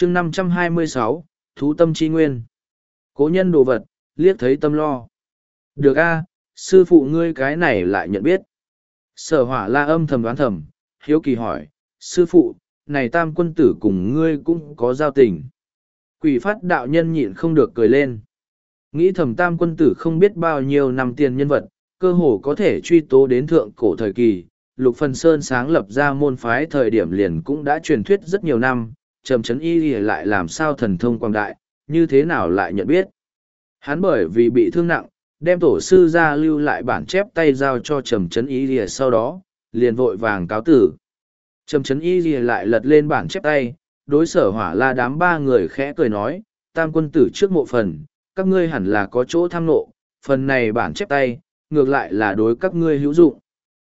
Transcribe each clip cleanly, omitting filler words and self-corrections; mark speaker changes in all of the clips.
Speaker 1: chương 526, Thú tâm chi nguyên. Cố nhân đồ vật, liếc thấy tâm lo. Được a, sư phụ ngươi cái này lại nhận biết. Sở hỏa la âm thầm đoán thầm, hiếu kỳ hỏi, sư phụ, này tam quân tử cùng ngươi cũng có giao tình. Quỷ phát đạo nhân nhịn không được cười lên. Nghĩ thầm tam quân tử không biết bao nhiêu năm tiền nhân vật, cơ hồ có thể truy tố đến thượng cổ thời kỳ. Lục Phần Sơn sáng lập ra môn phái thời điểm liền cũng đã truyền thuyết rất nhiều năm, Trầm Trấn Y lại làm sao thần thông quang đại, như thế nào lại nhận biết. Hắn bởi vì bị thương nặng, đem tổ sư ra lưu lại bản chép tay giao cho Trầm Trấn Y sau đó, liền vội vàng cáo tử. Trầm Trấn Y lại lật lên bản chép tay, đối Sở Hỏa La đám ba người khẽ cười nói, tam quân tử trước mộ phần, các ngươi hẳn là có chỗ tham nộ, phần này bản chép tay, ngược lại là đối các ngươi hữu dụng.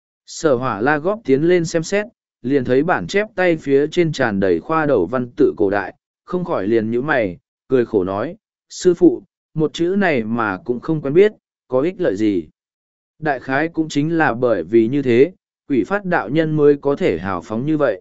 Speaker 1: Sở Hỏa La góp tiến lên xem xét, liền thấy bản chép tay phía trên tràn đầy khoa đầu văn tự cổ đại, không khỏi liền nhíu mày, cười khổ nói, sư phụ, một chữ này mà cũng không quen biết, có ích lợi gì. Đại khái cũng chính là bởi vì như thế, quỷ phát đạo nhân mới có thể hào phóng như vậy.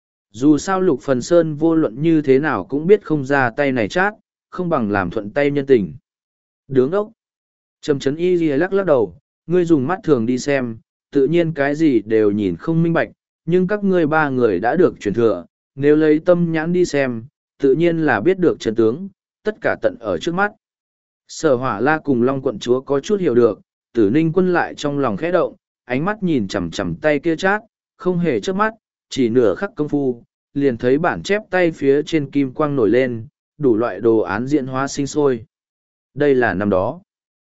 Speaker 1: Dù sao Lục Phần Sơn vô luận như thế nào cũng biết không ra tay này chát, không bằng làm thuận tay nhân tình. Đứng ốc. Trầm Trấn Y lắc lắc đầu, ngươi dùng mắt thường đi xem, tự nhiên cái gì đều nhìn không minh bạch, nhưng các ngươi ba người đã được truyền thừa, nếu lấy tâm nhãn đi xem, tự nhiên là biết được chân tướng, tất cả tận ở trước mắt. Sở Hỏa La cùng Long quận chúa có chút hiểu được, Tử Ninh Quân lại trong lòng khẽ động, ánh mắt nhìn chằm chằm tay kia chát, không hề chớp mắt, chỉ nửa khắc công phu, liền thấy bản chép tay phía trên kim quang nổi lên, đủ loại đồ án diễn hóa sinh sôi. Đây là năm đó.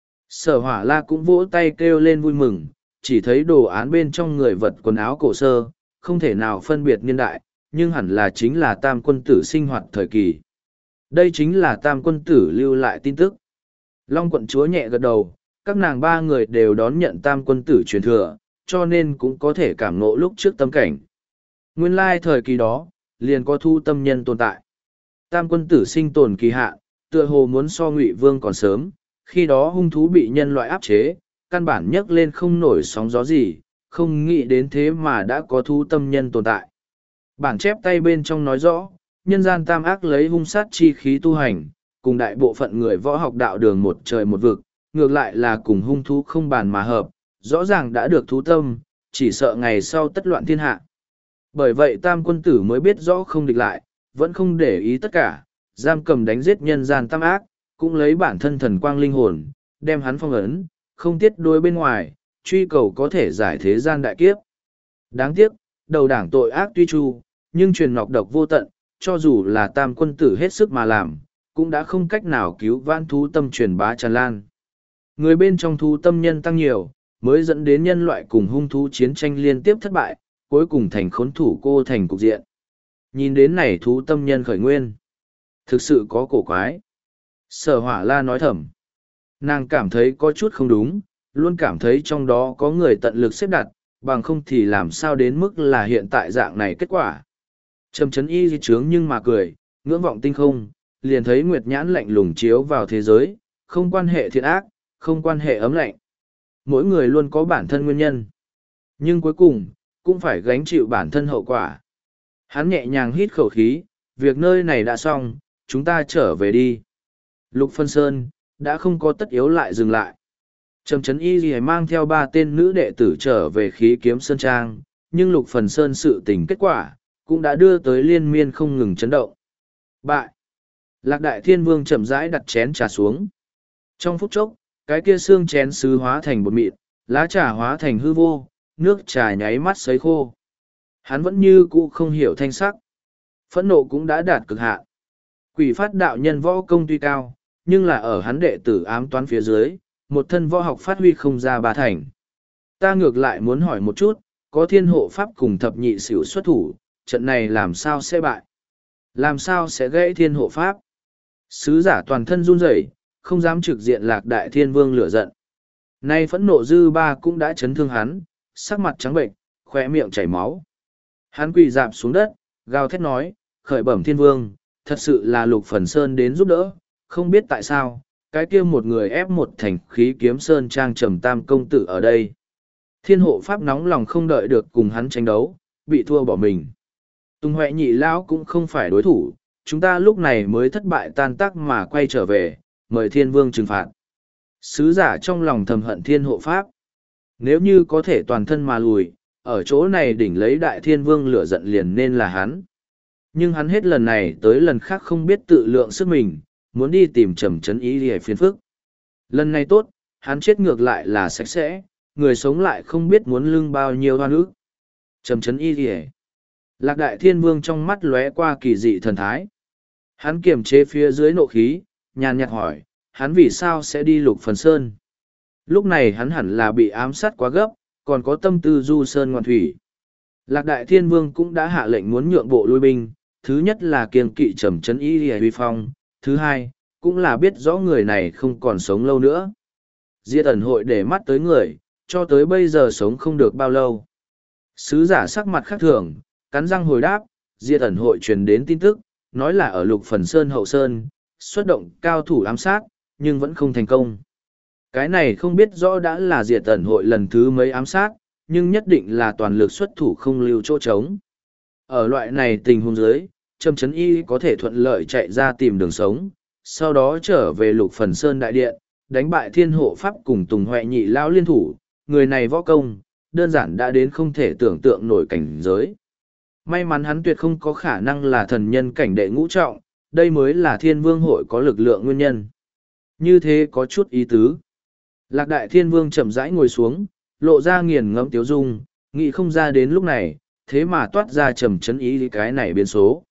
Speaker 1: Sở Hỏa La cũng vỗ tay kêu lên vui mừng, chỉ thấy đồ án bên trong người vật quần áo cổ sơ, không thể nào phân biệt niên đại, nhưng hẳn là chính là tam quân tử sinh hoạt thời kỳ. Đây chính là tam quân tử lưu lại tin tức. Long quận chúa nhẹ gật đầu, các nàng ba người đều đón nhận tam quân tử truyền thừa, cho nên cũng có thể cảm ngộ lúc trước tâm cảnh. Nguyên lai thời kỳ đó, liền có thu tâm nhân tồn tại. Tam quân tử sinh tồn kỳ hạn, tựa hồ muốn so Ngụy Vương còn sớm, khi đó hung thú bị nhân loại áp chế, căn bản nhấc lên không nổi sóng gió gì, không nghĩ đến thế mà đã có thu tâm nhân tồn tại. Bản chép tay bên trong nói rõ, nhân gian tam ác lấy hung sát chi khí tu hành, cùng đại bộ phận người võ học đạo đường một trời một vực, ngược lại là cùng hung thú không bàn mà hợp, rõ ràng đã được thú tâm, chỉ sợ ngày sau tất loạn thiên hạ. Bởi vậy tam quân tử mới biết rõ không địch lại, vẫn không để ý tất cả, giam cầm đánh giết nhân gian tam ác, cũng lấy bản thân thần quang linh hồn, đem hắn phong ấn, không tiết đối bên ngoài, truy cầu có thể giải thế gian đại kiếp. Đáng tiếc, đầu đảng tội ác tuy tru, nhưng truyền nọc độc vô tận, cho dù là tam quân tử hết sức mà làm, cũng đã không cách nào cứu vãn thú tâm truyền bá tràn lan. Người bên trong thú tâm nhân tăng nhiều, mới dẫn đến nhân loại cùng hung thú chiến tranh liên tiếp thất bại, cuối cùng thành khốn thủ cô thành cục diện. Nhìn đến này thú tâm nhân khởi nguyên. Thực sự có cổ quái. Sở Hỏa La nói thầm. Nàng cảm thấy có chút không đúng, luôn cảm thấy trong đó có người tận lực xếp đặt, bằng không thì làm sao đến mức là hiện tại dạng này kết quả. Trầm Trấn Y di trướng nhưng mà cười, ngưỡng vọng tinh không, liền thấy nguyệt nhãn lạnh lùng chiếu vào thế giới, không quan hệ thiện ác, không quan hệ ấm lạnh. Mỗi người luôn có bản thân nguyên nhân. Nhưng cuối cùng, cũng phải gánh chịu bản thân hậu quả. Hắn nhẹ nhàng hít khẩu khí, việc nơi này đã xong, chúng ta trở về đi. Lục Phân Sơn, đã không có tất yếu lại dừng lại. Trầm Trấn Y gì mang theo 3 tên nữ đệ tử trở về khí kiếm Sơn Trang, nhưng Lục Phần Sơn sự tình kết quả, cũng đã đưa tới liên miên không ngừng chấn động. Bại! Lạc Đại Thiên Vương chậm rãi đặt chén trà xuống. Trong phút chốc, cái kia xương chén sứ hóa thành bột mịn, lá trà hóa thành hư vô, nước trà nháy mắt sấy khô. Hắn vẫn như cũ không hiểu thanh sắc. Phẫn nộ cũng đã đạt cực hạn. Quỷ phát đạo nhân võ công tuy cao, nhưng là ở hắn đệ tử ám toán phía dưới, một thân võ học phát huy không ra 3 thành. Ta ngược lại muốn hỏi một chút, có thiên hộ pháp cùng thập nhị xỉu xuất thủ, trận này làm sao sẽ bại? Làm sao sẽ gãy thiên hộ pháp? Sứ giả toàn thân run rẩy, không dám trực diện Lạc Đại Thiên Vương lửa giận. Nay phẫn nộ dư ba cũng đã chấn thương hắn, sắc mặt trắng bệnh, khóe miệng chảy máu. Hắn quỳ dạp xuống đất, gào thét nói, khởi bẩm Thiên Vương, thật sự là Lục Phần Sơn đến giúp đỡ, không biết tại sao, cái kia một người ép một thành khí kiếm Sơn Trang trầm tam công tử ở đây. Thiên hộ pháp nóng lòng không đợi được cùng hắn tranh đấu, bị thua bỏ mình. Tùng Huệ nhị lão cũng không phải đối thủ, chúng ta lúc này mới thất bại tan tác mà quay trở về, mời thiên vương trừng phạt. Sứ giả trong lòng thầm hận thiên hộ pháp. Nếu như có thể toàn thân mà lùi, ở chỗ này đỉnh lấy đại thiên vương lửa giận liền nên là hắn. Nhưng hắn hết lần này tới lần khác không biết tự lượng sức mình, muốn đi tìm trầm trấn ý để phiền phức. Lần này tốt, hắn chết ngược lại là sạch sẽ, người sống lại không biết muốn lưng bao nhiêu oan ức. Trầm trấn y rỉa. Lạc đại thiên vương trong mắt lóe qua kỳ dị thần thái. Hắn kiềm chế phía dưới nộ khí, nhàn nhạt hỏi, hắn vì sao sẽ đi Lục Phần Sơn? Lúc này hắn hẳn là bị ám sát quá gấp, còn có tâm tư du sơn ngoạn thủy. Lạc đại thiên vương cũng đã hạ lệnh muốn nhượng bộ lui binh, thứ nhất là kiêng kỵ trầm trấn y rỉa uy phong, thứ hai, cũng là biết rõ người này không còn sống lâu nữa. Diệt ẩn hội để mắt tới người, cho tới bây giờ sống không được bao lâu. Sứ giả sắc mặt khác thường, cắn răng hồi đáp, Diệt ẩn hội truyền đến tin tức, nói là ở Lục Phần Sơn hậu sơn, xuất động cao thủ ám sát, nhưng vẫn không thành công. Cái này không biết rõ đã là Diệt ẩn hội lần thứ mấy ám sát, nhưng nhất định là toàn lực xuất thủ không lưu chỗ trống. Ở loại này tình huống dưới, Trầm Trấn Y có thể thuận lợi chạy ra tìm đường sống, sau đó trở về Lục Phần Sơn đại điện, đánh bại thiên hộ pháp cùng Tùng Huệ nhị lao liên thủ, người này võ công, đơn giản đã đến không thể tưởng tượng nổi cảnh giới. May mắn hắn tuyệt không có khả năng là thần nhân cảnh đệ ngũ trọng, đây mới là thiên vương hội có lực lượng nguyên nhân. Như thế có chút ý tứ. Lạc đại thiên vương chậm rãi ngồi xuống, lộ ra nghiền ngẫm tiếu dung, nghĩ không ra đến lúc này, thế mà toát ra Trầm Trấn ý cái này biến số.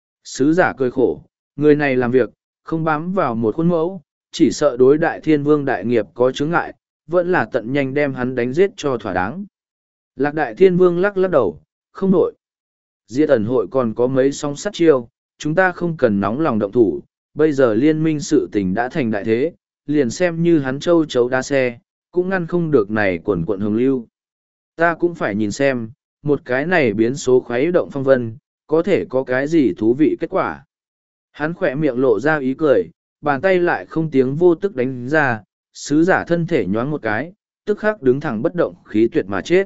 Speaker 1: Sứ giả cười khổ, người này làm việc, không bám vào một khuôn mẫu, chỉ sợ đối đại thiên vương đại nghiệp có chướng ngại, vẫn là tận nhanh đem hắn đánh giết cho thỏa đáng. Lạc đại thiên vương lắc lắc đầu, không nổi. Diệt ẩn hội còn có mấy song sắt chiêu, chúng ta không cần nóng lòng động thủ, bây giờ liên minh sự tình đã thành đại thế, liền xem như hắn châu chấu đa xe, cũng ngăn không được này quần quận hồng lưu. Ta cũng phải nhìn xem, một cái này biến số khuấy động phong vân, có thể có cái gì thú vị kết quả. Hắn khỏe miệng lộ ra ý cười, bàn tay lại không tiếng vô tức đánh ra, sứ giả thân thể nhoáng một cái, tức khắc đứng thẳng bất động khí tuyệt mà chết.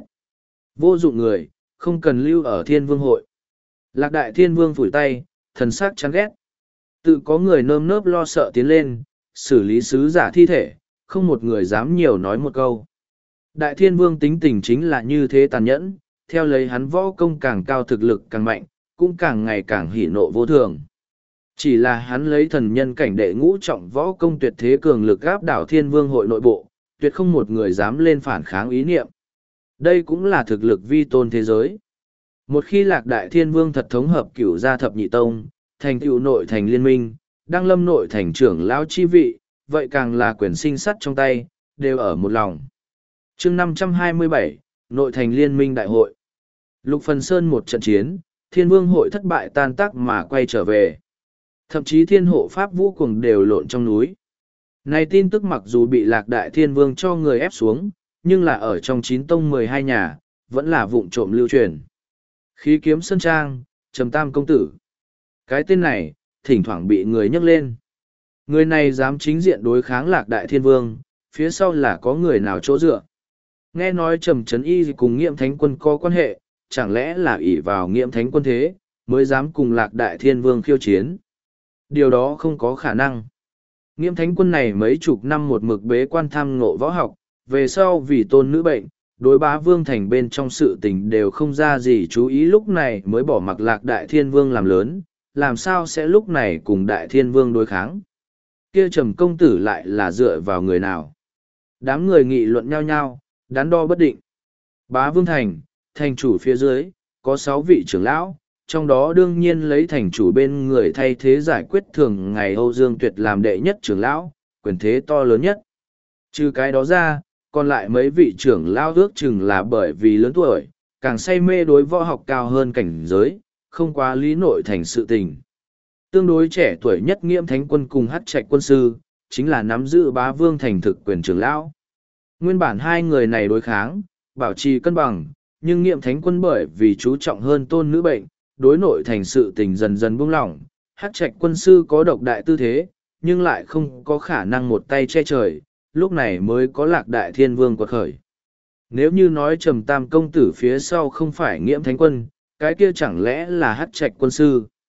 Speaker 1: Vô dụng người, không cần lưu ở thiên vương hội. Lạc đại thiên vương phủi tay, thần sắc chán ghét. Tự có người nơm nớp lo sợ tiến lên, xử lý sứ giả thi thể, không một người dám nhiều nói một câu. Đại thiên vương tính tình chính là như thế tàn nhẫn, theo lấy hắn võ công càng cao thực lực càng mạnh, cũng càng ngày càng hỉ nộ vô thường. Chỉ là hắn lấy thần nhân cảnh đệ ngũ trọng võ công tuyệt thế cường lực áp đảo thiên vương hội nội bộ, tuyệt không một người dám lên phản kháng ý niệm. Đây cũng là thực lực vi tôn thế giới. Một khi lạc đại thiên vương thật thống hợp cửu gia thập nhị tông, thành cửu nội thành liên minh, đăng lâm nội thành trưởng lão chi vị, vậy càng là quyền sinh sắt trong tay, đều ở một lòng. chương 527, nội thành liên minh đại hội. Lục Phần Sơn một trận chiến, thiên vương hội thất bại tan tác mà quay trở về. Thậm chí thiên hộ pháp vũ cuồng đều lộn trong núi. Này tin tức mặc dù bị lạc đại thiên vương cho người ép xuống, nhưng là ở trong 9 tông 12 nhà, vẫn là vụng trộm lưu truyền. Khí kiếm sơn trang, Trầm Tam công tử. Cái tên này, thỉnh thoảng bị người nhắc lên. Người này dám chính diện đối kháng lạc đại thiên vương, phía sau là có người nào chỗ dựa. Nghe nói Trầm Trấn Y cùng Nghiễm Thánh Quân có quan hệ, chẳng lẽ là ỷ vào Nghiễm Thánh Quân thế, mới dám cùng lạc đại thiên vương khiêu chiến. Điều đó không có khả năng. Nghiễm Thánh Quân này mấy chục năm một mực bế quan tham ngộ võ học, về sau vì tôn nữ bệnh, đối bá vương thành bên trong sự tình đều không ra gì chú ý, lúc này mới bỏ mặc lạc đại thiên vương làm lớn, làm sao sẽ lúc này cùng đại thiên vương đối kháng. Kia Trầm công tử lại là dựa vào người nào? Đám người nghị luận nhau nhau, đắn đo bất định. Bá vương thành, thành chủ phía dưới, có 6 vị trưởng lão, trong đó đương nhiên lấy thành chủ bên người thay thế giải quyết thường ngày Âu Dương Tuyệt làm đệ nhất trưởng lão, quyền thế to lớn nhất. Trừ cái đó ra, còn lại mấy vị trưởng lão ước chừng là bởi vì lớn tuổi, càng say mê đối võ học cao hơn cảnh giới, không quá lý nội thành sự tình. Tương đối trẻ tuổi nhất Nghiễm Thánh Quân cùng Hắc Trạch quân sư, chính là nắm giữ bá vương thành thực quyền trưởng lão. Nguyên bản hai người này đối kháng, bảo trì cân bằng, nhưng Nghiễm Thánh Quân bởi vì chú trọng hơn tôn nữ bệnh, đối nội thành sự tình dần dần buông lỏng. Hắc Trạch quân sư có độc đại tư thế, nhưng lại không có khả năng một tay che trời, lúc này mới có lạc đại thiên vương quật khởi. Nếu như nói Trầm Tam công tử phía sau không phải Nghiễm Thánh Quân, cái kia chẳng lẽ là Hắc Trạch quân sư.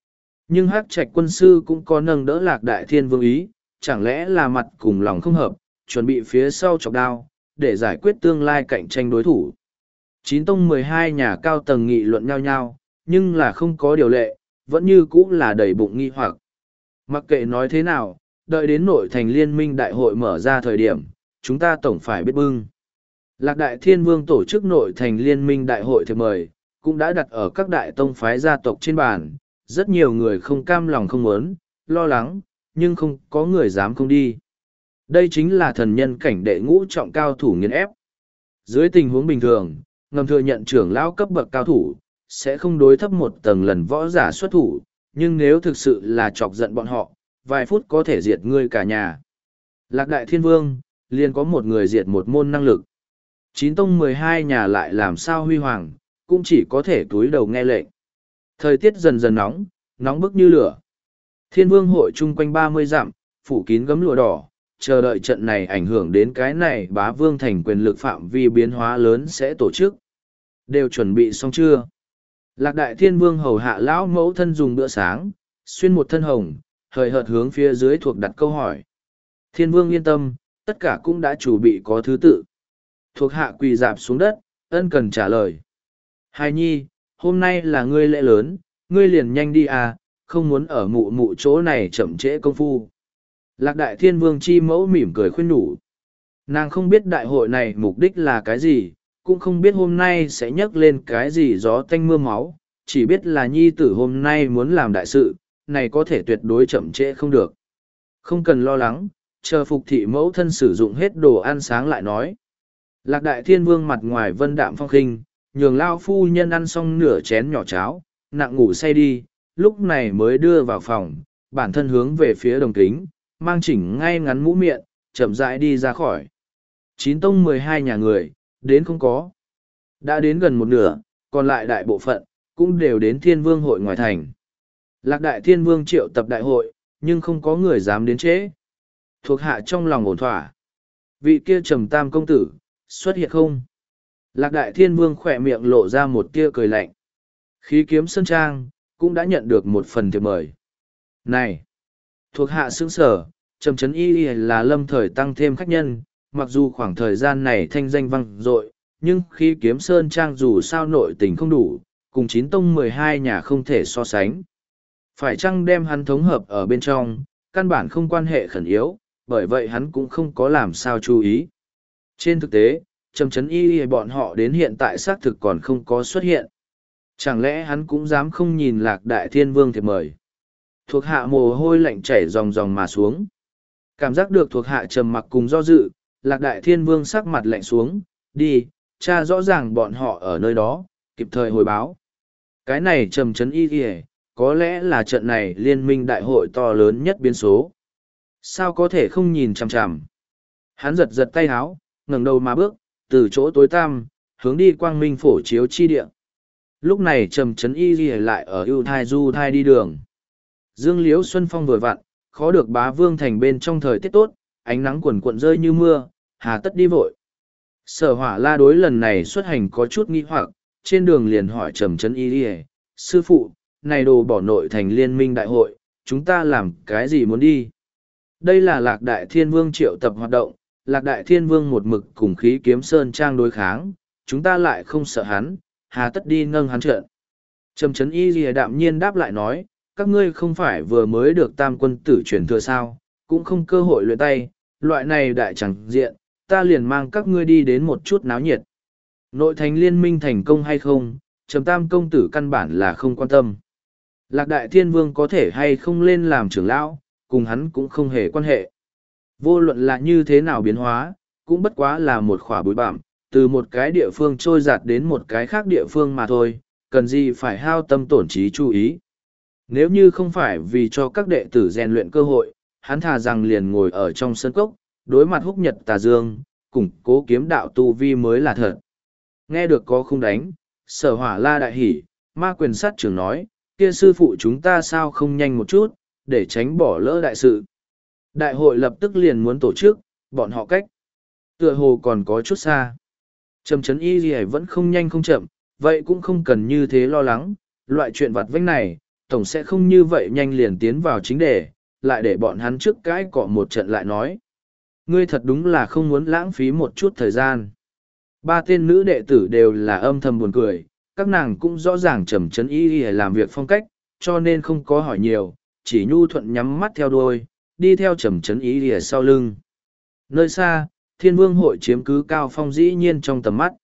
Speaker 1: Nhưng hắc trạch quân sư cũng có nâng đỡ Lạc Đại Thiên Vương ý, chẳng lẽ là mặt cùng lòng không hợp, chuẩn bị phía sau chọc đao, để giải quyết tương lai cạnh tranh đối thủ. Chín tông 12 nhà cao tầng nghị luận nhau nhau, nhưng là không có điều lệ, vẫn như cũ là đầy bụng nghi hoặc. Mặc kệ nói thế nào, đợi đến nội thành liên minh đại hội mở ra thời điểm, chúng ta tổng phải biết bưng. Lạc Đại Thiên Vương tổ chức nội thành liên minh đại hội thiệp mời, cũng đã đặt ở các đại tông phái gia tộc trên bàn, rất nhiều người không cam lòng không muốn, lo lắng, nhưng không có người dám không đi. Đây chính là thần nhân cảnh đệ ngũ trọng cao thủ nghiền ép. Dưới tình huống bình thường, ngầm thừa nhận trưởng lão cấp bậc cao thủ, sẽ không đối thấp một tầng lần võ giả xuất thủ, nhưng nếu thực sự là chọc giận bọn họ, vài phút có thể diệt ngươi cả nhà. Lạc Đại Thiên Vương, liền có một người diệt một môn năng lực. Chín tông 12 nhà lại làm sao huy hoàng, cũng chỉ có thể túi đầu nghe lệnh. Thời tiết dần dần nóng, nóng bức như lửa. Thiên Vương hội chung quanh 30 dặm, phủ kín gấm lụa đỏ, chờ đợi trận này ảnh hưởng đến cái này bá vương thành quyền lực phạm vi biến hóa lớn sẽ tổ chức. Đều chuẩn bị xong chưa? Lạc Đại Thiên Vương hầu hạ lão mẫu thân dùng bữa sáng, xuyên một thân hồng, hời hợt hướng phía dưới thuộc đặt câu hỏi. Thiên Vương yên tâm, tất cả cũng đã chuẩn bị có thứ tự. Thuộc hạ quỳ dạp xuống đất, ân cần trả lời. Hài nhi, hôm nay là ngươi lễ lớn, ngươi liền nhanh đi à, không muốn ở mụ mụ chỗ này chậm trễ công phu. Lạc Đại Thiên Vương chi mẫu mỉm cười khuyên nhủ. Nàng không biết đại hội này mục đích là cái gì, cũng không biết hôm nay sẽ nhấc lên cái gì gió tanh mưa máu, chỉ biết là nhi tử hôm nay muốn làm đại sự, này có thể tuyệt đối chậm trễ không được. Không cần lo lắng, chờ phục thị mẫu thân sử dụng hết đồ ăn sáng lại nói. Lạc Đại Thiên Vương mặt ngoài vân đạm phong khinh, nhường lao phu nhân ăn xong nửa chén nhỏ cháo, nặng ngủ say đi, lúc này mới đưa vào phòng, bản thân hướng về phía đồng kính, mang chỉnh ngay ngắn mũ miệng, chậm rãi đi ra khỏi. Chín tông 12 nhà người, đến không có. Đã đến gần một nửa, còn lại đại bộ phận, cũng đều đến Thiên Vương hội ngoài thành. Lạc Đại Thiên Vương triệu tập đại hội, nhưng không có người dám đến trễ. Thuộc hạ trong lòng ổn thỏa. Vị kia trầm tam công tử, xuất hiện không? Lạc Đại Thiên Vương khỏe miệng lộ ra một tia cười lạnh. Khí kiếm Sơn Trang, cũng đã nhận được một phần thiệp mời. Này! Thuộc hạ sững sở, trầm trấn y là lâm thời tăng thêm khách nhân, mặc dù khoảng thời gian này thanh danh vang dội, nhưng khí kiếm Sơn Trang dù sao nội tình không đủ, cùng chín tông 12 nhà không thể so sánh. Phải chăng đem hắn thống hợp ở bên trong, căn bản không quan hệ khẩn yếu, bởi vậy hắn cũng không có làm sao chú ý. Trên thực tế, trầm trấn y bọn họ đến hiện tại xác thực còn không có xuất hiện. Chẳng lẽ hắn cũng dám không nhìn Lạc Đại Thiên Vương thiệp mời? Thuộc hạ mồ hôi lạnh chảy ròng ròng mà xuống. Cảm giác được thuộc hạ trầm mặc cùng do dự, Lạc Đại Thiên Vương sắc mặt lạnh xuống, đi, tra rõ ràng bọn họ ở nơi đó, kịp thời hồi báo. Cái này trầm trấn y kìa, có lẽ là trận này liên minh đại hội to lớn nhất biến số. Sao có thể không nhìn chằm chằm? Hắn giật giật tay háo, ngẩng đầu mà bước, từ chỗ tối tăm, hướng đi quang minh phổ chiếu chi địa. Lúc này trầm trấn y lại ở ưu thai du thai đi đường. Dương Liễu Xuân Phong vừa vặn, khó được bá vương thành bên trong thời tiết tốt, ánh nắng quần cuộn rơi như mưa, hà tất đi vội. Sở Hỏa La đối lần này xuất hành có chút nghi hoặc, trên đường liền hỏi trầm trấn y sư phụ, này đồ bỏ nội thành liên minh đại hội, chúng ta làm cái gì muốn đi? Đây là Lạc Đại Thiên Vương triệu tập hoạt động, Lạc Đại Thiên Vương một mực cùng khí kiếm Sơn Trang đối kháng, chúng ta lại không sợ hắn, hà tất đi nâng hắn trợn. Trầm trấn y lìa đạm nhiên đáp lại nói, các ngươi không phải vừa mới được tam quân tử truyền thừa sao, cũng không cơ hội luyện tay, loại này đại chẳng diện, ta liền mang các ngươi đi đến một chút náo nhiệt. Nội thành liên minh thành công hay không, trầm tam công tử căn bản là không quan tâm. Lạc Đại Thiên Vương có thể hay không lên làm trưởng lão, cùng hắn cũng không hề quan hệ. Vô luận là như thế nào biến hóa, cũng bất quá là một khỏa bụi bặm, từ một cái địa phương trôi giạt đến một cái khác địa phương mà thôi, cần gì phải hao tâm tổn trí chú ý. Nếu như không phải vì cho các đệ tử rèn luyện cơ hội, hắn thà rằng liền ngồi ở trong sân cốc, đối mặt húc nhật tà dương, củng cố kiếm đạo tu vi mới là thật. Nghe được có không đánh, Sở Hỏa La đại hỉ, ma quyền sát trưởng nói, kia sư phụ chúng ta sao không nhanh một chút, để tránh bỏ lỡ đại sự. Đại hội lập tức liền muốn tổ chức, bọn họ cách. Tựa hồ còn có chút xa. Trầm trấn y gì vẫn không nhanh không chậm, vậy cũng không cần như thế lo lắng, loại chuyện vặt vãnh này, tổng sẽ không như vậy nhanh liền tiến vào chính đề, lại để bọn hắn trước cãi cọ một trận lại nói. Ngươi thật đúng là không muốn lãng phí một chút thời gian. Ba tên nữ đệ tử đều là âm thầm buồn cười, các nàng cũng rõ ràng trầm trấn y làm việc phong cách, cho nên không có hỏi nhiều, chỉ nhu thuận nhắm mắt theo đuôi, đi theo trầm trấn y sau lưng. Nơi xa, Thiên Vương hội chiếm cứ cao phong dĩ nhiên trong tầm mắt.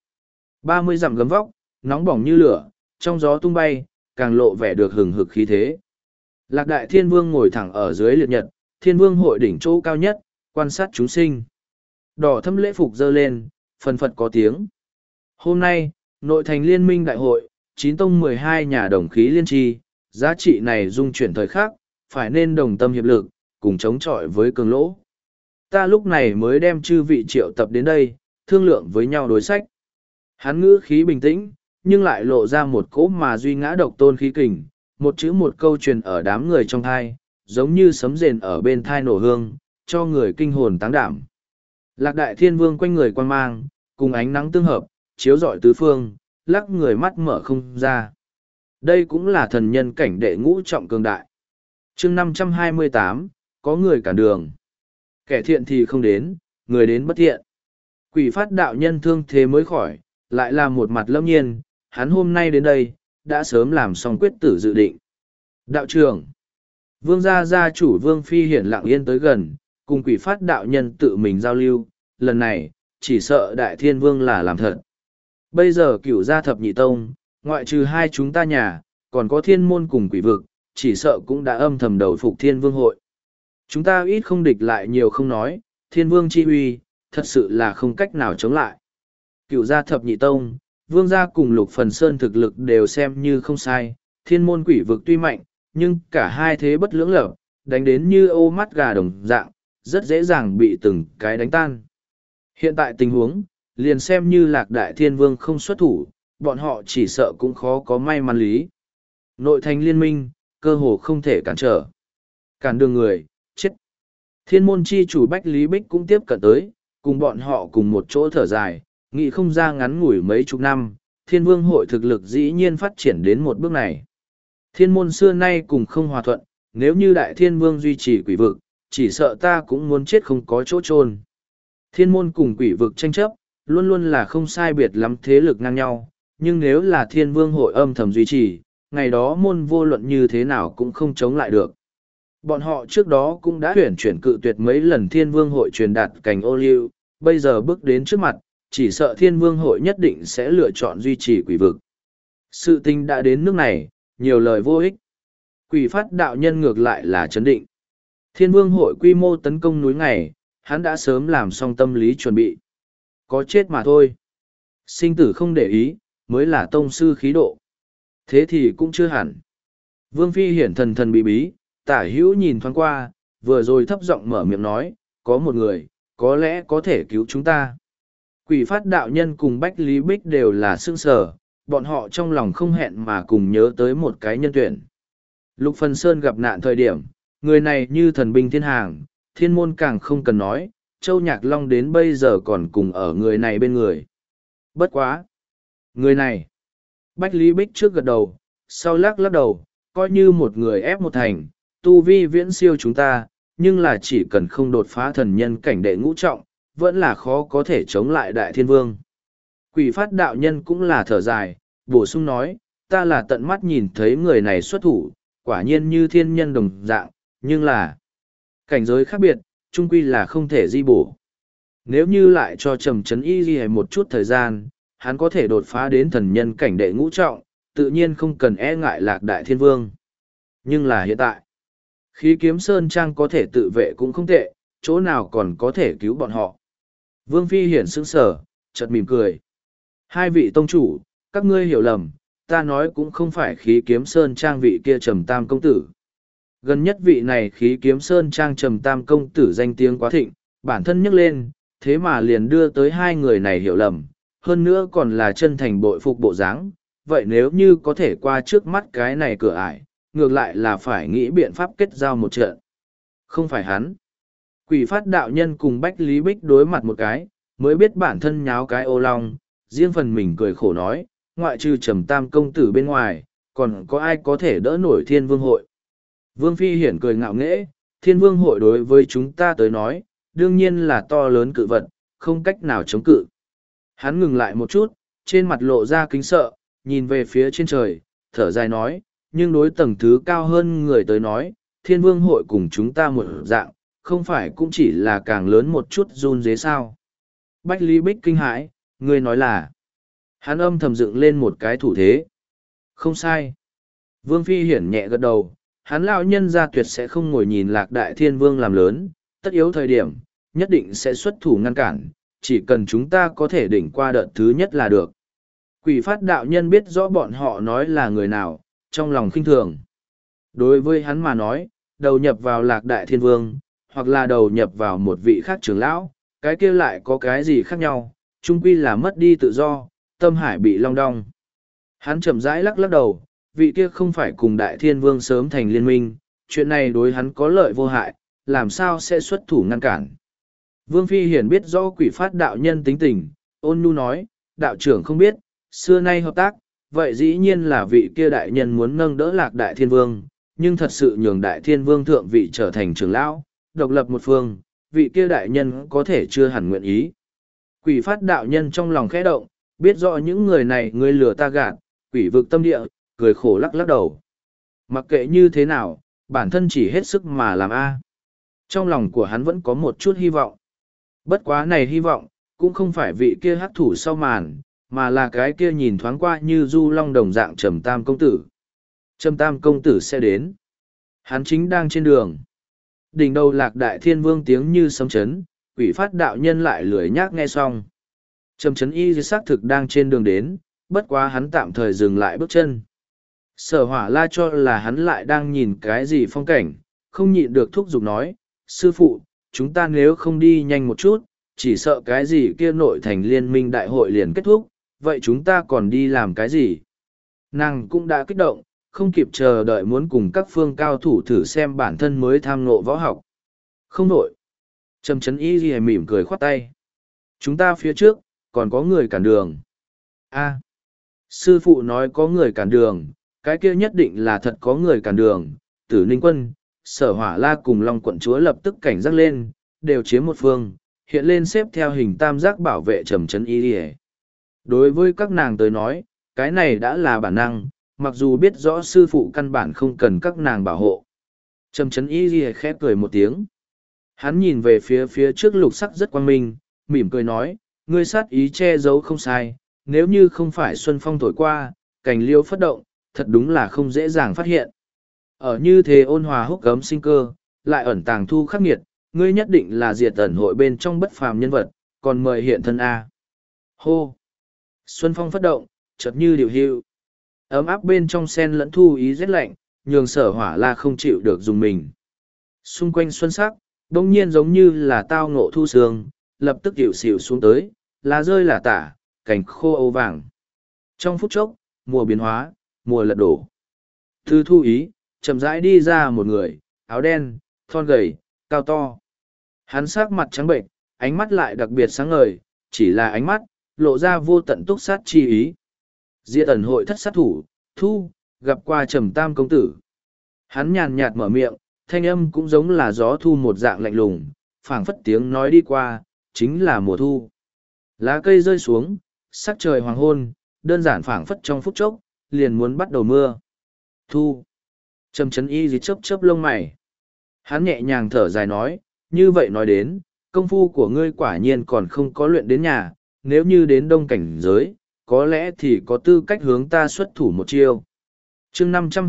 Speaker 1: 30 dặm gấm vóc, nóng bỏng như lửa, trong gió tung bay, càng lộ vẻ được hừng hực khí thế. Lạc Đại Thiên Vương ngồi thẳng ở dưới liệt nhật, Thiên Vương hội đỉnh chỗ cao nhất, quan sát chúng sinh. Đỏ thâm lễ phục dơ lên, phần phật có tiếng. Hôm nay, nội thành liên minh đại hội, 9 tông 12 nhà đồng khí liên tri, giá trị này dung chuyển thời khắc, phải nên đồng tâm hiệp lực, cùng chống chọi với cường lỗ. Ta lúc này mới đem chư vị triệu tập đến đây, thương lượng với nhau đối sách. Hắn ngữ khí bình tĩnh, nhưng lại lộ ra một cỗ mà duy ngã độc tôn khí kình, một chữ một câu truyền ở đám người trong thai, giống như sấm rền ở bên thai nổ hương, cho người kinh hồn táng đảm. Lạc Đại Thiên Vương quanh người quan mang, cùng ánh nắng tương hợp, chiếu rọi tứ phương, lắc người mắt mở không ra. Đây cũng là thần nhân cảnh đệ ngũ trọng cường đại. Chương 528, có người cản đường. Kẻ thiện thì không đến, người đến bất thiện. Quỷ phát đạo nhân thương thế mới khỏi, lại là một mặt lâm nhiên, hắn hôm nay đến đây, đã sớm làm xong quyết tử dự định. Đạo trưởng, Vương gia chủ Vương Phi hiển lặng yên tới gần, cùng quỷ phát đạo nhân tự mình giao lưu, lần này, chỉ sợ Đại Thiên Vương là làm thật. Bây giờ cửu gia thập nhị tông, ngoại trừ hai chúng ta nhà, còn có thiên môn cùng quỷ vực, chỉ sợ cũng đã âm thầm đầu phục Thiên Vương hội. Chúng ta ít không địch lại nhiều không nói, Thiên Vương chi uy, thật sự là không cách nào chống lại. Cửu gia thập nhị tông, Vương gia cùng Lục Phần Sơn thực lực đều xem như không sai, thiên môn quỷ vực tuy mạnh, nhưng cả hai thế bất lưỡng lập, đánh đến như ô mắt gà đồng dạng, rất dễ dàng bị từng cái đánh tan. Hiện tại tình huống, liền xem như Lạc Đại Thiên Vương không xuất thủ, bọn họ chỉ sợ cũng khó có may mắn lý. Nội thành liên minh, cơ hồ không thể cản trở. Cản đường người, chết. Thiên môn chi chủ Bách Lý Bích cũng tiếp cận tới, cùng bọn họ cùng một chỗ thở dài, nghĩ không ra ngắn ngủi mấy chục năm, Thiên Vương hội thực lực dĩ nhiên phát triển đến một bước này. Thiên môn xưa nay cùng không hòa thuận, nếu như Đại Thiên Vương duy trì quỷ vực, chỉ sợ ta cũng muốn chết không có chỗ chôn. Thiên môn cùng quỷ vực tranh chấp, luôn luôn là không sai biệt lắm thế lực ngang nhau, nhưng nếu là Thiên Vương hội âm thầm duy trì, ngày đó môn vô luận như thế nào cũng không chống lại được. Bọn họ trước đó cũng đã chuyển cự tuyệt mấy lần Thiên Vương hội truyền đạt cảnh ô liu, bây giờ bước đến trước mặt, chỉ sợ Thiên Vương hội nhất định sẽ lựa chọn duy trì quỷ vực. Sự tình đã đến nước này, nhiều lời vô ích. Quỷ phát đạo nhân ngược lại là chấn định. Thiên Vương hội quy mô tấn công núi ngày, hắn đã sớm làm xong tâm lý chuẩn bị. Có chết mà thôi. Sinh tử không để ý, mới là tông sư khí độ. Thế thì cũng chưa hẳn. Vương Phi hiển thần thần bí bí, tả hữu nhìn thoáng qua, vừa rồi thấp giọng mở miệng nói, có một người, có lẽ có thể cứu chúng ta. Quỷ phát đạo nhân cùng Bách Lý Bích đều là sương sở, bọn họ trong lòng không hẹn mà cùng nhớ tới một cái nhân tuyển. Lục Phần Sơn gặp nạn thời điểm, người này như thần binh thiên hàng, thiên môn càng không cần nói, Châu Nhạc Long đến bây giờ còn cùng ở người này bên người. Bất quá! Người này! Bách Lý Bích trước gật đầu, sau lắc đầu, coi như một người ép một thành, tu vi viễn siêu chúng ta, nhưng là chỉ cần không đột phá thần nhân cảnh đệ ngũ trọng, vẫn là khó có thể chống lại Đại Thiên Vương. Quỷ phát đạo nhân cũng là thở dài, bổ sung nói, ta là tận mắt nhìn thấy người này xuất thủ, quả nhiên như thiên nhân đồng dạng, nhưng là cảnh giới khác biệt, chung quy là không thể di bổ. Nếu như lại cho Trầm Trấn Y Ghi một chút thời gian, hắn có thể đột phá đến thần nhân cảnh đệ ngũ trọng, tự nhiên không cần e ngại Lạc Đại Thiên Vương. Nhưng là hiện tại, Khí Kiếm Sơn Trang có thể tự vệ cũng không tệ, chỗ nào còn có thể cứu bọn họ. Vương Phi hiển sững sờ, chợt mỉm cười. Hai vị tông chủ, các ngươi hiểu lầm, ta nói cũng không phải Khí Kiếm Sơn Trang vị kia Trầm Tam công tử. Gần nhất vị này Khí Kiếm Sơn Trang Trầm Tam công tử danh tiếng quá thịnh, bản thân nhắc lên, thế mà liền đưa tới hai người này hiểu lầm, hơn nữa còn là chân thành bội phục bộ dáng. Vậy nếu như có thể qua trước mắt cái này cửa ải, ngược lại là phải nghĩ biện pháp kết giao một trận. Không phải hắn. Quỷ phát đạo nhân cùng Bách Lý Bích đối mặt một cái, mới biết bản thân nháo cái ô long, riêng phần mình cười khổ nói, ngoại trừ Trầm Tam công tử bên ngoài, còn có ai có thể đỡ nổi Thiên Vương hội. Vương Phi Hiển cười ngạo nghễ, Thiên Vương hội đối với chúng ta tới nói, đương nhiên là to lớn cự vật, không cách nào chống cự. Hắn ngừng lại một chút, trên mặt lộ ra kính sợ, nhìn về phía trên trời, thở dài nói, nhưng đối tầng thứ cao hơn người tới nói, Thiên Vương hội cùng chúng ta một dạng, không phải cũng chỉ là càng lớn một chút run dế sao. Bách Lý Bích kinh hãi, người nói là, hắn âm thầm dựng lên một cái thủ thế. Không sai. Vương Phi Hiển nhẹ gật đầu, hắn lão nhân gia tuyệt sẽ không ngồi nhìn Lạc Đại Thiên Vương làm lớn, tất yếu thời điểm, nhất định sẽ xuất thủ ngăn cản, chỉ cần chúng ta có thể đỉnh qua đợt thứ nhất là được. Quỷ phát đạo nhân biết rõ bọn họ nói là người nào, trong lòng khinh thường. Đối với hắn mà nói, đầu nhập vào Lạc Đại Thiên Vương, hoặc là đầu nhập vào một vị khác trưởng lão, cái kia lại có cái gì khác nhau, chung quy là mất đi tự do, tâm hải bị long đong. Hắn chậm rãi lắc lắc đầu, vị kia không phải cùng Đại Thiên Vương sớm thành liên minh, chuyện này đối hắn có lợi vô hại, làm sao sẽ xuất thủ ngăn cản. Vương Phi Hiển biết rõ quỷ phát đạo nhân tính tình, ôn nhu nói, đạo trưởng không biết, xưa nay hợp tác, vậy dĩ nhiên là vị kia đại nhân muốn nâng đỡ Lạc Đại Thiên Vương, nhưng thật sự nhường Đại Thiên Vương thượng vị trở thành trưởng lão, độc lập một phương, vị kia đại nhân có thể chưa hẳn nguyện ý. Quỷ phát đạo nhân trong lòng khẽ động, biết rõ những người này người lừa ta gạt, quỷ vực tâm địa, cười khổ lắc lắc đầu. Mặc kệ như thế nào, bản thân chỉ hết sức mà làm a. Trong lòng của hắn vẫn có một chút hy vọng. Bất quá này hy vọng, cũng không phải vị kia hắc thủ sau màn, mà là cái kia nhìn thoáng qua như du long đồng dạng Trầm Tam công tử. Trầm Tam công tử sẽ đến. Hắn chính đang trên đường. Đỉnh đầu Lạc Đại Thiên Vương tiếng như sấm chấn, quỷ phát đạo nhân lại lười nhác nghe xong. Trầm chấn y xác thực đang trên đường đến, bất quá hắn tạm thời dừng lại bước chân. Sở Hỏa La cho là hắn lại đang nhìn cái gì phong cảnh, không nhịn được thúc giục nói, sư phụ, chúng ta nếu không đi nhanh một chút, chỉ sợ cái gì kia nội thành liên minh đại hội liền kết thúc, vậy chúng ta còn đi làm cái gì? Nàng cũng đã kích động, không kịp chờ đợi muốn cùng các phương cao thủ thử xem bản thân mới tham ngộ võ học. Không nổi. Trầm chấn y ghi mỉm cười khoát tay. Chúng ta phía trước, còn có người cản đường. A, sư phụ nói có người cản đường, cái kia nhất định là thật có người cản đường. Tử Ninh Quân, Sở Hỏa La cùng Long quận chúa lập tức cảnh giác lên, đều chiếm một phương, hiện lên xếp theo hình tam giác bảo vệ trầm chấn y ghi. Đối với các nàng tới nói, cái này đã là bản năng, mặc dù biết rõ sư phụ căn bản không cần các nàng bảo hộ. Trầm chấn y ghi khẽ cười một tiếng. Hắn nhìn về phía trước lục sắc rất quang minh, mỉm cười nói, ngươi sát ý che giấu không sai, nếu như không phải xuân phong thổi qua, cành liêu phất động, thật đúng là không dễ dàng phát hiện. Ở như thế ôn hòa húc gấm sinh cơ, lại ẩn tàng thu khắc nghiệt, ngươi nhất định là diệt ẩn hội bên trong bất phàm nhân vật, còn mời hiện thân A. Hô! Xuân phong phất động, chợt như điều hưu. Ấm áp bên trong sen lẫn thu ý rét lạnh, nhường Sở Hỏa La không chịu được dùng mình. Xung quanh xuân sắc, đông nhiên giống như là tao ngộ thu sương, lập tức dịu xỉu xuống tới, lá rơi là tả, cành khô âu vàng. Trong phút chốc, mùa biến hóa, mùa lật đổ. Thư thu ý, chậm rãi đi ra một người, áo đen, thon gầy, cao to. Hắn sắc mặt trắng bệnh, ánh mắt lại đặc biệt sáng ngời, chỉ là ánh mắt, lộ ra vô tận túc sát chi ý. Diệt ẩn hội thất sát thủ, thu, gặp qua Trầm Tam công tử. Hắn nhàn nhạt mở miệng, thanh âm cũng giống là gió thu một dạng lạnh lùng, phảng phất tiếng nói đi qua, chính là mùa thu. Lá cây rơi xuống, sắc trời hoàng hôn, đơn giản phảng phất trong phút chốc, liền muốn bắt đầu mưa. Thu. Trầm chấn y dì chớp chớp lông mày. Hắn nhẹ nhàng thở dài nói, như vậy nói đến, công phu của ngươi quả nhiên còn không có luyện đến nhà, nếu như đến đông cảnh giới, có lẽ thì có tư cách hướng ta xuất thủ một chiêu. chương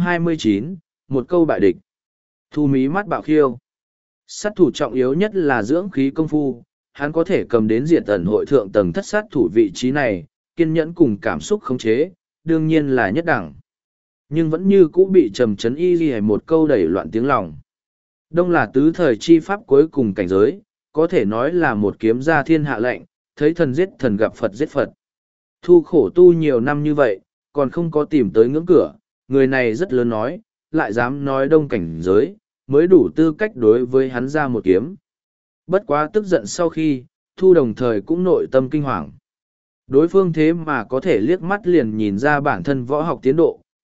Speaker 1: 529, một câu bại địch. Thu mí mắt bạo khiêu. Sát thủ trọng yếu nhất là dưỡng khí công phu, hắn có thể cầm đến diện tần hội thượng tầng thất sát thủ vị trí này, kiên nhẫn cùng cảm xúc khống chế, đương nhiên là nhất đẳng. Nhưng vẫn như cũ bị trầm chấn y ghi một câu đẩy loạn tiếng lòng. Đông là tứ thời chi pháp cuối cùng cảnh giới, có thể nói là một kiếm gia thiên hạ lệnh, thấy thần giết thần gặp Phật giết Phật. Thu khổ tu nhiều năm như vậy, còn không có tìm tới ngưỡng cửa, người này rất lớn nói, lại dám nói đông cảnh giới, mới đủ tư cách đối với hắn ra một kiếm. Bất quá tức giận sau khi, Thu đồng thời cũng nội tâm kinh hoàng. Đối phương thế mà có thể liếc mắt liền nhìn ra bản thân võ học tiến độ,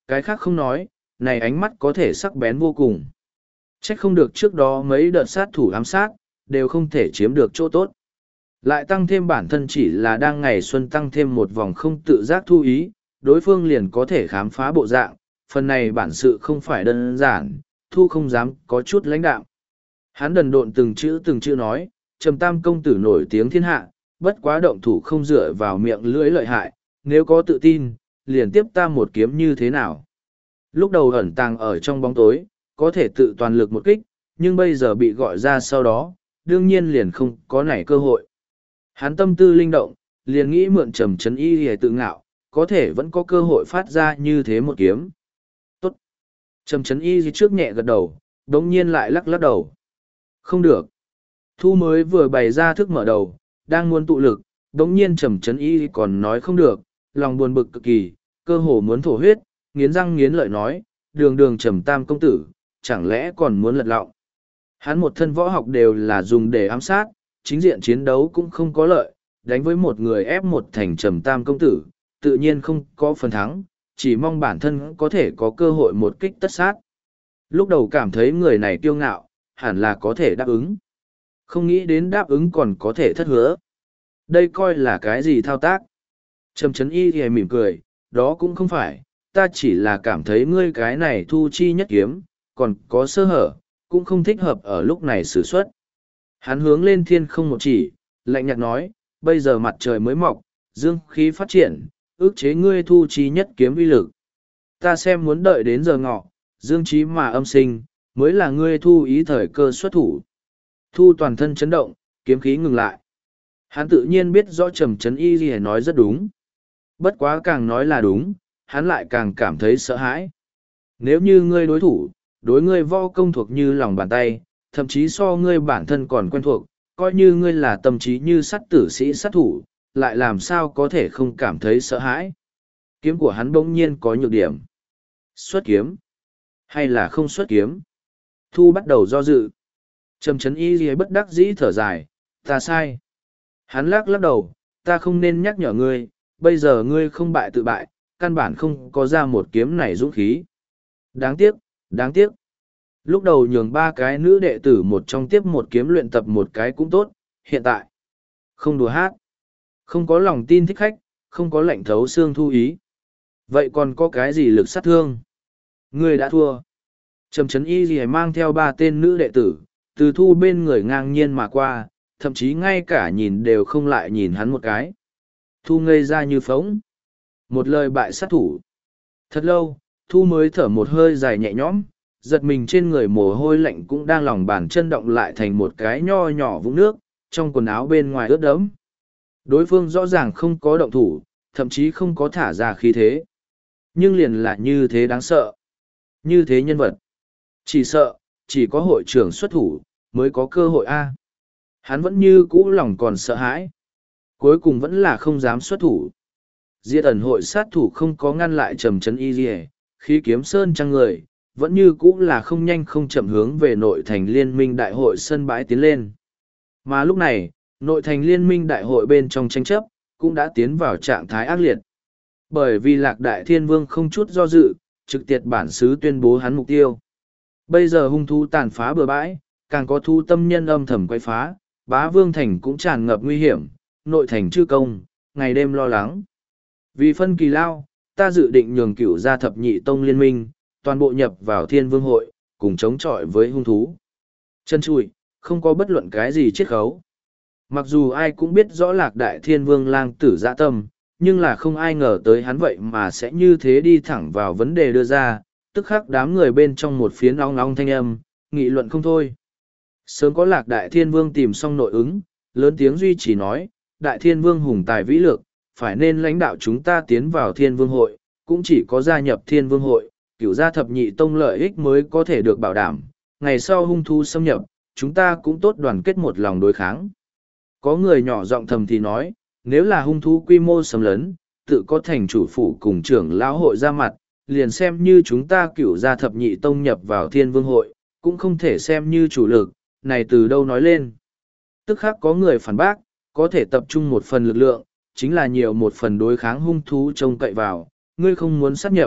Speaker 1: Cái khác không nói, này ánh mắt có thể sắc bén vô cùng. Trách không được trước đó mấy đợt sát thủ ám sát, đều không thể chiếm được chỗ tốt. Lại tăng thêm bản thân chỉ là đang ngày xuân tăng thêm một vòng không tự giác thu ý, đối phương liền có thể khám phá bộ dạng, phần này bản sự không phải đơn giản, thu không dám có chút lãnh đạo. Hắn đần độn từng chữ nói, Trầm Tam công tử nổi tiếng thiên hạ, bất quá động thủ không dựa vào miệng lưỡi lợi hại, nếu có tự tin, liền tiếp ta một kiếm như thế nào. Lúc đầu ẩn tàng ở trong bóng tối, có thể tự toàn lực một kích, nhưng bây giờ bị gọi ra sau đó, đương nhiên liền không có nảy cơ hội. Hắn tâm tư linh động, liền nghĩ mượn Trầm Trấn Y để tự ngạo, có thể vẫn có cơ hội phát ra như thế một kiếm. Tốt. Trầm Trấn Y trước nhẹ gật đầu, đống nhiên lại lắc lắc đầu. Không được. Thu mới vừa bày ra thức mở đầu, đang muốn tụ lực, đống nhiên Trầm Trấn Y còn nói không được, lòng buồn bực cực kỳ, cơ hồ muốn thổ huyết, nghiến răng nghiến lợi nói, đường đường Trầm Tam công tử, chẳng lẽ còn muốn lật lọng. Hắn một thân võ học đều là dùng để ám sát, chính diện chiến đấu cũng không có lợi, đánh với một người ép một thành Trầm Tam công tử, tự nhiên không có phần thắng, chỉ mong bản thân có thể có cơ hội một kích tất sát. Lúc đầu cảm thấy người này kiêu ngạo, hẳn là có thể đáp ứng. Không nghĩ đến đáp ứng còn có thể thất hứa. Đây coi là cái gì thao tác? Trầm Trấn Y thì mỉm cười, đó cũng không phải, ta chỉ là cảm thấy ngươi cái này thu chi nhất kiếm, còn có sơ hở, cũng không thích hợp ở lúc này sử xuất. Hắn hướng lên thiên không một chỉ, lạnh nhạt nói, bây giờ mặt trời mới mọc, dương khí phát triển, ước chế ngươi thu chi nhất kiếm uy lực. Ta xem muốn đợi đến giờ ngọ, dương trí mà âm sinh, mới là ngươi thu ý thời cơ xuất thủ. Thu toàn thân chấn động, kiếm khí ngừng lại. Hắn tự nhiên biết rõ Trầm Trấn Y gì nói rất đúng. Bất quá càng nói là đúng, hắn lại càng cảm thấy sợ hãi. Nếu như ngươi đối thủ, đối ngươi vo công thuộc như lòng bàn tay, thậm chí so ngươi bản thân còn quen thuộc, coi như ngươi là tâm trí như sắt tử sĩ sát thủ, lại làm sao có thể không cảm thấy sợ hãi. Kiếm của hắn bỗng nhiên có nhược điểm. Xuất kiếm, hay là không xuất kiếm? Thu bắt đầu do dự. Trầm Trấn Y gì bất đắc dĩ thở dài, ta sai. Hắn lắc lắc đầu, ta không nên nhắc nhở ngươi, bây giờ ngươi không bại tự bại, căn bản không có ra một kiếm này dũng khí. Đáng tiếc, đáng tiếc. Lúc đầu nhường ba cái nữ đệ tử một trong tiếp một kiếm luyện tập một cái cũng tốt, hiện tại. Không đùa hát. Không có lòng tin thích khách, không có lệnh thấu xương thu ý. Vậy còn có cái gì lực sát thương? Ngươi đã thua. Trầm Trấn Y gì mang theo ba tên nữ đệ tử, từ thu bên người ngang nhiên mà qua, thậm chí ngay cả nhìn đều không lại nhìn hắn một cái. Thu ngây ra như phóng. Một lời bại sát thủ. Thật lâu, Thu mới thở một hơi dài nhẹ nhõm, giật mình trên người mồ hôi lạnh cũng đang lòng bàn chân động lại thành một cái nho nhỏ vũng nước, trong quần áo bên ngoài ướt đẫm. Đối phương rõ ràng không có động thủ, thậm chí không có thả ra khí thế. Nhưng liền là như thế đáng sợ. Như thế nhân vật. Chỉ sợ, chỉ có hội trưởng xuất thủ, mới có cơ hội A. Hắn vẫn như cũ lòng còn sợ hãi. Cuối cùng vẫn là không dám xuất thủ. Diệt ẩn hội sát thủ không có ngăn lại Trầm Trấn Y gì, khi kiếm sơn trăng người, vẫn như cũ là không nhanh không chậm hướng về nội thành liên minh đại hội sân bãi tiến lên. Mà lúc này, nội thành liên minh đại hội bên trong tranh chấp, cũng đã tiến vào trạng thái ác liệt. Bởi vì Lạc Đại Thiên Vương không chút do dự, trực tiệt bản xứ tuyên bố hắn mục tiêu. Bây giờ hung thú tàn phá bừa bãi, càng có thu tâm nhân âm thầm quay phá, Bá Vương Thành cũng tràn ngập nguy hiểm, nội thành chư công, ngày đêm lo lắng. Vì phân kỳ lao, ta dự định nhường cửu gia thập nhị tông liên minh, toàn bộ nhập vào Thiên Vương hội, cùng chống chọi với hung thú. Chân trụi, không có bất luận cái gì chiết khấu. Mặc dù ai cũng biết rõ Lạc Đại Thiên Vương lang tử dạ tâm, nhưng là không ai ngờ tới hắn vậy mà sẽ như thế đi thẳng vào vấn đề đưa ra, tức khắc đám người bên trong một phiến ong ong thanh âm, nghị luận không thôi. Sớm có Lạc Đại Thiên Vương tìm xong nội ứng, lớn tiếng duy trì nói, Đại Thiên Vương hùng tài vĩ lược, phải nên lãnh đạo chúng ta tiến vào Thiên Vương hội, cũng chỉ có gia nhập Thiên Vương hội, cửu gia thập nhị tông lợi ích mới có thể được bảo đảm, ngày sau hung thú xâm nhập, chúng ta cũng tốt đoàn kết một lòng đối kháng. Có người nhỏ giọng thầm thì nói, nếu là hung thú quy mô xâm lấn, tự có thành chủ phủ cùng trưởng lão hội ra mặt, liền xem như chúng ta cửu gia thập nhị tông nhập vào Thiên Vương hội, cũng không thể xem như chủ lực, này từ đâu nói lên. Tức khác có người phản bác, có thể tập trung một phần lực lượng, chính là nhiều một phần đối kháng hung thú trông cậy vào, ngươi không muốn sát nhập,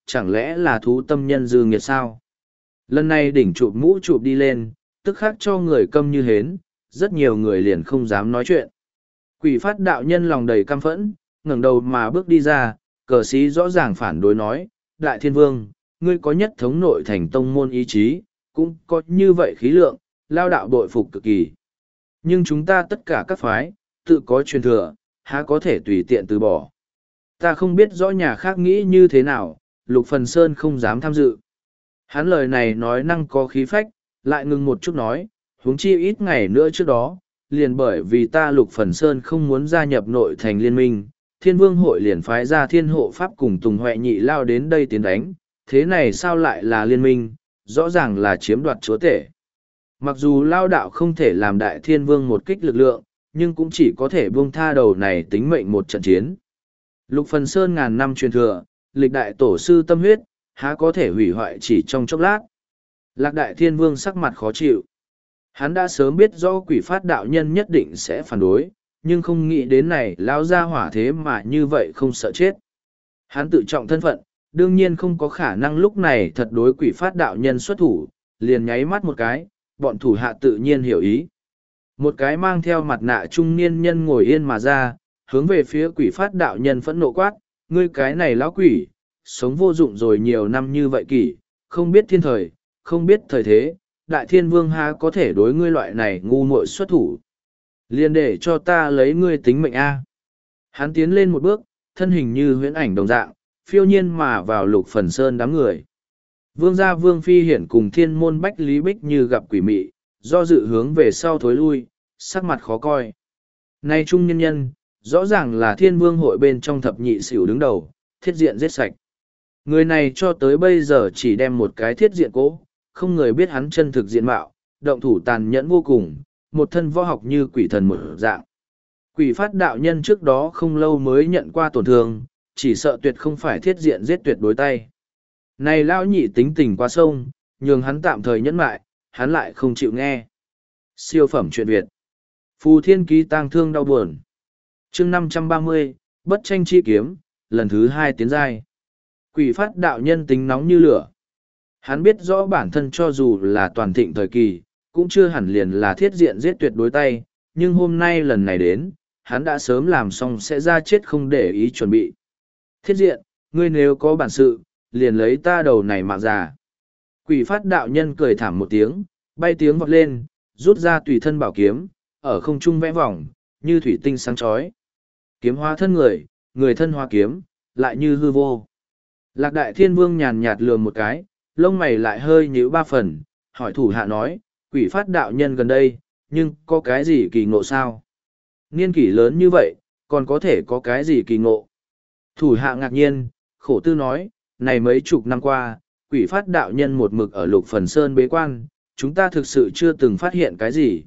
Speaker 1: chẳng lẽ là thú tâm nhân dư nghiệt sao? Lần này đỉnh chụp mũ chụp đi lên, tức khắc cho người câm như hến, rất nhiều người liền không dám nói chuyện. Quỷ phát đạo nhân lòng đầy căm phẫn, ngẩng đầu mà bước đi ra, cờ sĩ rõ ràng phản đối nói, Đại Thiên Vương, ngươi có nhất thống nội thành tông môn ý chí, cũng có như vậy khí lượng, lao đạo bội phục cực kỳ. Nhưng chúng ta tất cả các phái, tự có truyền thừa, há có thể tùy tiện từ bỏ. Ta không biết rõ nhà khác nghĩ như thế nào, Lục Phần Sơn không dám tham dự. Hắn lời này nói năng có khí phách, lại ngừng một chút nói, huống chi ít ngày nữa trước đó, liền bởi vì ta Lục Phần Sơn không muốn gia nhập nội thành liên minh, Thiên Vương hội liền phái ra Thiên Hộ Pháp cùng Tùng Huệ Nhị lao đến đây tiến đánh, thế này sao lại là liên minh, rõ ràng là chiếm đoạt chúa tể. Mặc dù lao đạo không thể làm Đại Thiên Vương một kích lực lượng, nhưng cũng chỉ có thể buông tha đầu này tính mệnh một trận chiến. Lục Phần Sơn ngàn năm truyền thừa, lịch đại tổ sư tâm huyết, há có thể hủy hoại chỉ trong chốc lát. Lạc Đại Thiên Vương sắc mặt khó chịu. Hắn đã sớm biết rõ quỷ phát đạo nhân nhất định sẽ phản đối, nhưng không nghĩ đến này lao ra hỏa thế mà như vậy không sợ chết. Hắn tự trọng thân phận, đương nhiên không có khả năng lúc này thật đối quỷ phát đạo nhân xuất thủ, liền nháy mắt một cái, bọn thủ hạ tự nhiên hiểu ý. Một cái mang theo mặt nạ trung niên nhân ngồi yên mà ra, hướng về phía quỷ phát đạo nhân phẫn nộ quát, ngươi cái này lão quỷ, sống vô dụng rồi nhiều năm như vậy kỷ, không biết thiên thời, không biết thời thế, Đại Thiên Vương há có thể đối ngươi loại này ngu muội xuất thủ. Liền để cho ta lấy ngươi tính mệnh A. Hắn tiến lên một bước, thân hình như huyễn ảnh đồng dạng, phiêu nhiên mà vào Lục Phần Sơn đám người. Vương gia Vương Phi Hiển cùng Thiên Môn Bách Lý Bích như gặp quỷ mị, do dự hướng về sau thối lui, sắc mặt khó coi. Nay trung nhân nhân, rõ ràng là Thiên Vương hội bên trong thập nhị xỉu đứng đầu, thiết diện giết sạch. Người này cho tới bây giờ chỉ đem một cái thiết diện cố, không người biết hắn chân thực diện mạo, động thủ tàn nhẫn vô cùng, một thân võ học như quỷ thần một dạng. Quỷ phát đạo nhân trước đó không lâu mới nhận qua tổn thương, chỉ sợ tuyệt không phải thiết diện giết tuyệt đối tay. Này lão nhị tính tình quá sông, nhường hắn tạm thời nhẫn mại, hắn lại không chịu nghe. Siêu phẩm truyện Việt. Phù Thiên Ký tang thương đau buồn. Chương 530, Bất tranh chi kiếm, lần thứ 2 tiến giai. Quỷ phát đạo nhân tính nóng như lửa. Hắn biết rõ bản thân cho dù là toàn thịnh thời kỳ, cũng chưa hẳn liền là thiết diện giết tuyệt đối tay, nhưng hôm nay lần này đến, hắn đã sớm làm xong sẽ ra chết không để ý chuẩn bị. Thiết diện, ngươi nếu có bản sự, liền lấy ta đầu này mạng già. Quỷ phát đạo nhân cười thảm một tiếng, bay tiếng vọt lên, rút ra tùy thân bảo kiếm, ở không trung vẽ vòng, như thủy tinh sáng chói. Kiếm hóa thân người, người thân hóa kiếm, lại như hư vô. Lạc Đại Thiên Vương nhàn nhạt lườm một cái, lông mày lại hơi nhíu ba phần, hỏi thủ hạ nói, quỷ phát đạo nhân gần đây, nhưng có cái gì kỳ ngộ sao? Niên kỷ lớn như vậy, còn có thể có cái gì kỳ ngộ? Thủ hạ ngạc nhiên, khổ tư nói, này mấy chục năm qua, quỷ phát đạo nhân một mực ở Lục Phần Sơn bế quan, chúng ta thực sự chưa từng phát hiện cái gì.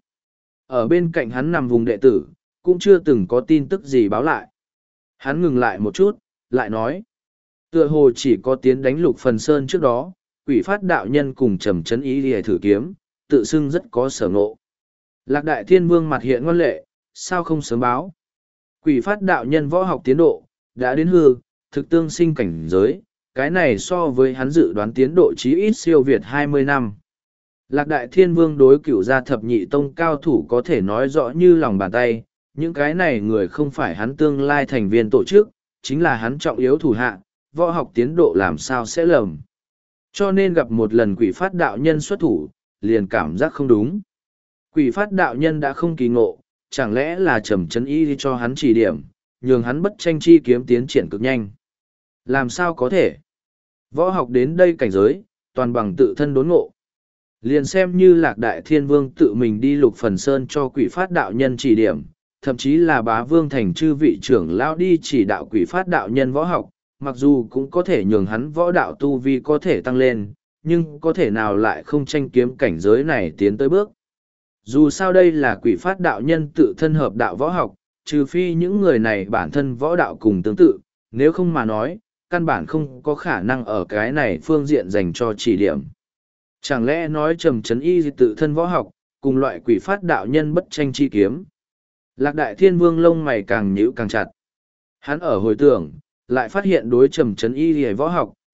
Speaker 1: Ở bên cạnh hắn nằm vùng đệ tử, cũng chưa từng có tin tức gì báo lại. Hắn ngừng lại một chút, lại nói, tựa hồ chỉ có tiến đánh Lục Phần Sơn trước đó, quỷ phát đạo nhân cùng trầm chấn ý để thử kiếm, tự xưng rất có sở ngộ. Lạc Đại Thiên Vương mặt hiện ngoan lệ, sao không sớm báo? Quỷ phát đạo nhân võ học tiến độ, đã đến hư, thực tương sinh cảnh giới, cái này so với hắn dự đoán tiến độ chí ít siêu việt 20 năm. Lạc Đại Thiên Vương đối cửu gia thập nhị tông cao thủ có thể nói rõ như lòng bàn tay, những cái này người không phải hắn tương lai thành viên tổ chức, chính là hắn trọng yếu thủ hạ, võ học tiến độ làm sao sẽ lầm. Cho nên gặp một lần quỷ phát đạo nhân xuất thủ, liền cảm giác không đúng. Quỷ phát đạo nhân đã không kỳ ngộ, chẳng lẽ là trầm chấn y cho hắn chỉ điểm, nhường hắn bất tranh chi kiếm tiến triển cực nhanh. Làm sao có thể? Võ học đến đây cảnh giới, toàn bằng tự thân đốn ngộ. Liền xem như Lạc Đại Thiên Vương tự mình đi Lục Phần Sơn cho quỷ phát đạo nhân chỉ điểm, thậm chí là Bá Vương thành chư vị trưởng lão đi chỉ đạo quỷ phát đạo nhân võ học, mặc dù cũng có thể nhường hắn võ đạo tu vi có thể tăng lên, nhưng có thể nào lại không tranh kiếm cảnh giới này tiến tới bước. Dù sao đây là quỷ phát đạo nhân tự thân hợp đạo võ học, trừ phi những người này bản thân võ đạo cùng tương tự, nếu không mà nói, căn bản không có khả năng ở cái này phương diện dành cho chỉ điểm. Chẳng lẽ nói trầm chấn y tự thân võ học, cùng loại quỷ phát đạo nhân bất tranh chi kiếm. Lạc Đại Thiên Vương lông mày càng nhíu càng chặt. Hắn ở hồi tưởng, lại phát hiện đối trầm chấn y võ học,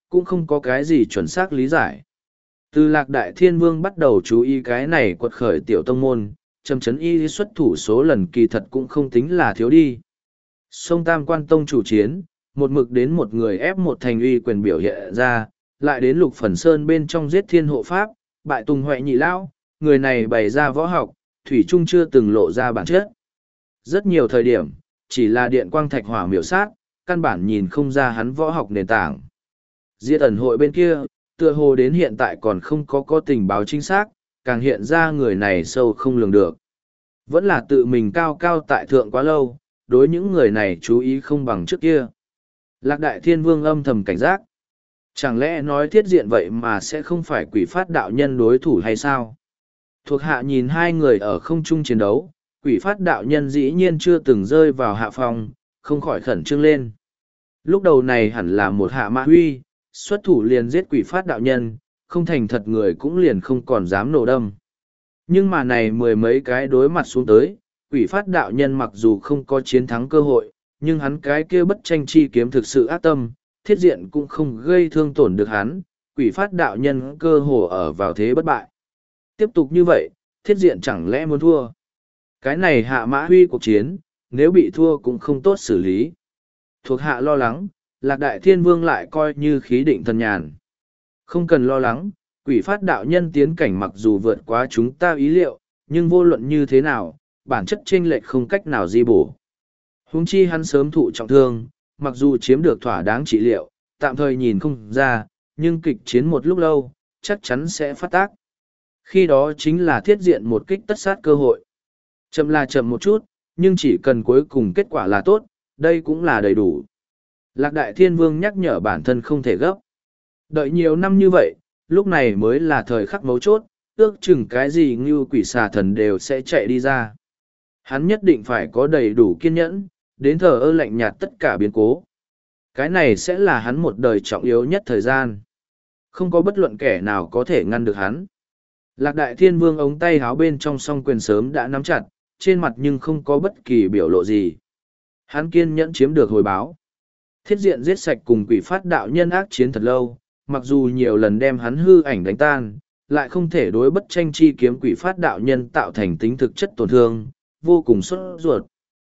Speaker 1: cũng không có cái gì chuẩn xác lý giải. Từ Lạc Đại Thiên Vương bắt đầu chú ý cái này quật khởi tiểu tông môn, Trầm Chấn Y xuất thủ số lần kỳ thật cũng không tính là thiếu đi. Sông Tam Quan Tông chủ chiến, một mực đến một người ép một thành uy quyền biểu hiện ra, lại đến Lục Phần Sơn bên trong giết thiên hộ pháp, bại Tùng Huệ nhị lão, người này bày ra võ học, thủy trung chưa từng lộ ra bản chất. Rất nhiều thời điểm, chỉ là điện quang thạch hỏa miểu sát, căn bản nhìn không ra hắn võ học nền tảng. Diệt ẩn hội bên kia, tựa hồ đến hiện tại còn không có tình báo chính xác, càng hiện ra người này sâu không lường được. Vẫn là tự mình cao cao tại thượng quá lâu, đối những người này chú ý không bằng trước kia. Lạc Đại Thiên Vương âm thầm cảnh giác. Chẳng lẽ nói thiết diện vậy mà sẽ không phải quỷ phát đạo nhân đối thủ hay sao? Thuộc hạ nhìn hai người ở không trung chiến đấu, quỷ phát đạo nhân dĩ nhiên chưa từng rơi vào hạ phòng, không khỏi khẩn trương lên. Lúc đầu này hẳn là một hạ mã huy, xuất thủ liền giết quỷ phát đạo nhân, không thành thật người cũng liền không còn dám nổ đâm. Nhưng mà này mười mấy cái đối mặt xuống tới, quỷ phát đạo nhân mặc dù không có chiến thắng cơ hội, nhưng hắn cái kia bất tranh chi kiếm thực sự ác tâm, thiết diện cũng không gây thương tổn được hắn, quỷ phát đạo nhân cơ hồ ở vào thế bất bại. Tiếp tục như vậy, thiết diện chẳng lẽ muốn thua? Cái này hạ mã huy cuộc chiến, nếu bị thua cũng không tốt xử lý. Thuộc hạ lo lắng, Lạc Đại Thiên Vương lại coi như khí định thần nhàn. Không cần lo lắng, quỷ phát đạo nhân tiến cảnh mặc dù vượt quá chúng ta ý liệu, nhưng vô luận như thế nào, bản chất chênh lệch không cách nào di bổ. Huống chi hắn sớm thụ trọng thương, mặc dù chiếm được thỏa đáng trị liệu, tạm thời nhìn không ra, nhưng kịch chiến một lúc lâu, chắc chắn sẽ phát tác. Khi đó chính là thiết diện một kích tất sát cơ hội. Chậm là chậm một chút, nhưng chỉ cần cuối cùng kết quả là tốt, đây cũng là đầy đủ. Lạc Đại Thiên Vương nhắc nhở bản thân không thể gấp. Đợi nhiều năm như vậy, lúc này mới là thời khắc mấu chốt, ước chừng cái gì như quỷ xà thần đều sẽ chạy đi ra. Hắn nhất định phải có đầy đủ kiên nhẫn, đến thờ ơ lạnh nhạt tất cả biến cố. Cái này sẽ là hắn một đời trọng yếu nhất thời gian. Không có bất luận kẻ nào có thể ngăn được hắn. Lạc Đại Thiên Vương ống tay háo bên trong song quyền sớm đã nắm chặt, trên mặt nhưng không có bất kỳ biểu lộ gì. Hắn kiên nhẫn chiếm được hồi báo. Thiết diện giết sạch cùng quỷ phát đạo nhân ác chiến thật lâu, mặc dù nhiều lần đem hắn hư ảnh đánh tan, lại không thể đối bất tranh chi kiếm quỷ phát đạo nhân tạo thành tính thực chất tổn thương, vô cùng sốt ruột.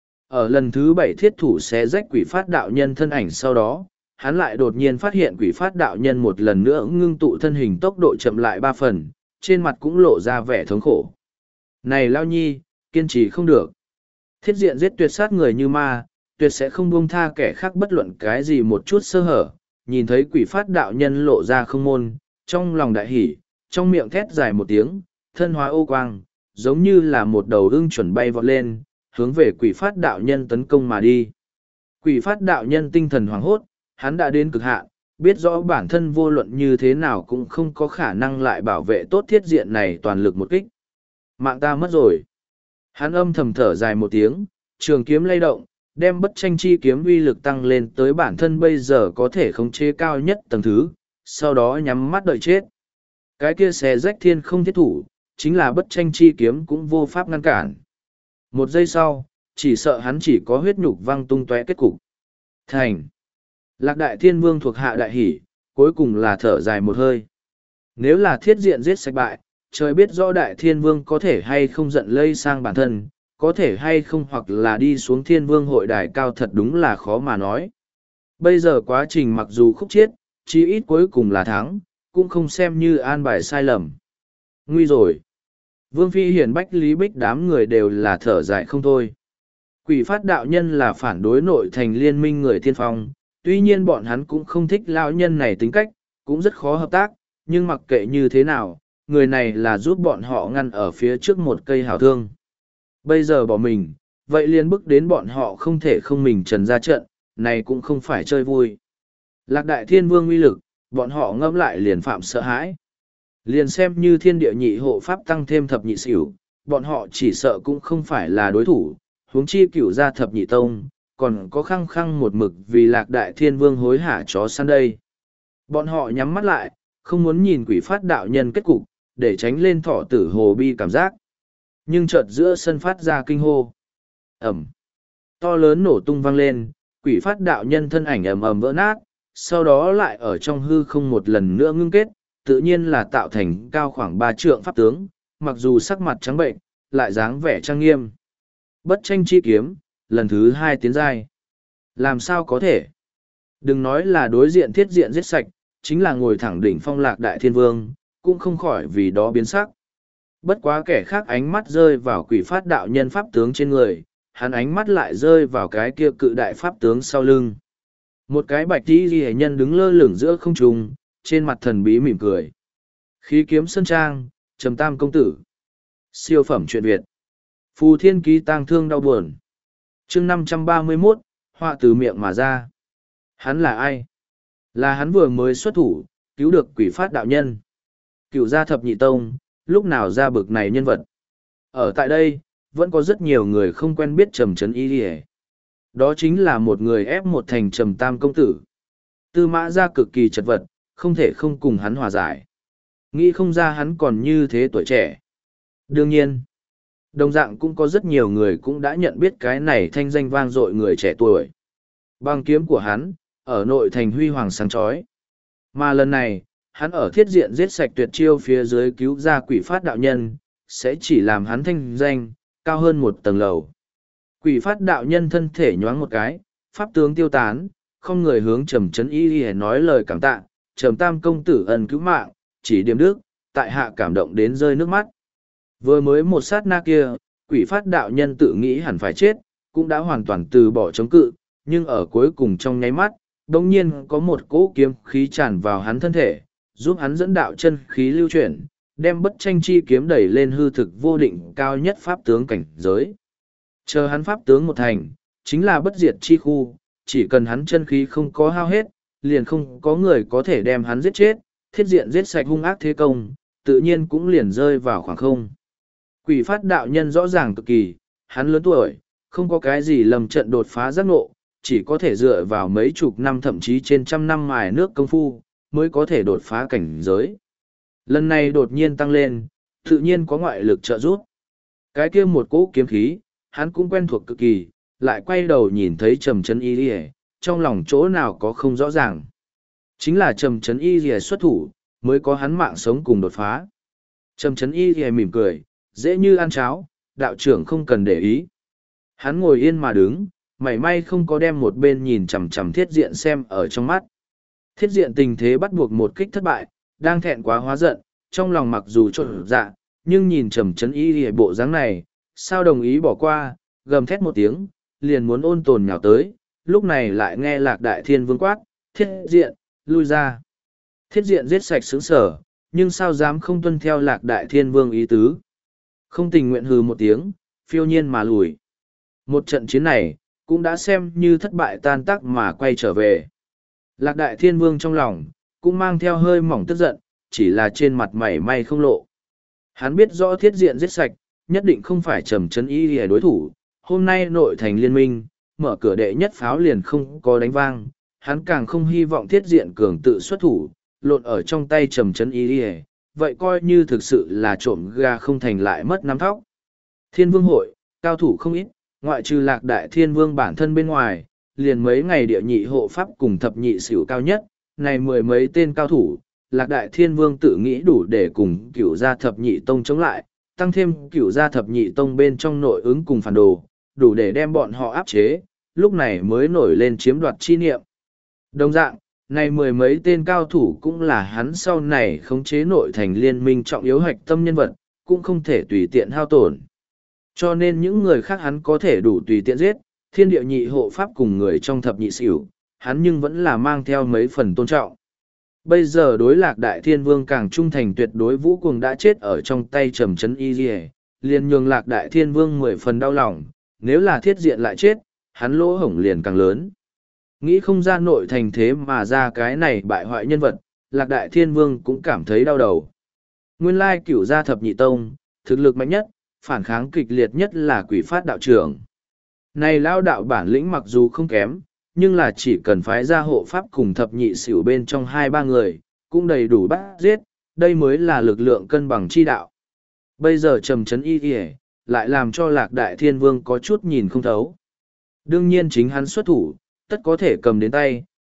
Speaker 1: Ở lần thứ 7 thiết thủ xé rách quỷ phát đạo nhân thân ảnh sau đó, hắn lại đột nhiên phát hiện quỷ phát đạo nhân một lần nữa ngưng tụ thân hình tốc độ chậm lại 3 phần, trên mặt cũng lộ ra vẻ thống khổ. Này Lao Nhi, kiên trì không được. Thiết diện giết tuyệt sát người như ma, tuyệt sẽ không buông tha kẻ khác bất luận cái gì một chút sơ hở. Nhìn thấy quỷ phát đạo nhân lộ ra không môn, trong lòng đại hỉ, trong miệng thét dài một tiếng, thân hóa ô quang, giống như là một đầu ưng chuẩn bay vọt lên, hướng về quỷ phát đạo nhân tấn công mà đi. Quỷ phát đạo nhân tinh thần hoảng hốt, hắn đã đến cực hạn, biết rõ bản thân vô luận như thế nào cũng không có khả năng lại bảo vệ tốt thiết diện này toàn lực một kích. Mạng ta mất rồi. Hắn âm thầm thở dài một tiếng, trường kiếm lay động, đem bất tranh chi kiếm uy lực tăng lên tới bản thân bây giờ có thể khống chế cao nhất tầng thứ, sau đó nhắm mắt đợi chết. Cái kia xé rách thiên không thiết thủ, chính là bất tranh chi kiếm cũng vô pháp ngăn cản. Một giây sau, chỉ sợ hắn chỉ có huyết nhục văng tung tóe kết cục. Thành. Lạc Đại Thiên Vương thuộc hạ đại hỉ, cuối cùng là thở dài một hơi. Nếu là thiết diện giết sạch bại, trời biết rõ Đại Thiên Vương có thể hay không giận lây sang bản thân, có thể hay không hoặc là đi xuống Thiên Vương hội đài cao thật đúng là khó mà nói. Bây giờ quá trình mặc dù khúc chiết, chí ít cuối cùng là thắng, cũng không xem như an bài sai lầm. Nguy rồi. Vương Phi Hiển Bách Lý Bích đám người đều là thở dài không thôi. Quỷ phát đạo nhân là phản đối nội thành liên minh người tiên phong, tuy nhiên bọn hắn cũng không thích lão nhân này tính cách, cũng rất khó hợp tác, nhưng mặc kệ như thế nào, người này là giúp bọn họ ngăn ở phía trước một cây hảo thương. Bây giờ bỏ mình, vậy liền bức đến bọn họ không thể không mình trần ra trận, này cũng không phải chơi vui. Lạc Đại Thiên Vương uy lực, bọn họ ngâm lại liền phạm sợ hãi. Liền xem như thiên địa nhị hộ pháp tăng thêm thập nhị xỉu, bọn họ chỉ sợ cũng không phải là đối thủ, huống chi cửu ra thập nhị tông, còn có khăng khăng một mực vì Lạc Đại Thiên Vương hối hả chó săn đây. Bọn họ nhắm mắt lại, không muốn nhìn quỷ phát đạo nhân kết cục, để tránh lên thọ tử hồ bi cảm giác. Nhưng chợt giữa sân phát ra kinh hô. Ẩm. To lớn nổ tung vang lên, quỷ phát đạo nhân thân ảnh ầm ầm vỡ nát, sau đó lại ở trong hư không một lần nữa ngưng kết, tự nhiên là tạo thành cao khoảng 3 trượng pháp tướng, mặc dù sắc mặt trắng bệnh, lại dáng vẻ trang nghiêm. Bất tranh chi kiếm, lần thứ 2 tiến giai. Làm sao có thể? Đừng nói là đối diện thiết diện giết sạch, chính là ngồi thẳng đỉnh phong Lạc Đại Thiên Vương, cũng không khỏi vì đó biến sắc. Bất quá kẻ khác ánh mắt rơi vào Quỷ Phát đạo nhân pháp tướng trên người, hắn ánh mắt lại rơi vào cái kia cự đại pháp tướng sau lưng. Một cái bạch tí ghi nhân đứng lơ lửng giữa không trung, trên mặt thần bí mỉm cười. Khí kiếm sơn trang, trầm tam công tử. Siêu phẩm truyện Việt. Phù thiên ký tang thương đau buồn. chương 531, họa từ miệng mà ra. Hắn là ai? Là hắn vừa mới xuất thủ, cứu được Quỷ Phát đạo nhân. Cựu gia thập nhị tông, lúc nào ra bực này nhân vật. Ở tại đây, vẫn có rất nhiều người không quen biết Trầm Trấn Y Lìa. Đó chính là một người ép một thành Trầm Tam công tử. Tư Mã Gia cực kỳ chật vật, không thể không cùng hắn hòa giải. Nghĩ không ra hắn còn như thế tuổi trẻ. Đương nhiên, đồng dạng cũng có rất nhiều người cũng đã nhận biết cái này thanh danh vang dội người trẻ tuổi. Bằng kiếm của hắn, ở nội thành huy hoàng sáng chói. Mà lần này, hắn ở thiết diện giết sạch tuyệt chiêu phía dưới cứu ra Quỷ Phát đạo nhân, sẽ chỉ làm hắn thanh danh cao hơn một tầng lầu. Quỷ Phát đạo nhân thân thể nhoáng một cái, pháp tướng tiêu tán, không người hướng Trầm Trấn Y Y nói lời cảm tạ, Trầm Tam công tử ân cứu mạng, chỉ điểm đức, tại hạ cảm động đến rơi nước mắt. Vừa mới một sát na kia, Quỷ Phát đạo nhân tự nghĩ hẳn phải chết, cũng đã hoàn toàn từ bỏ chống cự, nhưng ở cuối cùng trong nháy mắt, đột nhiên có một cỗ kiếm khí tràn vào hắn thân thể, giúp hắn dẫn đạo chân khí lưu chuyển, đem bất tranh chi kiếm đẩy lên hư thực vô định cao nhất pháp tướng cảnh giới. Chờ hắn pháp tướng một thành, chính là bất diệt chi khu, chỉ cần hắn chân khí không có hao hết, liền không có người có thể đem hắn giết chết, thiết diện giết sạch hung ác thế công, tự nhiên cũng liền rơi vào khoảng không. Quỷ Phát đạo nhân rõ ràng cực kỳ, hắn lớn tuổi, không có cái gì lầm trận đột phá giác ngộ, chỉ có thể dựa vào mấy chục năm thậm chí trên trăm năm mài nước công phu, mới có thể đột phá cảnh giới. Lần này đột nhiên tăng lên, tự nhiên có ngoại lực trợ giúp. Cái kia một cỗ kiếm khí, hắn cũng quen thuộc cực kỳ, lại quay đầu nhìn thấy Trầm Trấn Y Lìa, trong lòng chỗ nào có không rõ ràng. Chính là Trầm Trấn Y Lìa xuất thủ, mới có hắn mạng sống cùng đột phá. Trầm Trấn Y Lìa mỉm cười, dễ như ăn cháo, đạo trưởng không cần để ý. Hắn ngồi yên mà đứng, mảy may không có đem một bên nhìn chằm chằm thiết diện xem ở trong mắt. Thiết diện tình thế bắt buộc một kích thất bại, đang thẹn quá hóa giận, trong lòng mặc dù trộn dạ, nhưng nhìn Trầm Trấn Y Lìa bộ dáng này, sao đồng ý bỏ qua, gầm thét một tiếng, liền muốn ôn tồn nhào tới, lúc này lại nghe Lạc Đại Thiên Vương quát, thiết diện, lui ra. Thiết diện giết sạch sướng sở, nhưng sao dám không tuân theo Lạc Đại Thiên Vương ý tứ. Không tình nguyện hừ một tiếng, phiêu nhiên mà lùi. Một trận chiến này, cũng đã xem như thất bại tan tác mà quay trở về. Lạc Đại Thiên Vương trong lòng, cũng mang theo hơi mỏng tức giận, chỉ là trên mặt mảy may không lộ. Hắn biết rõ thiết diện giết sạch, nhất định không phải Trầm Trấn Y Lìa đối thủ. Hôm nay nội thành liên minh, mở cửa đệ nhất pháo liền không có đánh vang. Hắn càng không hy vọng thiết diện cường tự xuất thủ, lộn ở trong tay Trầm Trấn Y Lìa. Vậy coi như thực sự là trộm gà không thành lại mất nắm thóc. Thiên Vương hội, cao thủ không ít, ngoại trừ Lạc Đại Thiên Vương bản thân bên ngoài, liền mấy ngày địa nhị hộ pháp cùng thập nhị xỉu cao nhất, này mười mấy tên cao thủ, Lạc Đại Thiên Vương tự nghĩ đủ để cùng cửu gia thập nhị tông chống lại, tăng thêm cửu gia thập nhị tông bên trong nội ứng cùng phản đồ, đủ để đem bọn họ áp chế, lúc này mới nổi lên chiếm đoạt chi niệm. Đồng dạng, này mười mấy tên cao thủ cũng là hắn sau này khống chế nội thành liên minh trọng yếu hạch tâm nhân vật, cũng không thể tùy tiện hao tổn. Cho nên những người khác hắn có thể đủ tùy tiện giết, thiên địa nhị hộ pháp cùng người trong thập nhị xỉu, hắn nhưng vẫn là mang theo mấy phần tôn trọng. Bây giờ đối Lạc Đại Thiên Vương càng trung thành tuyệt đối vũ cuồng đã chết ở trong tay Trầm Trấn Y Lìa, liền nhường Lạc Đại Thiên Vương 10 phần đau lòng, nếu là thiết diện lại chết, hắn lỗ hổng liền càng lớn. Nghĩ không ra nội thành thế mà ra cái này bại hoại nhân vật, Lạc Đại Thiên Vương cũng cảm thấy đau đầu. Nguyên lai cửu gia thập nhị tông, thực lực mạnh nhất, phản kháng kịch liệt nhất là Quỷ Phát đạo trưởng. Này lao đạo bản lĩnh mặc dù không kém, nhưng là chỉ cần phái ra hộ pháp cùng thập nhị xỉu bên trong 2-3 người, cũng đầy đủ bắt giết, đây mới là lực lượng cân bằng chi đạo. Bây giờ Trầm Trấn Y Lìa lại làm cho Lạc Đại Thiên Vương có chút nhìn không thấu. Đương nhiên chính hắn xuất thủ, tất có thể cầm đến tay,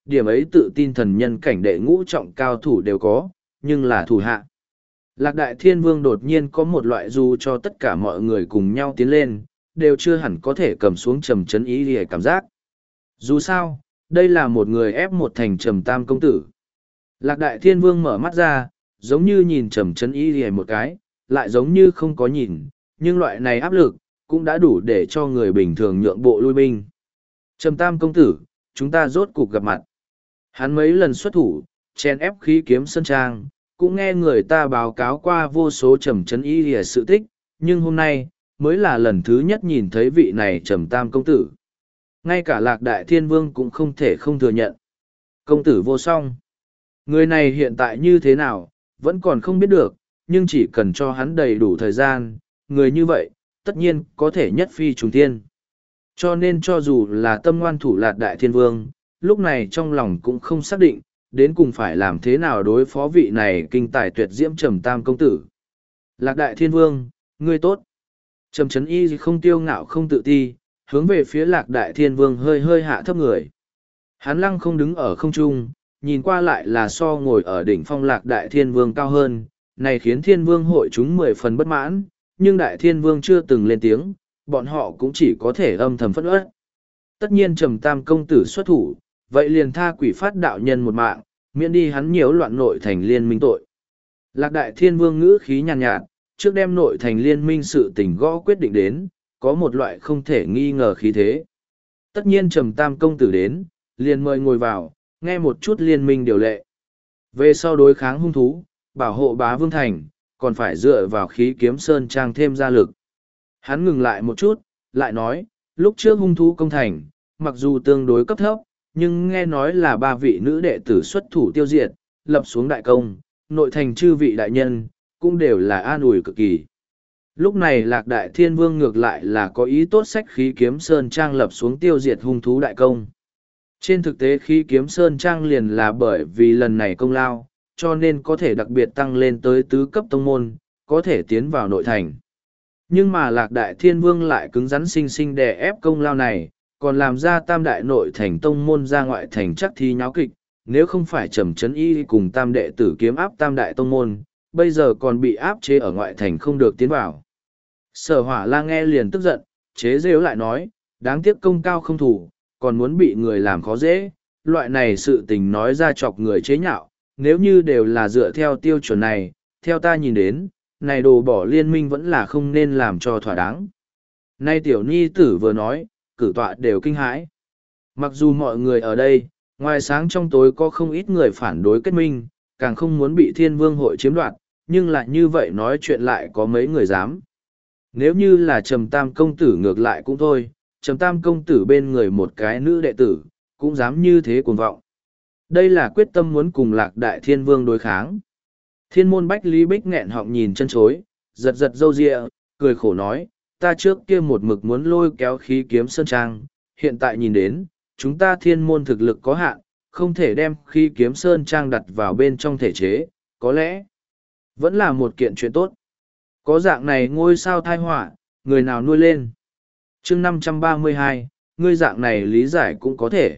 Speaker 1: điểm ấy tự tin thần nhân cảnh đệ ngũ trọng cao thủ đều có, nhưng là thủ hạ. Lạc Đại Thiên Vương đột nhiên có một loại dù cho tất cả mọi người cùng nhau tiến lên, đều chưa hẳn có thể cầm xuống trầm chấn ý để cảm giác. Dù sao, đây là một người ép một thành trầm tam công tử. Lạc Đại Thiên Vương mở mắt ra, giống như nhìn trầm chấn ý để một cái, lại giống như không có nhìn, nhưng loại này áp lực, cũng đã đủ để cho người bình thường nhượng bộ lui binh. Trầm tam công tử, chúng ta rốt cục gặp mặt. Hắn mấy lần xuất thủ, chen ép khí kiếm sơn trang, cũng nghe người ta báo cáo qua vô số trầm chấn ý lìa sự tích, nhưng hôm nay, mới là lần thứ nhất nhìn thấy vị này trầm tam công tử. Ngay cả Lạc Đại Thiên Vương cũng không thể không thừa nhận. Công tử vô song. Người này hiện tại như thế nào, vẫn còn không biết được, nhưng chỉ cần cho hắn đầy đủ thời gian, người như vậy, tất nhiên có thể nhất phi trùng thiên. Cho nên cho dù là tâm ngoan thủ Lạc Đại Thiên Vương, lúc này trong lòng cũng không xác định, đến cùng phải làm thế nào đối phó vị này kinh tài tuyệt diễm trầm tam công tử. Lạc Đại Thiên Vương, ngươi tốt. Trầm chấn y không tiêu ngạo không tự ti, hướng về phía Lạc Đại Thiên Vương hơi hơi hạ thấp người. Hắn lăng không đứng ở không trung, nhìn qua lại là so ngồi ở đỉnh phong Lạc Đại Thiên Vương cao hơn, này khiến Thiên Vương hội chúng 10 phần bất mãn, nhưng Đại Thiên Vương chưa từng lên tiếng, bọn họ cũng chỉ có thể âm thầm phẫn uất. Tất nhiên trầm tam công tử xuất thủ, vậy liền tha quỷ phát đạo nhân một mạng, miễn đi hắn nhiễu loạn nội thành liên minh tội. Lạc Đại Thiên Vương ngữ khí nhàn nhạt, trước đem nội thành liên minh sự tình gõ quyết định đến, có một loại không thể nghi ngờ khí thế. Tất nhiên trầm tam công tử đến, liền mời ngồi vào, nghe một chút liên minh điều lệ. Về sau đối kháng hung thú, bảo hộ bá vương thành, còn phải dựa vào khí kiếm sơn trang thêm gia lực. Hắn ngừng lại một chút, lại nói, lúc trước hung thú công thành, mặc dù tương đối cấp thấp, nhưng nghe nói là 3 vị nữ đệ tử xuất thủ tiêu diệt, lập xuống đại công, nội thành chư vị đại nhân, cũng đều là an ủi cực kỳ. Lúc này Lạc Đại Thiên Vương ngược lại là có ý tốt sách khí kiếm sơn trang lập xuống tiêu diệt hung thú đại công. Trên thực tế khí kiếm sơn trang liền là bởi vì lần này công lao, cho nên có thể đặc biệt tăng lên tới tứ cấp tông môn, có thể tiến vào nội thành. Nhưng mà Lạc Đại Thiên Vương lại cứng rắn sinh sinh đè ép công lao này, còn làm ra tam đại nội thành tông môn ra ngoại thành chắc thi nháo kịch, nếu không phải trầm chấn y cùng tam đệ tử kiếm áp tam đại tông môn, bây giờ còn bị áp chế ở ngoại thành không được tiến vào. Sở Hỏa La nghe liền tức giận, chế rêu lại nói, đáng tiếc công cao không thủ, còn muốn bị người làm khó dễ, loại này sự tình nói ra chọc người chế nhạo, nếu như đều là dựa theo tiêu chuẩn này, theo ta nhìn đến, này đồ bỏ liên minh vẫn là không nên làm cho thỏa đáng. Nay tiểu nhi tử vừa nói, cử tọa đều kinh hãi. Mặc dù mọi người ở đây, ngoài sáng trong tối có không ít người phản đối kết minh, càng không muốn bị thiên vương hội chiếm đoạt, nhưng lại như vậy nói chuyện lại có mấy người dám. Nếu như là trầm tam công tử ngược lại cũng thôi, trầm tam công tử bên người một cái nữ đệ tử, cũng dám như thế cuồng vọng. Đây là quyết tâm muốn cùng Lạc Đại Thiên Vương đối kháng. Thiên môn Bách Lý Bích nghẹn họng nhìn chân chối, giật giật râu ria, cười khổ nói, ta trước kia một mực muốn lôi kéo khí kiếm sơn trang, hiện tại nhìn đến, chúng ta thiên môn thực lực có hạn, không thể đem khí kiếm sơn trang đặt vào bên trong thể chế, có lẽ vẫn là một kiện chuyện tốt. Có dạng này ngôi sao thai họa, người nào nuôi lên. chương 532, ngươi dạng này lý giải cũng có thể.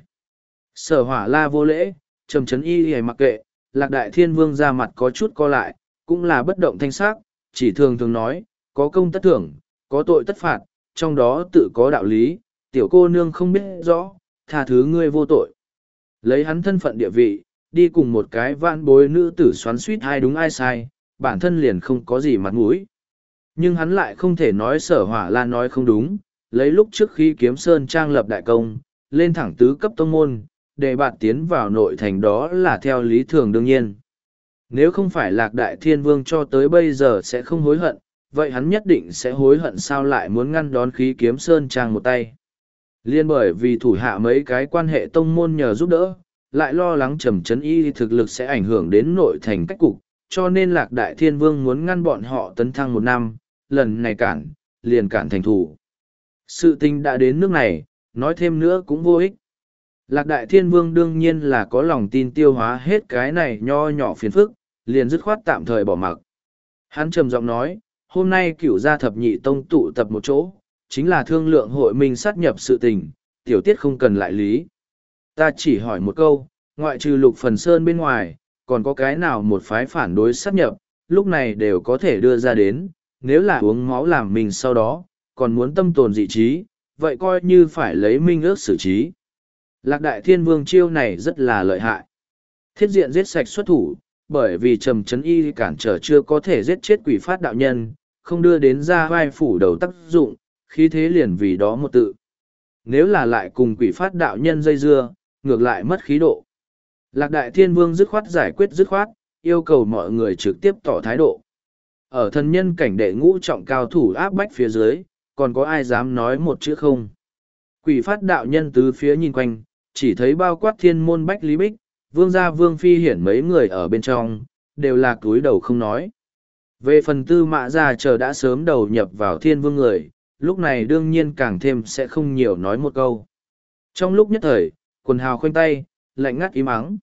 Speaker 1: Sở Hỏa La vô lễ, trầm chấn y hề mặc kệ, Lạc Đại Thiên Vương ra mặt có chút co lại, cũng là bất động thanh sắc, chỉ thường thường nói, có công tất thưởng, có tội tất phạt, trong đó tự có đạo lý, tiểu cô nương không biết rõ, tha thứ ngươi vô tội. Lấy hắn thân phận địa vị, đi cùng một cái vạn bối nữ tử xoắn suýt ai đúng ai sai, bản thân liền không có gì mặt mũi. Nhưng hắn lại không thể nói Sở Hỏa La nói không đúng, lấy lúc trước khi kiếm sơn trang lập đại công, lên thẳng tứ cấp tông môn, để bạn tiến vào nội thành đó là theo lý thường đương nhiên. Nếu không phải Lạc Đại Thiên Vương cho tới bây giờ sẽ không hối hận, vậy hắn nhất định sẽ hối hận sao lại muốn ngăn đón khí kiếm sơn trang một tay. Liên bởi vì thủ hạ mấy cái quan hệ tông môn nhờ giúp đỡ, lại lo lắng trầm chấn y thực lực sẽ ảnh hưởng đến nội thành cách cục, cho nên Lạc Đại Thiên Vương muốn ngăn bọn họ tấn thăng 1 năm, lần này cản, liền cản thành thủ. Sự tình đã đến nước này, nói thêm nữa cũng vô ích. Lạc Đại Thiên Vương đương nhiên là có lòng tin tiêu hóa hết cái này nho nhỏ phiền phức, liền dứt khoát tạm thời bỏ mặc. Hắn trầm giọng nói, hôm nay cửu gia thập nhị tông tụ tập một chỗ, chính là thương lượng hội minh sát nhập sự tình, tiểu tiết không cần lại lý. Ta chỉ hỏi một câu, ngoại trừ Lục Phần Sơn bên ngoài, còn có cái nào một phái phản đối sát nhập, lúc này đều có thể đưa ra đến, nếu là uống máu làm mình sau đó, còn muốn tâm tồn dị trí, vậy coi như phải lấy minh ước xử trí. Lạc Đại Thiên Vương chiêu này rất là lợi hại. Thiết diện giết sạch xuất thủ, bởi vì Trầm Trấn Y cản trở chưa có thể giết chết Quỷ Phát đạo nhân, không đưa đến ra vai phủ đầu tác dụng, khí thế liền vì đó một tự. Nếu là lại cùng Quỷ Phát đạo nhân dây dưa, ngược lại mất khí độ. Lạc Đại Thiên Vương dứt khoát giải quyết dứt khoát, yêu cầu mọi người trực tiếp tỏ thái độ. Ở thần nhân cảnh đệ ngũ trọng cao thủ áp bách phía dưới, còn có ai dám nói một chữ không? Quỷ Phát đạo nhân tứ phía nhìn quanh, chỉ thấy bao quát thiên môn bách lý bích, vương gia vương phi hiển mấy người ở bên trong, đều là cúi đầu không nói. Về phần Tư Mã Gia chờ đã sớm đầu nhập vào thiên vương người, lúc này đương nhiên càng thêm sẽ không nhiều nói một câu. Trong lúc nhất thời, quần hào khoanh tay, lạnh ngắt im ắng.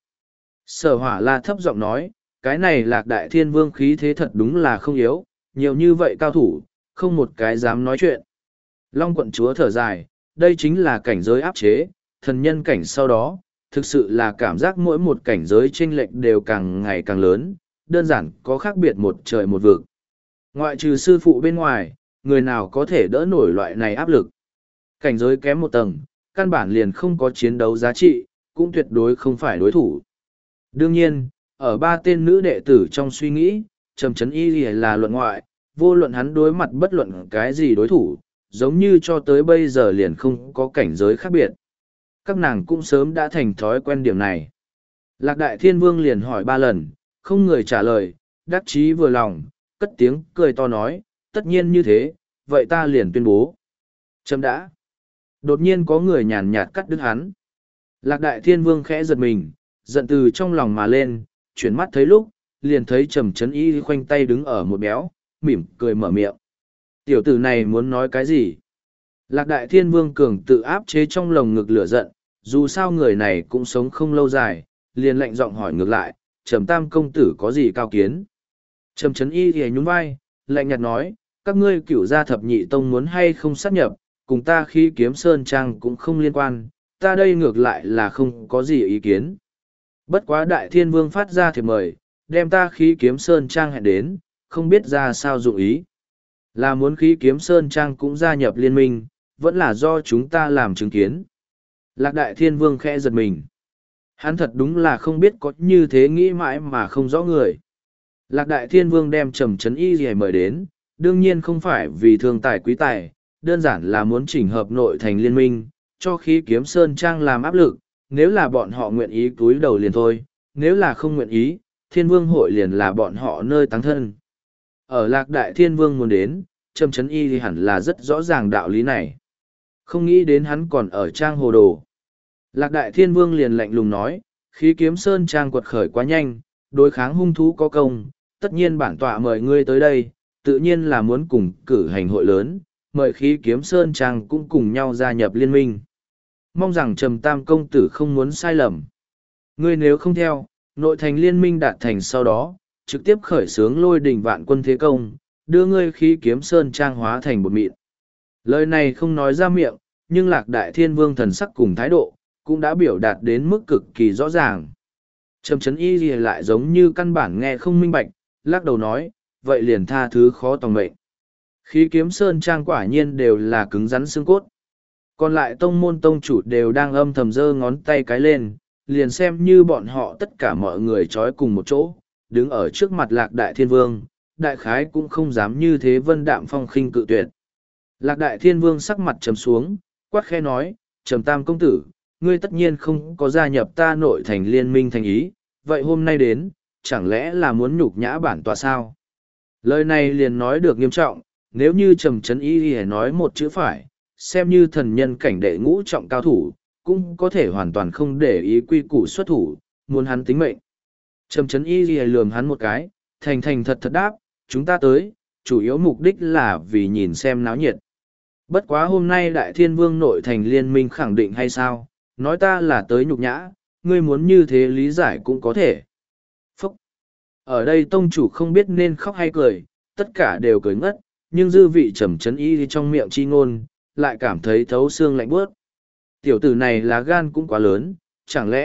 Speaker 1: Sở Hỏa La thấp giọng nói, cái này Lạc Đại Thiên Vương khí thế thật đúng là không yếu, nhiều như vậy cao thủ, không một cái dám nói chuyện. Long quận chúa thở dài, đây chính là cảnh giới áp chế, thần nhân cảnh sau đó, thực sự là cảm giác mỗi một cảnh giới chênh lệch đều càng ngày càng lớn, đơn giản có khác biệt một trời một vực. Ngoại trừ sư phụ bên ngoài, người nào có thể đỡ nổi loại này áp lực. Cảnh giới kém một tầng, căn bản liền không có chiến đấu giá trị, cũng tuyệt đối không phải đối thủ. Đương nhiên, ở ba tên nữ đệ tử trong suy nghĩ, Trầm Trấn Y là luận ngoại, vô luận hắn đối mặt bất luận cái gì đối thủ, giống như cho tới bây giờ liền không có cảnh giới khác biệt. Các nàng cũng sớm đã thành thói quen điểm này. Lạc Đại Thiên Vương liền hỏi 3 lần, không người trả lời, đắc chí vừa lòng, cất tiếng cười to nói, tất nhiên như thế, vậy ta liền tuyên bố. Chấm đã. Đột nhiên có người nhàn nhạt cắt đứt hắn. Lạc Đại Thiên Vương khẽ giật mình, giận từ trong lòng mà lên, chuyển mắt thấy lúc, liền thấy Trầm Trấn Y khoanh tay đứng ở một béo, mỉm cười mở miệng. Tiểu tử này muốn nói cái gì? Lạc Đại Thiên Vương cường tự áp chế trong lồng ngực lửa giận, dù sao người này cũng sống không lâu dài, liền lạnh giọng hỏi ngược lại, Trầm Tam công tử có gì cao kiến? Trầm Trấn Y thì nhún vai, lạnh nhạt nói, các ngươi cửu gia thập nhị tông muốn hay không sát nhập, cùng ta khi kiếm sơn trang cũng không liên quan, ta đây ngược lại là không có gì ý kiến. Bất quá Đại Thiên Vương phát ra thiệp mời, đem ta khí kiếm sơn trang hẹn đến, không biết ra sao dụng ý. Là muốn khí kiếm sơn trang cũng gia nhập liên minh, vẫn là do chúng ta làm chứng kiến. Lạc Đại Thiên Vương khẽ giật mình. Hắn thật đúng là không biết có như thế nghĩ mãi mà không rõ người. Lạc Đại Thiên Vương đem Trầm Trấn Y gì mời đến, đương nhiên không phải vì thương tài quý tài, đơn giản là muốn chỉnh hợp nội thành liên minh, cho khí kiếm sơn trang làm áp lực, nếu là bọn họ nguyện ý cúi đầu liền thôi, nếu là không nguyện ý, Thiên Vương hội liền là bọn họ nơi táng thân. Ở Lạc Đại Thiên Vương muốn đến, Trầm Trấn Y thì hẳn là rất rõ ràng đạo lý này. Không nghĩ đến hắn còn ở trang hồ đồ. Lạc Đại Thiên Vương liền lạnh lùng nói, khí kiếm sơn trang quật khởi quá nhanh, đối kháng hung thú có công, tất nhiên bản tọa mời ngươi tới đây, tự nhiên là muốn cùng cử hành hội lớn, mời khí kiếm sơn trang cũng cùng nhau gia nhập liên minh. Mong rằng Trầm Tam công tử không muốn sai lầm. Ngươi nếu không theo, nội thành liên minh đạt thành sau đó, trực tiếp khởi xướng lôi đình vạn quân thế công, đưa ngươi khí kiếm sơn trang hóa thành bột mịn. Lời này không nói ra miệng, nhưng Lạc Đại Thiên Vương thần sắc cùng thái độ, cũng đã biểu đạt đến mức cực kỳ rõ ràng. Trầm Trấn Y gì lại giống như căn bản nghe không minh bạch, lắc đầu nói, vậy liền tha thứ khó tòng mệnh. Khí kiếm sơn trang quả nhiên đều là cứng rắn xương cốt. Còn lại tông môn tông chủ đều đang âm thầm giơ ngón tay cái lên, liền xem như bọn họ tất cả mọi người trói cùng một chỗ, đứng ở trước mặt Lạc Đại Thiên Vương, đại khái cũng không dám như thế vân đạm phong khinh cự tuyệt. Lạc Đại Thiên Vương sắc mặt trầm xuống, quát khẽ nói, Trầm Tam công tử, ngươi tất nhiên không có gia nhập ta nội thành liên minh thành ý, vậy hôm nay đến, chẳng lẽ là muốn nhục nhã bản tọa sao? Lời này liền nói được nghiêm trọng, nếu như Trầm Trấn Y nói một chữ phải, xem như thần nhân cảnh đệ ngũ trọng cao thủ, cũng có thể hoàn toàn không để ý quy củ xuất thủ, muốn hắn tính mệnh. Trầm Trấn Y lườm hắn một cái, thành thành thật thật đáp, chúng ta tới, chủ yếu mục đích là vì nhìn xem náo nhiệt. Bất quá hôm nay Đại Thiên Vương nội thành liên minh khẳng định hay sao, nói ta là tới nhục nhã, ngươi muốn như thế lý giải cũng có thể. Phúc! Ở đây tông chủ không biết nên khóc hay cười, tất cả đều cười ngất, nhưng dư vị Trầm Trấn Y trong miệng chi ngôn, lại cảm thấy thấu xương lạnh bước. Tiểu tử này lá gan cũng quá lớn, chẳng lẽ,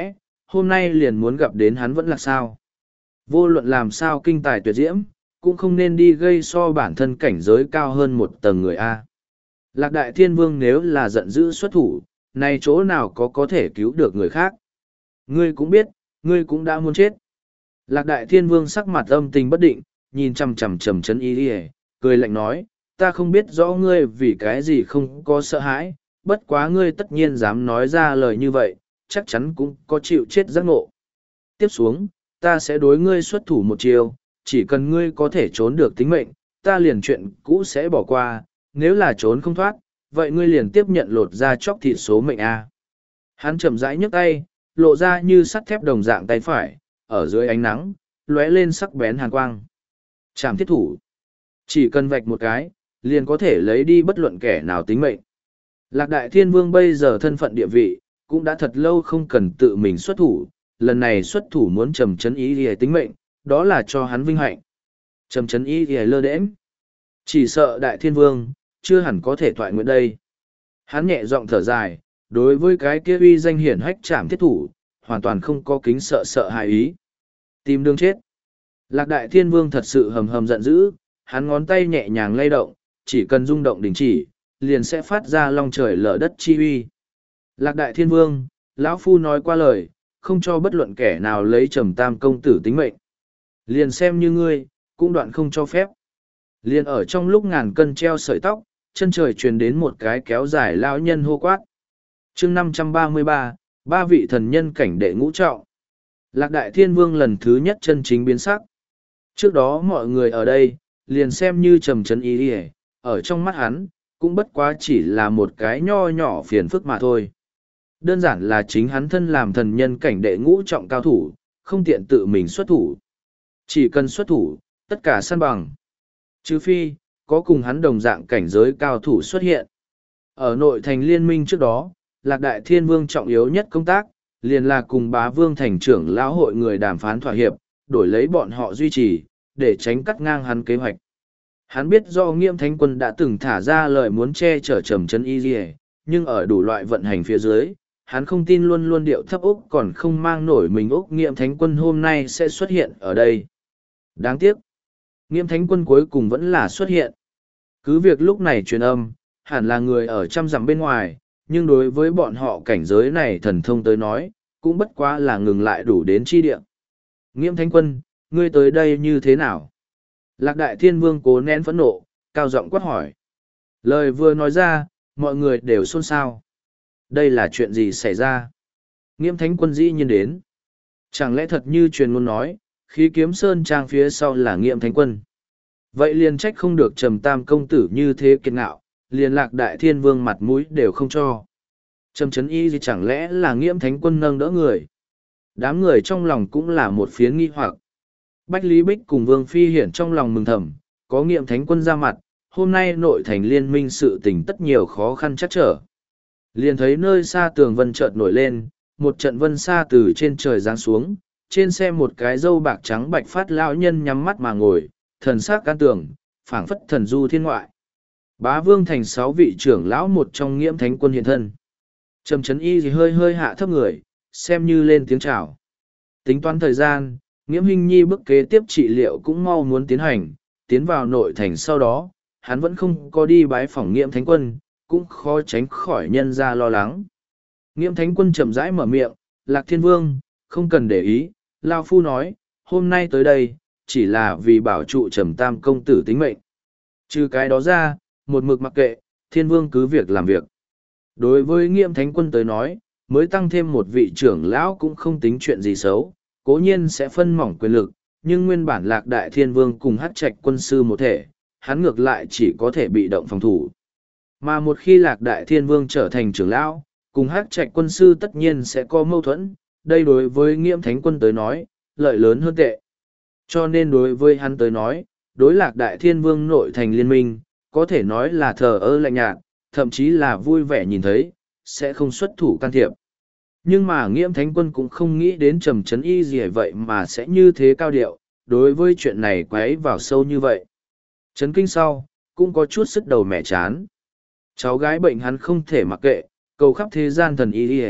Speaker 1: hôm nay liền muốn gặp đến hắn vẫn là sao. Vô luận làm sao kinh tài tuyệt diễm, cũng không nên đi gây so bản thân cảnh giới cao hơn một tầng người A. Lạc Đại Thiên Vương nếu là giận dữ xuất thủ, này chỗ nào có thể cứu được người khác. Ngươi cũng biết, ngươi cũng đã muốn chết. Lạc Đại Thiên Vương sắc mặt âm tình bất định, nhìn chằm chằm Trầm Chấn Y Lìa, cười lạnh nói, ta không biết rõ ngươi vì cái gì không có sợ hãi, bất quá ngươi tất nhiên dám nói ra lời như vậy, chắc chắn cũng có chịu chết giác ngộ. Tiếp xuống, ta sẽ đối ngươi xuất thủ một chiều, chỉ cần ngươi có thể trốn được tính mệnh, ta liền chuyện cũ sẽ bỏ qua, nếu là trốn không thoát, vậy ngươi liền tiếp nhận lột ra chóc thịt số mệnh A. Hắn chậm rãi nhấc tay, lộ ra như sắt thép đồng dạng tay phải, ở dưới ánh nắng, lóe lên sắc bén hàn quang. Chạm thiết thủ. Chỉ cần vạch một cái, liền có thể lấy đi bất luận kẻ nào tính mệnh. Lạc Đại Thiên Vương bây giờ thân phận địa vị, cũng đã thật lâu không cần tự mình xuất thủ, lần này xuất thủ muốn Trầm Chấn Y Lìa tính mệnh, đó là cho hắn vinh hạnh. Trầm Chấn Y Lìa lơ đễnh. Chỉ sợ Đại Thiên Vương, chưa hẳn có thể thoại nguyện đây. Hắn nhẹ giọng thở dài, đối với cái kia uy danh hiển hách Trảm Thiết thủ, hoàn toàn không có kính sợ sợ hại ý. Tìm đường chết. Lạc Đại Thiên Vương thật sự hầm hầm giận dữ, hắn ngón tay nhẹ nhàng lay động, chỉ cần rung động đình chỉ, liền sẽ phát ra long trời lở đất chi uy. Lạc Đại Thiên Vương, lão phu nói qua lời, không cho bất luận kẻ nào lấy Trầm Tam công tử tính mệnh. Liền xem như ngươi, cũng đoạn không cho phép. Liền ở trong lúc ngàn cân treo sợi tóc, chân trời truyền đến một cái kéo dài lão nhân hô quát. Chương 533, ba vị thần nhân cảnh đệ ngũ trọng. Lạc Đại Thiên Vương lần thứ nhất chân chính biến sắc. Trước đó mọi người ở đây, liền xem như Trầm Chấn Y Lìa, ở trong mắt hắn, cũng bất quá chỉ là một cái nho nhỏ phiền phức mà thôi. Đơn giản là chính hắn thân làm thần nhân cảnh đệ ngũ trọng cao thủ, không tiện tự mình xuất thủ. Chỉ cần xuất thủ, tất cả săn bằng. Trừ phi, có cùng hắn đồng dạng cảnh giới cao thủ xuất hiện. Ở nội thành liên minh trước đó, Lạc Đại Thiên Vương trọng yếu nhất công tác, liền là cùng Bá Vương thành trưởng lão hội người đàm phán thỏa hiệp, đổi lấy bọn họ duy trì, để tránh cắt ngang hắn kế hoạch. Hắn biết do Nghiêm Thánh Quân đã từng thả ra lời muốn che chở Trầm Chấn Y Lìa, nhưng ở đủ loại vận hành phía dưới, hắn không tin luôn luôn điệu thấp Úc còn không mang nổi mình Úc Nghiêm Thánh Quân hôm nay sẽ xuất hiện ở đây. Đáng tiếc, Nghiêm Thánh Quân cuối cùng vẫn là xuất hiện. Cứ việc lúc này truyền âm, hẳn là người ở trăm dặm bên ngoài, nhưng đối với bọn họ cảnh giới này thần thông tới nói, cũng bất quá là ngừng lại đủ đến chi địa. Nghiêm Thánh Quân, ngươi tới đây như thế nào? Lạc Đại Thiên Vương cố nén phẫn nộ, cao giọng quát hỏi. Lời vừa nói ra, mọi người đều xôn xao. Đây là chuyện gì xảy ra? Nghiêm Thánh Quân dĩ nhiên đến. Chẳng lẽ thật như truyền ngôn nói, khí kiếm sơn trang phía sau là Nghiêm Thánh Quân? Vậy liền trách không được Trầm Tam công tử như thế kiệt ngạo, liền Lạc Đại Thiên Vương mặt mũi đều không cho. Trầm Chấn Y gì chẳng lẽ là Nghiêm Thánh Quân nâng đỡ người? Đám người trong lòng cũng là một phiến nghi hoặc. Bách Lý Bích cùng Vương Phi Hiển trong lòng mừng thầm, có Nghiêm Thánh Quân ra mặt, hôm nay nội thành liên minh sự tình tất nhiều khó khăn chắc trở. Liền thấy nơi xa tường vân chợt nổi lên, một trận vân xa từ trên trời giáng xuống, trên xe một cái râu bạc trắng bạch phát lão nhân nhắm mắt mà ngồi, thần sắc can tường, phảng phất thần du thiên ngoại. Bá Vương thành 6 vị trưởng lão một trong Nghiêm Thánh Quân hiện thân. Trầm Chấn Y thì hơi hơi hạ thấp người, xem như lên tiếng chào. Tính toán thời gian, Nghiễm Hinh Nhi bước kế tiếp trị liệu cũng mau muốn tiến hành, tiến vào nội thành sau đó, hắn vẫn không có đi bái phỏng Nghiêm Thánh Quân, cũng khó tránh khỏi nhân ra lo lắng. Nghiêm Thánh Quân chậm rãi mở miệng, Lạc Thiên Vương, không cần để ý, Lao Phu nói, hôm nay tới đây, chỉ là vì bảo trụ Trầm Tam công tử tính mệnh. Trừ cái đó ra, một mực mặc kệ, Thiên Vương cứ việc làm việc. Đối với Nghiêm Thánh Quân tới nói, mới tăng thêm một vị trưởng lão cũng không tính chuyện gì xấu, cố nhiên sẽ phân mỏng quyền lực, nhưng nguyên bản Lạc Đại Thiên Vương cùng Hắc Trạch quân sư một thể, hắn ngược lại chỉ có thể bị động phòng thủ. Mà một khi Lạc Đại Thiên Vương trở thành trưởng lão, cùng Hắc Trạch quân sư tất nhiên sẽ có mâu thuẫn, đây đối với Nghiêm Thánh Quân tới nói, lợi lớn hơn tệ. Cho nên đối với hắn tới nói, đối Lạc Đại Thiên Vương nội thành liên minh, có thể nói là thờ ơ lạnh nhạt, thậm chí là vui vẻ nhìn thấy, sẽ không xuất thủ can thiệp. Nhưng mà Nghiêm Thánh Quân cũng không nghĩ đến Trầm Chấn Y gì vậy mà sẽ như thế cao điệu, đối với chuyện này quấy vào sâu như vậy. Chấn kinh sau, cũng có chút sức đầu mẹ chán. Cháu gái bệnh hắn không thể mặc kệ, cầu khắp thế gian thần y đi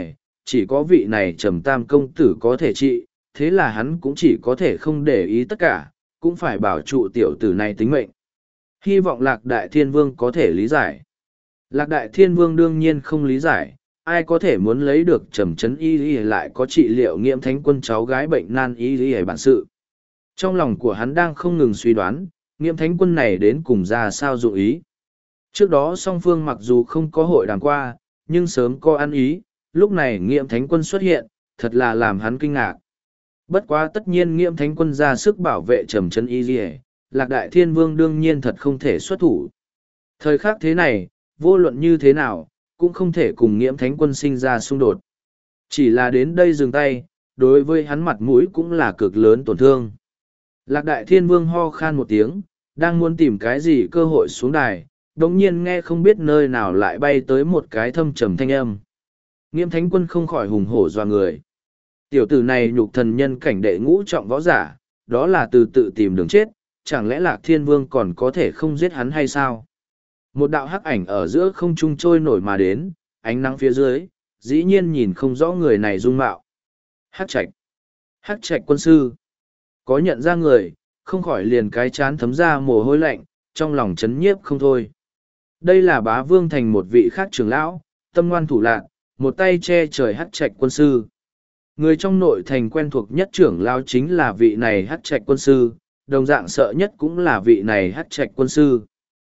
Speaker 1: chỉ có vị này Trầm Tam công tử có thể trị, thế là hắn cũng chỉ có thể không để ý tất cả, cũng phải bảo trụ tiểu tử này tính mệnh. Hy vọng Lạc Đại Thiên Vương có thể lý giải. Lạc Đại Thiên Vương đương nhiên không lý giải, ai có thể muốn lấy được Trầm Trấn Y Y lại có trị liệu Nghiễm Thánh Quân cháu gái bệnh nan Y Y bản sự. Trong lòng của hắn đang không ngừng suy đoán, Nghiễm Thánh Quân này đến cùng ra sao dụng ý. Trước đó song phương mặc dù không có hội đàm qua, nhưng sớm có ăn ý, lúc này Nghiễm Thánh Quân xuất hiện, thật là làm hắn kinh ngạc. Bất quá tất nhiên Nghiễm Thánh Quân ra sức bảo vệ Trầm Trấn Y Y, Lạc Đại Thiên Vương đương nhiên thật không thể xuất thủ. Thời khắc thế này, vô luận như thế nào, cũng không thể cùng Nghiễm Thánh Quân sinh ra xung đột. Chỉ là đến đây dừng tay, đối với hắn mặt mũi cũng là cực lớn tổn thương. Lạc Đại Thiên Vương ho khan một tiếng, đang muốn tìm cái gì cơ hội xuống đài, đồng nhiên nghe không biết nơi nào lại bay tới một cái thâm trầm thanh âm. Nghiễm Thánh Quân không khỏi hùng hổ doa người. Tiểu tử này nhục thần nhân cảnh đệ ngũ trọng võ giả, đó là từ tự tìm đường chết, chẳng lẽ Lạc Thiên Vương còn có thể không giết hắn hay sao? Một đạo hắc ảnh ở giữa không trung trôi nổi mà đến, ánh nắng phía dưới, dĩ nhiên nhìn không rõ người này dung mạo. Hắc Trạch. Hắc Trạch quân sư. Có nhận ra người, không khỏi liền cái chán thấm ra mồ hôi lạnh, trong lòng chấn nhiếp không thôi. Đây là Bá Vương Thành một vị khác trưởng lão, tâm ngoan thủ lạn, một tay che trời Hắc Trạch quân sư. Người trong nội thành quen thuộc nhất trưởng lão chính là vị này Hắc Trạch quân sư, đồng dạng sợ nhất cũng là vị này Hắc Trạch quân sư.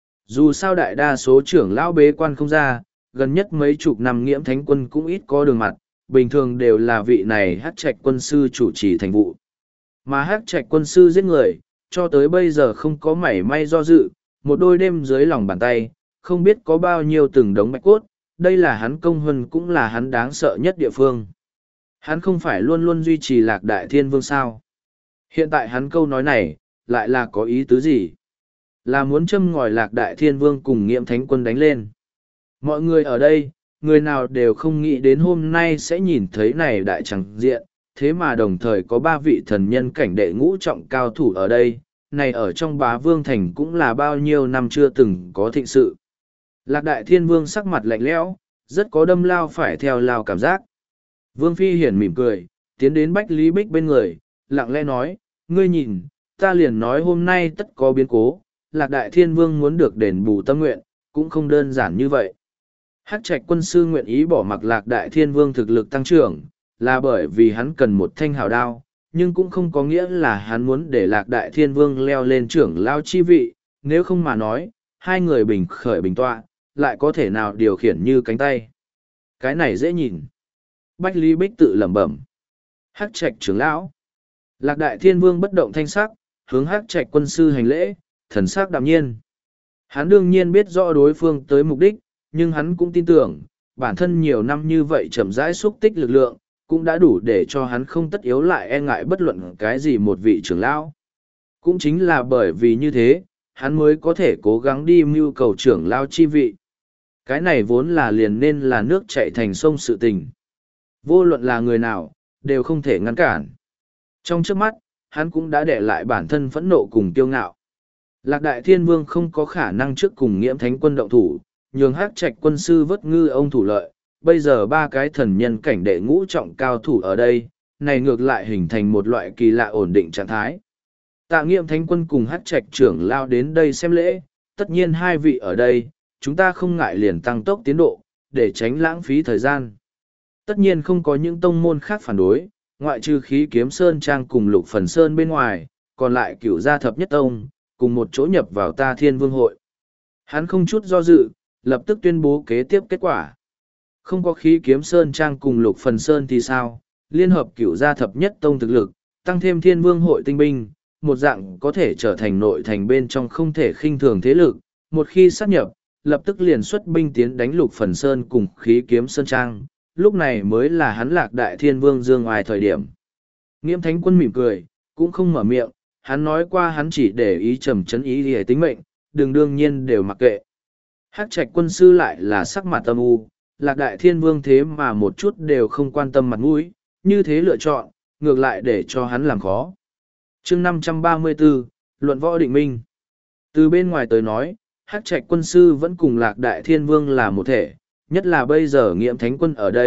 Speaker 1: Dù sao đại đa số trưởng lão bế quan không ra, gần nhất mấy chục năm Nghiễm Thánh Quân cũng ít có đường mặt, bình thường đều là vị này Hắc Trạch quân sư chủ trì thành vụ. Mà Hắc Trạch quân sư giết người, cho tới bây giờ không có mảy may do dự, một đôi đêm dưới lòng bàn tay, không biết có bao nhiêu từng đống bạch cốt, đây là hắn công huân cũng là hắn đáng sợ nhất địa phương. Hắn không phải luôn luôn duy trì Lạc Đại Thiên Vương sao? Hiện tại hắn câu nói này, lại là có ý tứ gì? Là muốn châm ngòi Lạc Đại Thiên Vương cùng Nghiễm Thánh Quân đánh lên. Mọi người ở đây, người nào đều không nghĩ đến hôm nay sẽ nhìn thấy này đại chẳng diện, thế mà đồng thời có ba vị thần nhân cảnh đệ ngũ trọng cao thủ ở đây, này ở trong Bá Vương Thành cũng là bao nhiêu năm chưa từng có thịnh sự. Lạc Đại Thiên Vương sắc mặt lạnh lẽo, rất có đâm lao phải theo lao cảm giác. Vương Phi Hiển mỉm cười, tiến đến Bách Lý Bích bên người, lặng lẽ nói, ngươi nhìn, ta liền nói hôm nay tất có biến cố, Lạc Đại Thiên Vương muốn được đền bù tâm nguyện, cũng không đơn giản như vậy. Hắc Trạch quân sư nguyện ý bỏ mặc Lạc Đại Thiên Vương thực lực tăng trưởng, là bởi vì hắn cần một thanh hào đao, nhưng cũng không có nghĩa là hắn muốn để Lạc Đại Thiên Vương leo lên trưởng lao chi vị, nếu không mà nói, hai người bình khởi bình tọa, lại có thể nào điều khiển như cánh tay. Cái này dễ nhìn. Bách Lý Bích tự lẩm bẩm. Hắc Trạch trưởng lão. Lạc Đại Thiên Vương bất động thanh sắc, hướng Hắc Trạch quân sư hành lễ, thần sắc đạm nhiên. Hắn đương nhiên biết rõ đối phương tới mục đích, nhưng hắn cũng tin tưởng, bản thân nhiều năm như vậy chậm rãi xúc tích lực lượng, cũng đã đủ để cho hắn không tất yếu lại e ngại bất luận cái gì một vị trưởng lão. Cũng chính là bởi vì như thế, hắn mới có thể cố gắng đi mưu cầu trưởng lão chi vị. Cái này vốn là liền nên là nước chảy thành sông sự tình. Vô luận là người nào, đều không thể ngăn cản. Trong trước mắt, hắn cũng đã để lại bản thân phẫn nộ cùng kiêu ngạo. Lạc Đại Thiên Vương không có khả năng trước cùng Nghiễm Thánh Quân động thủ, nhường Hắc Trạch quân sư vất ngư ông thủ lợi. Bây giờ ba cái thần nhân cảnh đệ ngũ trọng cao thủ ở đây, này ngược lại hình thành một loại kỳ lạ ổn định trạng thái. Tạ Nghiễm Thánh Quân cùng Hắc Trạch trưởng lao đến đây xem lễ, tất nhiên hai vị ở đây, chúng ta không ngại liền tăng tốc tiến độ, để tránh lãng phí thời gian. Tất nhiên không có những tông môn khác phản đối, ngoại trừ Khí Kiếm Sơn Trang cùng Lục Phần Sơn bên ngoài, còn lại Cửu Gia Thập Nhất Tông, cùng một chỗ nhập vào ta Thiên Vương hội. Hắn không chút do dự, lập tức tuyên bố kế tiếp kết quả. Không có Khí Kiếm Sơn Trang cùng Lục Phần Sơn thì sao? Liên hợp Cửu Gia Thập Nhất Tông thực lực, tăng thêm Thiên Vương hội tinh binh, một dạng có thể trở thành nội thành bên trong không thể khinh thường thế lực. Một khi sát nhập, lập tức liền xuất binh tiến đánh Lục Phần Sơn cùng Khí Kiếm Sơn Trang. Lúc này mới là hắn Lạc Đại Thiên Vương dương ngoài thời điểm. Nghiễm Thánh Quân mỉm cười, cũng không mở miệng, hắn nói qua hắn chỉ để ý trầm trấn ý để tính mệnh, đương nhiên đều mặc kệ. Hắc Trạch quân sư lại là sắc mặt âm u, Lạc Đại Thiên Vương thế mà một chút đều không quan tâm mặt mũi, như thế lựa chọn, ngược lại để cho hắn làm khó. Chương 534, Luận Võ Định Minh. Từ bên ngoài tới nói, Hắc Trạch quân sư vẫn cùng Lạc Đại Thiên Vương là một thể, nhất là bây giờ Nghiễm Thánh Quân ở đây,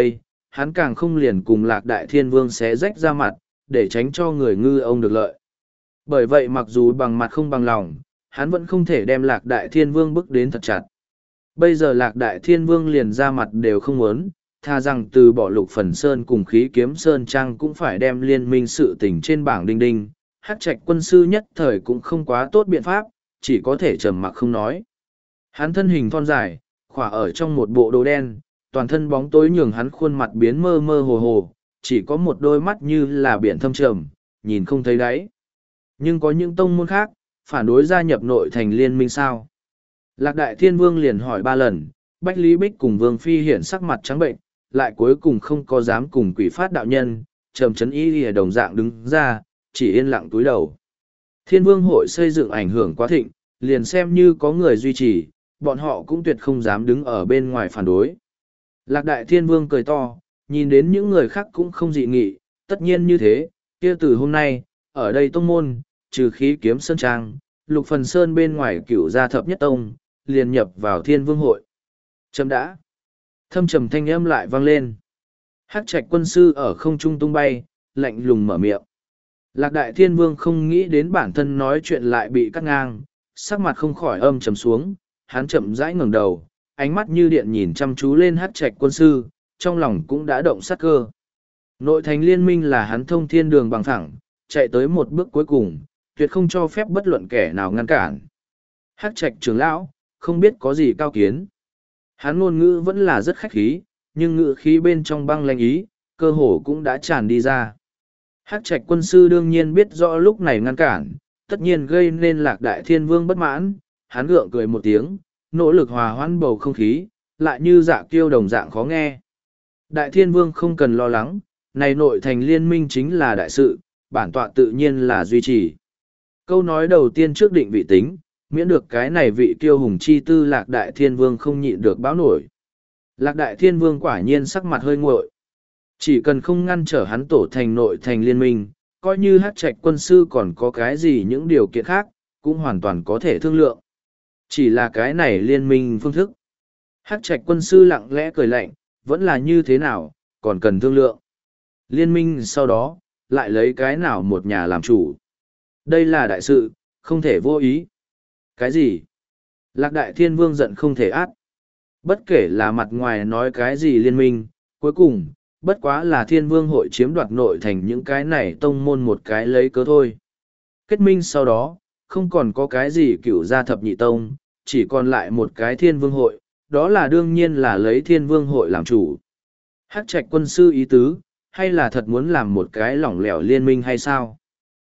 Speaker 1: hắn càng không liền cùng Lạc Đại Thiên Vương xé rách ra mặt, để tránh cho người ngư ông được lợi. Bởi vậy mặc dù bằng mặt không bằng lòng, hắn vẫn không thể đem Lạc Đại Thiên Vương bức đến thật chặt. Bây giờ Lạc Đại Thiên Vương liền ra mặt đều không muốn, tha rằng từ bỏ Lục Phần Sơn cùng Khí Kiếm Sơn Trang cũng phải đem liên minh sự tình trên bảng đinh đinh. Hắc Trạch Quân sư nhất thời cũng không quá tốt biện pháp, chỉ có thể trầm mặc không nói. Hắn thân hình thon dài, khỏa ở trong một bộ đồ đen, toàn thân bóng tối nhường hắn khuôn mặt biến mơ mơ hồ hồ, chỉ có một đôi mắt như là biển thâm trầm, nhìn không thấy đáy. Nhưng có những tông môn khác, phản đối gia nhập nội thành liên minh sao? Lạc Đại Thiên Vương liền hỏi 3 lần, Bách Lý Bích cùng Vương Phi hiển sắc mặt trắng bệnh, lại cuối cùng không có dám cùng Quỷ Phát đạo nhân, trầm chấn ý lìa đồng dạng đứng ra, chỉ yên lặng túi đầu. Thiên Vương hội xây dựng ảnh hưởng quá thịnh, liền xem như có người duy trì, bọn họ cũng tuyệt không dám đứng ở bên ngoài phản đối. Lạc Đại Thiên Vương cười to, nhìn đến những người khác cũng không dị nghị, tất nhiên như thế, kia từ hôm nay, ở đây tông môn, trừ Khí Kiếm Sơn Trang, Lục Phần Sơn bên ngoài Cửu gia thập nhất tông, liền nhập vào Thiên Vương hội. Chấm đã. Thâm trầm thanh âm lại vang lên. Hắc Trạch Quân sư ở không trung tung bay, lạnh lùng mở miệng. Lạc Đại Thiên Vương không nghĩ đến bản thân nói chuyện lại bị cắt ngang, sắc mặt không khỏi âm trầm xuống, hắn chậm rãi ngẩng đầu, ánh mắt như điện nhìn chăm chú lên Hắc Trạch Quân sư, trong lòng cũng đã động sát cơ. Nội thành liên minh là hắn thông thiên đường bằng thẳng, chạy tới một bước cuối cùng, tuyệt không cho phép bất luận kẻ nào ngăn cản. Hắc Trạch trưởng lão, không biết có gì cao kiến. Hắn ngôn ngữ vẫn là rất khách khí, nhưng ngữ khí bên trong băng lanh ý, cơ hồ cũng đã tràn đi ra. Hắc Trạch Quân sư đương nhiên biết rõ lúc này ngăn cản, tất nhiên gây nên Lạc Đại Thiên Vương bất mãn, hắn gượng cười một tiếng, nỗ lực hòa hoãn bầu không khí, lại như dạ kiêu đồng dạng khó nghe. Đại Thiên Vương không cần lo lắng, này nội thành liên minh chính là đại sự, bản tọa tự nhiên là duy trì. Câu nói đầu tiên trước định vị tính, miễn được cái này vị kiêu hùng chi tư Lạc Đại Thiên Vương không nhịn được báo nổi. Lạc Đại Thiên Vương quả nhiên sắc mặt hơi nguội. Chỉ cần không ngăn trở hắn tổ thành nội thành liên minh, coi như Hắc Trạch Quân sư còn có cái gì những điều kiện khác, cũng hoàn toàn có thể thương lượng. Chỉ là cái này liên minh phương thức. Hắc Trạch Quân sư lặng lẽ cười lạnh, vẫn là như thế nào, còn cần thương lượng. Liên minh sau đó, lại lấy cái nào một nhà làm chủ. Đây là đại sự, không thể vô ý. Cái gì? Lạc Đại Thiên Vương giận không thể át. Bất kể là mặt ngoài nói cái gì liên minh, cuối cùng, bất quá là Thiên Vương hội chiếm đoạt nội thành những cái này tông môn một cái lấy cớ thôi. Kết minh sau đó, không còn có cái gì Cửu gia thập nhị tông, chỉ còn lại một cái Thiên Vương hội, đó là đương nhiên là lấy Thiên Vương hội làm chủ. Hắc Trạch Quân sư ý tứ, hay là thật muốn làm một cái lỏng lẻo liên minh hay sao?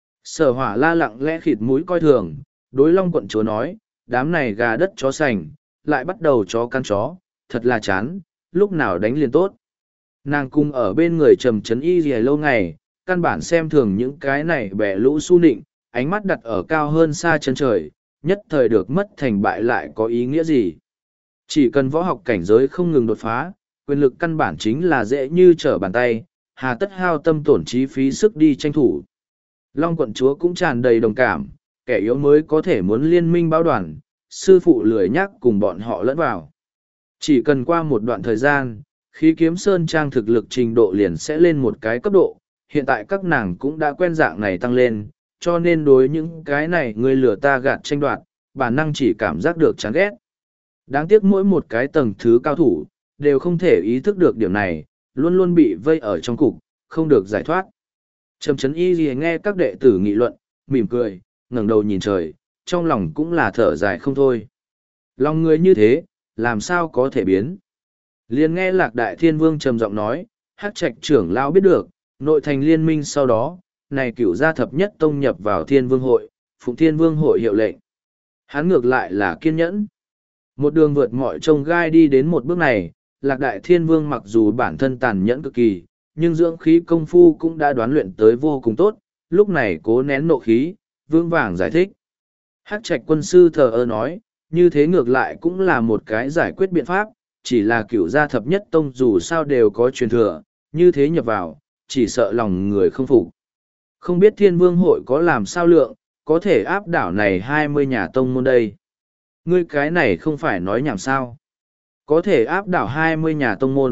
Speaker 1: Sở Hỏa La lặng lẽ khịt mũi coi thường, đối Long quận chúa nói, đám này gà đất chó sành, lại bắt đầu chó căn chó, thật là chán, lúc nào đánh liền tốt. Nàng cung ở bên người trầm trấn y gì lâu ngày, căn bản xem thường những cái này bẻ lũ su nịnh, ánh mắt đặt ở cao hơn xa chân trời, nhất thời được mất thành bại lại có ý nghĩa gì. Chỉ cần võ học cảnh giới không ngừng đột phá, quyền lực căn bản chính là dễ như trở bàn tay, hà tất hao tâm tổn trí phí sức đi tranh thủ. Long quận chúa cũng tràn đầy đồng cảm, kẻ yếu mới có thể muốn liên minh báo đoàn, sư phụ lười nhắc cùng bọn họ lẫn vào. Chỉ cần qua một đoạn thời gian, Khí Kiếm Sơn Trang thực lực trình độ liền sẽ lên một cái cấp độ, hiện tại các nàng cũng đã quen dạng này tăng lên, cho nên đối những cái này người lừa ta gạt tranh đoạt, bản năng chỉ cảm giác được chán ghét. Đáng tiếc mỗi một cái tầng thứ cao thủ, đều không thể ý thức được điểm này, luôn luôn bị vây ở trong cục, không được giải thoát. Trầm Trấn Y Ghi nghe các đệ tử nghị luận, mỉm cười, ngẩng đầu nhìn trời, trong lòng cũng là thở dài không thôi. Lòng người như thế, làm sao có thể biến? Liền nghe Lạc Đại Thiên Vương trầm giọng nói, Hắc Trạch trưởng lão biết được, nội thành liên minh sau đó, này Cửu gia thập nhất tông nhập vào Thiên Vương hội, phụng Thiên Vương hội hiệu lệnh. Hắn ngược lại là kiên nhẫn. Một đường vượt mọi trông gai đi đến một bước này, Lạc Đại Thiên Vương mặc dù bản thân tàn nhẫn cực kỳ, nhưng dưỡng khí công phu cũng đã đoán luyện tới vô cùng tốt, lúc này cố nén nộ khí, vương vàng giải thích. Hắc Trạch Quân sư thờ ơ nói, như thế ngược lại cũng là một cái giải quyết biện pháp, chỉ là Cửu gia thập nhất tông dù sao đều có truyền thừa, như thế nhập vào, chỉ sợ lòng người không phục. Không biết Thiên Vương hội có làm sao lượng, có thể áp đảo này 20 nhà tông môn đây. Ngươi cái này không phải nói nhảm sao. Có thể áp đảo 20 nhà tông môn,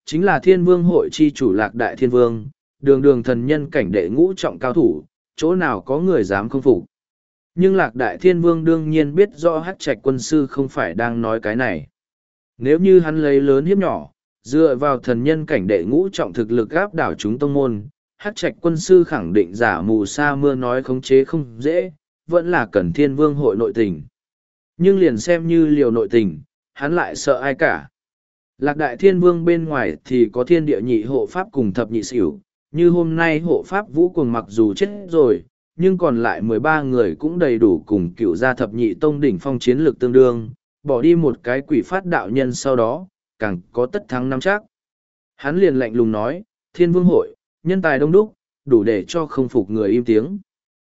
Speaker 1: chính là thiên vương hội chi chủ Lạc Đại Thiên Vương, đường đường thần nhân cảnh đệ ngũ trọng cao thủ, chỗ nào có người dám không phục. Nhưng Lạc Đại Thiên Vương đương nhiên biết rõ Hắc Trạch Quân sư không phải đang nói cái này. Nếu như hắn lấy lớn hiếp nhỏ, dựa vào thần nhân cảnh đệ ngũ trọng thực lực áp đảo chúng tông môn, Hắc Trạch Quân sư khẳng định giả mù sa mưa nói khống chế không dễ, vẫn là cần Thiên Vương hội nội tình. Nhưng liền xem như liều nội tình, hắn lại sợ ai cả. Lạc Đại Thiên Vương bên ngoài thì có thiên địa nhị hộ pháp cùng thập nhị xỉu, như hôm nay hộ pháp Vũ Cuồng mặc dù chết rồi, nhưng còn lại 13 người cũng đầy đủ cùng cựu gia thập nhị tông đỉnh phong chiến lược tương đương, bỏ đi một cái quỷ phát đạo nhân sau đó, càng có tất thắng năm chắc. Hắn liền lạnh lùng nói, Thiên Vương hội, nhân tài đông đúc, đủ để cho không phục người im tiếng.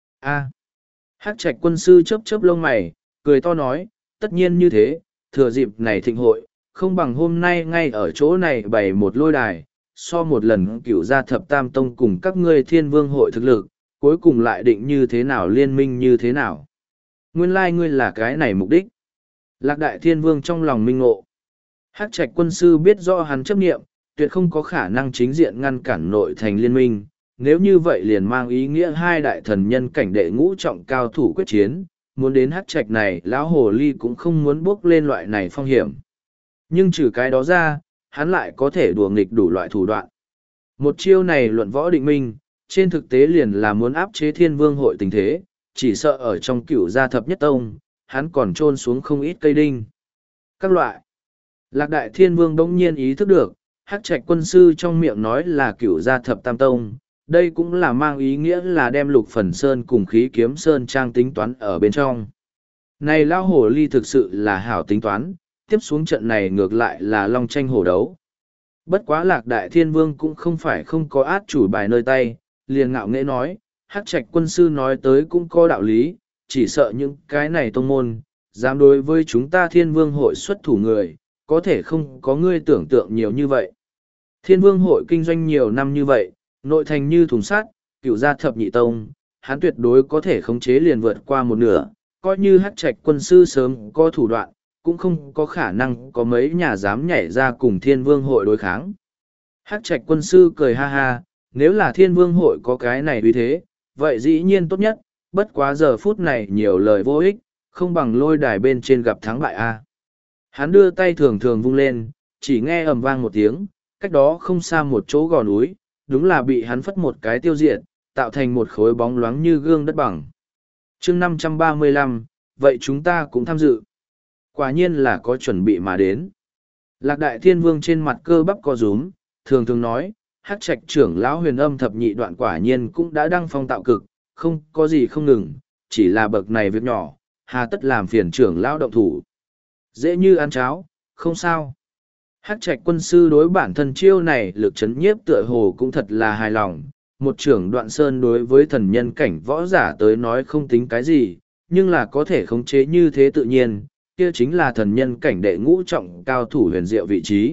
Speaker 1: Hắc Trạch Quân sư chớp chớp lông mày, cười to nói, tất nhiên như thế, thừa dịp này thịnh hội, không bằng hôm nay ngay ở chỗ này bày một lôi đài, so một lần cửu gia thập tam tông cùng các ngươi Thiên Vương hội thực lực, cuối cùng lại định như thế nào liên minh như thế nào. Nguyên lai ngươi là cái này mục đích. Lạc Đại Thiên Vương trong lòng minh ngộ. Hắc Trạch Quân sư biết rõ hắn chấp nghiệm, tuyệt không có khả năng chính diện ngăn cản nội thành liên minh. Nếu như vậy liền mang ý nghĩa hai đại thần nhân cảnh đệ ngũ trọng cao thủ quyết chiến, muốn đến Hắc Trạch này lão hồ ly cũng không muốn bước lên loại này phong hiểm. Nhưng trừ cái đó ra, hắn lại có thể đùa nghịch đủ loại thủ đoạn. Một chiêu này luận võ định minh, trên thực tế liền là muốn áp chế Thiên Vương hội tình thế, chỉ sợ ở trong cửu gia thập nhất tông, hắn còn trôn xuống không ít cây đinh. Các loại. Lạc Đại Thiên Vương bỗng nhiên ý thức được, Hắc Trạch Quân sư trong miệng nói là cửu gia thập tam tông, đây cũng là mang ý nghĩa là đem Lục Phần Sơn cùng Khí Kiếm Sơn trang tính toán ở bên trong. Này lao hổ ly thực sự là hảo tính toán, tiếp xuống trận này ngược lại là long tranh hổ đấu. Bất quá Lạc Đại Thiên Vương cũng không phải không có át chủ bài nơi tay, liền ngạo nghễ nói, Hắc Trạch Quân sư nói tới cũng có đạo lý, chỉ sợ những cái này tông môn, dám đối với chúng ta Thiên Vương hội xuất thủ người, có thể không có ngươi tưởng tượng nhiều như vậy. Thiên Vương hội kinh doanh nhiều năm như vậy, nội thành như thùng sắt, cựu gia thập nhị tông, hắn tuyệt đối có thể khống chế liền vượt qua một nửa, coi như Hắc Trạch Quân sư sớm có thủ đoạn, cũng không có khả năng có mấy nhà dám nhảy ra cùng Thiên Vương hội đối kháng. Hắc Trạch Quân sư cười ha ha, nếu là Thiên Vương hội có cái này uy thế, vậy dĩ nhiên tốt nhất, bất quá giờ phút này nhiều lời vô ích, không bằng lôi đài bên trên gặp thắng bại a. Hắn đưa tay thường thường vung lên, chỉ nghe ầm vang một tiếng, cách đó không xa một chỗ gò núi, đúng là bị hắn phất một cái tiêu diệt, tạo thành một khối bóng loáng như gương đất bằng. Chương 535, vậy chúng ta cũng tham dự. Quả nhiên là có chuẩn bị mà đến. Lạc Đại Thiên Vương trên mặt cơ bắp co rúm, thường thường nói, Hắc Trạch trưởng lão Huyền Âm thập nhị đoạn quả nhiên cũng đã đăng phong tạo cực, không có gì không ngừng, chỉ là bậc này việc nhỏ, hà tất làm phiền trưởng lão động thủ. Dễ như ăn cháo, không sao. Hắc Trạch Quân sư đối bản thân chiêu này lực chấn nhiếp tựa hồ cũng thật là hài lòng. Một trưởng Đoạn Sơn đối với thần nhân cảnh võ giả tới nói không tính cái gì, nhưng là có thể khống chế như thế tự nhiên, kia chính là thần nhân cảnh đệ ngũ trọng cao thủ huyền diệu vị trí.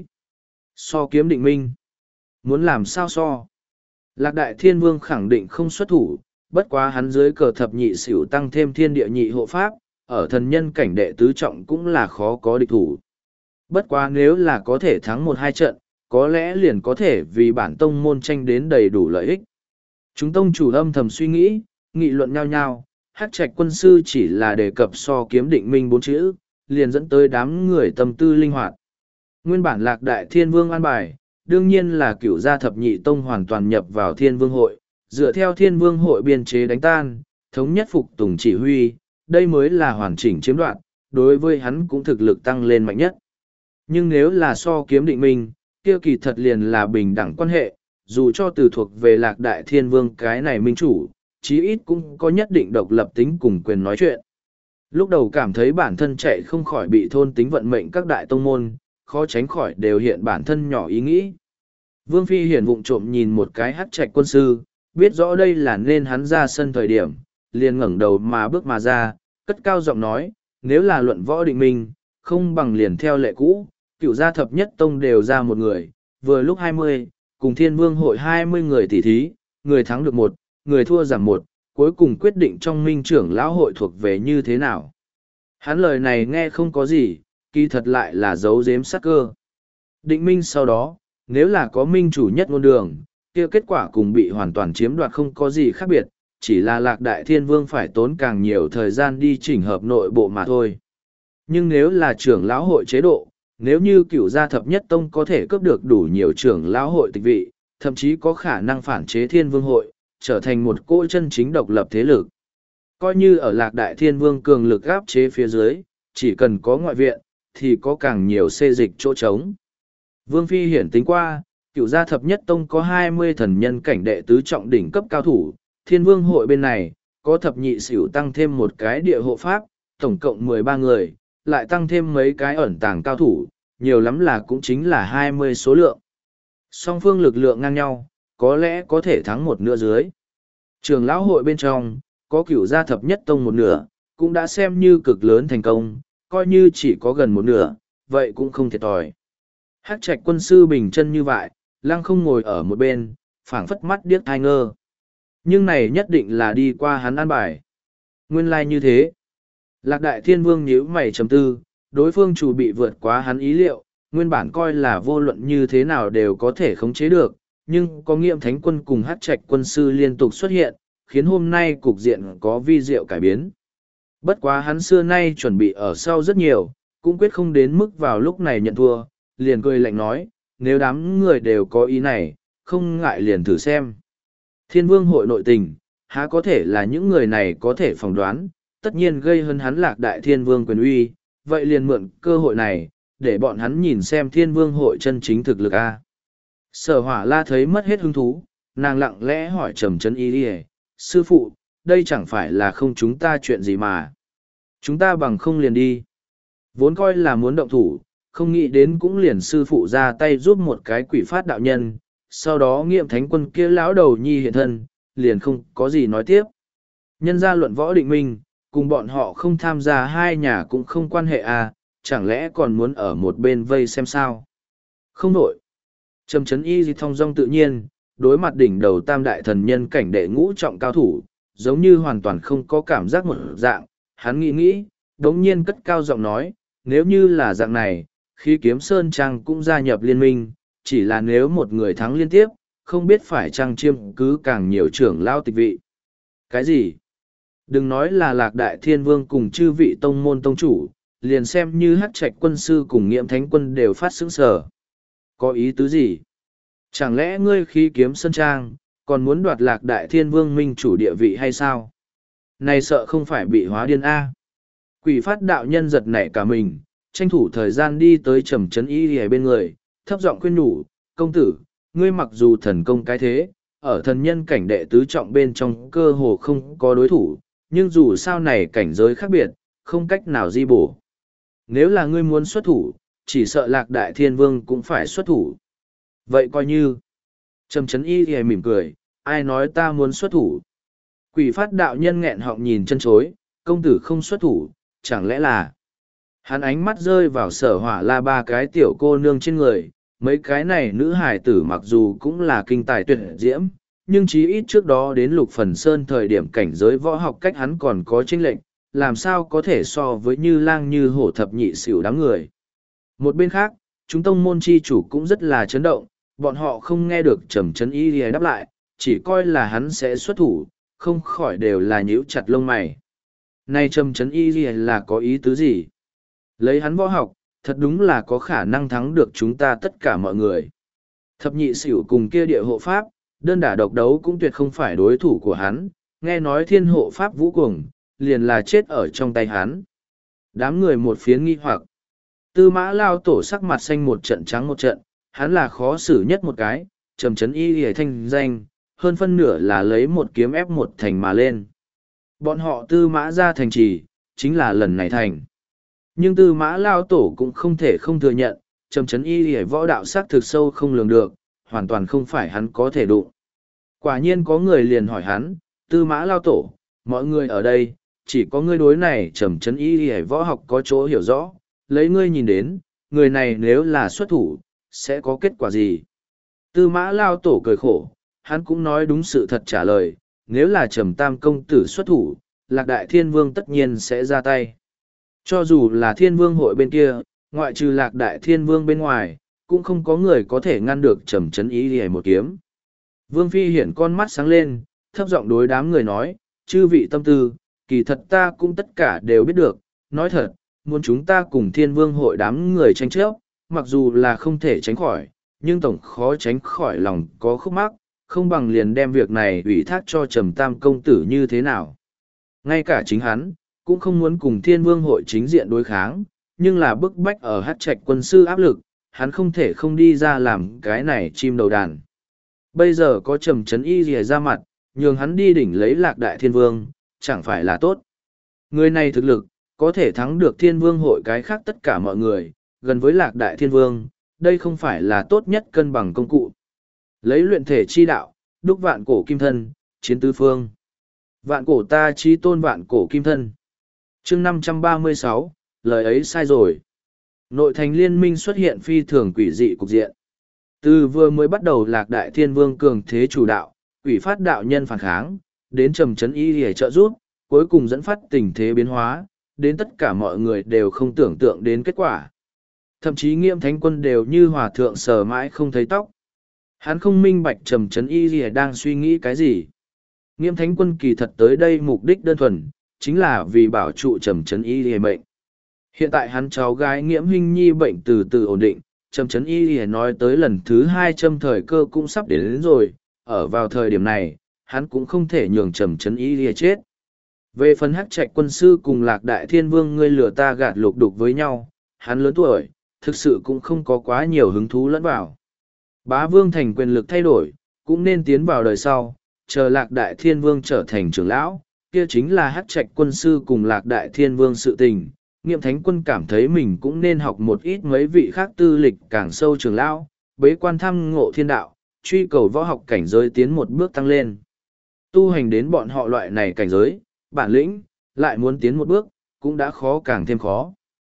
Speaker 1: So kiếm định minh. Muốn làm sao so? Lạc Đại Thiên Vương khẳng định không xuất thủ, bất quá hắn dưới cờ thập nhị xỉu tăng thêm thiên địa nhị hộ pháp, ở thần nhân cảnh đệ tứ trọng cũng là khó có địch thủ. Bất quá nếu là có thể thắng 1-2 trận, có lẽ liền có thể vì bản tông môn tranh đến đầy đủ lợi ích. Chúng tông chủ âm thầm suy nghĩ, nghị luận nhau nhau, Hắc Trạch Quân sư chỉ là đề cập so kiếm định minh 4 chữ, liền dẫn tới đám người tâm tư linh hoạt. Nguyên bản Lạc Đại Thiên Vương an bài, đương nhiên là cửu gia thập nhị tông hoàn toàn nhập vào Thiên Vương hội, dựa theo Thiên Vương hội biên chế đánh tan, thống nhất phục tùng chỉ huy, đây mới là hoàn chỉnh chiếm đoạt, đối với hắn cũng thực lực tăng lên mạnh nhất. Nhưng nếu là so kiếm định minh, kia kỳ thật liền là bình đẳng quan hệ, dù cho từ thuộc về Lạc Đại Thiên Vương cái này minh chủ, chí ít cũng có nhất định độc lập tính cùng quyền nói chuyện. Lúc đầu cảm thấy bản thân chạy không khỏi bị thôn tính vận mệnh các đại tông môn, khó tránh khỏi đều hiện bản thân nhỏ ý nghĩ. Vương Phi hiển vụng trộm nhìn một cái Hắc Trạch Quân sư, biết rõ đây là nên hắn ra sân thời điểm, liền ngẩng đầu mà bước mà ra, cất cao giọng nói, nếu là luận võ định minh, không bằng liền theo lệ cũ, cựu gia thập nhất tông đều ra một người, vừa lúc 20, cùng Thiên Vương hội 20 người tỷ thí, người thắng được 1, người thua giảm 1, cuối cùng quyết định trong minh trưởng lão hội thuộc về như thế nào. Hắn lời này nghe không có gì, kỳ thật lại là giấu giếm sắc cơ. Định minh sau đó, nếu là có minh chủ nhất ngôn đường, kia kết quả cùng bị hoàn toàn chiếm đoạt không có gì khác biệt, chỉ là Lạc Đại Thiên Vương phải tốn càng nhiều thời gian đi chỉnh hợp nội bộ mà thôi. Nhưng nếu là trưởng lão hội chế độ, nếu như cửu gia thập nhất tông có thể cướp được đủ nhiều trưởng lão hội tịch vị, thậm chí có khả năng phản chế Thiên Vương hội, trở thành một cỗ chân chính độc lập thế lực. Coi như ở Lạc Đại Thiên Vương cường lực áp chế phía dưới, chỉ cần có ngoại viện, thì có càng nhiều xê dịch chỗ trống. Vương Phi hiển tính qua, cửu gia thập nhất tông có 20 thần nhân cảnh đệ tứ trọng đỉnh cấp cao thủ, Thiên Vương hội bên này, có thập nhị xỉu tăng thêm một cái địa hộ pháp, tổng cộng 13 người, lại tăng thêm mấy cái ẩn tàng cao thủ, nhiều lắm là cũng chính là 20 số lượng. Song phương lực lượng ngang nhau, có lẽ có thể thắng một nửa dưới. Trường lão hội bên trong, có cửu gia thập nhất tông một nửa, cũng đã xem như cực lớn thành công, coi như chỉ có gần một nửa, vậy cũng không thiệt thòi. Hắc Trạch quân sư bình chân như vậy, lăng không ngồi ở một bên, phảng phất mắt điếc thai ngơ. Nhưng này nhất định là đi qua hắn an bài. Nguyên lai như thế. Lạc Đại Thiên Vương nhíu mày trầm tư, đối phương chủ bị vượt quá hắn ý liệu, nguyên bản coi là vô luận như thế nào đều có thể khống chế được, nhưng có Nghiệm Thánh quân cùng Hắc Trạch quân sư liên tục xuất hiện, khiến hôm nay cục diện có vi diệu cải biến. Bất quá hắn xưa nay chuẩn bị ở sau rất nhiều, cũng quyết không đến mức vào lúc này nhận thua, liền cười lạnh nói, nếu đám người đều có ý này, không ngại liền thử xem. Thiên Vương hội nội tình, há có thể là những người này có thể phỏng đoán, tất nhiên gây hơn hắn Lạc Đại Thiên Vương quyền uy, vậy liền mượn cơ hội này, để bọn hắn nhìn xem Thiên Vương hội chân chính thực lực a. Sở Hỏa La thấy mất hết hứng thú, nàng lặng lẽ hỏi Trầm Chấn Y đi, sư phụ, đây chẳng phải là không chúng ta chuyện gì mà. Chúng ta bằng không liền đi. Vốn coi là muốn động thủ, không nghĩ đến cũng liền sư phụ ra tay giúp một cái quỷ phát đạo nhân, sau đó Nghiệm Thánh quân kia lão đầu nhi hiện thân, liền không có gì nói tiếp. Nhân gia luận võ định minh, cùng bọn họ không tham gia hai nhà cũng không quan hệ à, chẳng lẽ còn muốn ở một bên vây xem sao? Không nổi. Trầm Chấn Y thong dong tự nhiên, đối mặt đỉnh đầu tam đại thần nhân cảnh đệ ngũ trọng cao thủ, giống như hoàn toàn không có cảm giác một dạng, hắn nghĩ, đống nhiên cất cao giọng nói, nếu như là dạng này, khi Kiếm Sơn Trang cũng gia nhập liên minh, chỉ là nếu một người thắng liên tiếp, không biết phải chăng chiêm cứ càng nhiều trưởng lao tịch vị. Cái gì? Đừng nói là Lạc Đại Thiên Vương cùng chư vị tông môn tông chủ, liền xem như Hắc Trạch quân sư cùng Nghiệm Thánh quân đều phát sững sờ. Có ý tứ gì? Chẳng lẽ ngươi khi Kiếm Sơn Trang, còn muốn đoạt Lạc Đại Thiên Vương minh chủ địa vị hay sao? Này sợ không phải bị hóa điên A. Quỷ phát đạo nhân giật nảy cả mình, tranh thủ thời gian đi tới Trầm Chấn Y ở bên người, thấp giọng khuyên nhủ, công tử, ngươi mặc dù thần công cái thế, ở thần nhân cảnh đệ tứ trọng bên trong cơ hồ không có đối thủ, nhưng dù sao này cảnh giới khác biệt, không cách nào di bổ. Nếu là ngươi muốn xuất thủ, chỉ sợ Lạc Đại Thiên Vương cũng phải xuất thủ. Vậy coi như, Trầm Chấn Y thì mỉm cười, ai nói ta muốn xuất thủ. Quỷ phát đạo nhân nghẹn họng nhìn chân chối, công tử không xuất thủ, chẳng lẽ là... Hắn ánh mắt rơi vào Sở Hỏa La ba cái tiểu cô nương trên người, mấy cái này nữ hài tử mặc dù cũng là kinh tài tuyệt diễm, nhưng chí ít trước đó đến Lục Phần Sơn thời điểm cảnh giới võ học cách hắn còn có chênh lệch, làm sao có thể so với Như Lang Như Hổ thập nhị xỉu đám người. Một bên khác, chúng tông môn chi chủ cũng rất là chấn động, bọn họ không nghe được Trầm Chấn Y lìa đáp lại, chỉ coi là hắn sẽ xuất thủ, không khỏi đều là nhíu chặt lông mày. Này Trầm Chấn Y lìa là có ý tứ gì? Lấy hắn võ học, thật đúng là có khả năng thắng được chúng ta tất cả mọi người. Thập nhị xỉu cùng kia địa hộ pháp, đơn đả độc đấu cũng tuyệt không phải đối thủ của hắn, nghe nói thiên hộ pháp vũ cuồng, liền là chết ở trong tay hắn. Đám người một phiến nghi hoặc. Tư Mã Lao tổ sắc mặt xanh một trận trắng một trận, hắn là khó xử nhất một cái, Trầm Chấn Y hề thanh danh, hơn phân nửa là lấy một kiếm ép một thành mà lên. Bọn họ Tư Mã ra thành trì, chính là lần này thành. Nhưng Tư Mã Lao tổ cũng không thể không thừa nhận, Trầm Chấn Y hề võ đạo sắc thực sâu không lường được, hoàn toàn không phải hắn có thể đụng. Quả nhiên có người liền hỏi hắn, Tư Mã Lao tổ, mọi người ở đây, chỉ có ngươi đối này Trầm Chấn Y hề võ học có chỗ hiểu rõ, lấy ngươi nhìn đến, người này nếu là xuất thủ, sẽ có kết quả gì? Tư Mã Lao tổ cười khổ, hắn cũng nói đúng sự thật trả lời, nếu là Trầm Tam công tử xuất thủ, Lạc Đại Thiên Vương tất nhiên sẽ ra tay. Cho dù là Thiên Vương hội bên kia, ngoại trừ Lạc Đại Thiên Vương bên ngoài, cũng không có người có thể ngăn được Trầm Trấn Y Y một kiếm. Vương Phi Hiển con mắt sáng lên, thấp giọng đối đám người nói, chư vị tâm tư, kỳ thật ta cũng tất cả đều biết được, nói thật, muốn chúng ta cùng Thiên Vương hội đám người tranh chấp, mặc dù là không thể tránh khỏi, nhưng tổng khó tránh khỏi lòng có khúc mắc, không bằng liền đem việc này ủy thác cho Trầm Tam công tử như thế nào. Ngay cả chính hắn, cũng không muốn cùng Thiên Vương hội chính diện đối kháng, nhưng là bức bách ở Hát Trạch quân sư áp lực, hắn không thể không đi ra làm cái này chim đầu đàn. Bây giờ có Trầm Trấn Y rìa ra mặt, nhường hắn đi đỉnh lấy Lạc Đại Thiên Vương, chẳng phải là tốt. Người này thực lực, có thể thắng được Thiên Vương hội cái khác tất cả mọi người, gần với Lạc Đại Thiên Vương, đây không phải là tốt nhất cân bằng công cụ. Lấy luyện thể chi đạo, đúc vạn cổ kim thân, chiến tứ phương. Vạn cổ ta chi tôn vạn cổ kim thân. chương 536, lời ấy sai rồi. Nội thành liên minh xuất hiện phi thường quỷ dị cục diện. Từ vừa mới bắt đầu Lạc Đại Thiên Vương cường thế chủ đạo, quỷ phát đạo nhân phản kháng, đến Trầm Trấn Y để trợ giúp, cuối cùng dẫn phát tình thế biến hóa, đến tất cả mọi người đều không tưởng tượng đến kết quả. Thậm chí Nghiêm Thánh Quân đều như hòa thượng sờ mãi không thấy tóc. Hắn không minh bạch Trầm Trấn Y đang suy nghĩ cái gì. Nghiêm Thánh Quân kỳ thật tới đây mục đích đơn thuần, chính là vì bảo trụ Trầm Trấn Y mệnh. Hiện tại hắn cháu gái Nghiễm Hinh Nhi bệnh từ từ ổn định, Trầm Trấn Y nói tới lần thứ 2 châm thời cơ cũng sắp đến rồi, ở vào thời điểm này, hắn cũng không thể nhường Trầm Trấn Y chết. Về phần Hát Trạch quân sư cùng Lạc Đại Thiên Vương ngươi lừa ta gạt lục đục với nhau, hắn lớn tuổi, thực sự cũng không có quá nhiều hứng thú lẫn vào. Bá Vương thành quyền lực thay đổi, cũng nên tiến vào đời sau, chờ Lạc Đại Thiên Vương trở thành trưởng lão, kia chính là Hát Trạch quân sư cùng Lạc Đại Thiên Vương sự tình. Nghiệm Thánh Quân cảm thấy mình cũng nên học một ít mấy vị khác tư lịch càng sâu trưởng lão, bế quan thăm ngộ thiên đạo, truy cầu võ học cảnh giới tiến một bước tăng lên. Tu hành đến bọn họ loại này cảnh giới, bản lĩnh, lại muốn tiến một bước, cũng đã khó càng thêm khó.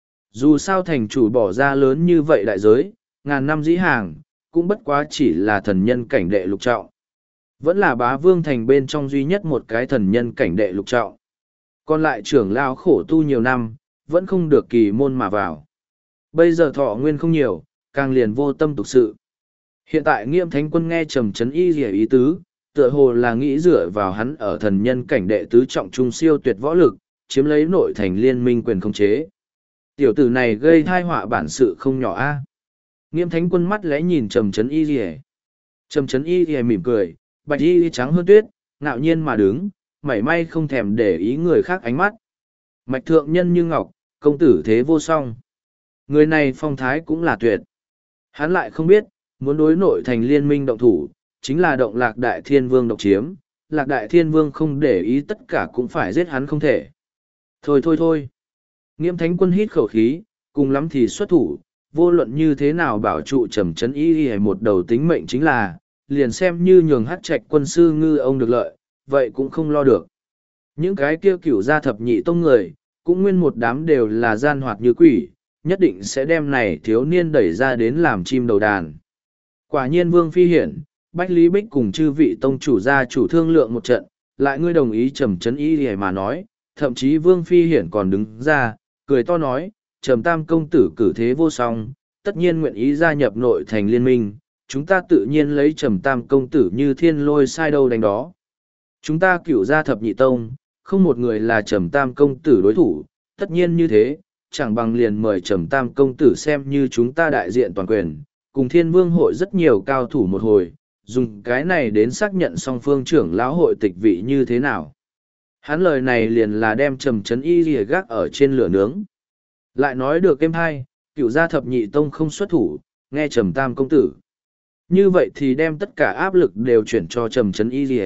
Speaker 1: Dù sao thành chủ bỏ ra lớn như vậy đại giới, ngàn năm dĩ hàng, cũng bất quá chỉ là thần nhân cảnh đệ lục trọng. Vẫn là Bá Vương thành bên trong duy nhất một cái thần nhân cảnh đệ lục trọng. Còn lại trưởng lão khổ tu nhiều năm, vẫn không được kỳ môn mà vào. Bây giờ thọ nguyên không nhiều, càng liền vô tâm tục sự. Hiện tại Nghiêm Thánh Quân nghe Trầm Trấn Y rỉa ý tứ, tựa hồ là nghĩ dựa vào hắn ở thần nhân cảnh đệ tứ trọng trung siêu tuyệt võ lực, chiếm lấy nội thành liên minh quyền khống chế. Tiểu tử này gây thai họa bản sự không nhỏ a. Nghiêm Thánh Quân mắt lẽ nhìn Trầm Trấn Y rỉa. Trầm Trấn Y rỉa mỉm cười, bạch y trắng hơn tuyết, ngạo nhiên mà đứng, mảy may không thèm để ý người khác ánh mắt. Mạch thượng nhân như ngọc, công tử thế vô song. Người này phong thái cũng là tuyệt. Hắn lại không biết, muốn đối nội thành liên minh động thủ, chính là động Lạc Đại Thiên Vương độc chiếm. Lạc Đại Thiên Vương không để ý tất cả cũng phải giết hắn không thể. Thôi thôi thôi. Nghiêm Thánh Quân hít khẩu khí, cùng lắm thì xuất thủ, vô luận như thế nào bảo trụ Trầm Trấn Y hay một đầu tính mệnh chính là, liền xem như nhường Hát Trạch quân sư ngư ông được lợi, vậy cũng không lo được. Những cái kia cửu gia thập nhị tông người, cũng nguyên một đám đều là gian hoạt như quỷ, nhất định sẽ đem này thiếu niên đẩy ra đến làm chim đầu đàn. Quả nhiên Vương Phi Hiển, Bách Lý Bích cùng chư vị tông chủ gia chủ thương lượng một trận, lại ngươi đồng ý Trầm Trấn Y để mà nói, thậm chí Vương Phi Hiển còn đứng ra, cười to nói, Trầm Tam công tử cử thế vô song, tất nhiên nguyện ý gia nhập nội thành liên minh, chúng ta tự nhiên lấy Trầm Tam công tử như thiên lôi sai đâu đánh đó. Chúng ta cửu gia thập nhị tông, không một người là Trầm Tam công tử đối thủ, tất nhiên như thế, chẳng bằng liền mời Trầm Tam công tử xem như chúng ta đại diện toàn quyền, cùng Thiên Vương hội rất nhiều cao thủ một hồi, dùng cái này đến xác nhận song phương trưởng lão hội tịch vị như thế nào. Hắn lời này liền là đem Trầm Trấn Y rìa gác ở trên lửa nướng. Lại nói được êm hai, cửu gia thập nhị tông không xuất thủ, nghe Trầm Tam công tử. Như vậy thì đem tất cả áp lực đều chuyển cho Trầm Trấn Y rìa.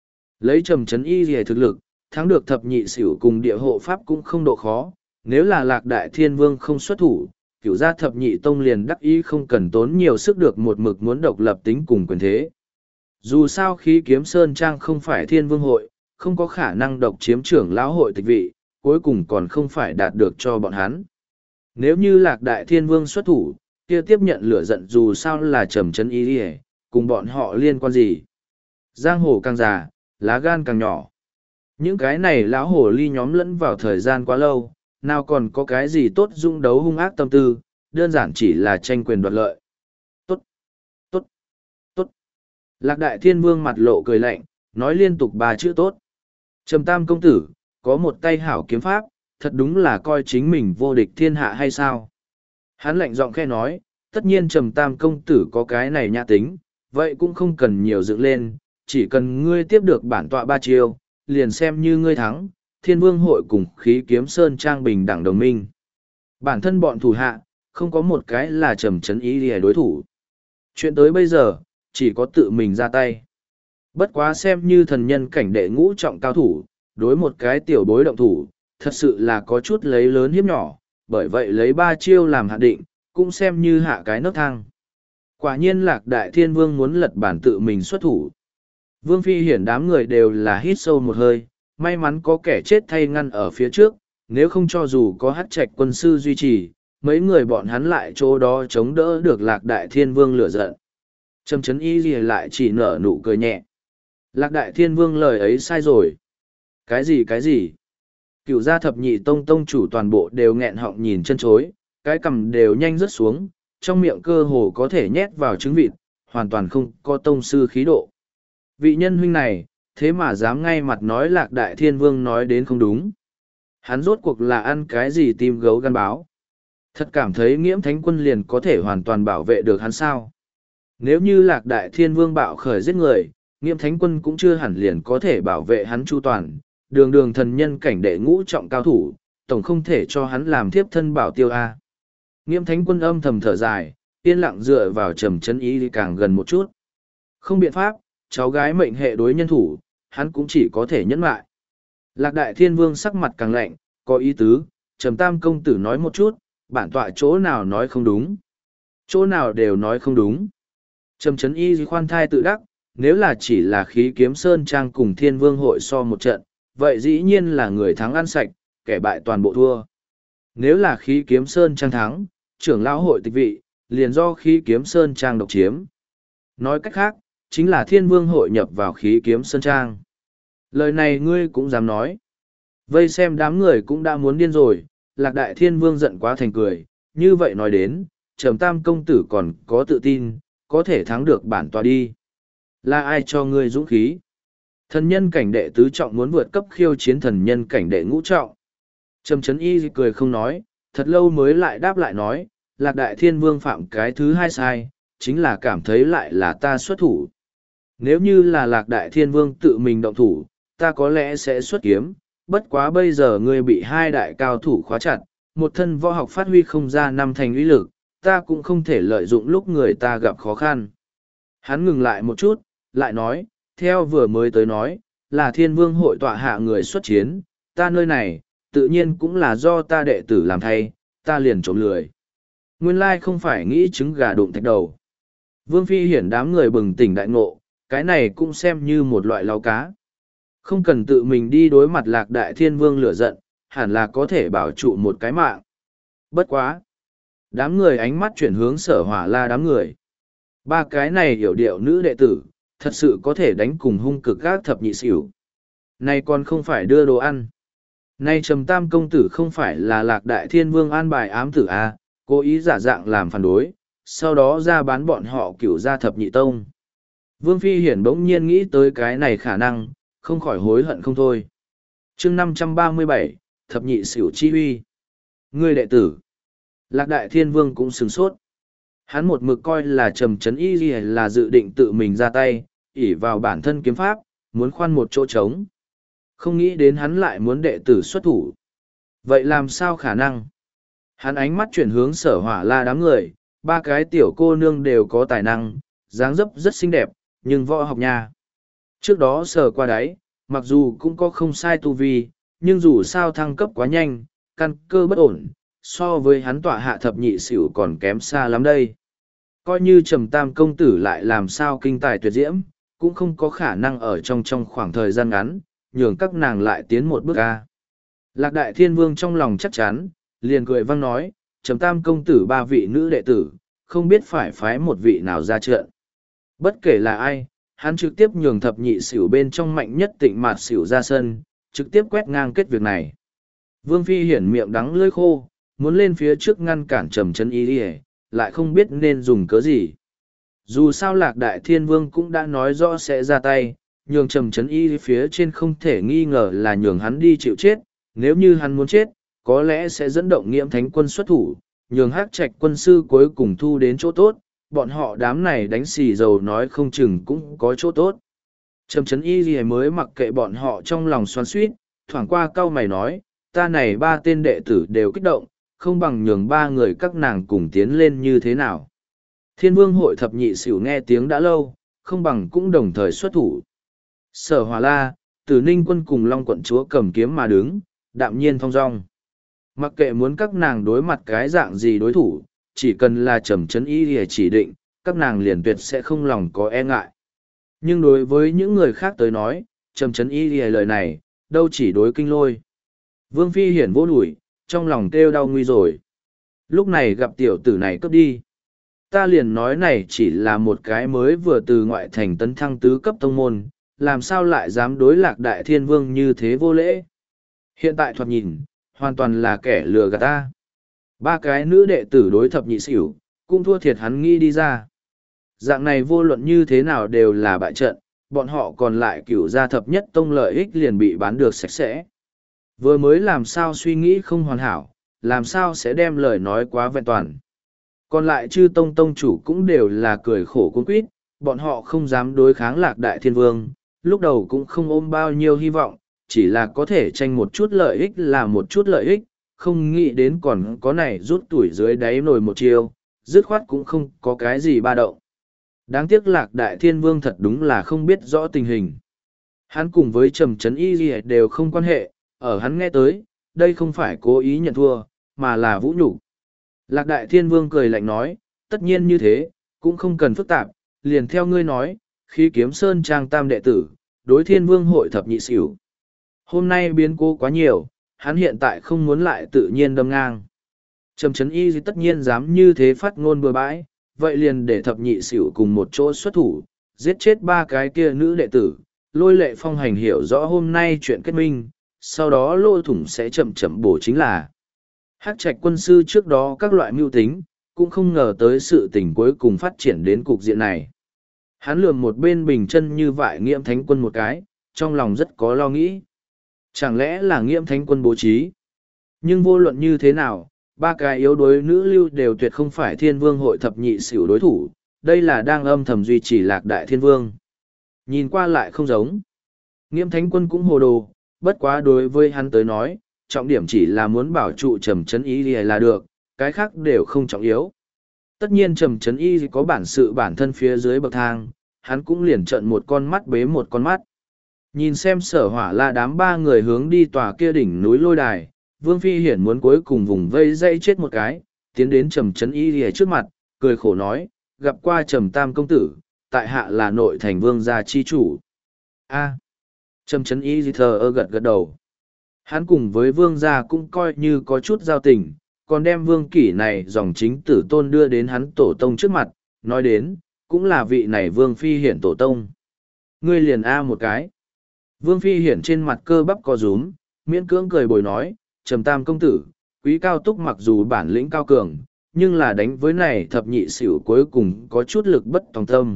Speaker 1: Lấy Trầm Trấn Y rìa thực lực, thắng được thập nhị xỉu cùng địa hộ pháp cũng không độ khó, nếu là Lạc Đại Thiên Vương không xuất thủ, cửu gia thập nhị tông liền đắc ý không cần tốn nhiều sức được một mực muốn độc lập tính cùng quyền thế. Dù sao khí kiếm Sơn Trang không phải Thiên Vương hội, không có khả năng độc chiếm trưởng lão hội tịch vị, cuối cùng còn không phải đạt được cho bọn hắn. Nếu như Lạc Đại Thiên Vương xuất thủ, kia tiếp nhận lửa giận dù sao là Trầm Trấn Y đi, cùng bọn họ liên quan gì. Giang hồ càng già, lá gan càng nhỏ. Những cái này lão hồ ly nhóm lẫn vào thời gian quá lâu, nào còn có cái gì tốt dung đấu hung ác tâm tư, đơn giản chỉ là tranh quyền đoạt lợi. Lạc Đại Thiên Vương mặt lộ cười lạnh, nói liên tục ba chữ tốt. Trầm Tam công tử, có một tay hảo kiếm pháp, thật đúng là coi chính mình vô địch thiên hạ hay sao? Hắn lạnh giọng khe nói, tất nhiên Trầm Tam công tử có cái này nhã tính, vậy cũng không cần nhiều dựng lên, chỉ cần ngươi tiếp được bản tọa ba chiêu, liền xem như ngươi thắng, Thiên Vương hội cùng Khí Kiếm Sơn Trang bình đẳng đồng minh. Bản thân bọn thủ hạ, không có một cái là Trầm Trấn Ý để đối thủ. Chuyện tới bây giờ, chỉ có tự mình ra tay. Bất quá xem như thần nhân cảnh đệ ngũ trọng cao thủ, đối một cái tiểu bối động thủ, thật sự là có chút lấy lớn hiếp nhỏ, bởi vậy lấy ba chiêu làm hạn định, cũng xem như hạ cái nấc thang. Quả nhiên Lạc Đại Thiên Vương muốn lật bản tự mình xuất thủ. Vương Phi Hiển đám người đều là hít sâu một hơi, may mắn có kẻ chết thay ngăn ở phía trước, nếu không cho dù có hắc trạch quân sư duy trì, mấy người bọn hắn lại chỗ đó chống đỡ được Lạc Đại Thiên Vương lửa giận. Trầm Trấn Y gì lại chỉ nở nụ cười nhẹ. Lạc Đại Thiên Vương lời ấy sai rồi. Cái gì? Cựu gia thập nhị tông tông chủ toàn bộ đều nghẹn họng nhìn chân chối, cái cằm đều nhanh rớt xuống, trong miệng cơ hồ có thể nhét vào trứng vịt, hoàn toàn không có tông sư khí độ. Vị nhân huynh này, thế mà dám ngay mặt nói Lạc Đại Thiên Vương nói đến không đúng. Hắn rốt cuộc là ăn cái gì tim gấu gan báo. Thật cảm thấy Nghiễm Thánh Quân liền có thể hoàn toàn bảo vệ được hắn sao. Nếu như Lạc Đại Thiên Vương bạo khởi giết người, Nghiễm Thánh Quân cũng chưa hẳn liền có thể bảo vệ hắn chu toàn. Đường đường thần nhân cảnh đệ ngũ trọng cao thủ, tổng không thể cho hắn làm thiếp thân bảo tiêu A. Nghiễm Thánh Quân âm thầm thở dài, yên lặng dựa vào Trầm Trấn Ý càng gần một chút. Không biện pháp, cháu gái mệnh hệ đối nhân thủ, hắn cũng chỉ có thể nhẫn lại. Lạc Đại Thiên Vương sắc mặt càng lạnh, có ý tứ, Trầm Tam công tử nói một chút, bản tọa chỗ nào nói không đúng. Chỗ nào đều nói không đúng. Trầm Trấn Y khoan thai tự đắc, nếu là chỉ là Khí Kiếm Sơn Trang cùng Thiên Vương hội so một trận, vậy dĩ nhiên là người thắng ăn sạch, kẻ bại toàn bộ thua. Nếu là Khí Kiếm Sơn Trang thắng, trưởng lão hội tịch vị, liền do Khí Kiếm Sơn Trang độc chiếm. Nói cách khác, chính là Thiên Vương hội nhập vào Khí Kiếm Sơn Trang. Lời này ngươi cũng dám nói. Vây xem đám người cũng đã muốn điên rồi, Lạc Đại Thiên Vương giận quá thành cười, như vậy nói đến, Trầm Tam công tử còn có tự tin, có thể thắng được bản tọa đi. Là ai cho ngươi dũng khí? Thần nhân cảnh đệ tứ trọng muốn vượt cấp khiêu chiến thần nhân cảnh đệ ngũ trọng. Trầm Trấn Y cười không nói, thật lâu mới lại đáp lại nói, Lạc Đại Thiên Vương phạm cái thứ hai sai, chính là cảm thấy lại là ta xuất thủ. Nếu như là Lạc Đại Thiên Vương tự mình động thủ, ta có lẽ sẽ xuất kiếm, bất quá bây giờ ngươi bị hai đại cao thủ khóa chặt, một thân võ học phát huy không ra năm thành uy lực, ta cũng không thể lợi dụng lúc người ta gặp khó khăn. Hắn ngừng lại một chút, lại nói, theo vừa mới tới nói, là Thiên Vương hội tọa hạ người xuất chiến, ta nơi này, tự nhiên cũng là do ta đệ tử làm thay, ta liền trộm lười. Nguyên lai không phải nghĩ trứng gà đụng thạch đầu. Vương Phi Hiển đám người bừng tỉnh đại ngộ, cái này cũng xem như một loại lau cá. Không cần tự mình đi đối mặt Lạc Đại Thiên Vương lửa giận, hẳn là có thể bảo trụ một cái mạng. Bất quá. Đám người ánh mắt chuyển hướng Sở Hỏa La đám người. Ba cái này hiểu điệu nữ đệ tử, thật sự có thể đánh cùng hung cực gác thập nhị xỉu. Này còn không phải đưa đồ ăn. Nay Trầm Tam công tử không phải là Lạc Đại Thiên Vương an bài ám tử A, cố ý giả dạng làm phản đối, sau đó ra bán bọn họ cửu gia thập nhị tông. Vương Phi Hiển bỗng nhiên nghĩ tới cái này khả năng, không khỏi hối hận không thôi. chương 537, thập nhị xỉu chi huy. Ngươi đệ tử. Lạc Đại Thiên Vương cũng sửng sốt. Hắn một mực coi là Trầm Trấn Y là dự định tự mình ra tay, ỷ vào bản thân kiếm pháp, muốn khoan một chỗ trống. Không nghĩ đến hắn lại muốn đệ tử xuất thủ. Vậy làm sao khả năng? Hắn ánh mắt chuyển hướng Sở Hỏa La đám người, ba cái tiểu cô nương đều có tài năng, dáng dấp rất xinh đẹp, nhưng võ học nha. Trước đó sờ qua đáy, mặc dù cũng có không sai tu vi, nhưng dù sao thăng cấp quá nhanh, căn cơ bất ổn, so với hắn tọa hạ thập nhị xỉu còn kém xa lắm đây. Coi như Trầm Tam công tử lại làm sao kinh tài tuyệt diễm, cũng không có khả năng ở trong khoảng thời gian ngắn, nhường các nàng lại tiến một bước a. Lạc Đại Thiên Vương trong lòng chắc chắn, liền cười vang nói, Trầm Tam công tử ba vị nữ đệ tử, không biết phải phái một vị nào ra trận. Bất kể là ai, hắn trực tiếp nhường thập nhị xỉu bên trong mạnh nhất Tịnh Mạt xỉu ra sân, trực tiếp quét ngang kết việc này. Vương Phi Hiển miệng đắng lưỡi khô, muốn lên phía trước ngăn cản Trầm Trấn Y, lại không biết nên dùng cớ gì. Dù sao Lạc Đại Thiên Vương cũng đã nói rõ sẽ ra tay, nhường Trầm Trấn Y phía trên không thể nghi ngờ là nhường hắn đi chịu chết, nếu như hắn muốn chết, có lẽ sẽ dẫn động Nghiễm Thánh Quân xuất thủ, nhường Hắc Trạch quân sư cuối cùng thu đến chỗ tốt, bọn họ đám này đánh xì dầu nói không chừng cũng có chỗ tốt. Trầm Trấn Y gì mới mặc kệ bọn họ trong lòng xoắn xuýt, thoảng qua cau mày nói, ta này ba tên đệ tử đều kích động, không bằng nhường ba người các nàng cùng tiến lên như thế nào. Thiên Vương hội thập nhị xỉu nghe tiếng đã lâu, không bằng cũng đồng thời xuất thủ. Sở Hỏa La, Tử Ninh Quân cùng Long Quận Chúa cầm kiếm mà đứng, đạm nhiên thong dong. Mặc kệ muốn các nàng đối mặt cái dạng gì đối thủ, chỉ cần là Trầm Trấn Y để chỉ định, các nàng liền tuyệt sẽ không lòng có e ngại. Nhưng đối với những người khác tới nói, Trầm Trấn Y lời này, đâu chỉ đối Kinh Lôi. Vương Phi Hiển vô đuổi, trong lòng kêu đau nguy rồi. Lúc này gặp tiểu tử này cướp đi. Ta liền nói này chỉ là một cái mới vừa từ ngoại thành tấn thăng tứ cấp tông môn, làm sao lại dám đối Lạc Đại Thiên Vương như thế vô lễ. Hiện tại thoạt nhìn, hoàn toàn là kẻ lừa gạt ta. Ba cái nữ đệ tử đối thập nhị xỉu, cũng thua thiệt hắn nghĩ đi ra. Dạng này vô luận như thế nào đều là bại trận, bọn họ còn lại cửu gia thập nhất tông lợi ích liền bị bán được sạch sẽ. Vừa mới làm sao suy nghĩ không hoàn hảo, làm sao sẽ đem lời nói quá vẹn toàn. Còn lại chư tông tông chủ cũng đều là cười khổ cuống quýt, bọn họ không dám đối kháng Lạc Đại Thiên Vương, lúc đầu cũng không ôm bao nhiêu hy vọng, chỉ là có thể tranh một chút lợi ích là một chút lợi ích, không nghĩ đến còn có này rút tuổi dưới đáy nồi một chiêu, dứt khoát cũng không có cái gì ba động. Đáng tiếc Lạc Đại Thiên Vương thật đúng là không biết rõ tình hình. Hắn cùng với Trầm Trấn Y gì đều không quan hệ, ở hắn nghe tới, đây không phải cố ý nhận thua, mà là vũ nhục. Lạc Đại Thiên Vương cười lạnh nói, tất nhiên như thế, cũng không cần phức tạp, liền theo ngươi nói, khi kiếm sơn trang tam đệ tử, đối Thiên Vương hội thập nhị xỉu. Hôm nay biến cố quá nhiều, hắn hiện tại không muốn lại tự nhiên đâm ngang. Trầm Trấn Y tất nhiên dám như thế phát ngôn bừa bãi, vậy liền để thập nhị xỉu cùng một chỗ xuất thủ, giết chết ba cái kia nữ đệ tử, Lôi Lệ Phong hành hiểu rõ hôm nay chuyện kết minh, sau đó Lôi Thủng sẽ chậm chậm bổ chính là. Hắc Trạch quân sư trước đó các loại mưu tính, cũng không ngờ tới sự tình cuối cùng phát triển đến cục diện này. Hắn lườm một bên bình chân như vại Nghiễm Thánh Quân một cái, trong lòng rất có lo nghĩ. Chẳng lẽ là Nghiễm Thánh Quân bố trí? Nhưng vô luận như thế nào, ba cái yếu đuối nữ lưu đều tuyệt không phải Thiên Vương hội thập nhị xỉu đối thủ, đây là đang âm thầm duy trì Lạc Đại Thiên Vương. Nhìn qua lại không giống. Nghiễm Thánh Quân cũng hồ đồ, bất quá đối với hắn tới nói, trọng điểm chỉ là muốn bảo trụ Trầm Trấn Y là được, cái khác đều không trọng yếu. Tất nhiên Trầm Trấn Y có bản sự bản thân phía dưới bậc thang, hắn cũng liền trợn một con mắt bế một con mắt. Nhìn xem Sở Hỏa La đám ba người hướng đi tòa kia đỉnh núi lôi đài, Vương Phi Hiển muốn cuối cùng vùng vây dây chết một cái, tiến đến Trầm Trấn Y trước mặt, cười khổ nói, gặp qua Trầm Tam công tử, tại hạ là nội thành vương gia chi chủ. A. Trầm Trấn Y thờ ơ gật gật đầu. Hắn cùng với vương gia cũng coi như có chút giao tình, còn đem vương kỷ này dòng chính tử tôn đưa đến hắn tổ tông trước mặt, nói đến, cũng là vị này Vương Phi Hiển tổ tông. Ngươi liền A một cái. Vương Phi Hiển trên mặt cơ bắp co rúm, miễn cưỡng cười bồi nói, Trầm Tam công tử, quý cao túc mặc dù bản lĩnh cao cường, nhưng là đánh với này thập nhị xỉu cuối cùng có chút lực bất tòng tâm.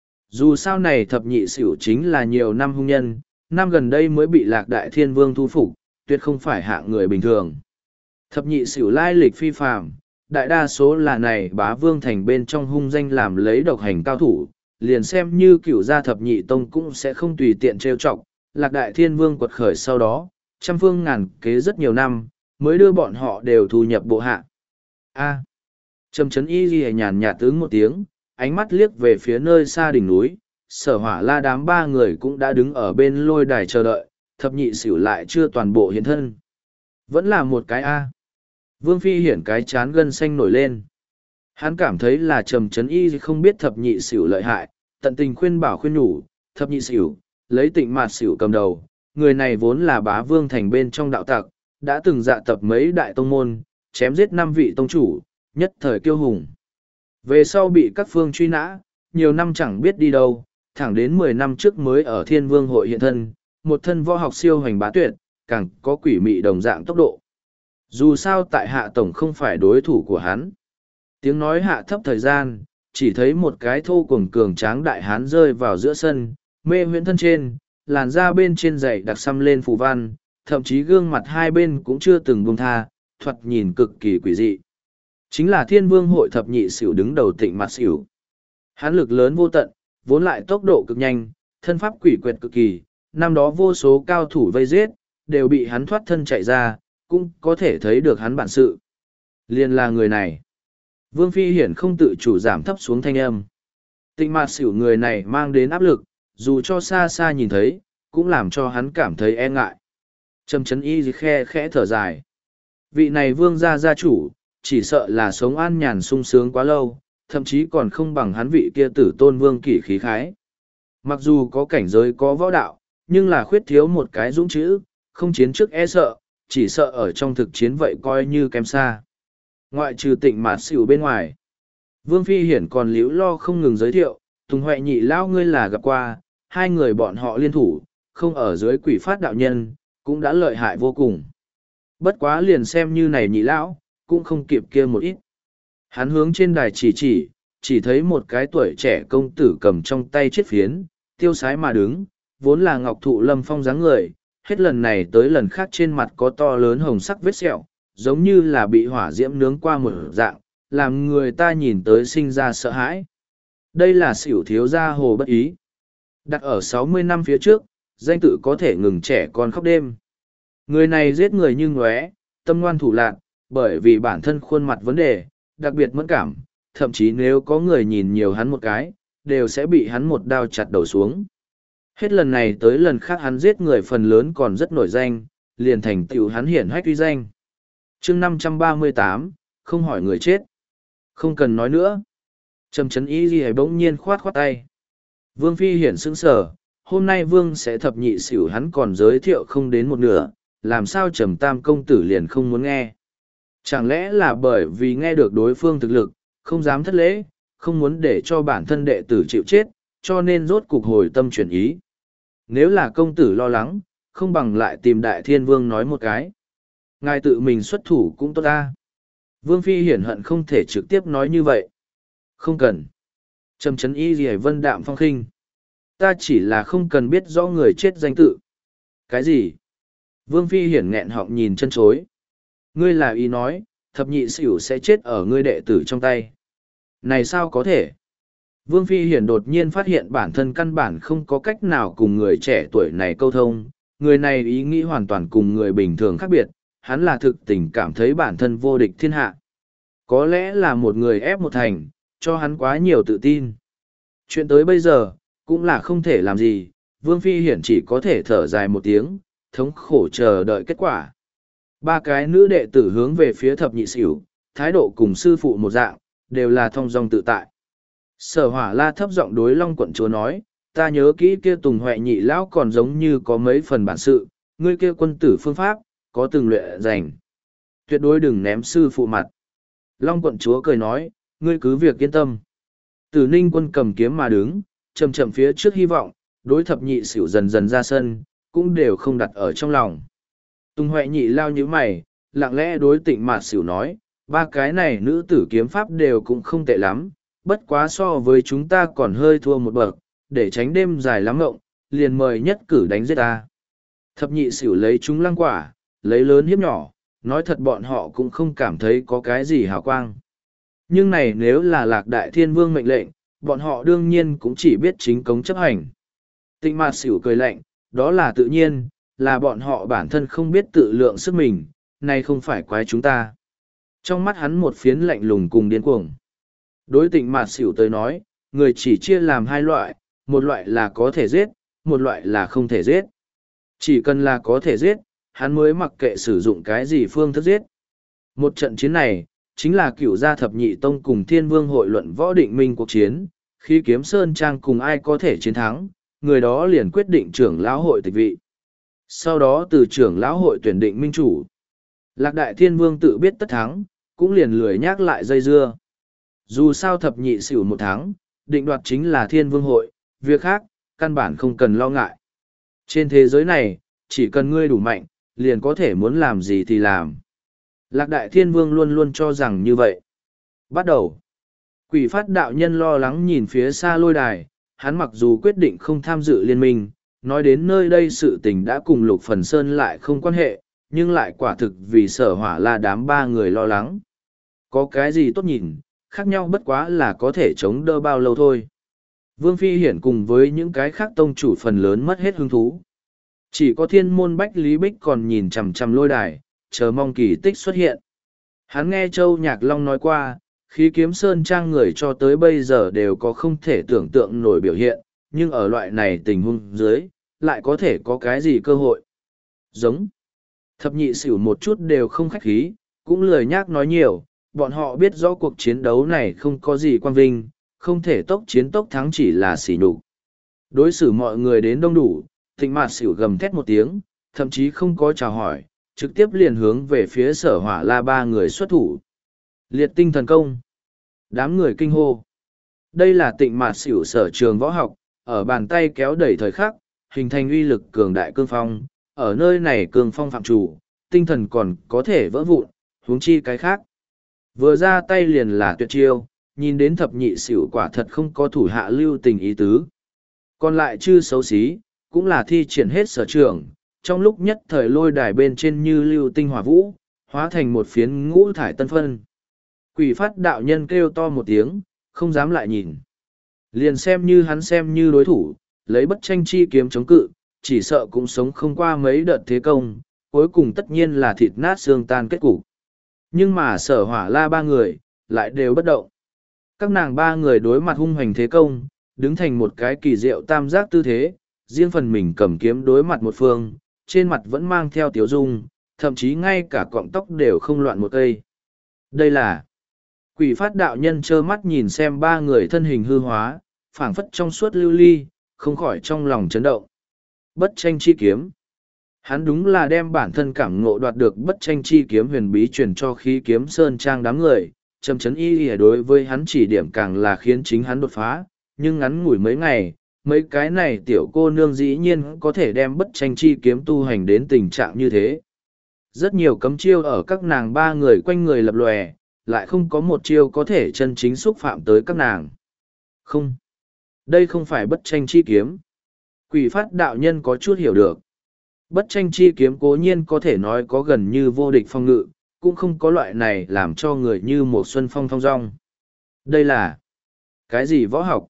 Speaker 1: Dù sao này thập nhị xỉu chính là nhiều năm hung nhân, năm gần đây mới bị Lạc Đại Thiên Vương thu phục, tuyệt không phải hạng người bình thường. Thập nhị xỉu lai lịch phi phàm, đại đa số là này bá vương thành bên trong hung danh làm lấy độc hành cao thủ, liền xem như cửu gia thập nhị tông cũng sẽ không tùy tiện trêu chọc. Lạc Đại Thiên Vương quật khởi sau đó, trăm phương ngàn kế rất nhiều năm, mới đưa bọn họ đều thu nhập bộ hạ. A. Trầm Trấn Y ghi nhàn nhạt ứng một tiếng, ánh mắt liếc về phía nơi xa đỉnh núi, Sở Hỏa La đám ba người cũng đã đứng ở bên lôi đài chờ đợi, thập nhị xỉu lại chưa toàn bộ hiện thân. Vẫn là một cái A. Vương Phi Hiển cái chán gân xanh nổi lên. Hắn cảm thấy là Trầm Trấn Y không biết thập nhị xỉu lợi hại, tận tình khuyên bảo khuyên nhủ, thập nhị xỉu, lấy Tịnh Mạt xỉu cầm đầu, người này vốn là bá vương thành bên trong đạo tặc, đã từng dạ tập mấy đại tông môn, chém giết 5 vị tông chủ, nhất thời kiêu hùng. Về sau bị các phương truy nã, nhiều năm chẳng biết đi đâu, thẳng đến 10 năm trước mới ở Thiên Vương hội hiện thân, một thân võ học siêu hành bá tuyệt, càng có quỷ mị đồng dạng tốc độ. Dù sao tại hạ tổng không phải đối thủ của hắn. Tiếng nói hạ thấp thời gian, chỉ thấy một cái thô cuồng cường tráng đại hán rơi vào giữa sân, mê huyễn thân trên, làn da bên trên dày đặc xăm lên phù văn, thậm chí gương mặt hai bên cũng chưa từng buông tha, thoạt nhìn cực kỳ quỷ dị. Chính là Thiên Vương hội thập nhị xỉu đứng đầu Tịnh Mạt Xỉu. Hắn lực lớn vô tận, vốn lại tốc độ cực nhanh, thân pháp quỷ quyệt cực kỳ, năm đó vô số cao thủ vây giết, đều bị hắn thoát thân chạy ra, cũng có thể thấy được hắn bản sự. Liên là người này. Vương Phi Hiển không tự chủ giảm thấp xuống thanh âm. Tịnh Mạt Xỉu người này mang đến áp lực, dù cho xa xa nhìn thấy, cũng làm cho hắn cảm thấy e ngại. Trầm Chấn Y khe khẽ thở dài. Vị này vương gia gia chủ, chỉ sợ là sống an nhàn sung sướng quá lâu, thậm chí còn không bằng hắn vị kia tử tôn vương kỷ khí khái. Mặc dù có cảnh giới có võ đạo, nhưng là khuyết thiếu một cái dũng chữ, không chiến trước e sợ, chỉ sợ ở trong thực chiến vậy coi như kém xa. Ngoại trừ Tịnh Mạt Xỉu bên ngoài, Vương Phi Hiển còn liễu lo không ngừng giới thiệu, Tùng Huệ nhị lão ngươi là gặp qua, hai người bọn họ liên thủ, không ở dưới quỷ phát đạo nhân, cũng đã lợi hại vô cùng. Bất quá liền xem như này nhị lão, cũng không kịp kia một ít. Hắn hướng trên đài chỉ thấy một cái tuổi trẻ công tử cầm trong tay chiếc phiến, tiêu sái mà đứng, vốn là ngọc thụ lâm phong dáng người, hết lần này tới lần khác trên mặt có to lớn hồng sắc vết sẹo, giống như là bị hỏa diễm nướng qua một dạng, làm người ta nhìn tới sinh ra sợ hãi. Đây là xỉu thiếu gia Hồ Bất Ý. Đặt ở 60 năm phía trước, danh tự có thể ngừng trẻ con khóc đêm. Người này giết người như ngóe, tâm ngoan thủ lạn, bởi vì bản thân khuôn mặt vấn đề, đặc biệt mẫn cảm, thậm chí nếu có người nhìn nhiều hắn một cái, đều sẽ bị hắn một đao chặt đầu xuống. Hết lần này tới lần khác hắn giết người phần lớn còn rất nổi danh, liền thành tựu hắn hiển hách uy danh. Chương 538, không hỏi người chết. Không cần nói nữa. Trầm Chấn Y gì bỗng nhiên khoát khoát tay. Vương Phi Hiển sững sờ, hôm nay Vương sẽ thập nhị xỉu hắn còn giới thiệu không đến một nửa, làm sao Trầm Tam công tử liền không muốn nghe. Chẳng lẽ là bởi vì nghe được đối phương thực lực, không dám thất lễ, không muốn để cho bản thân đệ tử chịu chết, cho nên rốt cục hồi tâm chuyển ý. Nếu là công tử lo lắng, không bằng lại tìm Đại Thiên Vương nói một cái. Ngài tự mình xuất thủ cũng tốt ta. Vương Phi Hiển hận không thể trực tiếp nói như vậy. Không cần. Trầm Chấn Y gì vân đạm phong khinh. Ta chỉ là không cần biết rõ người chết danh tự. Cái gì? Vương Phi Hiển nghẹn họng nhìn chân chối. Ngươi là ý nói, thập nhị xỉu sẽ chết ở ngươi đệ tử trong tay. Này sao có thể? Vương Phi Hiển đột nhiên phát hiện bản thân căn bản không có cách nào cùng người trẻ tuổi này câu thông. Người này ý nghĩ hoàn toàn cùng người bình thường khác biệt, hắn là thực tình cảm thấy bản thân vô địch thiên hạ. Có lẽ là một người ép một thành, cho hắn quá nhiều tự tin. Chuyện tới bây giờ, cũng là không thể làm gì, Vương Phi Hiển chỉ có thể thở dài một tiếng, thống khổ chờ đợi kết quả. Ba cái nữ đệ tử hướng về phía thập nhị xỉu, thái độ cùng sư phụ một dạng, đều là thong dong tự tại. Sở Hỏa La thấp giọng đối Long quận chúa nói, ta nhớ kỹ kia Tùng Huệ nhị lão còn giống như có mấy phần bản sự, ngươi kia quân tử phương pháp, có từng luyện dành. Tuyệt đối đừng ném sư phụ mặt. Long quận chúa cười nói, ngươi cứ việc yên tâm. Tử Ninh quân cầm kiếm mà đứng, chậm chậm phía trước hy vọng, đối thập nhị xỉu dần dần ra sân, cũng đều không đặt ở trong lòng. Tùng Huệ nhị lao như mày, lặng lẽ đối Tịnh Mạt Xỉu nói, ba cái này nữ tử kiếm pháp đều cũng không tệ lắm, bất quá so với chúng ta còn hơi thua một bậc, để tránh đêm dài lắm ngộng, liền mời nhất cử đánh giết ta. Thập nhị xỉu lấy chúng lăng quả, lấy lớn hiếp nhỏ, nói thật bọn họ cũng không cảm thấy có cái gì hào quang. Nhưng này nếu là Lạc Đại Thiên Vương mệnh lệnh, bọn họ đương nhiên cũng chỉ biết chính cống chấp hành. Tịnh Mạt Xỉu cười lạnh, đó là tự nhiên, là bọn họ bản thân không biết tự lượng sức mình, này không phải quái chúng ta. Trong mắt hắn một phiến lạnh lùng cùng điên cuồng. Đối Tịnh Mạt Xỉu tới nói, người chỉ chia làm hai loại, một loại là có thể giết, một loại là không thể giết. Chỉ cần là có thể giết, hắn mới mặc kệ sử dụng cái gì phương thức giết. Một trận chiến này, chính là Cửu gia thập nhị tông cùng Thiên Vương hội luận võ định minh cuộc chiến, khi Kiếm Sơn Trang cùng ai có thể chiến thắng, người đó liền quyết định trưởng lão hội tịch vị. Sau đó từ trưởng lão hội tuyển định minh chủ. Lạc Đại Thiên Vương tự biết tất thắng, cũng liền lười nhắc lại dây dưa. Dù sao thập nhị xỉu một tháng, định đoạt chính là Thiên Vương hội, việc khác, căn bản không cần lo ngại. Trên thế giới này, chỉ cần ngươi đủ mạnh, liền có thể muốn làm gì thì làm. Lạc Đại Thiên Vương luôn luôn cho rằng như vậy. Bắt đầu. Quỷ phát đạo nhân lo lắng nhìn phía xa lôi đài, hắn mặc dù quyết định không tham dự liên minh, nói đến nơi đây sự tình đã cùng Lục Phần Sơn lại không quan hệ, nhưng lại quả thực vì Sở Hỏa La đám ba người lo lắng. Có cái gì tốt nhìn, khác nhau bất quá là có thể chống đỡ bao lâu thôi. Vương Phi Hiển cùng với những cái khác tông chủ phần lớn mất hết hứng thú. Chỉ có Thiên Môn Bách Lý Bích còn nhìn chằm chằm lôi đài, chờ mong kỳ tích xuất hiện. Hắn nghe Châu Nhạc Long nói qua, khí kiếm sơn trang người cho tới bây giờ đều có không thể tưởng tượng nổi biểu hiện, nhưng ở loại này tình huống dưới, lại có thể có cái gì cơ hội. Giống. Thập nhị xỉu một chút đều không khách khí, cũng lười nhác nói nhiều, bọn họ biết rõ cuộc chiến đấu này không có gì quan vinh, không thể tốc chiến tốc thắng chỉ là xỉ nhục. Đối xử mọi người đến đông đủ, Thịnh Mạt xỉu gầm thét một tiếng, thậm chí không có chào hỏi, trực tiếp liền hướng về phía Sở Hỏa La ba người xuất thủ. Liệt tinh thần công. Đám người kinh hô. Đây là Tịnh Mạt xỉu sở trường võ học, ở bàn tay kéo đẩy thời khắc, hình thành uy lực cường đại cương phong. Ở nơi này cương phong phạm chủ, tinh thần còn có thể vỡ vụn, huống chi cái khác. Vừa ra tay liền là tuyệt chiêu, nhìn đến thập nhị xỉu quả thật không có thủ hạ lưu tình ý tứ. Còn lại chư xấu xí, cũng là thi triển hết sở trường, trong lúc nhất thời lôi đài bên trên như lưu tinh hỏa vũ, hóa thành một phiến ngũ thải tân phân. Quỷ phát đạo nhân kêu to một tiếng, không dám lại nhìn. Liền xem như hắn xem như đối thủ, lấy bất tranh chi kiếm chống cự, chỉ sợ cũng sống không qua mấy đợt thế công, cuối cùng tất nhiên là thịt nát xương tan kết cục. Nhưng mà Sở Hỏa La ba người, lại đều bất động. Các nàng ba người đối mặt hung hoành thế công, đứng thành một cái kỳ diệu tam giác tư thế, riêng phần mình cầm kiếm đối mặt một phương, trên mặt vẫn mang theo tiếu dung, thậm chí ngay cả cọng tóc đều không loạn một cây. Đây là Quỷ phát đạo nhân trơ mắt nhìn xem ba người thân hình hư hóa, phảng phất trong suốt lưu ly, không khỏi trong lòng chấn động. Bất tranh chi kiếm. Hắn đúng là đem bản thân cảm ngộ đoạt được bất tranh chi kiếm huyền bí truyền cho khí kiếm sơn trang đám người, trầm chấn y ỉa đối với hắn chỉ điểm càng là khiến chính hắn đột phá, nhưng ngắn ngủi mấy ngày, mấy cái này tiểu cô nương dĩ nhiên có thể đem bất tranh chi kiếm tu hành đến tình trạng như thế. Rất nhiều cấm chiêu ở các nàng ba người quanh người lập lòe, lại không có một chiêu có thể chân chính xúc phạm tới các nàng. Không. Đây không phải bất tranh chi kiếm. Quỷ phát đạo nhân có chút hiểu được. Bất tranh chi kiếm cố nhiên có thể nói có gần như vô địch phong ngự, cũng không có loại này làm cho người như một xuân phong thong dong. Đây là cái gì võ học?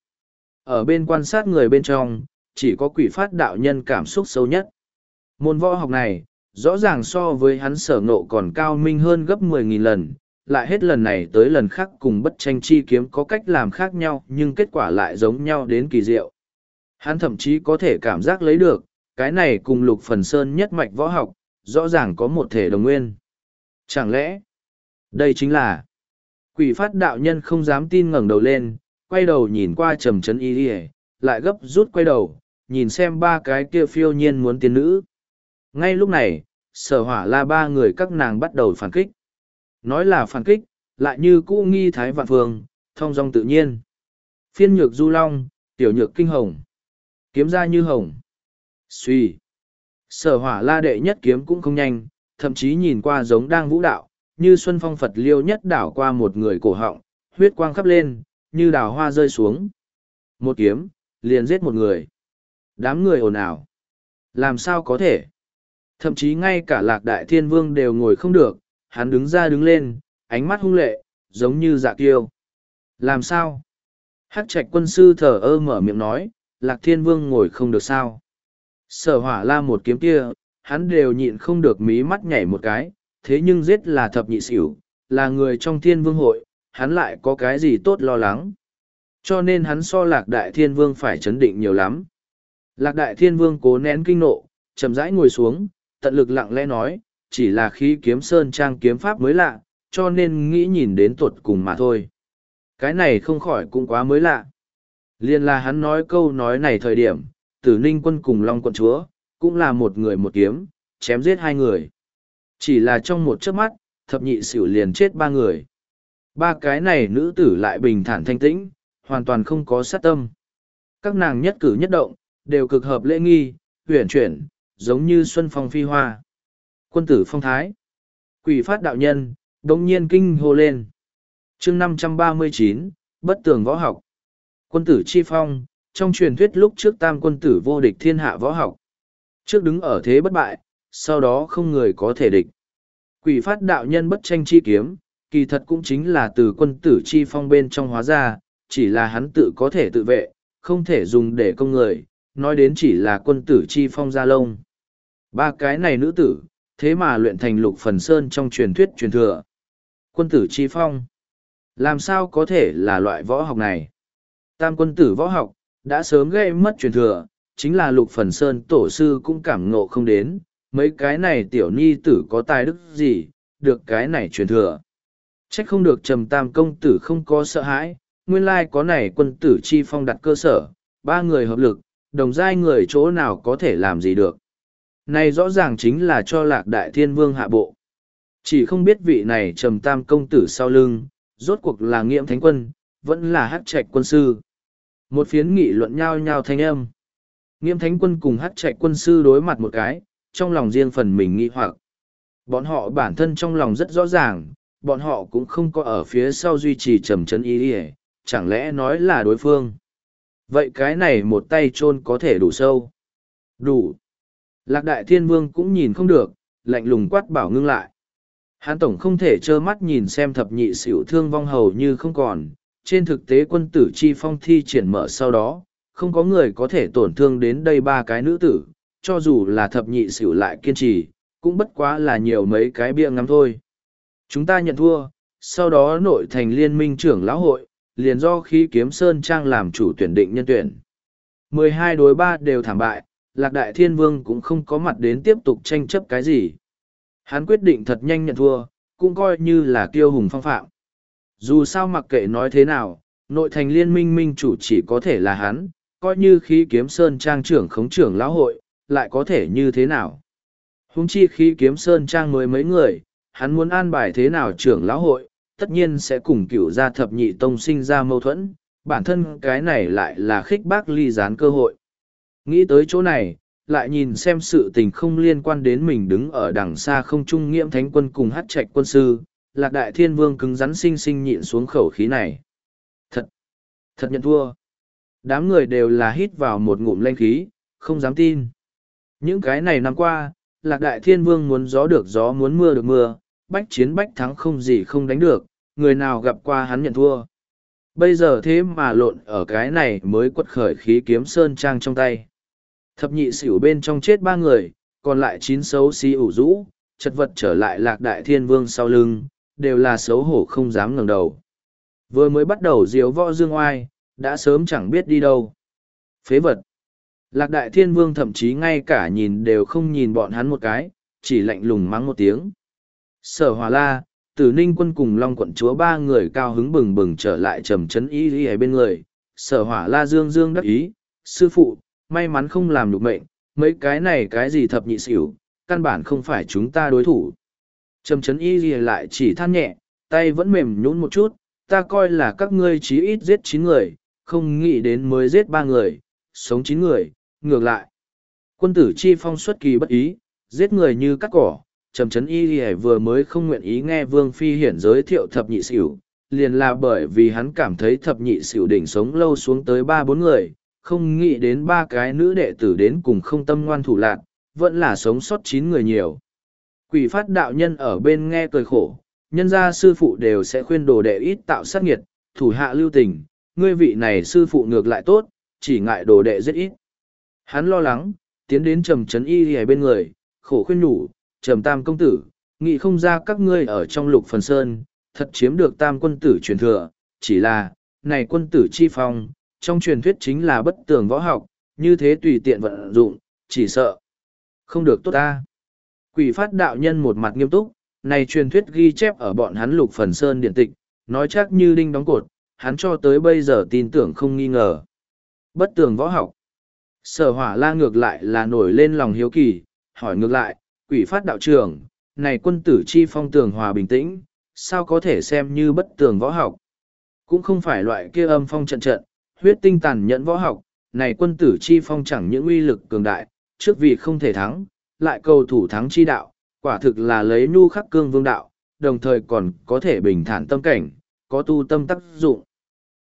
Speaker 1: Ở bên quan sát người bên trong, chỉ có quỷ phát đạo nhân cảm xúc sâu nhất. Môn võ học này, rõ ràng so với hắn sở ngộ còn cao minh hơn gấp 10.000 lần, lại hết lần này tới lần khác cùng bất tranh chi kiếm có cách làm khác nhau nhưng kết quả lại giống nhau đến kỳ diệu. Hắn thậm chí có thể cảm giác lấy được, cái này cùng Lục Phần Sơn nhất mạch võ học, rõ ràng có một thể đồng nguyên. Chẳng lẽ, đây chính là quỷ phát đạo nhân không dám tin ngẩng đầu lên, quay đầu nhìn qua trầm trấn y lại gấp rút quay đầu, nhìn xem ba cái kia phiêu nhiên muốn tiên nữ. Ngay lúc này, Sở Hỏa La ba người các nàng bắt đầu phản kích. Nói là phản kích, lại như cũ nghi thái vạn phương, thong dong tự nhiên. Phiên nhược du long, tiểu nhược kinh hồng. Kiếm ra như hồng. Suy. Sở Hỏa La đệ nhất kiếm cũng không nhanh, thậm chí nhìn qua giống đang vũ đạo, như xuân phong Phật liêu nhất đảo qua một người cổ họng, huyết quang khắp lên, như đào hoa rơi xuống. Một kiếm, liền giết một người. Đám người ồn ào. Làm sao có thể? Thậm chí ngay cả Lạc Đại Thiên Vương đều ngồi không được, hắn đứng ra đứng lên, ánh mắt hung lệ, giống như dạ kiêu. Làm sao? Hắc Trạch quân sư thở ơ mở miệng nói, Lạc Thiên Vương ngồi không được sao? Sở Hỏa La một kiếm kia, hắn đều nhịn không được mí mắt nhảy một cái, thế nhưng giết là thập nhị xỉu, là người trong Thiên Vương hội, hắn lại có cái gì tốt lo lắng. Cho nên hắn so Lạc Đại Thiên Vương phải chấn định nhiều lắm. Lạc Đại Thiên Vương cố nén kinh nộ, chậm rãi ngồi xuống, tận lực lặng lẽ nói, chỉ là khí kiếm sơn trang kiếm pháp mới lạ, cho nên nghĩ nhìn đến tuột cùng mà thôi. Cái này không khỏi cũng quá mới lạ. Liên là hắn nói câu nói này thời điểm, Tử Ninh quân cùng Long quận chúa, cũng là một người một kiếm, chém giết hai người. Chỉ là trong một chớp mắt, thập nhị xỉu liền chết ba người. Ba cái này nữ tử lại bình thản thanh tĩnh, hoàn toàn không có sát tâm. Các nàng nhất cử nhất động, đều cực hợp lễ nghi, huyền chuyển, giống như xuân phong phi hoa. Quân tử phong thái. Quỷ phát đạo nhân, đống nhiên kinh hô lên. chương 539, bất tường võ học. Quân tử chi phong, trong truyền thuyết lúc trước tam quân tử vô địch thiên hạ võ học. Trước đứng ở thế bất bại, sau đó không người có thể địch. Quỷ phát đạo nhân bất tranh chi kiếm, kỳ thật cũng chính là từ quân tử chi phong bên trong hóa ra, chỉ là hắn tự có thể tự vệ, không thể dùng để công người, nói đến chỉ là quân tử chi phong gia lông. Ba cái này nữ tử, thế mà luyện thành Lục Phần Sơn trong truyền thuyết truyền thừa. Quân tử chi phong, làm sao có thể là loại võ học này? Tam quân tử võ học, đã sớm gây mất truyền thừa, chính là Lục Phần Sơn tổ sư cũng cảm ngộ không đến, mấy cái này tiểu nhi tử có tài đức gì, được cái này truyền thừa. Trách không được Trầm Tam công tử không có sợ hãi, nguyên lai có này quân tử chi phong đặt cơ sở, ba người hợp lực, đồng giai người chỗ nào có thể làm gì được. Này rõ ràng chính là cho Lạc Đại Thiên Vương hạ bộ. Chỉ không biết vị này Trầm Tam công tử sau lưng, rốt cuộc là Nghiễm Thánh Quân, vẫn là Hắc Trạch quân sư. Một phiến nghị luận nhao nhao thanh âm. Nghiễm Thánh Quân cùng Hắc Trạch quân sư đối mặt một cái, trong lòng riêng phần mình nghi hoặc. Bọn họ bản thân trong lòng rất rõ ràng, bọn họ cũng không có ở phía sau duy trì trầm trấn ý ý, chẳng lẽ nói là đối phương. Vậy cái này một tay chôn có thể đủ sâu. Đủ. Lạc Đại Thiên Vương cũng nhìn không được, lạnh lùng quát bảo ngưng lại. Hán tổng không thể trơ mắt nhìn xem thập nhị xỉu thương vong hầu như không còn. Trên thực tế quân tử chi phong thi triển mở sau đó, không có người có thể tổn thương đến đây ba cái nữ tử, cho dù là thập nhị xỉu lại kiên trì, cũng bất quá là nhiều mấy cái bia ngắm thôi. Chúng ta nhận thua, sau đó nội thành liên minh trưởng lão hội, liền do khí kiếm Sơn Trang làm chủ tuyển định nhân tuyển. 12 đối 3 đều thảm bại, Lạc Đại Thiên Vương cũng không có mặt đến tiếp tục tranh chấp cái gì. Hắn quyết định thật nhanh nhận thua, cũng coi như là kiêu hùng phong phạm. Dù sao mặc kệ nói thế nào, nội thành liên minh minh chủ chỉ có thể là hắn, coi như khí kiếm Sơn Trang trưởng khống trưởng lão hội, lại có thể như thế nào. Huống chi khí kiếm Sơn Trang mới mấy người, hắn muốn an bài thế nào trưởng lão hội, tất nhiên sẽ cùng cửu gia thập nhị tông sinh ra mâu thuẫn, bản thân cái này lại là khích bác ly gián cơ hội. Nghĩ tới chỗ này, lại nhìn xem sự tình không liên quan đến mình đứng ở đằng xa không trung Nghiễm Thánh Quân cùng Hắc Trạch quân sư, Lạc Đại Thiên Vương cứng rắn sinh sinh nhịn xuống khẩu khí này. Thật nhận thua. Đám người đều là hít vào một ngụm lanh khí, không dám tin. Những cái này năm qua, Lạc Đại Thiên Vương muốn gió được gió muốn mưa được mưa, bách chiến bách thắng không gì không đánh được, người nào gặp qua hắn nhận thua. Bây giờ thế mà lộn ở cái này mới quật khởi khí kiếm Sơn Trang trong tay. Thập nhị xỉu bên trong chết 3 người, còn lại 9 xấu xí ủ rũ, chật vật trở lại Lạc Đại Thiên Vương sau lưng, đều là xấu hổ không dám ngẩng đầu. Vừa mới bắt đầu diếu võ dương oai, đã sớm chẳng biết đi đâu. Phế vật. Lạc Đại Thiên Vương thậm chí ngay cả nhìn đều không nhìn bọn hắn một cái, chỉ lạnh lùng mắng một tiếng. Sở Hỏa La, Tử Ninh Quân cùng Long Quận Chúa 3 người cao hứng bừng bừng trở lại trầm trấn ý ở bên người. Sở Hỏa La dương dương đắc ý, sư phụ, may mắn không làm được mệnh, mấy cái này cái gì thập nhị xỉu, căn bản không phải chúng ta đối thủ. Trầm trấn ý lại chỉ than nhẹ, tay vẫn mềm nhũn một chút, ta coi là các ngươi chí ít giết 9 người, không nghĩ đến mới giết 3 người, sống 9 người, ngược lại. Quân tử chi phong xuất kỳ bất ý, giết người như cắt cỏ, trầm trấn y vừa mới không nguyện ý nghe Vương Phi Hiển giới thiệu thập nhị xỉu, liền là bởi vì hắn cảm thấy thập nhị xỉu đỉnh sống lâu xuống tới 3-4 người, không nghĩ đến 3 cái nữ đệ tử đến cùng không tâm ngoan thủ lạc, vẫn là sống sót 9 người nhiều. Quỷ phát đạo nhân ở bên nghe cười khổ, nhân gia sư phụ đều sẽ khuyên đồ đệ ít tạo sát nghiệt, thủ hạ lưu tình, ngươi vị này sư phụ ngược lại tốt, chỉ ngại đồ đệ rất ít. Hắn lo lắng, tiến đến trầm trấn y ở bên người, khổ khuyên nhủ, Trầm Tam công tử, nghĩ không ra các ngươi ở trong Lục Phần Sơn, thật chiếm được Tam quân tử truyền thừa, chỉ là, này quân tử chi phong, trong truyền thuyết chính là bất tường võ học, như thế tùy tiện vận dụng, chỉ sợ. Không được tốt ta. Quỷ phát đạo nhân một mặt nghiêm túc, này truyền thuyết ghi chép ở bọn hắn Lục Phần Sơn điện tịch, nói chắc như đinh đóng cột, hắn cho tới bây giờ tin tưởng không nghi ngờ. Bất tường võ học. Sở Hỏa La ngược lại là nổi lên lòng hiếu kỳ, hỏi ngược lại, quỷ phát đạo trưởng, này quân tử chi phong tường hòa bình tĩnh, sao có thể xem như bất tường võ học? Cũng không phải loại kia âm phong trận trận, huyết tinh tàn nhẫn võ học, này quân tử chi phong chẳng những uy lực cường đại, trước vì không thể thắng, lại cầu thủ thắng chi đạo, quả thực là lấy nhu khắc cương vương đạo, đồng thời còn có thể bình thản tâm cảnh, có tu tâm tác dụng.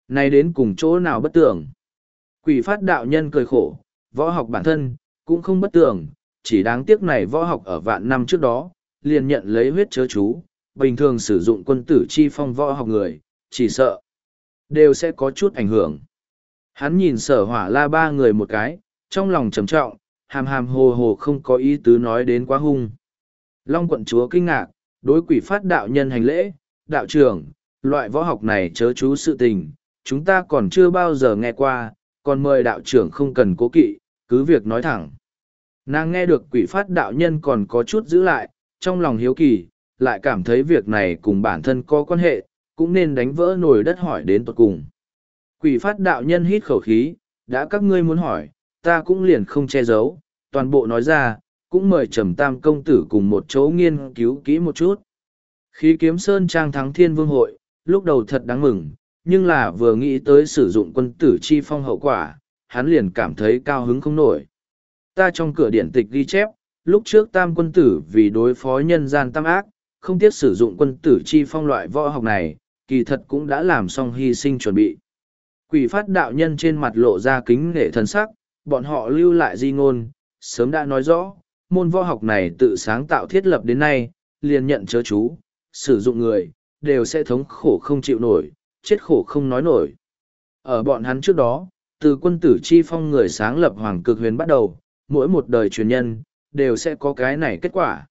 Speaker 1: Này đến cùng chỗ nào bất tưởng. Quỷ phát đạo nhân cười khổ, võ học bản thân, cũng không bất tưởng, chỉ đáng tiếc này võ học ở vạn năm trước đó, liền nhận lấy huyết chớ chú, bình thường sử dụng quân tử chi phong võ học người, chỉ sợ, đều sẽ có chút ảnh hưởng. Hắn nhìn Sở Hỏa La ba người một cái, trong lòng trầm trọng, hàm hàm hồ hồ không có ý tứ nói đến quá hung. Long quận chúa kinh ngạc, đối quỷ phát đạo nhân hành lễ, đạo trưởng, loại võ học này chớ chú sự tình, chúng ta còn chưa bao giờ nghe qua, còn mời đạo trưởng không cần cố kỵ, cứ việc nói thẳng. Nàng nghe được quỷ phát đạo nhân còn có chút giữ lại, trong lòng hiếu kỳ, lại cảm thấy việc này cùng bản thân có quan hệ, cũng nên đánh vỡ nồi đất hỏi đến tuột cùng. Quỷ phát đạo nhân hít khẩu khí, đã các ngươi muốn hỏi, ta cũng liền không che giấu, toàn bộ nói ra, cũng mời Trầm Tam công tử cùng một chỗ nghiên cứu kỹ một chút. Khí kiếm sơn trang thắng thiên vương hội, lúc đầu thật đáng mừng, nhưng là vừa nghĩ tới sử dụng quân tử chi phong hậu quả, hắn liền cảm thấy cao hứng không nổi. Ta trong cửa điển tịch ghi chép, lúc trước tam quân tử vì đối phó nhân gian tam ác, không tiếc sử dụng quân tử chi phong loại võ học này, kỳ thật cũng đã làm xong hy sinh chuẩn bị. Quỷ phát đạo nhân trên mặt lộ ra kính nể thần sắc, bọn họ lưu lại di ngôn, sớm đã nói rõ, môn võ học này tự sáng tạo thiết lập đến nay, liền nhận chớ chú, sử dụng người, đều sẽ thống khổ không chịu nổi, chết khổ không nói nổi. Ở bọn hắn trước đó, từ quân tử chi phong người sáng lập Hoàng Cực Huyền bắt đầu, mỗi một đời truyền nhân, đều sẽ có cái này kết quả.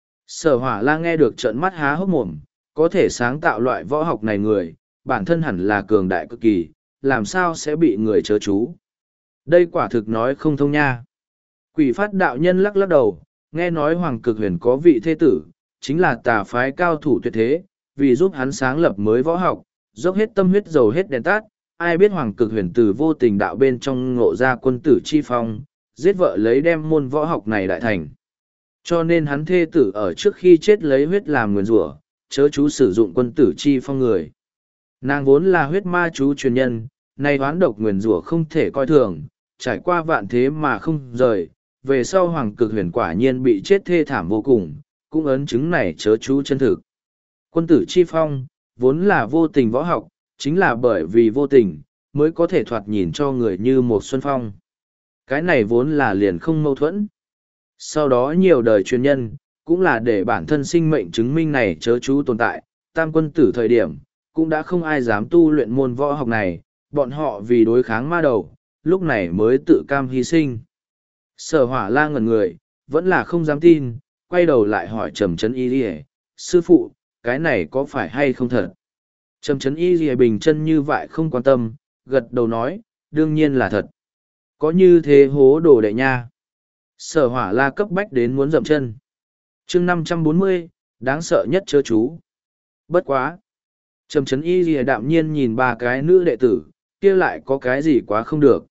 Speaker 1: Sở Hỏa La nghe được trợn mắt há hốc mồm, có thể sáng tạo loại võ học này người, bản thân hẳn là cường đại cực kỳ, làm sao sẽ bị người chớ chú. Đây quả thực nói không thông nha. Quỷ phát đạo nhân lắc lắc đầu, nghe nói Hoàng Cực Huyền có vị thế tử, chính là tà phái cao thủ tuyệt thế, vì giúp hắn sáng lập mới võ học, dốc hết tâm huyết dầu hết đèn tát, ai biết Hoàng Cực Huyền từ vô tình đạo bên trong ngộ ra quân tử chi phong, giết vợ lấy đem môn võ học này đại thành. Cho nên hắn thê tử ở trước khi chết lấy huyết làm nguyền rủa, chớ chú sử dụng quân tử chi phong người. Nàng vốn là huyết ma chú truyền nhân, nay oán độc nguyền rủa không thể coi thường, trải qua vạn thế mà không rời, về sau Hoàng Cực Huyền quả nhiên bị chết thê thảm vô cùng, cũng ấn chứng này chớ chú chân thực. Quân tử chi phong, vốn là vô tình võ học, chính là bởi vì vô tình, mới có thể thoạt nhìn cho người như một xuân phong. Cái này vốn là liền không mâu thuẫn. Sau đó nhiều đời truyền nhân, cũng là để bản thân sinh mệnh chứng minh này chớ chú tồn tại, tam quân tử thời điểm, cũng đã không ai dám tu luyện môn võ học này, bọn họ vì đối kháng ma đầu, lúc này mới tự cam hy sinh. Sở Hỏa La ngẩn người, vẫn là không dám tin, quay đầu lại hỏi Trầm Trấn Y Lìa, sư phụ, cái này có phải hay không thật? Trầm Trấn Y Lìa bình chân như vậy không quan tâm, gật đầu nói, đương nhiên là thật. Có như thế hố đồ đệ nha. Sở Hỏa La cấp bách đến muốn dậm chân. chương 540, đáng sợ nhất chớ chú. Bất quá. Trầm Trấn Y Lìa đạm nhiên nhìn ba cái nữ đệ tử, kia lại có cái gì quá không được.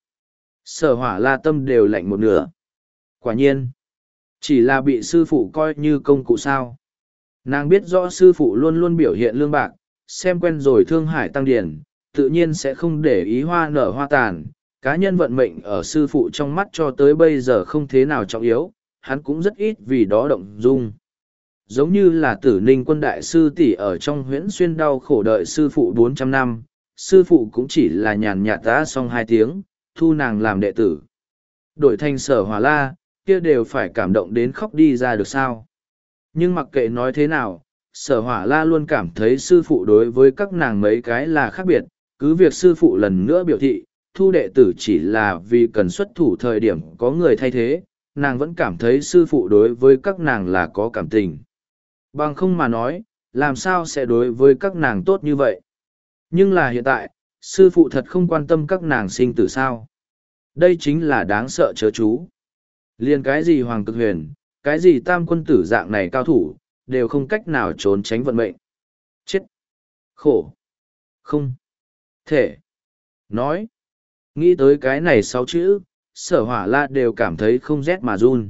Speaker 1: Sở Hỏa La tâm đều lạnh một nửa. Quả nhiên. Chỉ là bị sư phụ coi như công cụ sao. Nàng biết rõ sư phụ luôn luôn biểu hiện lương bạc, xem quen rồi Thương Hải Tăng Điển, tự nhiên sẽ không để ý hoa nở hoa tàn. Cá nhân vận mệnh ở sư phụ trong mắt cho tới bây giờ không thế nào trọng yếu, hắn cũng rất ít vì đó động dung. Giống như là Tử Ninh Quân đại sư tỷ ở trong huyễn xuyên đau khổ đợi sư phụ 400 năm, sư phụ cũng chỉ là nhàn nhạt đã xong 2 tiếng, thu nàng làm đệ tử. Đổi thành Sở Hỏa La, kia đều phải cảm động đến khóc đi ra được sao. Nhưng mặc kệ nói thế nào, Sở Hỏa La luôn cảm thấy sư phụ đối với các nàng mấy cái là khác biệt, cứ việc sư phụ lần nữa biểu thị, thu đệ tử chỉ là vì cần xuất thủ thời điểm có người thay thế, nàng vẫn cảm thấy sư phụ đối với các nàng là có cảm tình. Bằng không mà nói, làm sao sẽ đối với các nàng tốt như vậy? Nhưng là hiện tại, sư phụ thật không quan tâm các nàng sinh tử sao. Đây chính là đáng sợ chớ chú. Liên cái gì Hoàng Cực Huyền, cái gì tam quân tử dạng này cao thủ, đều không cách nào trốn tránh vận mệnh. Chết! Khổ! Không! Thể! Nói! Nghĩ tới cái này 6 chữ, Sở Hỏa La đều cảm thấy không rét mà run.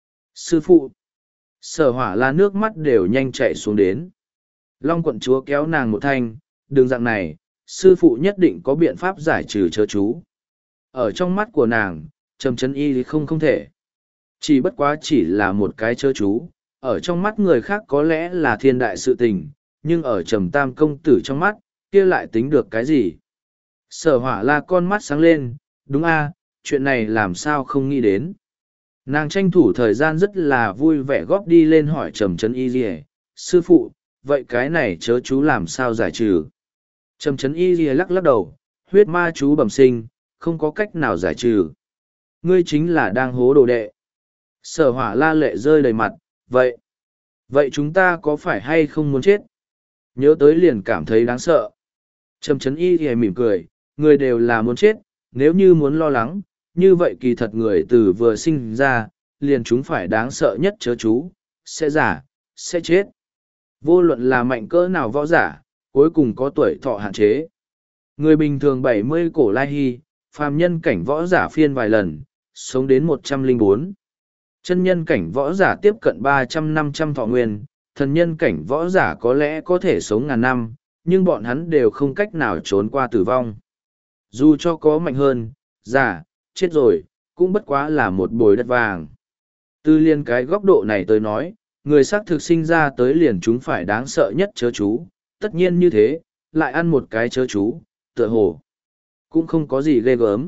Speaker 1: Sư phụ! Sở Hỏa La nước mắt đều nhanh chạy xuống đến. Long quận chúa kéo nàng một thanh, đường dạng này, sư phụ nhất định có biện pháp giải trừ chớ chú. Ở trong mắt của nàng, Trầm Trấn Y không thể. Chỉ bất quá chỉ là một cái chớ chú, ở trong mắt người khác có lẽ là thiên đại sự tình, nhưng ở Trầm Tam công tử trong mắt, kia lại tính được cái gì? Sở hỏa la con mắt sáng lên, đúng a, chuyện này làm sao không nghĩ đến. Nàng tranh thủ thời gian rất là vui vẻ góp đi lên hỏi Trầm Trấn Y Lìa, sư phụ, vậy cái này chớ chú làm sao giải trừ? Trầm Trấn Y Lìa lắc lắc đầu, huyết ma chú bẩm sinh, không có cách nào giải trừ. Ngươi chính là đang hố đồ đệ. Sở hỏa la lệ rơi đầy mặt, vậy chúng ta có phải hay không muốn chết? Nhớ tới liền cảm thấy đáng sợ. Trầm Trấn Y Lìa mỉm cười, người đều là muốn chết, nếu như muốn lo lắng, như vậy kỳ thật người từ vừa sinh ra, liền chúng phải đáng sợ nhất chớ chú, sẽ giả, sẽ chết. Vô luận là mạnh cỡ nào võ giả, cuối cùng có tuổi thọ hạn chế. Người bình thường 70 cổ lai hy, phàm nhân cảnh võ giả phiên vài lần, sống đến 104. Chân nhân cảnh võ giả tiếp cận 300-500 thọ nguyên, thần nhân cảnh võ giả có lẽ có thể sống ngàn năm, nhưng bọn hắn đều không cách nào trốn qua tử vong. Dù cho có mạnh hơn, giả, chết rồi, cũng bất quá là một bồi đất vàng. Từ liên cái góc độ này tới nói, người xác thực sinh ra tới liền chúng phải đáng sợ nhất chớ chú, tất nhiên như thế, lại ăn một cái chớ chú, tựa hồ. Cũng không có gì ghê gớm.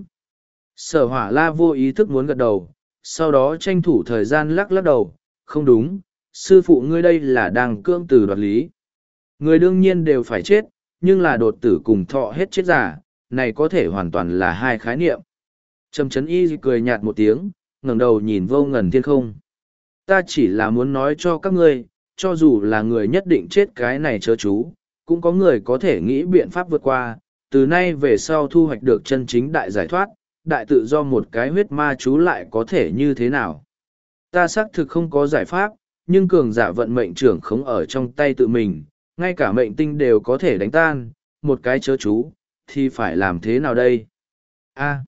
Speaker 1: Sở hỏa la vô ý thức muốn gật đầu, sau đó tranh thủ thời gian lắc lắc đầu, không đúng, sư phụ ngươi đây là đang cưỡng từ đoạt lý. Người đương nhiên đều phải chết, nhưng là đột tử cùng thọ hết chết giả, này có thể hoàn toàn là hai khái niệm. Trầm Trấn Y cười nhạt một tiếng, ngẩng đầu nhìn vô ngần thiên không. Ta chỉ là muốn nói cho các ngươi, cho dù là người nhất định chết cái này chớ chú, cũng có người có thể nghĩ biện pháp vượt qua, từ nay về sau thu hoạch được chân chính đại giải thoát, đại tự do một cái huyết ma chú lại có thể như thế nào. Ta xác thực không có giải pháp, nhưng cường giả vận mệnh trưởng không ở trong tay tự mình, ngay cả mệnh tinh đều có thể đánh tan, một cái chớ chú, thì phải làm thế nào đây? A.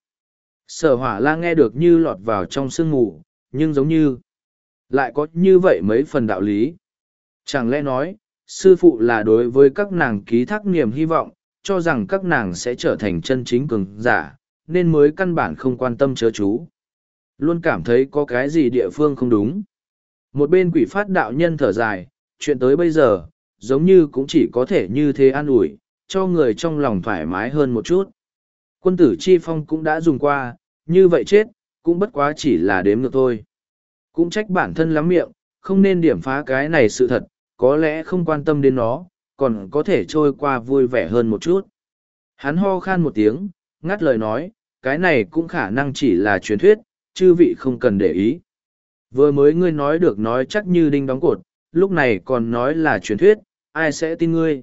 Speaker 1: Sở hỏa la nghe được như lọt vào trong sương mù, nhưng giống như lại có như vậy mấy phần đạo lý. Chẳng lẽ nói, sư phụ là đối với các nàng ký thác niềm hy vọng, cho rằng các nàng sẽ trở thành chân chính cường giả, nên mới căn bản không quan tâm chớ chú. Luôn cảm thấy có cái gì địa phương không đúng. Một bên quỷ phát đạo nhân thở dài, chuyện tới bây giờ, giống như cũng chỉ có thể như thế an ủi, cho người trong lòng thoải mái hơn một chút. Quân tử chi phong cũng đã dùng qua, như vậy chết, cũng bất quá chỉ là đếm ngược thôi. Cũng trách bản thân lắm miệng, không nên điểm phá cái này sự thật, có lẽ không quan tâm đến nó, còn có thể trôi qua vui vẻ hơn một chút. Hắn ho khan một tiếng, ngắt lời nói, cái này cũng khả năng chỉ là truyền thuyết, chư vị không cần để ý. Vừa mới ngươi nói được nói chắc như đinh đóng cột, lúc này còn nói là truyền thuyết, ai sẽ tin ngươi?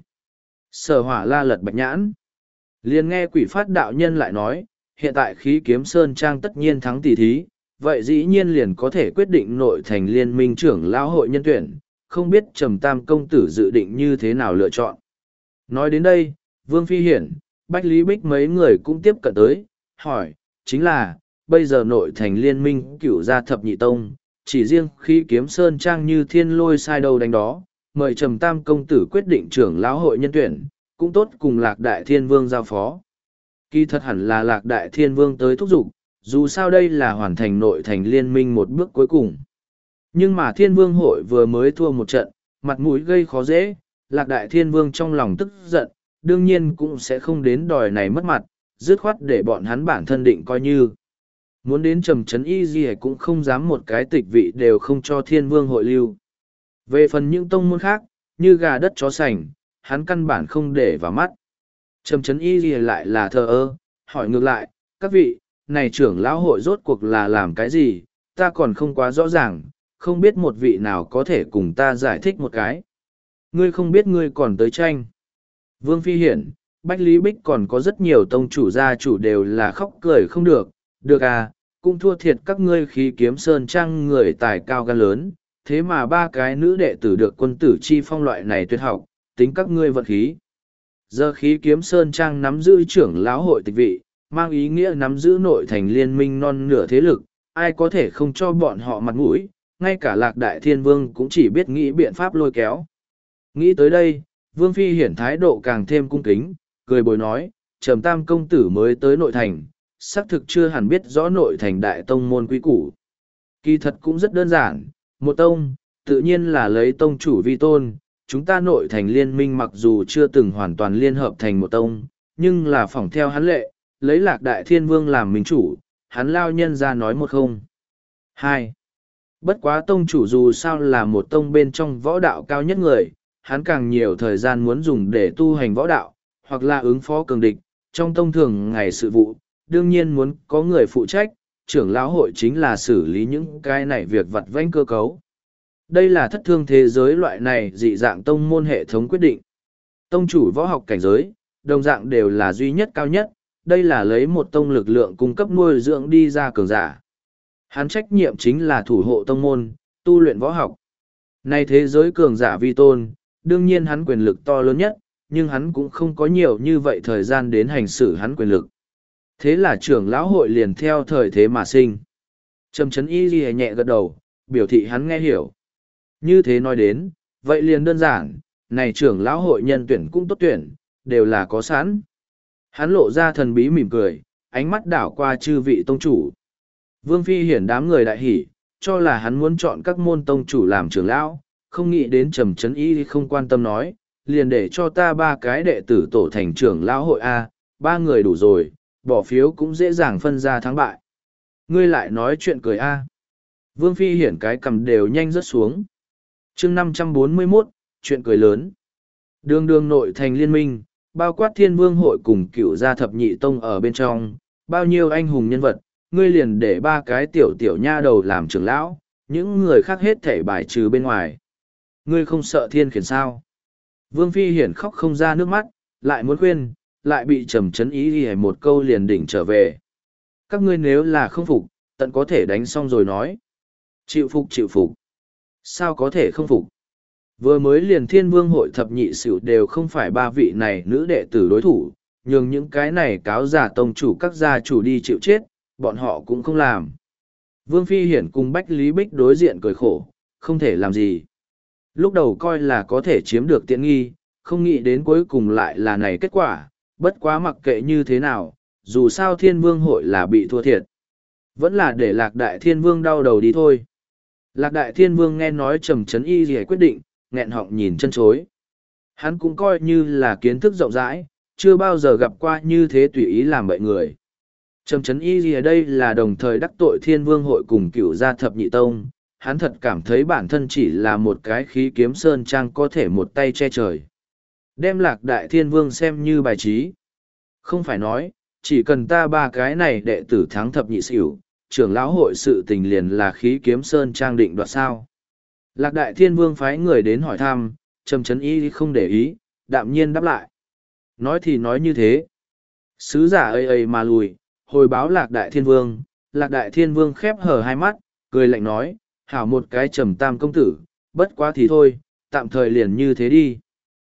Speaker 1: Sở hỏa la lật bạch nhãn. Liền nghe quỷ phát đạo nhân lại nói, hiện tại khí kiếm sơn trang tất nhiên thắng tỷ thí, vậy dĩ nhiên liền có thể quyết định nội thành liên minh trưởng lão hội nhân tuyển, không biết Trầm Tam công tử dự định như thế nào lựa chọn. Nói đến đây, Vương Phi Hiển, Bách Lý Bích mấy người cũng tiếp cận tới, hỏi, chính là, bây giờ nội thành liên minh cửu gia thập nhị tông, chỉ riêng khí kiếm sơn trang như thiên lôi sai đầu đánh đó, mời Trầm Tam công tử quyết định trưởng lão hội nhân tuyển, cũng tốt cùng Lạc Đại Thiên Vương giao phó. Kỳ thật hẳn là Lạc Đại Thiên Vương tới thúc giục, dù sao đây là hoàn thành nội thành liên minh một bước cuối cùng. Nhưng mà Thiên Vương hội vừa mới thua một trận, mặt mũi gây khó dễ, Lạc Đại Thiên Vương trong lòng tức giận, đương nhiên cũng sẽ không đến đòi này mất mặt, dứt khoát để bọn hắn bản thân định coi như. Muốn đến Trầm Trấn Y gì cũng không dám một cái tịch vị đều không cho Thiên Vương hội lưu. Về phần những tông môn khác, như gà đất chó sành, hắn căn bản không để vào mắt. Trầm Trấn Y gì lại là thờ ơ, hỏi ngược lại, các vị, này trưởng lão hội rốt cuộc là làm cái gì, ta còn không quá rõ ràng, không biết một vị nào có thể cùng ta giải thích một cái. Ngươi không biết ngươi còn tới tranh. Vương Phi Hiển, Bách Lý Bích còn có rất nhiều tông chủ gia chủ đều là khóc cười không được, được à, cũng thua thiệt các ngươi khí kiếm sơn trang người tài cao gan lớn, thế mà ba cái nữ đệ tử được quân tử chi phong loại này tuyệt học, tính các ngươi vận khí. Giờ khí kiếm sơn trang nắm giữ trưởng lão hội tịch vị, mang ý nghĩa nắm giữ nội thành liên minh non nửa thế lực, ai có thể không cho bọn họ mặt mũi, ngay cả Lạc Đại Thiên Vương cũng chỉ biết nghĩ biện pháp lôi kéo. Nghĩ tới đây, Vương Phi Hiển thái độ càng thêm cung kính, cười bồi nói, Trầm Tam công tử mới tới nội thành, xác thực chưa hẳn biết rõ nội thành đại tông môn quý củ. Kỳ thật cũng rất đơn giản, một tông, tự nhiên là lấy tông chủ vi tôn, chúng ta nội thành liên minh mặc dù chưa từng hoàn toàn liên hợp thành một tông, nhưng là phỏng theo hắn lệ, lấy Lạc Đại Thiên Vương làm minh chủ, hắn lao nhân ra nói một không. Hai. Bất quá tông chủ dù sao là một tông bên trong võ đạo cao nhất người, hắn càng nhiều thời gian muốn dùng để tu hành võ đạo, hoặc là ứng phó cường địch, trong tông thường ngày sự vụ, đương nhiên muốn có người phụ trách, trưởng lão hội chính là xử lý những cái này việc vặt vãnh cơ cấu. Đây là thất thương thế giới loại này dị dạng tông môn hệ thống quyết định. Tông chủ võ học cảnh giới, đồng dạng đều là duy nhất cao nhất, đây là lấy một tông lực lượng cung cấp nuôi dưỡng đi ra cường giả. Hắn trách nhiệm chính là thủ hộ tông môn, tu luyện võ học. Này thế giới cường giả vi tôn, đương nhiên hắn quyền lực to lớn nhất, nhưng hắn cũng không có nhiều như vậy thời gian đến hành xử hắn quyền lực. Thế là trưởng lão hội liền theo thời thế mà sinh. Trầm Trấn Y Ghi nhẹ gật đầu, biểu thị hắn nghe hiểu. Như thế nói đến, vậy liền đơn giản, này trưởng lão hội nhân tuyển cũng tốt tuyển, đều là có sẵn. Hắn lộ ra thần bí mỉm cười, ánh mắt đảo qua chư vị tông chủ. Vương Phi hiển đám người đại hỉ, cho là hắn muốn chọn các môn tông chủ làm trưởng lão, không nghĩ đến Trầm Trấn Y không quan tâm nói, liền để cho ta ba cái đệ tử tổ thành trưởng lão hội A, ba người đủ rồi, bỏ phiếu cũng dễ dàng phân ra thắng bại. Ngươi lại nói chuyện cười A. Vương Phi hiển cái cầm đều nhanh rớt xuống. chương 541, chuyện cười lớn. Đường đường nội thành liên minh, bao quát Thiên Vương hội cùng cựu gia thập nhị tông ở bên trong, bao nhiêu anh hùng nhân vật, ngươi liền để ba cái tiểu tiểu nha đầu làm trưởng lão, những người khác hết thể bài trừ bên ngoài. Ngươi không sợ thiên khiển sao? Vương Phi hiển khóc không ra nước mắt, lại muốn khuyên, lại bị Trầm Trấn Y ghi một câu liền đỉnh trở về. Các ngươi nếu là không phục, tận có thể đánh xong rồi nói. Chịu phục chịu phục. Sao có thể không phục? Vừa mới liền Thiên Vương hội thập nhị xỉu đều không phải ba vị này nữ đệ tử đối thủ, nhường những cái này cáo giả tông chủ các gia chủ đi chịu chết, bọn họ cũng không làm. Vương Phi hiển cùng Bách Lý Bích đối diện cười khổ, không thể làm gì. Lúc đầu coi là có thể chiếm được tiện nghi, không nghĩ đến cuối cùng lại là này kết quả, bất quá mặc kệ như thế nào, dù sao Thiên Vương hội là bị thua thiệt. Vẫn là để Lạc Đại Thiên Vương đau đầu đi thôi. Lạc Đại Thiên Vương nghe nói Trầm Trấn Y gì quyết định, nghẹn họng nhìn chân chối. Hắn cũng coi như là kiến thức rộng rãi, chưa bao giờ gặp qua như thế tùy ý làm bậy người. Trầm Trấn Y gì ở đây là đồng thời đắc tội Thiên Vương hội cùng cửu gia thập nhị tông, hắn thật cảm thấy bản thân chỉ là một cái khí kiếm sơn trang có thể một tay che trời. Đem Lạc Đại Thiên Vương xem như bài trí. Không phải nói, chỉ cần ta ba cái này đệ tử thắng thập nhị xỉu, trưởng lão hội sự tình liền là khí kiếm sơn trang định đoạt sao. Lạc Đại Thiên Vương phái người đến hỏi thăm, Trầm Trấn Y không để ý, đạm nhiên đáp lại. Nói thì nói như thế. Sứ giả ây mà lùi, hồi báo Lạc Đại Thiên Vương, Lạc Đại Thiên Vương khép hờ hai mắt, cười lạnh nói, hảo một cái Trầm Tam công tử, bất quá thì thôi, tạm thời liền như thế đi.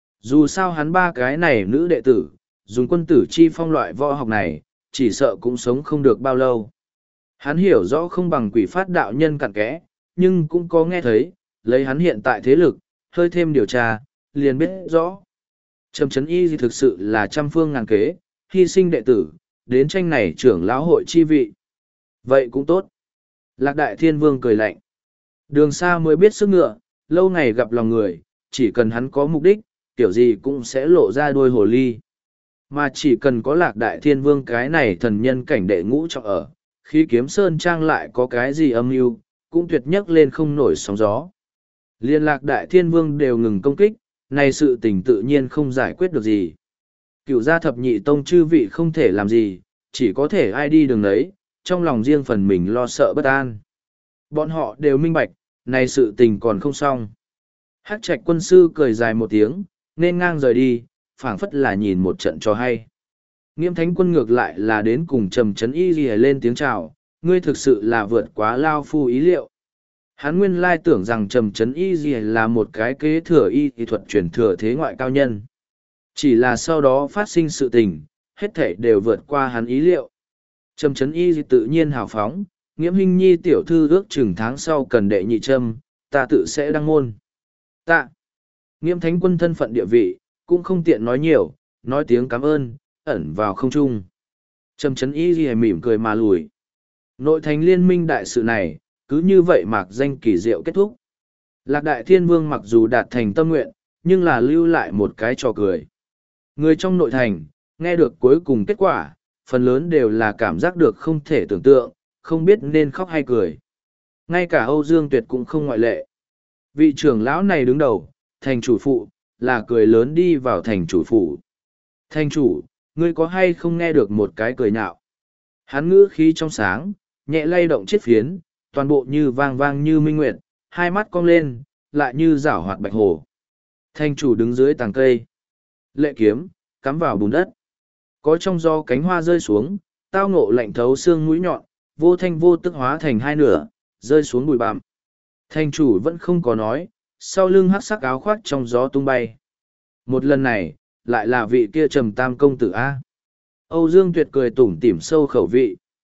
Speaker 1: Dù sao hắn ba cái này nữ đệ tử, dùng quân tử chi phong loại võ học này, chỉ sợ cũng sống không được bao lâu. Hắn hiểu rõ không bằng quỷ phát đạo nhân cặn kẽ, nhưng cũng có nghe thấy, lấy hắn hiện tại thế lực, hơi thêm điều tra, liền biết rõ. Trầm Trấn Y thực sự là trăm phương ngàn kế, hy sinh đệ tử, đến tranh này trưởng lão hội chi vị. Vậy cũng tốt. Lạc Đại Thiên Vương cười lạnh. Đường xa mới biết sức ngựa, lâu ngày gặp lòng người, chỉ cần hắn có mục đích, kiểu gì cũng sẽ lộ ra đuôi hồ ly. Mà chỉ cần có Lạc Đại Thiên Vương cái này thần nhân cảnh đệ ngũ trọng ở, khi kiếm sơn trang lại có cái gì âm mưu cũng tuyệt nhất lên không nổi sóng gió. Liên Lạc Đại Thiên Vương đều ngừng công kích, này sự tình tự nhiên không giải quyết được gì. Cựu gia thập nhị tông chư vị không thể làm gì, chỉ có thể ai đi đường đấy, trong lòng riêng phần mình lo sợ bất an. Bọn họ đều minh bạch, này sự tình còn không xong. Hắc Trạch quân sư cười dài một tiếng, nên ngang rời đi, phảng phất là nhìn một trận cho hay. Nghiêm Thánh Quân ngược lại là đến cùng Trầm Trấn Y ghi lên tiếng chào, ngươi thực sự là vượt quá lao phu ý liệu. Hắn nguyên lai tưởng rằng Trầm Trấn Y ghi là một cái kế thừa y thuật truyền thừa thế ngoại cao nhân. Chỉ là sau đó phát sinh sự tình, hết thảy đều vượt qua hắn ý liệu. Trầm Trấn Y tự nhiên hào phóng, Nghiễm Hinh Nhi tiểu thư ước chừng tháng sau cần đệ nhị trâm, ta tự sẽ đăng môn. Tạ. Nghiêm Thánh Quân thân phận địa vị, cũng không tiện nói nhiều, nói tiếng cảm ơn, ẩn vào không trung. Trầm Trấn Y ghi mỉm cười mà lùi. Nội thành liên minh đại sự này, cứ như vậy mạc danh kỳ diệu kết thúc. Lạc Đại Thiên Vương mặc dù đạt thành tâm nguyện, nhưng là lưu lại một cái trò cười. Người trong nội thành, nghe được cuối cùng kết quả, phần lớn đều là cảm giác được không thể tưởng tượng, không biết nên khóc hay cười. Ngay cả Âu Dương Tuyệt cũng không ngoại lệ. Vị trưởng lão này đứng đầu, thành chủ phụ, là cười lớn đi vào thành chủ phụ. Thành chủ, ngươi có hay không nghe được một cái cười nhạo? Hắn ngữ khí trong sáng, nhẹ lay động chiếc phiến, toàn bộ như vang vang như minh nguyệt, hai mắt cong lên, lại như rảo hoạt bạch hồ. Thành chủ đứng dưới tàng cây. Lệ kiếm, cắm vào bùn đất. Có trong gió cánh hoa rơi xuống, tao ngộ lạnh thấu xương mũi nhọn, vô thanh vô tức hóa thành hai nửa, rơi xuống bụi bặm. Thành chủ vẫn không có nói, sau lưng hắc sắc áo khoác trong gió tung bay. Một lần này, lại là vị kia Trầm Tam công tử A. Âu Dương Tuyệt cười tủm tỉm sâu khẩu vị.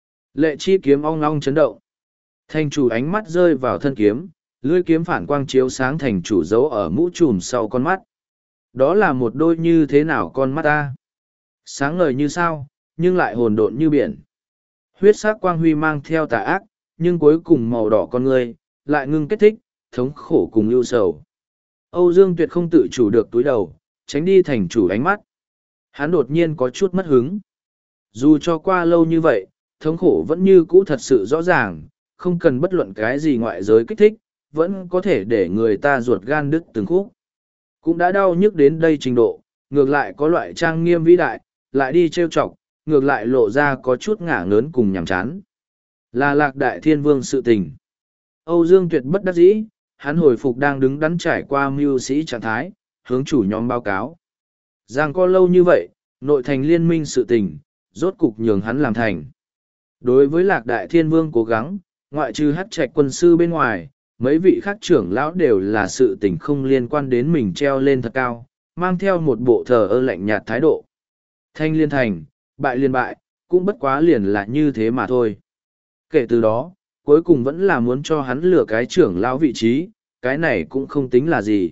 Speaker 1: Lệ chi kiếm ong ong chấn động. Thành chủ ánh mắt rơi vào thân kiếm, lưỡi kiếm phản quang chiếu sáng thành chủ giấu ở mũ trùm sau con mắt. Đó là một đôi như thế nào con mắt ta? Sáng ngời như sao, nhưng lại hồn độn như biển. Huyết sắc quang huy mang theo tà ác, nhưng cuối cùng màu đỏ con người, lại ngưng kết thích, thống khổ cùng ưu sầu. Âu Dương Tuyệt không tự chủ được túi đầu, tránh đi thành chủ ánh mắt. Hắn đột nhiên có chút mất hứng. Dù cho qua lâu như vậy, thống khổ vẫn như cũ thật sự rõ ràng, không cần bất luận cái gì ngoại giới kích thích, vẫn có thể để người ta ruột gan đứt từng khúc. Cũng đã đau nhức đến đây trình độ, ngược lại có loại trang nghiêm vĩ đại, lại đi trêu chọc, ngược lại lộ ra có chút ngả ngớn cùng nhàm chán. Là Lạc Đại Thiên Vương sự tình. Âu Dương Tuyệt bất đắc dĩ, hắn hồi phục đang đứng đắn trải qua mưu sĩ trạng thái, hướng chủ nhóm báo cáo. Giang có lâu như vậy, nội thành liên minh sự tình, rốt cục nhường hắn làm thành. Đối với Lạc Đại Thiên Vương cố gắng, ngoại trừ hát trạch quân sư bên ngoài, mấy vị khác trưởng lão đều là sự tình không liên quan đến mình treo lên thật cao, mang theo một bộ thờ ơ lạnh nhạt thái độ. Thanh liên thành, bại liên bại, cũng bất quá liền là như thế mà thôi. Kể từ đó, cuối cùng vẫn là muốn cho hắn lừa cái trưởng lão vị trí, cái này cũng không tính là gì.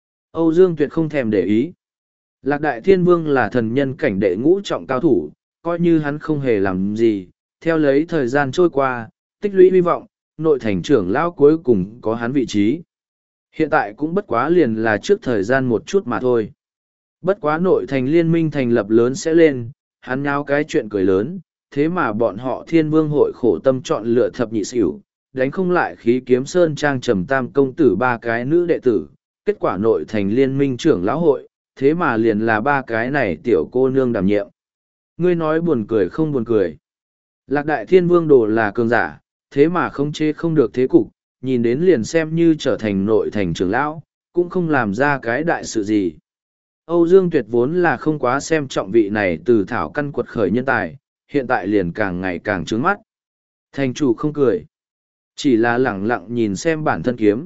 Speaker 1: Âu Dương Tuyệt không thèm để ý. Lạc Đại Thiên Vương là thần nhân cảnh đệ ngũ trọng cao thủ, coi như hắn không hề làm gì, theo lấy thời gian trôi qua, tích lũy hy vọng, nội thành trưởng lão cuối cùng có hắn vị trí. Hiện tại cũng bất quá liền là trước thời gian một chút mà thôi. Bất quá nội thành liên minh thành lập lớn sẽ lên, hắn nháo cái chuyện cười lớn, thế mà bọn họ Thiên Vương hội khổ tâm chọn lựa thập nhị xỉu, đánh không lại khí kiếm sơn trang Trầm Tam công tử ba cái nữ đệ tử, kết quả nội thành liên minh trưởng lão hội, thế mà liền là ba cái này tiểu cô nương đảm nhiệm. Ngươi nói buồn cười không buồn cười. Lạc Đại Thiên Vương đồ là cường giả, thế mà không chế không được thế cục, nhìn đến liền xem như trở thành nội thành trưởng lão, cũng không làm ra cái đại sự gì. Âu Dương Tuyệt vốn là không quá xem trọng vị này từ thảo căn quật khởi nhân tài, hiện tại liền càng ngày càng trướng mắt. Thành chủ không cười, chỉ là lẳng lặng nhìn xem bản thân kiếm.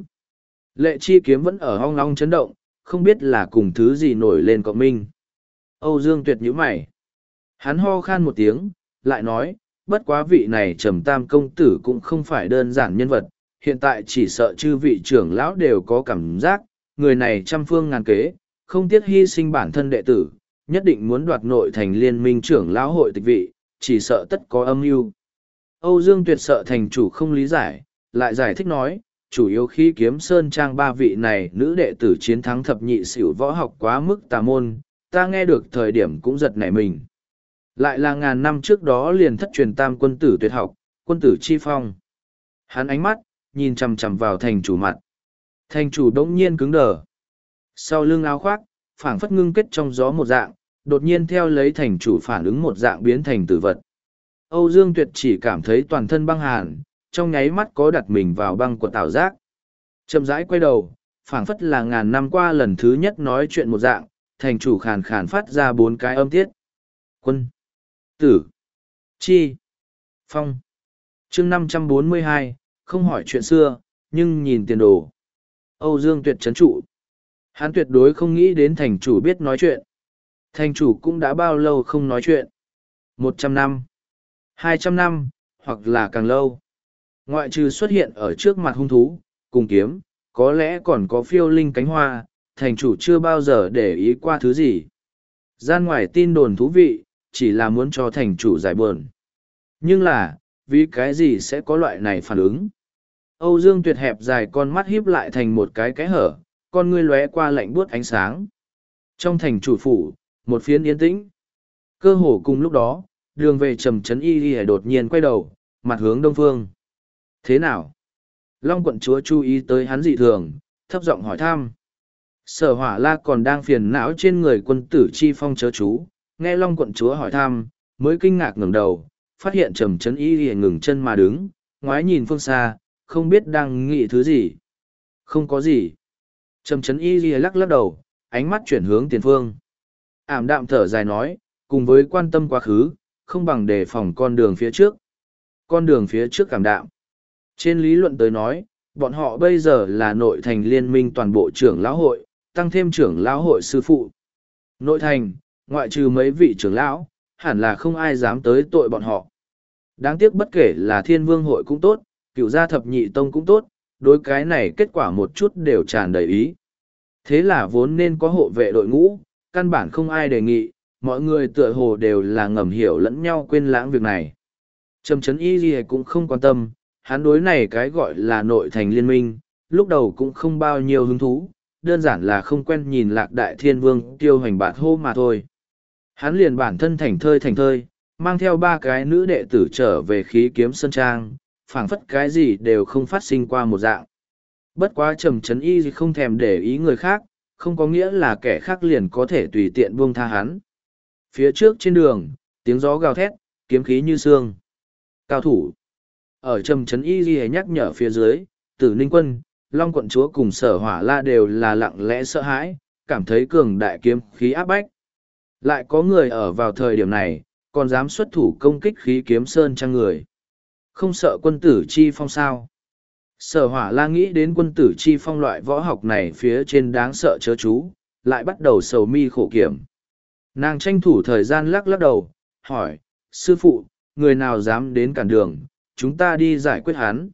Speaker 1: Lệ chi kiếm vẫn ở hong long chấn động, không biết là cùng thứ gì nổi lên cộng minh. Âu Dương Tuyệt nhíu mày. Hắn ho khan một tiếng, lại nói, bất quá vị này Trầm Tam công tử cũng không phải đơn giản nhân vật, hiện tại chỉ sợ chư vị trưởng lão đều có cảm giác, người này trăm phương ngàn kế, không tiếc hy sinh bản thân đệ tử, nhất định muốn đoạt nội thành liên minh trưởng lão hội tịch vị, chỉ sợ tất có âm mưu. Âu Dương Tuyệt sợ thành chủ không lý giải, lại giải thích nói, chủ yếu khi kiếm sơn trang ba vị này nữ đệ tử chiến thắng thập nhị xỉu võ học quá mức tà môn, ta nghe được thời điểm cũng giật nảy mình. Lại là ngàn năm trước đó liền thất truyền tam quân tử tuyệt học, quân tử chi phong. Hắn ánh mắt, nhìn chằm chằm vào thành chủ mặt. Thành chủ đống nhiên cứng đờ. Sau lưng áo khoác, phảng phất ngưng kết trong gió một dạng, đột nhiên theo lấy thành chủ phản ứng một dạng biến thành tử vật. Âu Dương Tuyệt chỉ cảm thấy toàn thân băng hàn, trong nháy mắt có đặt mình vào băng của tảo giác. Chậm rãi quay đầu, phảng phất là ngàn năm qua lần thứ nhất nói chuyện một dạng, thành chủ khàn khàn phát ra 4 cái âm tiết. Quân, tử, chi, phong. Chương 542, không hỏi chuyện xưa, nhưng nhìn tiền đồ. Âu Dương Tuyệt trấn trụ. Hắn tuyệt đối không nghĩ đến thành chủ biết nói chuyện. Thành chủ cũng đã bao lâu không nói chuyện? 100 năm, 200 năm, hoặc là càng lâu. Ngoại trừ xuất hiện ở trước mặt hung thú, cùng kiếm, có lẽ còn có phiêu linh cánh hoa, thành chủ chưa bao giờ để ý qua thứ gì. Gian ngoài tin đồn thú vị, chỉ là muốn cho thành chủ giải buồn. Nhưng là, vì cái gì sẽ có loại này phản ứng? Âu Dương Tuyệt hẹp dài con mắt híp lại thành một cái hở, con ngươi lóe qua lạnh buốt ánh sáng. Trong thành chủ phủ, một phiến yên tĩnh. Cơ hồ cùng lúc đó, đường về Trầm Trấn Y Y đột nhiên quay đầu, mặt hướng đông phương. Thế nào? Long quận chúa chú ý tới hắn dị thường, thấp giọng hỏi thăm. Sở Hỏa La còn đang phiền não trên người quân tử Chi Phong chớ chú, nghe Long quận chúa hỏi thăm, mới kinh ngạc ngẩng đầu, phát hiện Trầm Trấn Y Y ngừng chân mà đứng, ngoái nhìn phương xa, không biết đang nghĩ thứ gì. Không có gì. Trầm Trấn Y Y lắc lắc đầu, ánh mắt chuyển hướng tiền phương. Ảm đạm thở dài nói, cùng với quan tâm quá khứ, không bằng đề phòng con đường phía trước. Con đường phía trước cảm đạm. Trên lý luận tới nói, bọn họ bây giờ là nội thành liên minh toàn bộ trưởng lão hội, tăng thêm trưởng lão hội sư phụ. Nội thành, ngoại trừ mấy vị trưởng lão, hẳn là không ai dám tới tội bọn họ. Đáng tiếc bất kể là thiên vương hội cũng tốt, cựu gia thập nhị tông cũng tốt, đối cái này kết quả một chút đều tràn đầy ý. Thế là vốn nên có hộ vệ đội ngũ, căn bản không ai đề nghị, mọi người tựa hồ đều là ngầm hiểu lẫn nhau quên lãng việc này. Trầm Trấn Y gì cũng không quan tâm, hắn đối này cái gọi là nội thành liên minh, lúc đầu cũng không bao nhiêu hứng thú, đơn giản là không quen nhìn Lạc Đại Thiên Vương tiêu hành bạt hô mà thôi. Hắn liền bản thân thành thơi, mang theo ba cái nữ đệ tử trở về khí kiếm sơn trang, phảng phất cái gì đều không phát sinh qua một dạng. Bất quá Trầm Trấn Y không thèm để ý người khác, không có nghĩa là kẻ khác liền có thể tùy tiện buông tha hắn. Phía trước trên đường, tiếng gió gào thét, kiếm khí như sương. Cao thủ. Ở Trầm Trấn Y nhắc nhở phía dưới, Tử Ninh Quân, Long quận chúa cùng Sở Hỏa La đều là lặng lẽ sợ hãi, cảm thấy cường đại kiếm khí áp bách. Lại có người ở vào thời điểm này, còn dám xuất thủ công kích khí kiếm sơn trang người. Không sợ quân tử Chi Phong sao? Sở Hỏa La nghĩ đến quân tử Chi Phong loại võ học này phía trên đáng sợ chớ chú, lại bắt đầu sầu mi khổ kiểm. Nàng tranh thủ thời gian lắc lắc đầu, hỏi, sư phụ, người nào dám đến cản đường, chúng ta đi giải quyết hắn.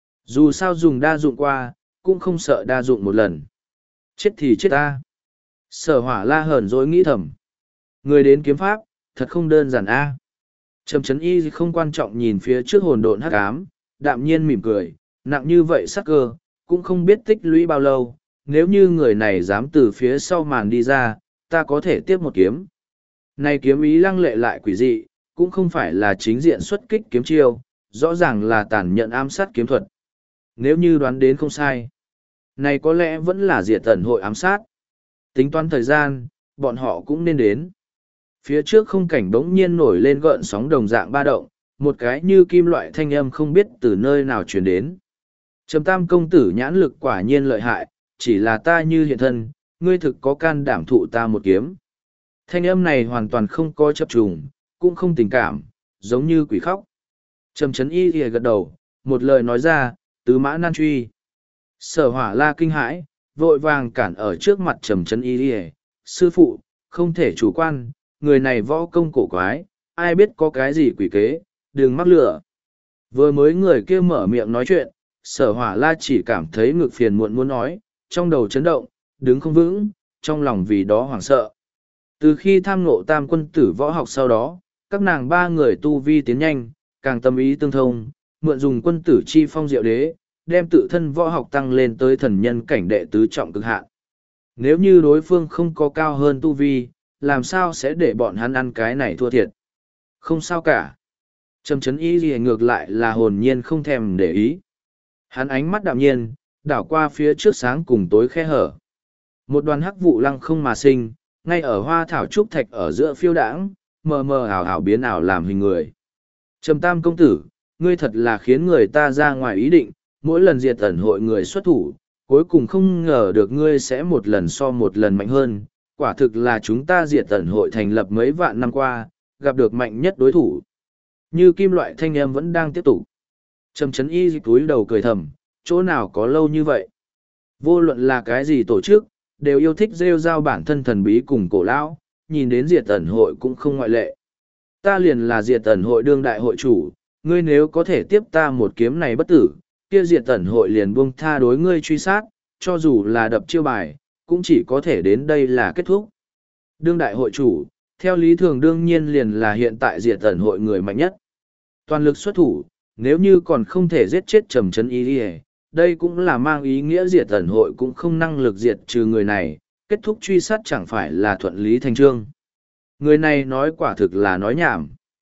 Speaker 1: Dù sao dùng đa dụng qua, cũng không sợ đa dụng một lần. Chết thì chết ta. Sở Hỏa La hờn dỗi nghĩ thầm. Người đến kiếm pháp, thật không đơn giản a. Trầm Trấn Y không quan trọng nhìn phía trước hồn độn hắc ám, đạm nhiên mỉm cười, nặng như vậy sắc cơ, cũng không biết tích lũy bao lâu, nếu như người này dám từ phía sau màn đi ra, ta có thể tiếp một kiếm. Này kiếm ý lăng lệ lại quỷ dị, cũng không phải là chính diện xuất kích kiếm chiêu, rõ ràng là tàn nhẫn ám sát kiếm thuật. Nếu như đoán đến không sai, này có lẽ vẫn là diệt tần hội ám sát. Tính toán thời gian, bọn họ cũng nên đến. Phía trước không cảnh bỗng nhiên nổi lên gợn sóng đồng dạng ba động, một cái như kim loại thanh âm không biết từ nơi nào truyền đến. Trầm Tam công tử nhãn lực quả nhiên lợi hại, chỉ là ta như hiện thân, ngươi thực có can đảm thụ ta một kiếm. Thanh âm này hoàn toàn không có chấp trùng, cũng không tình cảm, giống như quỷ khóc. Trầm Trấn Y gật đầu, một lời nói ra, tứ mã nan truy. Sở Hỏa La kinh hãi, vội vàng cản ở trước mặt Trầm Trấn Y. Sư phụ, không thể chủ quan, người này võ công cổ quái, ai biết có cái gì quỷ kế, đừng mắc lửa. Vừa mới người kia mở miệng nói chuyện, Sở Hỏa La chỉ cảm thấy ngực phiền muộn muốn nói, trong đầu chấn động, đứng không vững, trong lòng vì đó hoảng sợ. Từ khi tham ngộ tam quân tử võ học sau đó, các nàng ba người tu vi tiến nhanh, càng tâm ý tương thông, mượn dùng quân tử chi phong diệu đế, đem tự thân võ học tăng lên tới thần nhân cảnh đệ tứ trọng cực hạn. Nếu như đối phương không có cao hơn tu vi, làm sao sẽ để bọn hắn ăn cái này thua thiệt? Không sao cả. Trầm Trấn Y gì ngược lại là hồn nhiên không thèm để ý. Hắn ánh mắt đạm nhiên, đảo qua phía trước sáng cùng tối khe hở. Một đoàn hắc vụ lăng không mà sinh, ngay ở hoa thảo trúc thạch ở giữa phiêu đãng, mờ mờ ảo ảo biến ảo làm hình người. Trầm Tam công tử, ngươi thật là khiến người ta ra ngoài ý định, mỗi lần diệt ẩn hội người xuất thủ, cuối cùng không ngờ được ngươi sẽ một lần so một lần mạnh hơn. Quả thực là chúng ta diệt ẩn hội thành lập mấy vạn năm qua, gặp được mạnh nhất đối thủ. Như kim loại thanh âm vẫn đang tiếp tục. Trầm Trấn Y túi đầu cười thầm, chỗ nào có lâu như vậy. Vô luận là cái gì tổ chức, đều yêu thích rêu rao bản thân thần bí cùng cổ lão, nhìn đến diệt ẩn hội cũng không ngoại lệ. Ta liền là diệt ẩn hội đương đại hội chủ, ngươi nếu có thể tiếp ta một kiếm này bất tử, kia diệt ẩn hội liền buông tha đối ngươi truy sát, cho dù là đập chiêu bài, cũng chỉ có thể đến đây là kết thúc. Đương đại hội chủ, theo lý thường đương nhiên liền là hiện tại diệt ẩn hội người mạnh nhất. Toàn lực xuất thủ, nếu như còn không thể giết chết Trầm Trấn Y, đây cũng là mang ý nghĩa diệt ẩn hội cũng không năng lực diệt trừ người này, kết thúc truy sát chẳng phải là thuận lý thành trương. Người này nói quả thực là nói nhảm.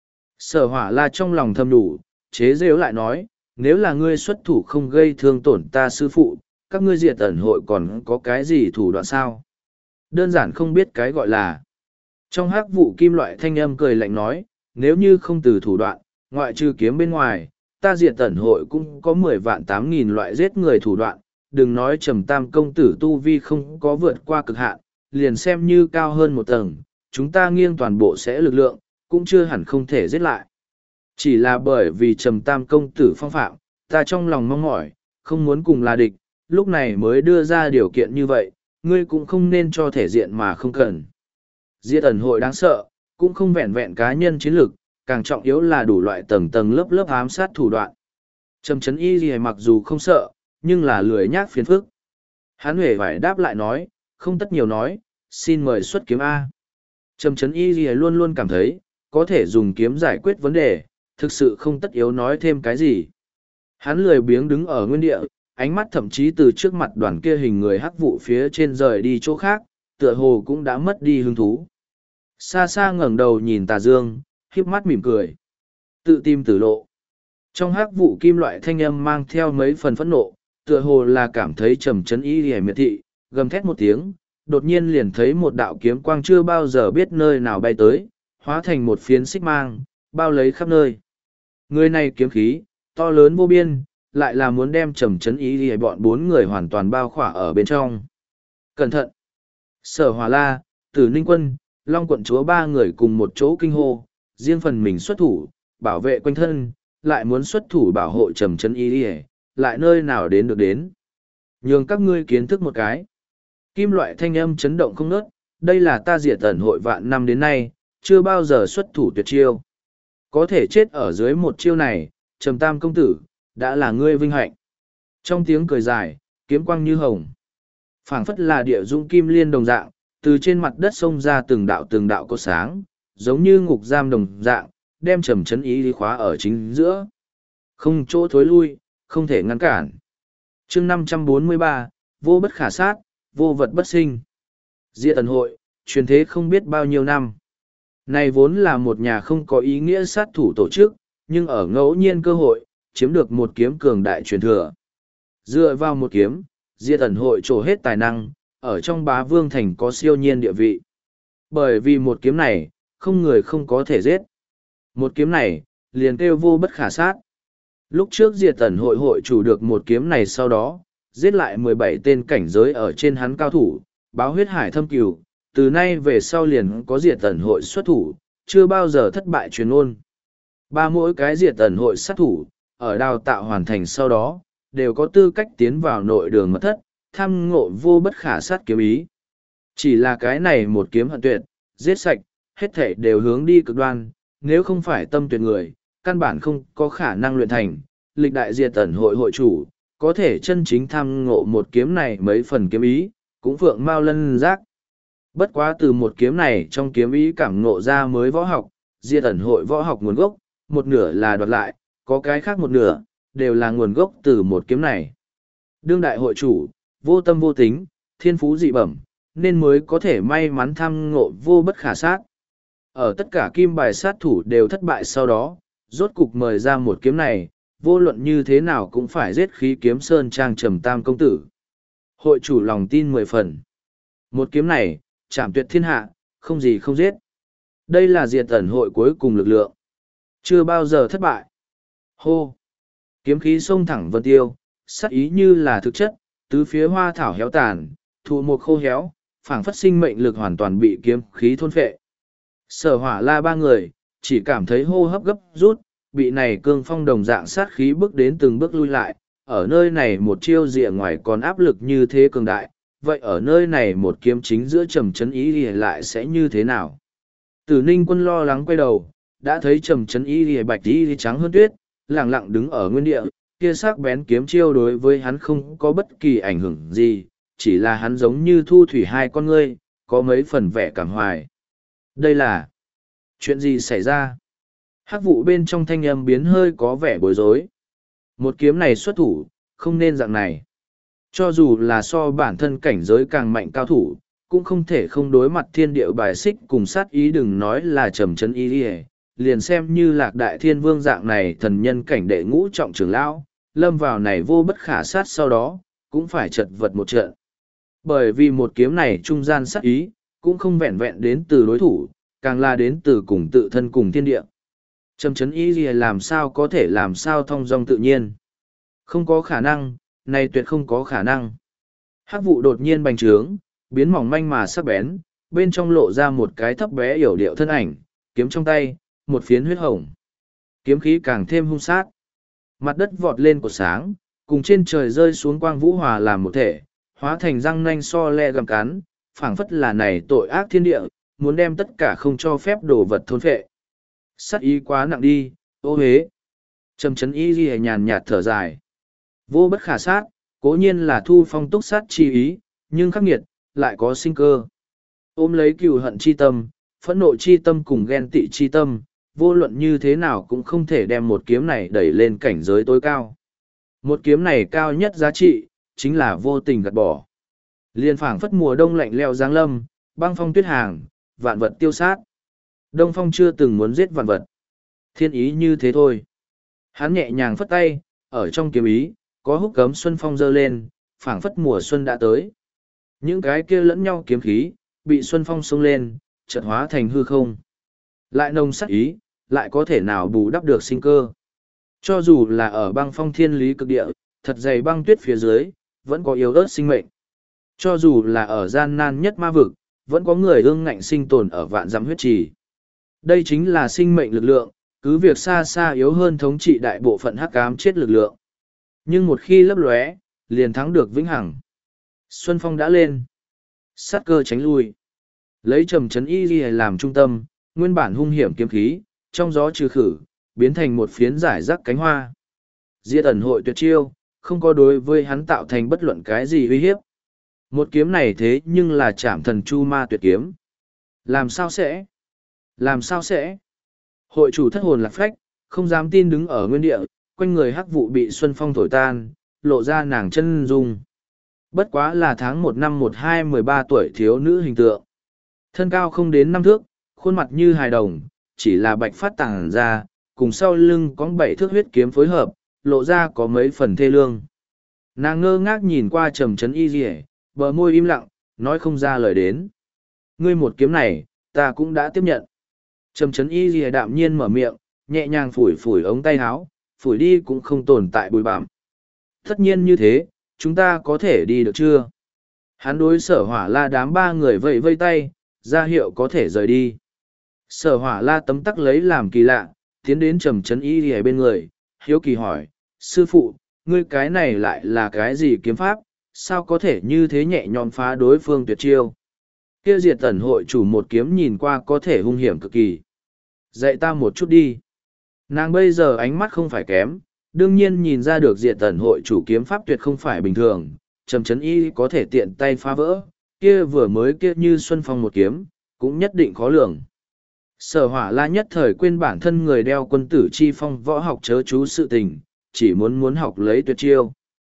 Speaker 1: Sở hỏa la trong lòng thầm đủ, chế rêu lại nói, nếu là ngươi xuất thủ không gây thương tổn ta sư phụ, các ngươi diệt ẩn hội còn có cái gì thủ đoạn sao? Đơn giản không biết cái gọi là. Trong hắc vụ kim loại thanh âm cười lạnh nói, nếu như không từ thủ đoạn, ngoại trừ kiếm bên ngoài, ta diệt ẩn hội cũng có 10 vạn 8 nghìn loại giết người thủ đoạn, đừng nói Trầm Tam công tử tu vi không có vượt qua cực hạn, liền xem như cao hơn một tầng, chúng ta nghiêng toàn bộ sẽ lực lượng, cũng chưa hẳn không thể giết lại. Chỉ là bởi vì Trầm Tam công tử phong phạm, ta trong lòng mong mỏi, không muốn cùng là địch, lúc này mới đưa ra điều kiện như vậy, ngươi cũng không nên cho thể diện mà không cần. Diệt ẩn hội đáng sợ, cũng không vẹn vẹn cá nhân chiến lược, càng trọng yếu là đủ loại tầng tầng lớp lớp ám sát thủ đoạn. Trầm Chấn Y gì mặc dù không sợ, nhưng là lười nhác phiền phức. Hắn huệ vải đáp lại nói, không tất nhiều nói, xin mời xuất kiếm A. Trầm Chấn Y gì luôn luôn cảm thấy, có thể dùng kiếm giải quyết vấn đề, thực sự không tất yếu nói thêm cái gì. Hắn lười biếng đứng ở nguyên địa, ánh mắt thậm chí từ trước mặt đoàn kia hình người hắc vụ phía trên rời đi chỗ khác, tựa hồ cũng đã mất đi hứng thú. Xa xa ngẩng đầu nhìn Tà Dương, híp mắt mỉm cười. Tự tìm tử lộ. Trong hắc vụ kim loại thanh âm mang theo mấy phần phẫn nộ, tựa hồ là cảm thấy Trầm Chấn Y hề miệt thị, gầm thét một tiếng, đột nhiên liền thấy một đạo kiếm quang chưa bao giờ biết nơi nào bay tới, hóa thành một phiến xích mang, bao lấy khắp nơi. Người này kiếm khí, to lớn vô biên, lại là muốn đem Trầm Chấn Y hề bọn 4 người hoàn toàn bao khỏa ở bên trong. Cẩn thận! Sở Hỏa La, Tử Ninh Quân, Long quận chúa 3 người cùng một chỗ kinh hô, riêng phần mình xuất thủ, bảo vệ quanh thân, lại muốn xuất thủ bảo hộ Trầm Chấn Y hề, lại nơi nào đến được đến. Nhường các ngươi kiến thức một cái. Kim loại thanh âm chấn động không nớt, đây là ta diệt ẩn hội vạn năm đến nay, chưa bao giờ xuất thủ tuyệt chiêu. Có thể chết ở dưới một chiêu này, Trầm Tam công tử, đã là ngươi vinh hạnh. Trong tiếng cười dài, kiếm quang như hồng. Phảng phất là địa dung kim liên đồng dạng, từ trên mặt đất xông ra từng đạo cột sáng, giống như ngục giam đồng dạng, đem Trầm Chấn Y khóa ở chính giữa. Không chỗ thối lui, không thể ngăn cản. Chương 543, vô bất khả sát, vô vật bất sinh. Diệt ẩn hội, truyền thế không biết bao nhiêu năm. Này vốn là một nhà không có ý nghĩa sát thủ tổ chức, nhưng ở ngẫu nhiên cơ hội, chiếm được một kiếm cường đại truyền thừa. Dựa vào một kiếm, Diệt ẩn hội trổ hết tài năng, ở trong Bá Vương Thành có siêu nhiên địa vị. Bởi vì một kiếm này, không người không có thể giết. Một kiếm này, liền kêu vô bất khả sát. Lúc trước Diệt ẩn hội hội chủ được một kiếm này sau đó, giết lại 17 tên cảnh giới ở trên hắn cao thủ, báo huyết hải thâm cửu, từ nay về sau liền có Diệt ẩn hội xuất thủ, chưa bao giờ thất bại truyền ôn. Mỗi cái Diệt ẩn hội sát thủ, ở đào tạo hoàn thành sau đó, đều có tư cách tiến vào nội đường mật thất, tham ngộ vô bất khả sát kiếm ý. Chỉ là cái này một kiếm hận tuyệt, giết sạch, hết thể đều hướng đi cực đoan, nếu không phải tâm tuyệt người, căn bản không có khả năng luyện thành. Lịch đại Diệt ẩn hội hội chủ, có thể chân chính tham ngộ một kiếm này mấy phần kiếm ý, cũng phượng mao lân giác. Bất quá từ một kiếm này trong kiếm ý cảm ngộ ra mới võ học, Diệt ẩn hội võ học nguồn gốc, một nửa là đoạt lại, có cái khác một nửa, đều là nguồn gốc từ một kiếm này. Đương đại hội chủ, vô tâm vô tính, thiên phú dị bẩm, nên mới có thể may mắn tham ngộ vô bất khả sát. Ở tất cả kim bài sát thủ đều thất bại sau đó, rốt cục mời ra một kiếm này, vô luận như thế nào cũng phải giết khí kiếm sơn trang Trầm Tam công tử. Hội chủ lòng tin 10 phần. Một kiếm này, chảm tuyệt thiên hạ, không gì không giết. Đây là Diệt ẩn hội cuối cùng lực lượng. Chưa bao giờ thất bại. Hô! Kiếm khí xông thẳng vân tiêu, sắc ý như là thực chất, tứ phía hoa thảo héo tàn, thụ một khô héo, phảng phất sinh mệnh lực hoàn toàn bị kiếm khí thôn phệ. Sở Hỏa La 3 người, chỉ cảm thấy hô hấp gấp rút, bị này cương phong đồng dạng sát khí bước đến từng bước lui lại, ở nơi này một chiêu rìa ngoài còn áp lực như thế cường đại, vậy ở nơi này một kiếm chính giữa Trầm Chấn Y thì lại sẽ như thế nào? Tử Ninh Quân lo lắng quay đầu, đã thấy Trầm Chấn Y thì bạch y trắng hơn tuyết, lặng lặng đứng ở nguyên địa, kia sắc bén kiếm chiêu đối với hắn không có bất kỳ ảnh hưởng gì, chỉ là hắn giống như thu thủy hai con ngươi, có mấy phần vẻ cảm hoài. Đây là chuyện gì xảy ra? Hắc vụ bên trong thanh âm biến hơi có vẻ bối rối. Một kiếm này xuất thủ, không nên dạng này. Cho dù là so bản thân cảnh giới càng mạnh cao thủ, cũng không thể không đối mặt thiên địa bài xích cùng sát ý, đừng nói là trầm trấn y liền xem như Lạc Đại Thiên Vương dạng này thần nhân cảnh đệ ngũ trọng trưởng lão, lâm vào này vô bất khả sát sau đó, cũng phải chật vật một trận. Bởi vì một kiếm này trung gian sát ý, cũng không vẹn vẹn đến từ đối thủ, càng là đến từ cùng tự thân cùng thiên địa. Trầm trấn y làm sao có thể làm sao thong dong tự nhiên. Không có khả năng, này tuyệt không có khả năng. Hắc vụ đột nhiên bành trướng, biến mỏng manh mà sắc bén, bên trong lộ ra một cái thấp bé yểu điệu thân ảnh, kiếm trong tay, một phiến huyết hồng. Kiếm khí càng thêm hung sát. Mặt đất vọt lên cột sáng, cùng trên trời rơi xuống quang vũ hòa làm một thể, hóa thành răng nanh so le gặm cắn, phảng phất là này tội ác thiên địa, muốn đem tất cả không cho phép đồ vật thôn phệ. Sát ý quá nặng đi, ô hế. Trầm trấn y ghi nhàn nhạt thở dài. Vô bất khả sát, cố nhiên là thu phong túc sát chi ý, nhưng khắc nghiệt, lại có sinh cơ. Ôm lấy cừu hận chi tâm, phẫn nộ chi tâm cùng ghen tị chi tâm, vô luận như thế nào cũng không thể đem một kiếm này đẩy lên cảnh giới tối cao. Một kiếm này cao nhất giá trị, chính là vô tình gạt bỏ. Liên phảng phất mùa đông lạnh leo giáng lâm, băng phong tuyết hàng, vạn vật tiêu sát. Đông Phong chưa từng muốn giết vạn vật. Thiên ý như thế thôi. Hắn nhẹ nhàng phất tay, ở trong kiếm ý, có húc cấm xuân phong dơ lên, phảng phất mùa xuân đã tới. Những cái kia lẫn nhau kiếm khí, bị xuân phong xông lên, chợt hóa thành hư không. Lại nồng sắc ý, lại có thể nào bù đắp được sinh cơ. Cho dù là ở băng phong thiên lý cực địa, thật dày băng tuyết phía dưới, vẫn có yếu ớt sinh mệnh. Cho dù là ở gian nan nhất ma vực, vẫn có người ương ngạnh sinh tồn ở vạn dặm huyết trì. Đây chính là sinh mệnh lực lượng, cứ việc xa xa yếu hơn thống trị đại bộ phận hắc ám chết lực lượng. Nhưng một khi lấp lóe, liền thắng được vĩnh hằng. Xuân phong đã lên. Sát cơ tránh lui. Lấy trầm trấn y ghi làm trung tâm, nguyên bản hung hiểm kiếm khí, trong gió trừ khử, biến thành một phiến giải rác cánh hoa. Diệt ẩn hội tuyệt chiêu, không có đối với hắn tạo thành bất luận cái gì uy hiếp. Một kiếm này thế nhưng là chạm thần chu ma tuyệt kiếm. Làm sao sẽ? Làm sao sẽ? Hội chủ thất hồn lạc phách, không dám tin đứng ở nguyên địa, quanh người hắc vụ bị xuân phong thổi tan, lộ ra nàng chân dung. Bất quá là tháng 1 năm 12-13 tuổi thiếu nữ hình tượng. Thân cao không đến 5 thước, khuôn mặt như hài đồng, chỉ là bạch phát tàng ra, cùng sau lưng có 7 thước huyết kiếm phối hợp, lộ ra có mấy phần thê lương. Nàng ngơ ngác nhìn qua trầm trấn y rỉa, bờ môi im lặng, nói không ra lời đến. Ngươi một kiếm này, ta cũng đã tiếp nhận. Trầm trấn y rỉa đạm nhiên mở miệng, nhẹ nhàng phủi phủi ống tay áo, phủi đi cũng không tồn tại bụi bặm. Tất nhiên như thế, chúng ta có thể đi được chưa? Hắn đối sở hỏa la đám ba người vẫy vây tay, ra hiệu có thể rời đi. Sở hỏa la tấm tắc lấy làm kỳ lạ, tiến đến trầm trấn y rỉa bên người, hiếu kỳ hỏi, sư phụ, ngươi cái này lại là cái gì kiếm pháp, sao có thể như thế nhẹ nhõm phá đối phương tuyệt chiêu? Kia diệt tẩn hội chủ một kiếm nhìn qua có thể hung hiểm cực kỳ. Dạy ta một chút đi. Nàng bây giờ ánh mắt không phải kém, đương nhiên nhìn ra được diệt tẩn hội chủ kiếm pháp tuyệt không phải bình thường, trầm trấn y có thể tiện tay phá vỡ, kia vừa mới kia như xuân phong một kiếm, cũng nhất định khó lường. Sở hỏa la nhất thời quên bản thân người đeo quân tử chi phong võ học chớ chú sự tình, chỉ muốn học lấy tuyệt chiêu.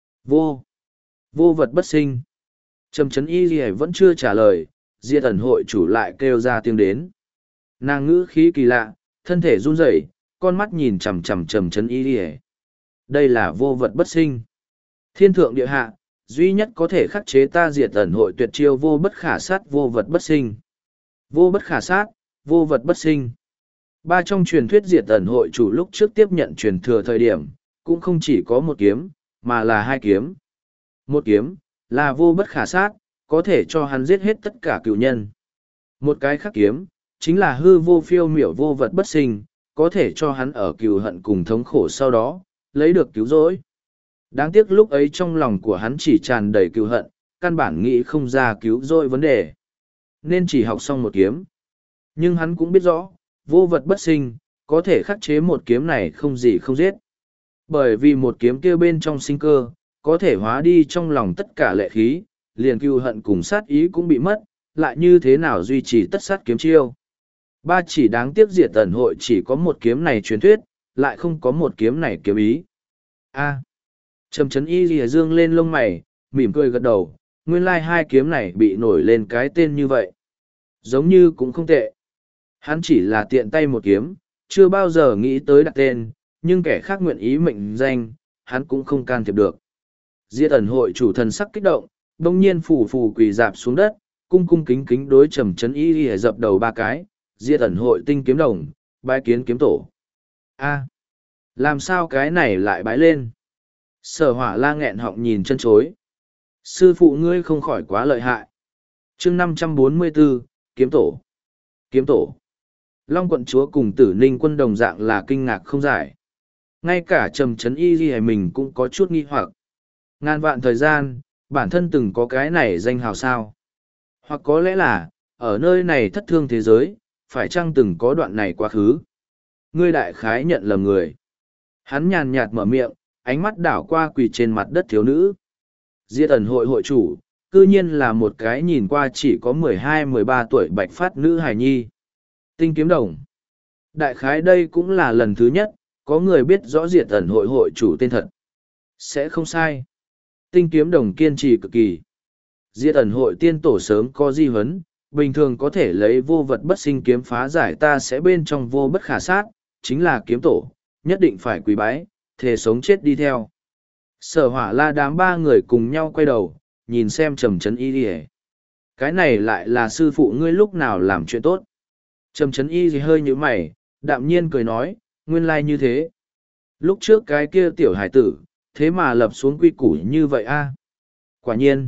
Speaker 1: Vô vật bất sinh. Trầm trấn y gì vẫn chưa trả lời, diệt ẩn hội chủ lại kêu ra tiếng đến. Nàng ngữ khí kỳ lạ, thân thể run rẩy, con mắt nhìn chằm chằm trầm trấn y gì. Đây là vô vật bất sinh. Thiên thượng địa hạ, duy nhất có thể khắc chế ta diệt ẩn hội tuyệt chiêu vô bất khả sát vô vật bất sinh. Vô bất khả sát, vô vật bất sinh. Ba trong truyền thuyết diệt ẩn hội chủ lúc trước tiếp nhận truyền thừa thời điểm, cũng không chỉ có một kiếm, mà là hai kiếm. Một kiếm, là vô bất khả sát, có thể cho hắn giết hết tất cả cựu nhân. Một cái khác kiếm, chính là hư vô phiêu miểu vô vật bất sinh, có thể cho hắn ở cựu hận cùng thống khổ sau đó, lấy được cứu rỗi. Đáng tiếc lúc ấy trong lòng của hắn chỉ tràn đầy cựu hận, căn bản nghĩ không ra cứu rỗi vấn đề. Nên chỉ học xong một kiếm. Nhưng hắn cũng biết rõ, vô vật bất sinh, có thể khắc chế một kiếm này không gì không giết. Bởi vì một kiếm kia bên trong sinh cơ, có thể hóa đi trong lòng tất cả lệ khí, liền cừu hận cùng sát ý cũng bị mất, lại như thế nào duy trì tất sát kiếm chiêu. Ba chỉ đáng tiếc diệt tẩn hội chỉ có một kiếm này truyền thuyết, lại không có một kiếm này kiếm ý. A. Trầm trấn y lìa dương lên lông mày, mỉm cười gật đầu, nguyên lai hai kiếm này bị nổi lên cái tên như vậy. Giống như cũng không tệ. Hắn chỉ là tiện tay một kiếm, chưa bao giờ nghĩ tới đặt tên, nhưng kẻ khác nguyện ý mệnh danh, hắn cũng không can thiệp được. Diệt ẩn hội chủ thần sắc kích động, đông nhiên phù phù quỳ dạp xuống đất, cung cung kính kính đối trầm chấn y dập đầu ba cái. Diệt ẩn hội tinh kiếm đồng, bái kiến kiếm tổ. A, làm sao cái này lại bái lên? Sở hỏa la nghẹn họng nhìn chân chối. Sư phụ ngươi không khỏi quá lợi hại. chương 544, kiếm tổ. Kiếm tổ. Long quận chúa cùng Tử Ninh quân đồng dạng là kinh ngạc không giải. Ngay cả trầm chấn y ghi mình cũng có chút nghi hoặc. Ngàn vạn thời gian, bản thân từng có cái này danh hào sao. Hoặc có lẽ là, ở nơi này thất thương thế giới, phải chăng từng có đoạn này quá khứ. Ngươi đại khái nhận lầm người. Hắn nhàn nhạt mở miệng, ánh mắt đảo qua quỳ trên mặt đất thiếu nữ. Diệt ẩn hội hội chủ, cư nhiên là một cái nhìn qua chỉ có 12-13 tuổi bạch phát nữ hài nhi. Tinh kiếm đồng. Đại khái đây cũng là lần thứ nhất, có người biết rõ diệt ẩn hội hội chủ tên thật. Sẽ không sai. Tinh kiếm đồng kiên trì cực kỳ. Diệt ẩn hội tiên tổ sớm có di huấn, bình thường có thể lấy vô vật bất sinh kiếm phá giải ta sẽ bên trong vô bất khả sát, chính là kiếm tổ, nhất định phải quý bái, thề sống chết đi theo. Sở hỏa la đám ba người cùng nhau quay đầu, nhìn xem trầm chấn y gì. Cái này lại là sư phụ ngươi lúc nào làm chuyện tốt. Trầm chấn y gì hơi như mày, đạm nhiên cười nói, nguyên lai như thế. Lúc trước cái kia tiểu hải tử, thế mà lập xuống quy củ như vậy a. Quả nhiên.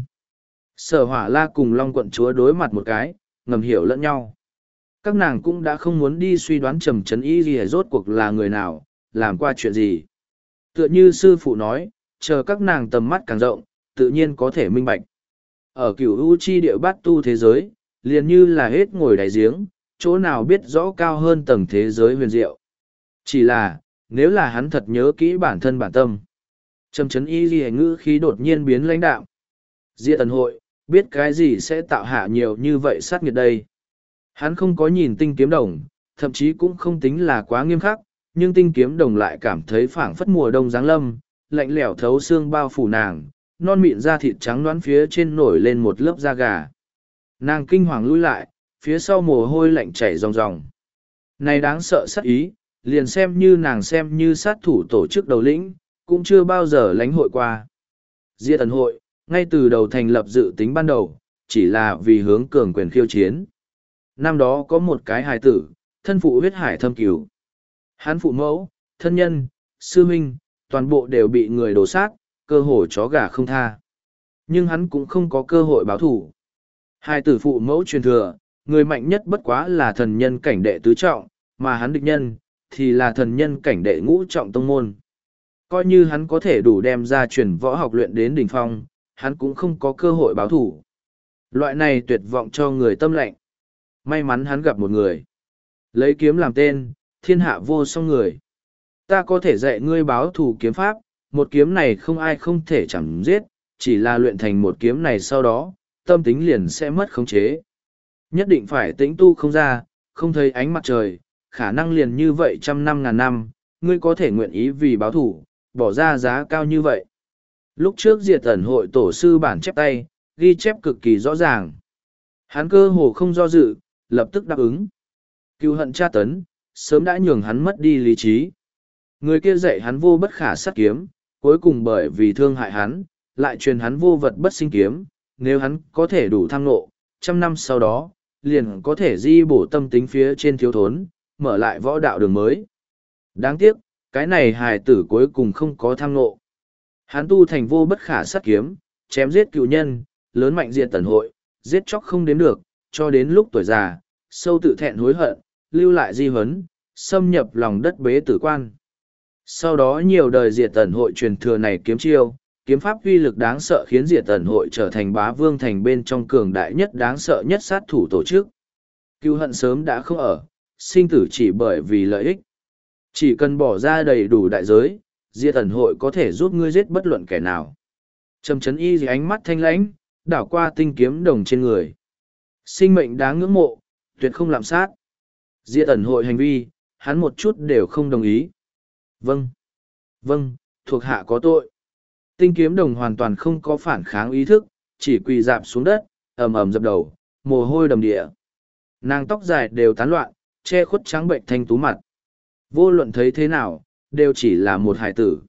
Speaker 1: Sở hỏa la cùng Long quận chúa đối mặt một cái, ngầm hiểu lẫn nhau. Các nàng cũng đã không muốn đi suy đoán trầm chấn y gì rốt cuộc là người nào, làm qua chuyện gì. Tựa như sư phụ nói, chờ các nàng tầm mắt càng rộng, tự nhiên có thể minh bạch. Ở cửu u chi địa bát tu thế giới, liền như là hết ngồi đáy giếng, chỗ nào biết rõ cao hơn tầng thế giới huyền diệu. Chỉ là, nếu là hắn thật nhớ kỹ bản thân bản tâm. Trầm chấn y ghi ngữ khí đột nhiên biến lãnh đạo. Diệt ẩn hội, biết cái gì sẽ tạo hạ nhiều như vậy sát nghiệt đây. Hắn không có nhìn tinh kiếm đồng, thậm chí cũng không tính là quá nghiêm khắc, nhưng tinh kiếm đồng lại cảm thấy phảng phất mùa đông giáng lâm, lạnh lẽo thấu xương bao phủ nàng, non mịn da thịt trắng đoán phía trên nổi lên một lớp da gà. Nàng kinh hoàng lui lại, phía sau mồ hôi lạnh chảy ròng ròng. Này đáng sợ sát ý, liền xem như sát thủ tổ chức đầu lĩnh, cũng chưa bao giờ lánh hội qua. Diệt ẩn hội, ngay từ đầu thành lập dự tính ban đầu, chỉ là vì hướng cường quyền khiêu chiến. Năm đó có một cái hài tử, thân phụ huyết hải thâm cứu. Hắn phụ mẫu, thân nhân, sư huynh, toàn bộ đều bị người đổ sát, cơ hội chó gà không tha. Nhưng hắn cũng không có cơ hội báo thủ. Hai tử phụ mẫu truyền thừa, người mạnh nhất bất quá là thần nhân cảnh đệ tứ trọng, mà hắn địch nhân, thì là thần nhân cảnh đệ ngũ trọng tông môn. Coi như hắn có thể đủ đem ra truyền võ học luyện đến đỉnh phong, hắn cũng không có cơ hội báo thủ. Loại này tuyệt vọng cho người tâm lạnh. May mắn hắn gặp một người. Lấy kiếm làm tên, thiên hạ vô song người. Ta có thể dạy ngươi báo thủ kiếm pháp, một kiếm này không ai không thể chẳng giết, chỉ là luyện thành một kiếm này sau đó, tâm tính liền sẽ mất khống chế. Nhất định phải tĩnh tu không ra, không thấy ánh mặt trời, khả năng liền như vậy trăm năm ngàn năm, ngươi có thể nguyện ý vì báo thủ, bỏ ra giá cao như vậy. Lúc trước diệt ẩn hội tổ sư bản chép tay, ghi chép cực kỳ rõ ràng. Hắn cơ hồ không do dự, lập tức đáp ứng. Cựu hận tra tấn, sớm đã nhường hắn mất đi lý trí. Người kia dạy hắn vô bất khả sát kiếm, cuối cùng bởi vì thương hại hắn, lại truyền hắn vô vật bất sinh kiếm. Nếu hắn có thể đủ tham ngộ, trăm năm sau đó, liền có thể di bổ tâm tính phía trên thiếu thốn, mở lại võ đạo đường mới. Đáng tiếc, cái này hài tử cuối cùng không có tham ngộ. Hắn tu thành vô bất khả sát kiếm, chém giết cựu nhân, lớn mạnh diệt tần hội, giết chóc không đếm được, cho đến lúc tuổi già, sâu tự thẹn hối hận, lưu lại di huấn, xâm nhập lòng đất bế tử quan. Sau đó nhiều đời diệt tần hội truyền thừa này kiếm chiêu, kiếm pháp uy lực đáng sợ khiến diệt tần hội trở thành bá vương thành bên trong cường đại nhất đáng sợ nhất sát thủ tổ chức. Cựu hận sớm đã không ở, sinh tử chỉ bởi vì lợi ích. Chỉ cần bỏ ra đầy đủ đại giới, diệt tần hội có thể giúp ngươi giết bất luận kẻ nào. Trầm chấn y ánh mắt thanh lãnh, đảo qua tinh kiếm đồng trên người. Sinh mệnh đáng ngưỡng mộ, tuyệt không lạm sát. Diệt ẩn hội hành vi, hắn một chút đều không đồng ý. Vâng, vâng, thuộc hạ có tội. Tinh kiếm đồng hoàn toàn không có phản kháng ý thức, chỉ quỳ dạp xuống đất, ầm ầm dập đầu, mồ hôi đầm địa. Nàng tóc dài đều tán loạn, che khuất trắng bệnh thanh tú mặt. Vô luận thấy thế nào, đều chỉ là một hải tử.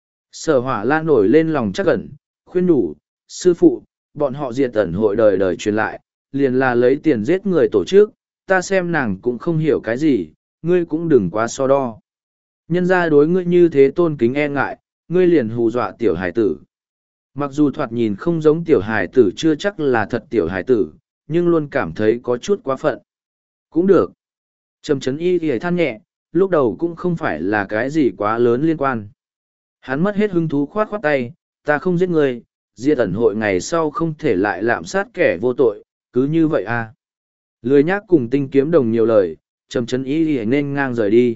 Speaker 1: Sở Hỏa La nổi lên lòng chắc ẩn, khuyên nhủ, sư phụ, bọn họ diệt ẩn hội đời đời truyền lại, liền là lấy tiền giết người tổ chức, ta xem nàng cũng không hiểu cái gì, ngươi cũng đừng quá so đo. Nhân ra đối ngươi như thế tôn kính e ngại, ngươi liền hù dọa tiểu hải tử. Mặc dù thoạt nhìn không giống tiểu hải tử chưa chắc là thật tiểu hải tử, nhưng luôn cảm thấy có chút quá phận. Cũng được. Trầm Trấn Y thì than nhẹ, lúc đầu cũng không phải là cái gì quá lớn liên quan. Hắn mất hết hứng thú khoát khoát tay, ta không giết người, diệt ẩn hội ngày sau không thể lại lạm sát kẻ vô tội, cứ như vậy à. Lười nhác cùng Tinh Kiếm Đồng nhiều lời, Trầm Trấn Y thì nên ngang rời đi.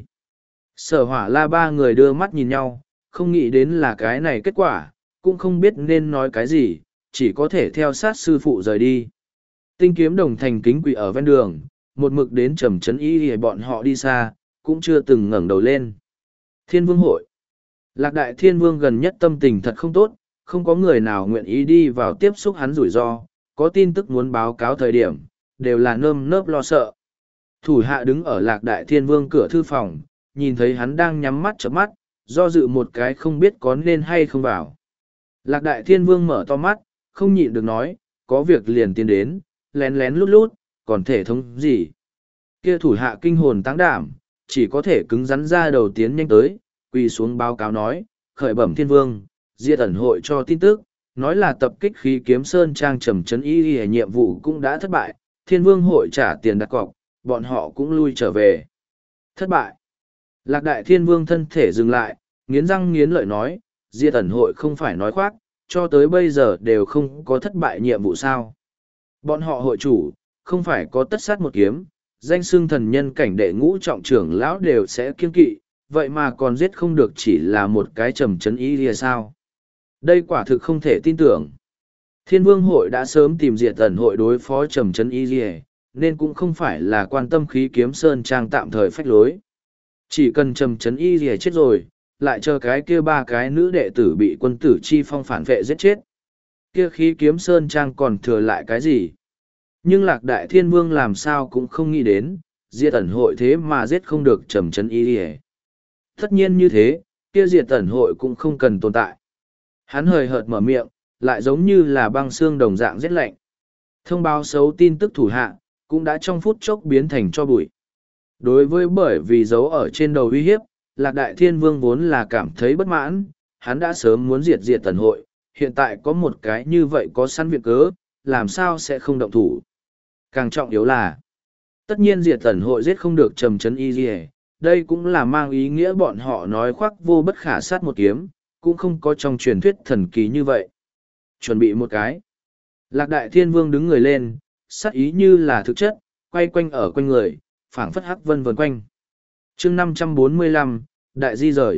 Speaker 1: Sở Hỏa La ba người đưa mắt nhìn nhau, không nghĩ đến là cái này kết quả, cũng không biết nên nói cái gì, chỉ có thể theo sát sư phụ rời đi. Tinh Kiếm Đồng thành kính quỳ ở ven đường, một mực đến Trầm Trấn Y thì bọn họ đi xa, cũng chưa từng ngẩng đầu lên. Thiên Vương hội. Lạc Đại Thiên Vương gần nhất tâm tình thật không tốt, không có người nào nguyện ý đi vào tiếp xúc hắn rủi ro, có tin tức muốn báo cáo thời điểm, đều là nơm nớp lo sợ. Thủ hạ đứng ở Lạc Đại Thiên Vương cửa thư phòng, nhìn thấy hắn đang nhắm mắt chớp mắt, do dự một cái không biết có nên hay không vào. Lạc Đại Thiên Vương mở to mắt, không nhịn được nói, có việc liền tiến đến, lén lén lút lút, còn thể thống gì. Kia thủ hạ kinh hồn táng đảm, chỉ có thể cứng rắn ra đầu tiến nhanh tới, quỳ xuống báo cáo nói, khởi bẩm Thiên Vương, diệt ẩn hội cho tin tức, nói là tập kích khí kiếm sơn trang Trầm Trấn Y nhiệm vụ cũng đã thất bại, Thiên Vương hội trả tiền đặt cọc, bọn họ cũng lui trở về. Thất bại. Lạc Đại Thiên Vương thân thể dừng lại, nghiến răng nghiến lợi nói, diệt ẩn hội không phải nói khoác, cho tới bây giờ đều không có thất bại nhiệm vụ sao. Bọn họ hội chủ, không phải có tất sát một kiếm, danh xưng thần nhân cảnh đệ ngũ trọng trưởng lão đều sẽ kiêng kỵ, vậy mà còn giết không được chỉ là một cái Trầm Trấn Y lìa sao. Đây quả thực không thể tin tưởng. Thiên Vương hội đã sớm tìm diệt ẩn hội đối phó Trầm Trấn Y lìa, nên cũng không phải là quan tâm khí kiếm sơn trang tạm thời phách lối. Chỉ cần Trầm Trấn Y lìa chết rồi, lại chờ cái kia ba cái nữ đệ tử bị quân tử chi phong phản vệ giết chết. Kia khí kiếm sơn trang còn thừa lại cái gì? Nhưng Lạc Đại Thiên Vương làm sao cũng không nghĩ đến, diệt ẩn hội thế mà giết không được Trầm Trấn Y lìa. Tất nhiên như thế, kia diệt ẩn hội cũng không cần tồn tại. Hắn hời hợt mở miệng, lại giống như là băng xương đồng dạng rét lạnh. Thông báo xấu tin tức thủ hạ, cũng đã trong phút chốc biến thành cho bụi. Đối với bởi vì dấu ở trên đầu uy hiếp, Lạc Đại Thiên Vương vốn là cảm thấy bất mãn, hắn đã sớm muốn diệt ẩn hội, hiện tại có một cái như vậy có sẵn viện cớ, làm sao sẽ không động thủ. Càng trọng yếu là, tất nhiên diệt ẩn hội giết không được Trầm Trấn Y lìa, đây cũng là mang ý nghĩa bọn họ nói khoác vô bất khả sát một kiếm, cũng không có trong truyền thuyết thần kỳ như vậy. Chuẩn bị một cái. Lạc Đại Thiên Vương đứng người lên, sát ý như là thực chất, quay quanh ở quanh người, phảng phất hắc vân vần quanh. chương 545, Đại di rời.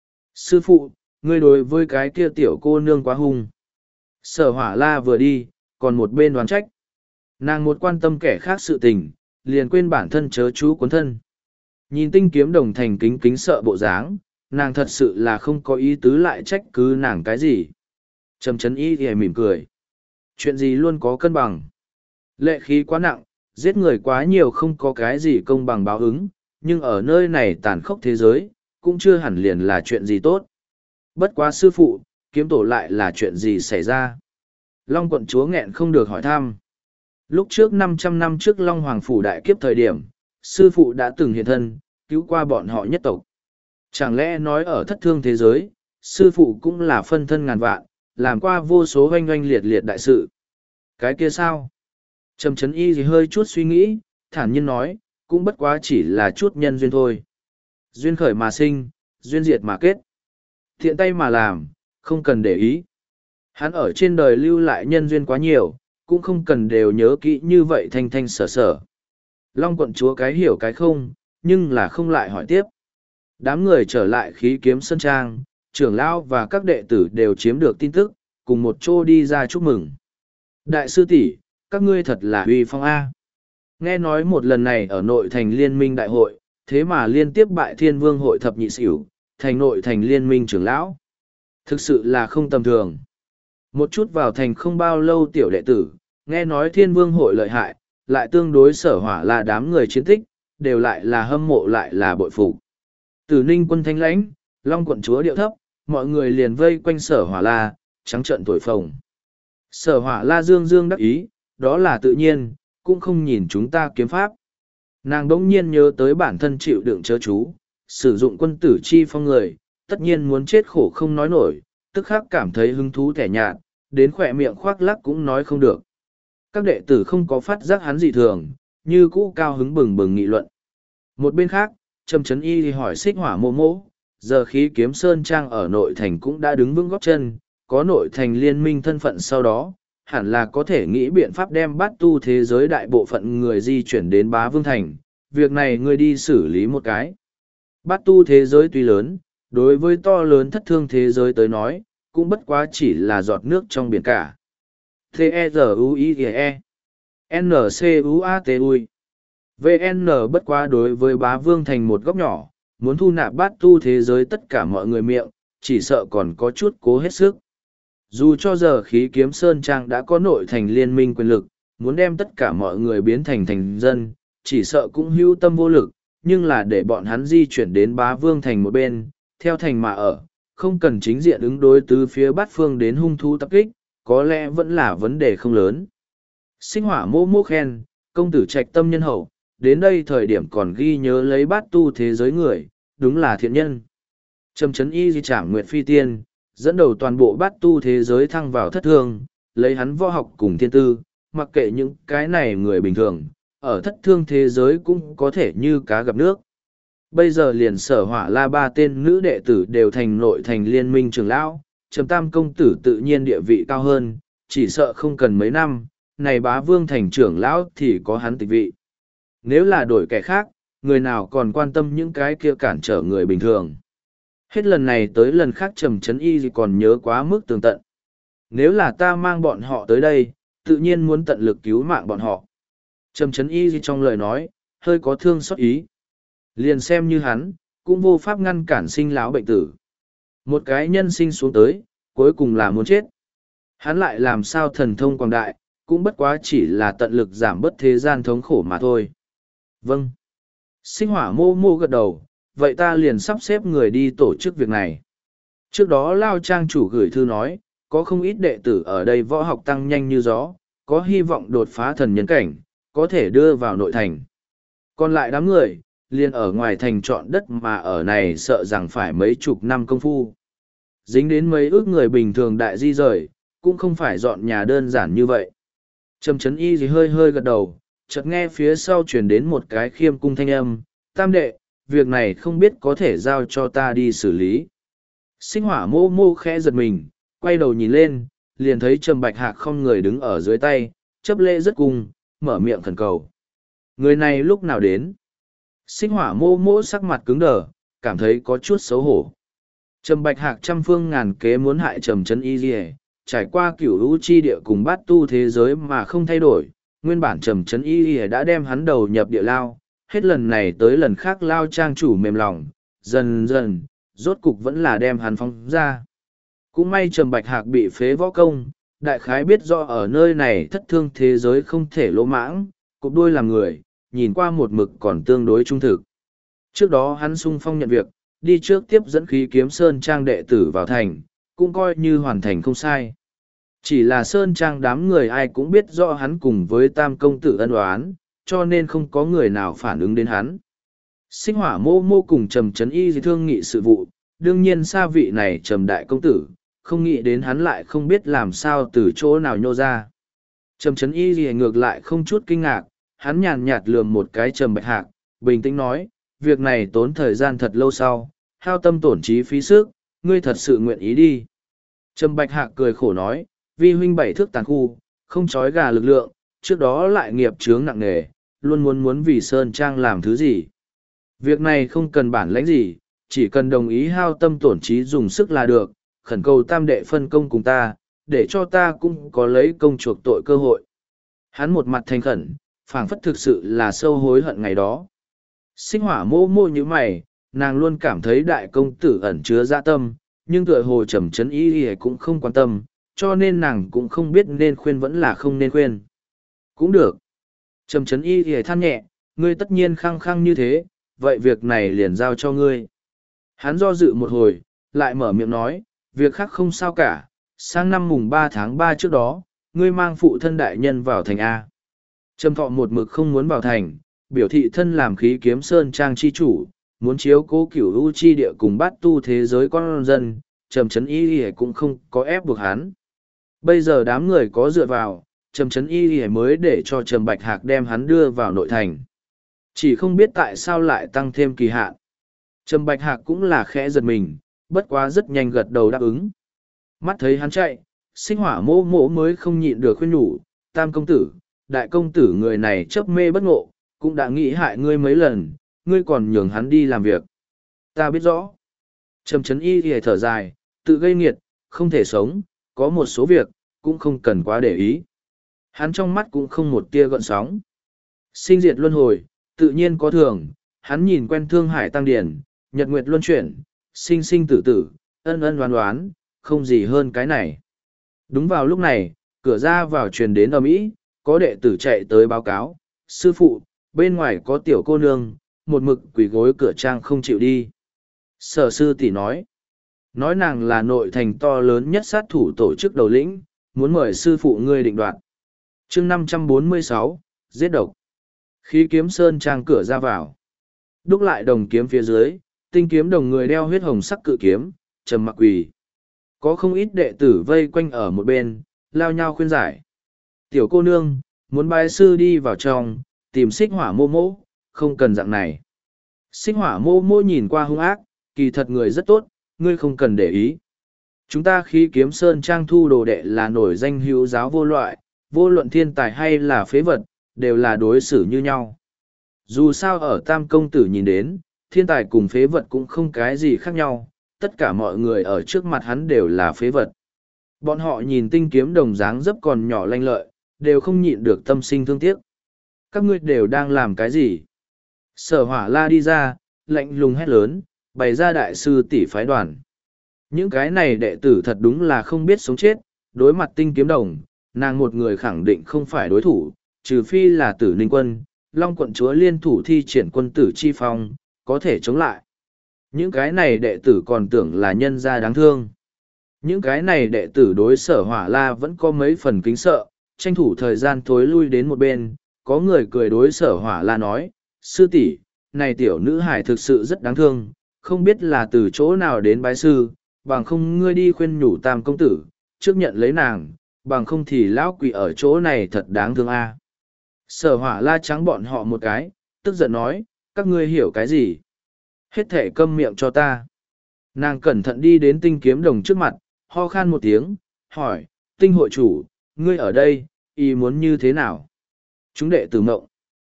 Speaker 1: Sư phụ, ngươi đối với cái kia tiểu cô nương quá hung. Sở Hỏa La vừa đi, còn một bên đoán trách. Nàng một quan tâm kẻ khác sự tình, liền quên bản thân chớ chú cuốn thân. Nhìn Tinh Kiếm Đồng thành kính kính sợ bộ dáng, nàng thật sự là không có ý tứ lại trách cứ nàng cái gì. Trầm Trấn Y thì mỉm cười. Chuyện gì luôn có cân bằng. Lệ khí quá nặng, giết người quá nhiều không có cái gì công bằng báo ứng, nhưng ở nơi này tàn khốc thế giới, cũng chưa hẳn liền là chuyện gì tốt. Bất quá sư phụ, kiếm tổ lại là chuyện gì xảy ra? Long quận chúa nghẹn không được hỏi thăm. Lúc trước 500 năm trước Long Hoàng Phủ đại kiếp thời điểm, sư phụ đã từng hiện thân, cứu qua bọn họ nhất tộc. Chẳng lẽ nói ở thất thương thế giới, sư phụ cũng là phân thân ngàn vạn, làm qua vô số oanh oanh liệt liệt đại sự. Cái kia sao? Trầm Trấn Y thì hơi chút suy nghĩ, thản nhiên nói, cũng bất quá chỉ là chút nhân duyên thôi. Duyên khởi mà sinh, duyên diệt mà kết. Thiện tay mà làm, không cần để ý. Hắn ở trên đời lưu lại nhân duyên quá nhiều, cũng không cần đều nhớ kỹ như vậy thanh thanh sở sở. Long quận chúa cái hiểu cái không, nhưng là không lại hỏi tiếp. Đám người trở lại khí kiếm sân trang, trưởng lão và các đệ tử đều chiếm được tin tức, cùng một chỗ đi ra chúc mừng. Đại sư tỷ, các ngươi thật là uy phong A. Nghe nói một lần này ở nội thành liên minh đại hội, thế mà liên tiếp bại Thiên Vương hội thập nhị xỉu, thành nội thành liên minh trưởng lão. Thực sự là không tầm thường. Một chút vào thành không bao lâu tiểu đệ tử, nghe nói thiên vương hội lợi hại, lại tương đối sở hỏa là đám người chiến tích, đều lại là hâm mộ lại là bội phục. Từ Ninh quân thanh lãnh, Long quận chúa điệu thấp, mọi người liền vây quanh sở hỏa la, trắng trợn thổi phồng. Sở hỏa la dương dương đắc ý, đó là tự nhiên, cũng không nhìn chúng ta kiếm pháp. Nàng đỗng nhiên nhớ tới bản thân chịu đựng chớ chú, sử dụng quân tử chi phong người, tất nhiên muốn chết khổ không nói nổi, tức khắc cảm thấy hứng thú thẻ nhạt, đến khỏe miệng khoác lắc cũng nói không được. Các đệ tử không có phát giác hắn dị thường, như cũ cao hứng bừng bừng nghị luận. Một bên khác, Trầm Trấn Y hỏi Xích Hỏa mô mô, giờ khí kiếm sơn trang ở nội thành cũng đã đứng vững góp chân, có nội thành liên minh thân phận sau đó, hẳn là có thể nghĩ biện pháp đem bát tu thế giới đại bộ phận người di chuyển đến Bá Vương Thành, việc này ngươi đi xử lý một cái. Bát tu thế giới tuy lớn, đối với to lớn thất thương thế giới tới nói, cũng bất quá chỉ là giọt nước trong biển cả. T-E-Z-U-I-E N-C-U-A-T-U-I VN bất quá đối với Bá Vương Thành một góc nhỏ, muốn thu nạp bát tu thế giới tất cả mọi người miệng, chỉ sợ còn có chút cố hết sức. Dù cho giờ khí kiếm Sơn Trang đã có nội thành liên minh quyền lực, muốn đem tất cả mọi người biến thành thành dân, chỉ sợ cũng hữu tâm vô lực, nhưng là để bọn hắn di chuyển đến Bá Vương Thành một bên, theo thành mà ở, không cần chính diện ứng đối từ phía bát phương đến hung thú tập kích, có lẽ vẫn là vấn đề không lớn. Sinh hỏa mô mô khen, công tử trạch tâm nhân hậu, đến đây thời điểm còn ghi nhớ lấy bát tu thế giới người, đúng là thiện nhân. Trầm Trấn Y di trảm nguyệt phi tiên, dẫn đầu toàn bộ bát tu thế giới thăng vào thất thương, lấy hắn võ học cùng thiên tư, mặc kệ những cái này người bình thường, ở thất thương thế giới cũng có thể như cá gặp nước. Bây giờ liền sở hỏa la ba tên nữ đệ tử đều thành nội thành liên minh trưởng lão, Trầm Tam công tử tự nhiên địa vị cao hơn, chỉ sợ không cần mấy năm, này Bá Vương thành trưởng lão thì có hắn tịch vị. Nếu là đổi kẻ khác, người nào còn quan tâm những cái kia cản trở người bình thường. Hết lần này tới lần khác Trầm Trấn Y còn nhớ quá mức tường tận. Nếu là ta mang bọn họ tới đây, tự nhiên muốn tận lực cứu mạng bọn họ. Trầm Trấn Y trong lời nói, hơi có thương xót ý. Liền xem như hắn, cũng vô pháp ngăn cản sinh lão bệnh tử. Một cái nhân sinh xuống tới, cuối cùng là muốn chết. Hắn lại làm sao thần thông quảng đại, cũng bất quá chỉ là tận lực giảm bớt thế gian thống khổ mà thôi. Vâng. Sinh hỏa mô mô gật đầu, vậy ta liền sắp xếp người đi tổ chức việc này. Trước đó Lao Trang chủ gửi thư nói, có không ít đệ tử ở đây võ học tăng nhanh như gió, có hy vọng đột phá thần nhân cảnh, có thể đưa vào nội thành. Còn lại đám người, liền ở ngoài thành chọn đất mà ở này sợ rằng phải mấy chục năm công phu. Dính đến mấy ước người bình thường đại di rời, cũng không phải dọn nhà đơn giản như vậy. Trầm Trấn Y gì hơi hơi gật đầu, chợt nghe phía sau truyền đến một cái khiêm cung thanh âm, tam đệ, việc này không biết có thể giao cho ta đi xử lý. Sinh hỏa mô mô khẽ giật mình, quay đầu nhìn lên, liền thấy Trầm Bạch Hạc không người đứng ở dưới tay, chấp lễ rất cung, mở miệng khẩn cầu. Người này lúc nào đến? Sinh hỏa mô mô sắc mặt cứng đờ, cảm thấy có chút xấu hổ. Trầm Bạch Hạc trăm phương ngàn kế muốn hại Trầm Trấn Y gì, trải qua cửu lũ chi địa cùng bát tu thế giới mà không thay đổi, nguyên bản Trầm Trấn Y đã đem hắn đầu nhập địa lao, hết lần này tới lần khác Lao Trang chủ mềm lòng, dần dần, rốt cục vẫn là đem hắn phóng ra. Cũng may Trầm Bạch Hạc bị phế võ công, đại khái biết rõ ở nơi này thất thương thế giới không thể lỗ mãng, cụp đuôi làm người, nhìn qua một mực còn tương đối trung thực. Trước đó hắn sung phong nhận việc, đi trước tiếp dẫn khí kiếm Sơn Trang đệ tử vào thành, cũng coi như hoàn thành không sai. Chỉ là Sơn Trang đám người ai cũng biết rõ hắn cùng với Tam công tử ân oán, cho nên không có người nào phản ứng đến hắn. Sinh hỏa mô mô cùng Trầm Trấn Y thương nghị sự vụ, đương nhiên xa vị này Trầm đại công tử, không nghĩ đến hắn lại không biết làm sao từ chỗ nào nhô ra. Trầm Trấn Y ngược lại không chút kinh ngạc, hắn nhàn nhạt lườm một cái Trầm Bạch Hạc, bình tĩnh nói, việc này tốn thời gian thật lâu sau, hao tâm tổn trí phí sức, ngươi thật sự nguyện ý đi. Trầm Bạch Hạc cười khổ nói, vi huynh bảy thước tàn khu, không trói gà lực lượng, trước đó lại nghiệp chướng nặng nề, luôn muốn vì Sơn Trang làm thứ gì. Việc này không cần bản lãnh gì, chỉ cần đồng ý hao tâm tổn trí dùng sức là được, khẩn cầu tam đệ phân công cùng ta, để cho ta cũng có lấy công chuộc tội cơ hội. Hắn một mặt thành khẩn, phảng phất thực sự là sâu hối hận ngày đó. Sinh hỏa mô mô như mày, nàng luôn cảm thấy đại công tử ẩn chứa dạ tâm, nhưng tựa hồ Trầm Trấn Y cũng không quan tâm, cho nên nàng cũng không biết nên khuyên vẫn là không nên khuyên. Cũng được. Trầm Trấn Y thì than nhẹ, ngươi tất nhiên khăng khăng như thế, vậy việc này liền giao cho ngươi. Hắn do dự một hồi, lại mở miệng nói, việc khác không sao cả, sang năm mùng 3 tháng 3 trước đó, ngươi mang phụ thân đại nhân vào thành A. Trầm Thọ một mực không muốn vào thành, biểu thị thân làm khí kiếm sơn trang chi chủ, muốn chiếu cố cửu u chi địa cùng bát tu thế giới con dân, Trầm Trấn Y cũng không có ép buộc hắn. Bây giờ đám người có dựa vào, Trầm Trấn Y mới để cho Trầm Bạch Hạc đem hắn đưa vào nội thành. Chỉ không biết tại sao lại tăng thêm kỳ hạn. Trầm Bạch Hạc cũng là khẽ giật mình, bất quá rất nhanh gật đầu đáp ứng. Mắt thấy hắn chạy, Xích Hỏa mô mô mới không nhịn được khuyên nhủ, Tam công tử, đại công tử người này chấp mê bất ngộ, cũng đã nghĩ hại ngươi mấy lần, ngươi còn nhường hắn đi làm việc. Ta biết rõ. Trầm Trấn Y thì thở dài, tự gây nghiệt, không thể sống, có một số việc, cũng không cần quá để ý. Hắn trong mắt cũng không một tia gợn sóng. Sinh diệt luân hồi, tự nhiên có thường, hắn nhìn quen Thương Hải Tăng Điển, Nhật Nguyệt luân chuyển, sinh sinh tử tử, ân ân đoán đoán, không gì hơn cái này. Đúng vào lúc này, cửa ra vào truyền đến ầm ĩ, có đệ tử chạy tới báo cáo, sư phụ, bên ngoài có tiểu cô nương, một mực quỳ gối cửa trang không chịu đi. Sở sư tỷ nói nàng là nội thành to lớn nhất sát thủ tổ chức đầu lĩnh, muốn mời sư phụ ngươi định đoạt. Chương 546, giết độc. Khí kiếm sơn trang cửa ra vào. Đúc lại đồng kiếm phía dưới, tinh kiếm đồng người đeo huyết hồng sắc cự kiếm, trầm mặc quỳ. Có không ít đệ tử vây quanh ở một bên, lao nhau khuyên giải. Tiểu cô nương, muốn bái sư đi vào trong, tìm Xích Hỏa mô mô, không cần dạng này. Xích Hỏa mô mô nhìn qua hung ác, kỳ thật người rất tốt, ngươi không cần để ý. Chúng ta Khí kiếm sơn trang thu đồ đệ là nổi danh hữu giáo vô loại, vô luận thiên tài hay là phế vật, đều là đối xử như nhau. Dù sao ở Tam công tử nhìn đến, thiên tài cùng phế vật cũng không cái gì khác nhau, tất cả mọi người ở trước mặt hắn đều là phế vật. Bọn họ nhìn tinh kiếm đồng dáng dấp còn nhỏ lanh lợi, đều không nhịn được tâm sinh thương tiếc. Các ngươi đều đang làm cái gì? Sở Hỏa La đi ra, lạnh lùng hét lớn, bày ra đại sư tỷ phái đoàn. Những cái này đệ tử thật đúng là không biết sống chết, đối mặt tinh kiếm đồng, nàng một người khẳng định không phải đối thủ, trừ phi là Tử Ninh quân, Long quận chúa liên thủ thi triển quân tử chi phong, có thể chống lại. Những cái này đệ tử còn tưởng là nhân gia đáng thương. Những cái này đệ tử đối Sở Hỏa La vẫn có mấy phần kính sợ, tranh thủ thời gian thối lui đến một bên, có người cười đối Sở Hỏa La nói, sư tỷ, này tiểu nữ hải thực sự rất đáng thương, không biết là từ chỗ nào đến bái sư, bằng không ngươi đi khuyên nhủ Tam công tử, trước nhận lấy nàng, bằng không thì lão quỷ ở chỗ này thật đáng thương a. Sở Hỏa La trắng bọn họ một cái, tức giận nói, các ngươi hiểu cái gì? Hết thể câm miệng cho ta. Nàng cẩn thận đi đến tinh kiếm đồng trước mặt, ho khan một tiếng, hỏi, tinh hội chủ, ngươi ở đây, ý muốn như thế nào? Chúng đệ tử mộng.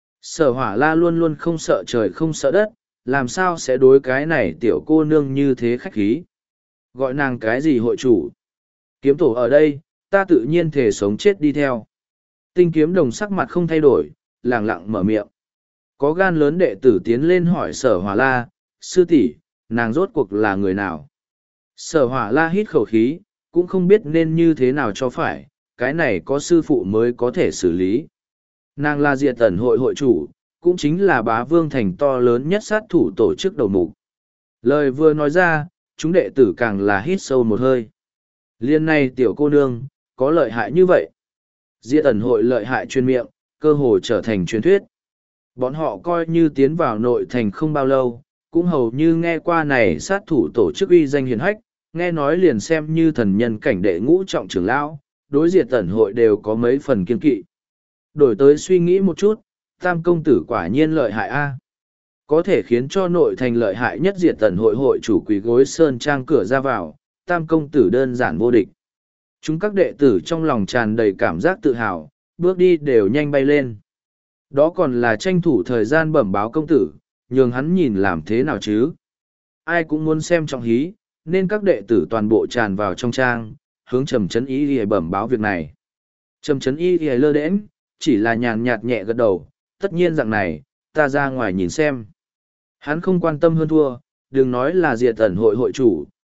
Speaker 1: Sở Hỏa La luôn luôn không sợ trời không sợ đất, làm sao sẽ đối cái này tiểu cô nương như thế khách khí? Gọi nàng cái gì hội chủ? Kiếm tổ ở đây, ta tự nhiên thể sống chết đi theo. Tinh kiếm đồng sắc mặt không thay đổi, lẳng lặng mở miệng. Có gan lớn đệ tử tiến lên hỏi Sở Hỏa La, sư tỷ, nàng rốt cuộc là người nào? Sở Hỏa La hít khẩu khí, cũng không biết nên như thế nào cho phải, cái này có sư phụ mới có thể xử lý. Nàng là Diệt Tẩn hội hội chủ, cũng chính là Bá Vương thành to lớn nhất sát thủ tổ chức đầu mục. Lời vừa nói ra, chúng đệ tử càng là hít sâu một hơi. Liên này tiểu cô nương, có lợi hại như vậy. Diệt Tẩn hội lợi hại truyền miệng, cơ hồ trở thành truyền thuyết. Bọn họ coi như tiến vào nội thành không bao lâu, cũng hầu như nghe qua này sát thủ tổ chức uy danh hiền hách, nghe nói liền xem như thần nhân cảnh đệ ngũ trọng trưởng lão, đối Diệt Tẩn hội đều có mấy phần kiên kỵ. Đổi tới suy nghĩ một chút, Tam công tử quả nhiên lợi hại a. Có thể khiến cho nội thành lợi hại nhất Diệt Tẩn hội hội chủ quỳ gối sơn trang cửa ra vào, Tam công tử đơn giản vô địch. Chúng các đệ tử trong lòng tràn đầy cảm giác tự hào, bước đi đều nhanh bay lên. Đó còn là tranh thủ thời gian bẩm báo công tử, nhường hắn nhìn làm thế nào chứ. Ai cũng muốn xem trọng hí, nên các đệ tử toàn bộ tràn vào trong trang, hướng Trầm Trấn Y để bẩm báo việc này. Trầm Trấn Y để lơ đễnh, chỉ là nhàn nhạt nhẹ gật đầu, tất nhiên dạng này, ta ra ngoài nhìn xem. Hắn không quan tâm hơn thua, đừng nói là Diệt Tẩn hội hội chủ,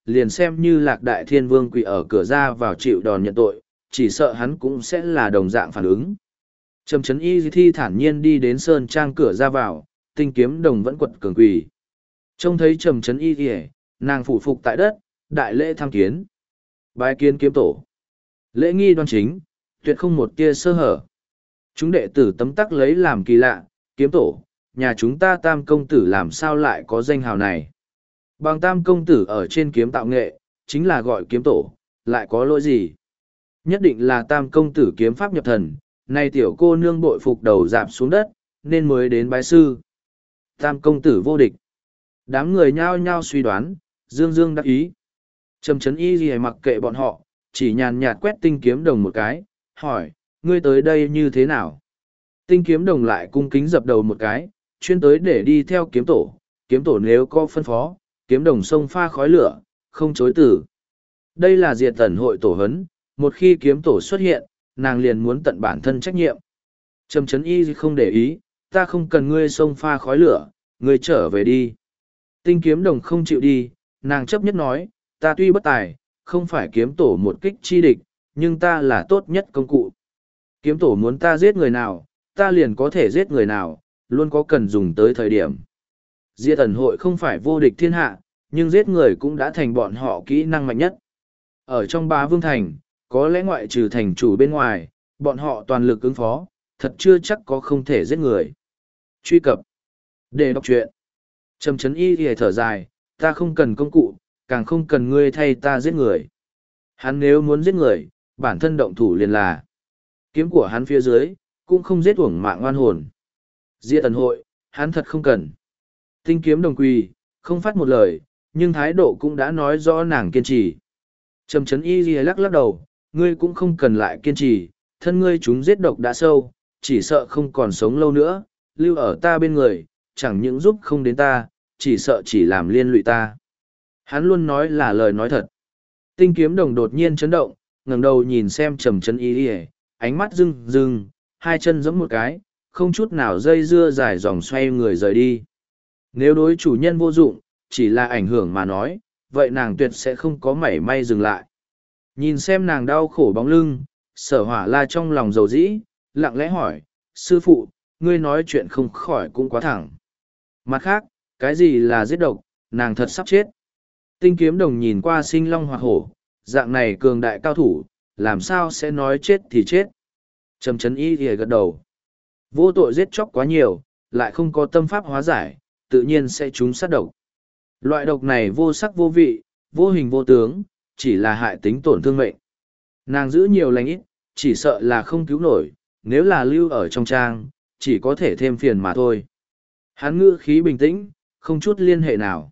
Speaker 1: liền xem như Lạc Đại Thiên Vương quỳ ở cửa ra vào chịu đòn nhận tội, chỉ sợ hắn cũng sẽ là đồng dạng phản ứng. Trầm Trấn Y thi thản nhiên đi đến sơn trang cửa ra vào, Tinh Kiếm Đồng vẫn quật cường quỳ. Trông thấy Trầm Trấn Y thì nàng phủ phục tại đất, đại lễ tham kiến. Bái kiến kiếm tổ. Lễ nghi đoan chính, tuyệt không một tia sơ hở. Chúng đệ tử tấm tắc lấy làm kỳ lạ, kiếm tổ, nhà chúng ta Tam công tử làm sao lại có danh hào này. Bằng Tam công tử ở trên kiếm tạo nghệ, chính là gọi kiếm tổ, lại có lỗi gì. Nhất định là Tam công tử kiếm pháp nhập thần, nay tiểu cô nương bội phục đầu dạp xuống đất, nên mới đến bái sư. Tam công tử vô địch. Đám người nhao nhao suy đoán, dương dương đắc ý. Trầm Trấn Y gì mặc kệ bọn họ, chỉ nhàn nhạt quét Tinh Kiếm Đồng một cái, hỏi, ngươi tới đây như thế nào? Tinh Kiếm Đồng lại cung kính dập đầu một cái, chuyên tới để đi theo kiếm tổ nếu có phân phó, kiếm đồng sông pha khói lửa, không chối từ. Đây là diệt tần hội tổ hấn, một khi kiếm tổ xuất hiện, nàng liền muốn tận bản thân trách nhiệm. Trầm Trấn Y không để ý, ta không cần ngươi sông pha khói lửa, ngươi trở về đi. Tinh Kiếm Đồng không chịu đi, nàng chấp nhất nói, ta tuy bất tài, không phải kiếm tổ một kích chi địch, nhưng ta là tốt nhất công cụ. Kiếm tổ muốn ta giết người nào, ta liền có thể giết người nào, luôn có cần dùng tới thời điểm. Diệt Tần hội không phải vô địch thiên hạ, nhưng giết người cũng đã thành bọn họ kỹ năng mạnh nhất. Ở trong Bá Vương Thành, có lẽ ngoại trừ thành chủ bên ngoài, bọn họ toàn lực ứng phó, thật chưa chắc có không thể giết người. Truy cập để đọc truyện. Trầm Trấn Y thì thở dài, ta không cần công cụ, càng không cần ngươi thay ta giết người. Hắn nếu muốn giết người, bản thân động thủ liền là. Kiếm của hắn phía dưới, cũng không giết uổng mạng oan hồn. Diệt Tần hội, hắn thật không cần. Tinh Kiếm Đồng quỳ, không phát một lời, nhưng thái độ cũng đã nói rõ nàng kiên trì. Trầm Trấn Y lắc lắc đầu, ngươi cũng không cần lại kiên trì, thân ngươi chúng giết độc đã sâu, chỉ sợ không còn sống lâu nữa, lưu ở ta bên người, chẳng những giúp không đến ta, chỉ sợ chỉ làm liên lụy ta. Hắn luôn nói là lời nói thật. Tinh Kiếm Đồng đột nhiên chấn động, ngẩng đầu nhìn xem Trầm Trấn Y, ánh mắt rưng rưng, hai chân giẫm một cái, không chút nào dây dưa dài dòng xoay người rời đi. Nếu đối chủ nhân vô dụng, chỉ là ảnh hưởng mà nói, vậy nàng tuyệt sẽ không có mảy may dừng lại. Nhìn xem nàng đau khổ bóng lưng, Sở Hỏa La trong lòng dầu dĩ, lặng lẽ hỏi, sư phụ, ngươi nói chuyện không khỏi cũng quá thẳng. Mặt khác, cái gì là giết độc, nàng thật sắp chết. Tinh Kiếm Đồng nhìn qua sinh long hoặc hổ, dạng này cường đại cao thủ, làm sao sẽ nói chết thì chết. Trầm Trấn Y thì gật đầu. Vô tội giết chóc quá nhiều, lại không có tâm pháp hóa giải, tự nhiên sẽ trúng sát độc. Loại độc này vô sắc vô vị, vô hình vô tướng, chỉ là hại tính tổn thương mệnh. Nàng giữ nhiều lành ít, chỉ sợ là không cứu nổi, nếu là lưu ở trong trang, chỉ có thể thêm phiền mà thôi. Hắn ngữ khí bình tĩnh, không chút liên hệ nào.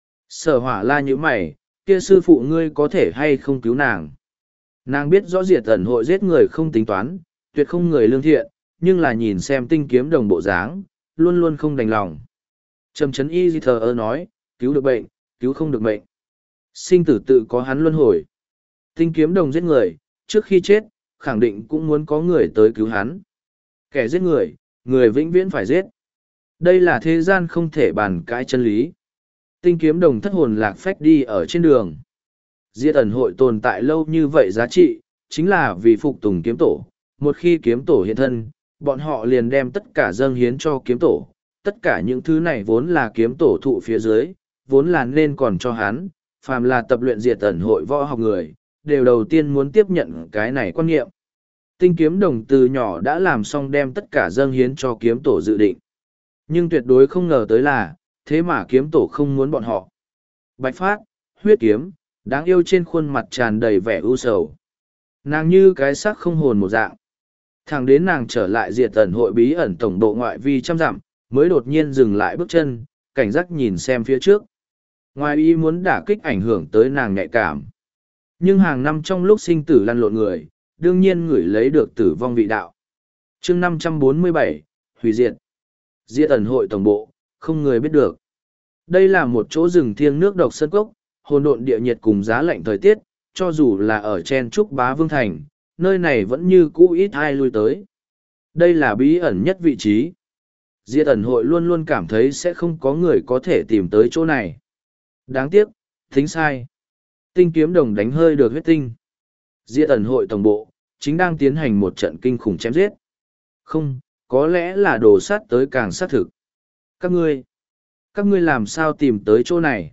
Speaker 1: Sở Hỏa La như mày, kia sư phụ ngươi có thể hay không cứu nàng. Nàng biết rõ Diệt Tần hội giết người không tính toán, tuyệt không người lương thiện, nhưng là nhìn xem Tinh Kiếm Đồng bộ dáng, luôn luôn không đành lòng. Trầm Trấn Y thờ ơ nói, cứu được bệnh, cứu không được mệnh. Sinh tử tự có hắn luân hồi. Tinh Kiếm Đồng giết người, trước khi chết, khẳng định cũng muốn có người tới cứu hắn. Kẻ giết người, người vĩnh viễn phải giết. Đây là thế gian không thể bàn cãi chân lý. Tinh Kiếm Đồng thất hồn lạc phách đi ở trên đường. Diệt Tần hội tồn tại lâu như vậy giá trị, chính là vì phục tùng kiếm tổ. Một khi kiếm tổ hiện thân, bọn họ liền đem tất cả dâng hiến cho kiếm tổ. Tất cả những thứ này vốn là kiếm tổ thụ phía dưới, vốn là nên còn cho hắn, phàm là tập luyện Diệt Tần hội võ học người, đều đầu tiên muốn tiếp nhận cái này quan niệm. Tinh Kiếm Đồng từ nhỏ đã làm xong đem tất cả dâng hiến cho kiếm tổ dự định. Nhưng tuyệt đối không ngờ tới là, thế mà kiếm tổ không muốn bọn họ. Bạch phát, huyết kiếm, đáng yêu trên khuôn mặt tràn đầy vẻ ưu sầu. Nàng như cái xác không hồn một dạng. Thẳng đến nàng trở lại Diệt Tần hội bí ẩn tổng độ ngoại vi trăm dặm, mới đột nhiên dừng lại bước chân, cảnh giác nhìn xem phía trước. Ngoài ý muốn đả kích ảnh hưởng tới nàng nhạy cảm. Nhưng hàng năm trong lúc sinh tử lăn lộn người, đương nhiên người lấy được tử vong vị đạo. chương 547, hủy diệt. Diệt Tần hội tổng bộ, không người biết được. Đây là một chỗ rừng thiêng nước độc sơn cốc, hỗn độn địa nhiệt cùng giá lạnh thời tiết, cho dù là ở chen trúc Bá Vương Thành, nơi này vẫn như cũ ít ai lui tới. Đây là bí ẩn nhất vị trí. Diệt Tần hội luôn luôn cảm thấy sẽ không có người có thể tìm tới chỗ này. Đáng tiếc, thính sai. Tinh kiếm đồng đánh hơi được huyết tinh. Diệt ẩn hội tổng bộ, chính đang tiến hành một trận kinh khủng chém giết. Không, có lẽ là đồ sát tới càng sát thực. Các ngươi làm sao tìm tới chỗ này?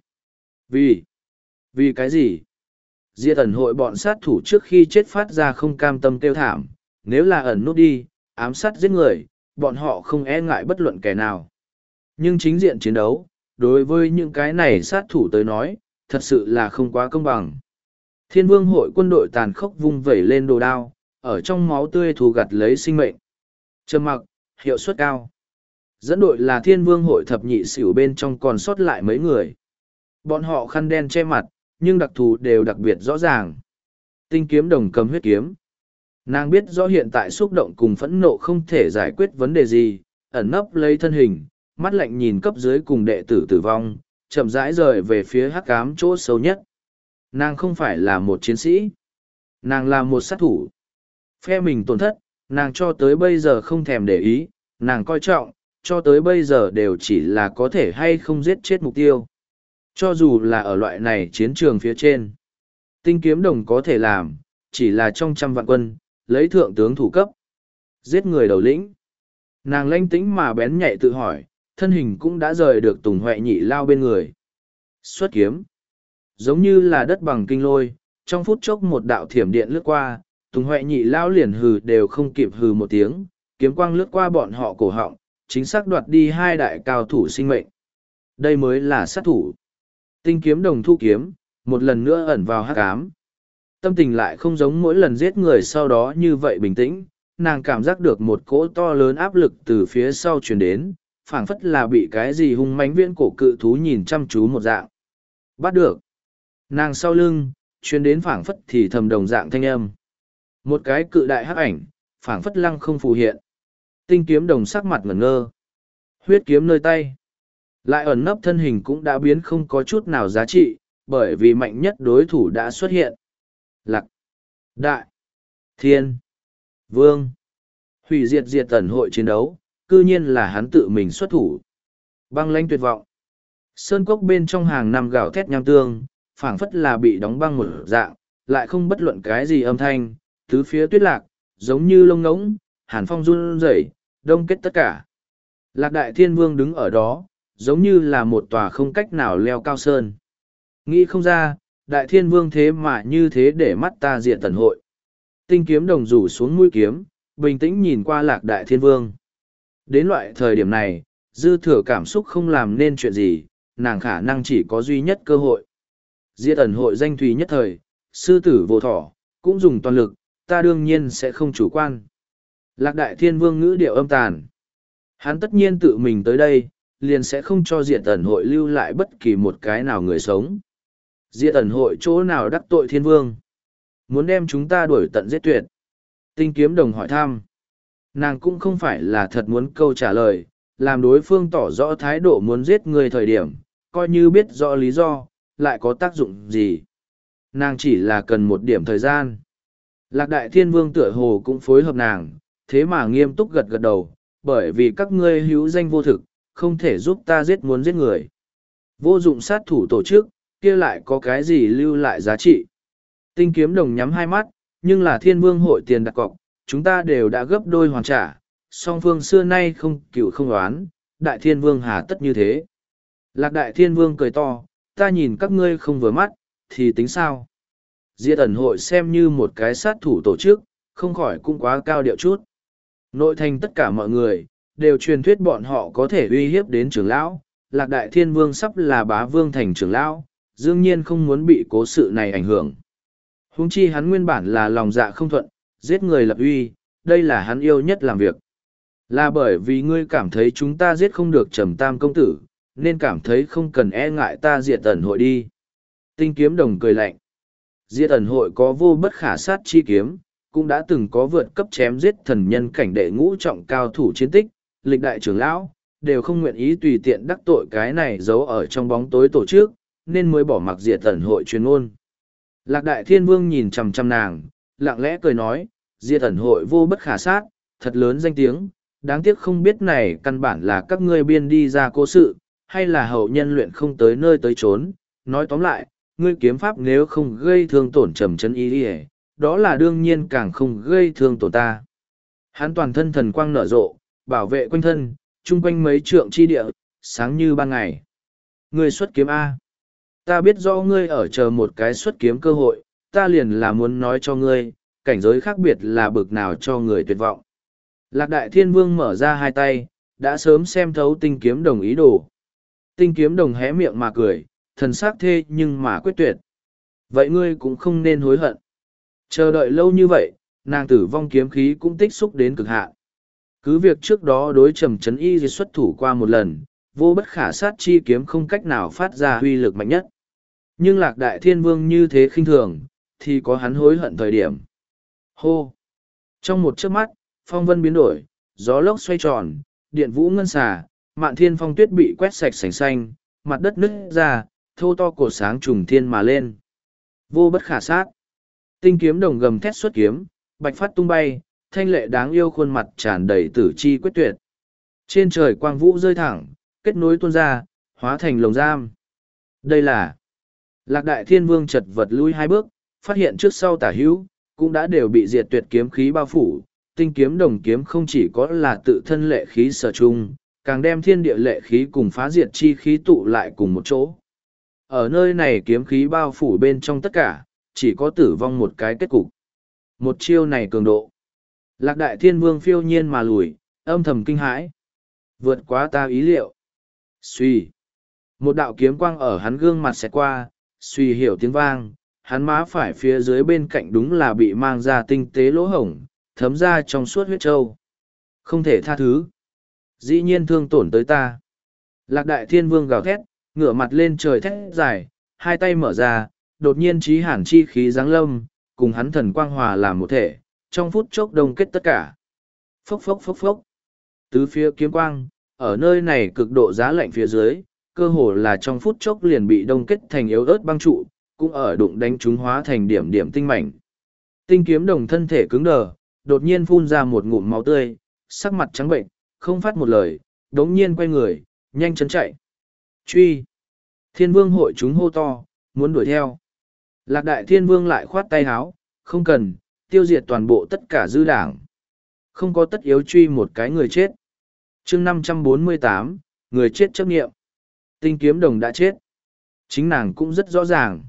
Speaker 1: Vì cái gì? Diệt ẩn hội bọn sát thủ trước khi chết phát ra không cam tâm kêu thảm, nếu là ẩn nút đi, ám sát giết người, bọn họ không e ngại bất luận kẻ nào. Nhưng chính diện chiến đấu, đối với những cái này sát thủ tới nói, thật sự là không quá công bằng. Thiên vương hội quân đội tàn khốc vung vẩy lên đồ đao, ở trong máu tươi thù gặt lấy sinh mệnh. Trầm mặc, hiệu suất cao. Dẫn đội là thiên vương hội thập nhị xỉu bên trong còn sót lại mấy người. Bọn họ khăn đen che mặt, nhưng đặc thù đều đặc biệt rõ ràng. Tinh kiếm đồng cầm huyết kiếm. Nàng biết rõ hiện tại xúc động cùng phẫn nộ không thể giải quyết vấn đề gì, ẩn nấp lấy thân hình, mắt lạnh nhìn cấp dưới cùng đệ tử tử vong, chậm rãi rời về phía hắc ám chỗ sâu nhất. Nàng không phải là một chiến sĩ. Nàng là một sát thủ. Phe mình tổn thất, nàng cho tới bây giờ không thèm để ý, nàng coi trọng, cho tới bây giờ đều chỉ là có thể hay không giết chết mục tiêu. Cho dù là ở loại này chiến trường phía trên, tinh kiếm đồng có thể làm, chỉ là trong 100 vạn quân, lấy thượng tướng thủ cấp, giết người đầu lĩnh. Nàng lanh tĩnh mà bén nhạy tự hỏi, thân hình cũng đã rời được Tùng Huệ Nhị lao bên người. Xuất kiếm, giống như là đất bằng kinh lôi, trong phút chốc một đạo thiểm điện lướt qua, Tùng Huệ Nhị lao liền hừ đều không kịp hừ một tiếng, kiếm quang lướt qua bọn họ cổ họng, chính xác đoạt đi hai đại cao thủ sinh mệnh. Đây mới là sát thủ. Tinh kiếm đồng thu kiếm, một lần nữa ẩn vào hắc ám. Tâm tình lại không giống mỗi lần giết người sau đó như vậy bình tĩnh, nàng cảm giác được một cỗ to lớn áp lực từ phía sau truyền đến, phảng phất là bị cái gì hung mãnh viễn cổ cự thú nhìn chăm chú một dạng. Bắt được. Nàng sau lưng, truyền đến phảng phất thì thầm đồng dạng thanh âm. Một cái cự đại hắc ảnh, phảng phất lăng không phù hiện. Tinh kiếm đồng sắc mặt ngẩn ngơ. Huyết kiếm nơi tay. Lại ẩn nấp thân hình cũng đã biến không có chút nào giá trị, bởi vì mạnh nhất đối thủ đã xuất hiện. Lạc, Đại, Thiên, Vương. Hủy diệt ẩn hội chiến đấu, cư nhiên là hắn tự mình xuất thủ. Băng lãnh tuyệt vọng. Sơn cốc bên trong hàng năm gạo thét nham tương, phảng phất là bị đóng băng một dạng, lại không bất luận cái gì âm thanh, tứ phía tuyết lạc, giống như lông ngỗng, hàn phong run rẩy, đông kết tất cả. Lạc Đại Thiên Vương đứng ở đó, giống như là một tòa không cách nào leo cao sơn. Nghĩ không ra, Đại Thiên Vương thế mà như thế để mắt ta diện tần hội. Tinh kiếm đồng rủ xuống mũi kiếm, bình tĩnh nhìn qua Lạc Đại Thiên Vương. Đến loại thời điểm này, dư thừa cảm xúc không làm nên chuyện gì, nàng khả năng chỉ có duy nhất cơ hội. Diệt ẩn hội danh thùy nhất thời, sư tử vô thỏ, cũng dùng toàn lực, ta đương nhiên sẽ không chủ quan. Lạc Đại Thiên Vương ngữ điệu âm tàn. Hắn tất nhiên tự mình tới đây, liền sẽ không cho Diệt ẩn hội lưu lại bất kỳ một cái nào người sống. Diệt ẩn hội chỗ nào đắc tội Thiên Vương? Muốn đem chúng ta đuổi tận giết tuyệt. Tinh kiếm đồng hỏi thăm. Nàng cũng không phải là thật muốn câu trả lời, làm đối phương tỏ rõ thái độ muốn giết người thời điểm, coi như biết rõ lý do, lại có tác dụng gì. Nàng chỉ là cần một điểm thời gian. Lạc Đại Thiên Vương tựa hồ cũng phối hợp nàng, thế mà nghiêm túc gật gật đầu, bởi vì các ngươi hữu danh vô thực, không thể giúp ta giết muốn giết người. Vô dụng sát thủ tổ chức, kia lại có cái gì lưu lại giá trị. Tinh kiếm đồng nhắm hai mắt, nhưng là Thiên Vương hội tiền đặt cọc, chúng ta đều đã gấp đôi hoàn trả, song phương xưa nay không cựu không oán, Đại Thiên Vương hà tất như thế. Lạc Đại Thiên Vương cười to, ta nhìn các ngươi không vừa mắt, thì tính sao? Diệt ẩn hội xem như một cái sát thủ tổ chức, không khỏi cũng quá cao điệu chút. Nội thành tất cả mọi người, đều truyền thuyết bọn họ có thể uy hiếp đến trưởng lão, Lạc Đại Thiên Vương sắp là bá vương thành trưởng lão, đương nhiên không muốn bị cố sự này ảnh hưởng. Huống chi hắn nguyên bản là lòng dạ không thuận, giết người lập uy, đây là hắn yêu nhất làm việc. Là bởi vì ngươi cảm thấy chúng ta giết không được Trầm Tam công tử, nên cảm thấy không cần e ngại ta diệt ẩn hội đi. Tinh kiếm đồng cười lạnh. Diệt ẩn hội có vô bất khả sát chi kiếm, cũng đã từng có vượt cấp chém giết thần nhân cảnh đệ ngũ trọng cao thủ chiến tích, lịch đại trưởng lão, đều không nguyện ý tùy tiện đắc tội cái này giấu ở trong bóng tối tổ chức, nên mới bỏ mặc diệt ẩn hội chuyên ôn. Lạc Đại Thiên Vương nhìn chằm chằm nàng, lặng lẽ cười nói, diệt ẩn hội vô bất khả sát, thật lớn danh tiếng, đáng tiếc không biết này căn bản là các ngươi biên đi ra cố sự, hay là hậu nhân luyện không tới nơi tới chốn. Nói tóm lại, ngươi kiếm pháp nếu không gây thương tổn Trầm Trấn Y, đó là đương nhiên càng không gây thương tổn ta. Hắn toàn thân thần quang nở rộ, bảo vệ quanh thân, chung quanh mấy trượng chi địa, sáng như ban ngày. Ngươi xuất kiếm A. Ta biết rõ ngươi ở chờ một cái xuất kiếm cơ hội, ta liền là muốn nói cho ngươi, cảnh giới khác biệt là bực nào cho người tuyệt vọng. Lạc Đại Thiên Vương mở ra hai tay, đã sớm xem thấu Tinh Kiếm Đồng ý đồ. Tinh Kiếm Đồng hé miệng mà cười, thần sắc thê nhưng mà quyết tuyệt. Vậy ngươi cũng không nên hối hận. Chờ đợi lâu như vậy, nàng tử vong kiếm khí cũng tích xúc đến cực hạn. Cứ việc trước đó đối Trầm Trấn Y xuất thủ qua một lần, vô bất khả sát chi kiếm không cách nào phát ra uy lực mạnh nhất. Nhưng Lạc Đại Thiên Vương như thế khinh thường, thì có hắn hối hận thời điểm. Hô! Trong một chớp mắt, phong vân biến đổi, gió lốc xoay tròn, điện vũ ngân xà, mạn thiên phong tuyết bị quét sạch sành xanh, mặt đất nứt ra, thô to cổ sáng trùng thiên mà lên. Vô bất khả sát. Tinh Kiếm Đồng gầm thét xuất kiếm, bạch phát tung bay, thanh lệ đáng yêu khuôn mặt tràn đầy tử chi quyết tuyệt. Trên trời quang vũ rơi thẳng, kết nối tuôn ra, hóa thành lồng giam. Đây là Lạc Đại Thiên Vương chật vật lui hai bước, phát hiện trước sau tả hữu, cũng đã đều bị diệt tuyệt kiếm khí bao phủ. Tinh Kiếm Đồng kiếm không chỉ có là tự thân lệ khí sở chung, càng đem thiên địa lệ khí cùng phá diệt chi khí tụ lại cùng một chỗ. Ở nơi này kiếm khí bao phủ bên trong tất cả, chỉ có tử vong một cái kết cục. Một chiêu này cường độ. Lạc Đại Thiên Vương phiêu nhiên mà lùi, âm thầm kinh hãi. Vượt quá ta ý liệu. Xuy. Một đạo kiếm quang ở hắn gương mặt xẹt qua, suy hiểu tiếng vang, hắn má phải phía dưới bên cạnh đúng là bị mang ra tinh tế lỗ hổng, thấm ra trong suốt huyết trâu. Không thể tha thứ. Dĩ nhiên thương tổn tới ta. Lạc Đại Thiên Vương gào thét, ngửa mặt lên trời thét dài, hai tay mở ra, đột nhiên trí hàn chi khí giáng lâm, cùng hắn thần quang hòa làm một thể, trong phút chốc đông kết tất cả. Phốc phốc phốc phốc. Tứ phía kiếm quang, ở nơi này cực độ giá lạnh phía dưới, cơ hồ là trong phút chốc liền bị đông kết thành yếu ớt băng trụ, cũng ở đụng đánh chúng hóa thành điểm điểm tinh mảnh. Tinh Kiếm Đồng thân thể cứng đờ, đột nhiên phun ra một ngụm máu tươi, sắc mặt trắng bệnh, không phát một lời, đống nhiên quay người, nhanh chóng chạy. Truy! Thiên Vương hội chúng hô to, muốn đuổi theo. Lạc Đại Thiên Vương lại khoát tay háo, không cần, tiêu diệt toàn bộ tất cả dư đảng. Không có tất yếu truy một cái người chết. chương 548, người chết chấp nghiệm. Tinh Kiếm Đồng đã chết. Chính nàng cũng rất rõ ràng.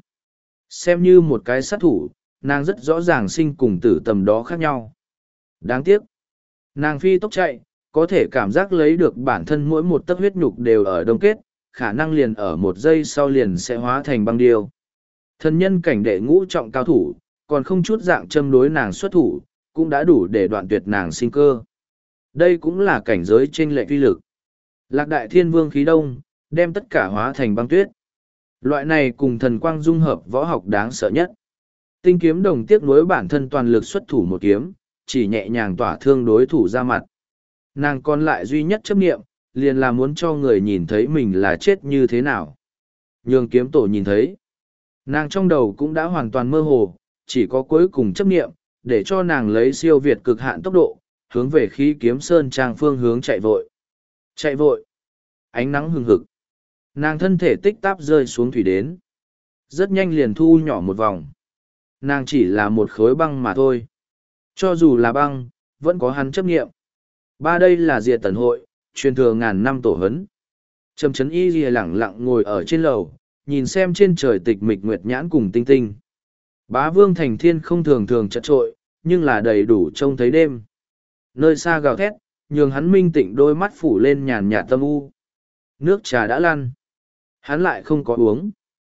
Speaker 1: Xem như một cái sát thủ, nàng rất rõ ràng sinh cùng tử tầm đó khác nhau. Đáng tiếc. Nàng phi tốc chạy, có thể cảm giác lấy được bản thân mỗi một tấc huyết nhục đều ở đông kết, khả năng liền ở một giây sau liền sẽ hóa thành băng điêu. Thân nhân cảnh đệ ngũ trọng cao thủ, còn không chút dạng châm đối nàng xuất thủ, cũng đã đủ để đoạn tuyệt nàng sinh cơ. Đây cũng là cảnh giới chênh lệch uy lực. Lạc Đại Thiên Vương khí đông, đem tất cả hóa thành băng tuyết. Loại này cùng thần quang dung hợp võ học đáng sợ nhất. Tinh Kiếm Đồng tiếc nuối bản thân toàn lực xuất thủ một kiếm, chỉ nhẹ nhàng tỏa thương đối thủ ra mặt. Nàng còn lại duy nhất chấp niệm, liền là muốn cho người nhìn thấy mình là chết như thế nào. Nhường kiếm tổ nhìn thấy. Nàng trong đầu cũng đã hoàn toàn mơ hồ, chỉ có cuối cùng chấp niệm, để cho nàng lấy siêu việt cực hạn tốc độ, hướng về khí kiếm sơn trang phương hướng chạy vội. Chạy vội. Ánh nắng hừng hực. Nàng thân thể tích táp rơi xuống thủy đến. Rất nhanh liền thu nhỏ một vòng. Nàng chỉ là một khối băng mà thôi. Cho dù là băng, vẫn có hắn chấp nghiệm. Ba đây là Diệt Tần hội, truyền thừa ngàn năm tổ hấn. Trầm Trấn Y lìa lẳng lặng ngồi ở trên lầu, nhìn xem trên trời tịch mịch nguyệt nhãn cùng tinh tinh. Bá Vương Thành Thiên không thường thường chật trội, nhưng là đầy đủ trông thấy đêm. Nơi xa gào thét, nhường hắn minh tịnh đôi mắt phủ lên nhàn nhạt tâm u. Nước trà đã lăn. Hắn lại không có uống.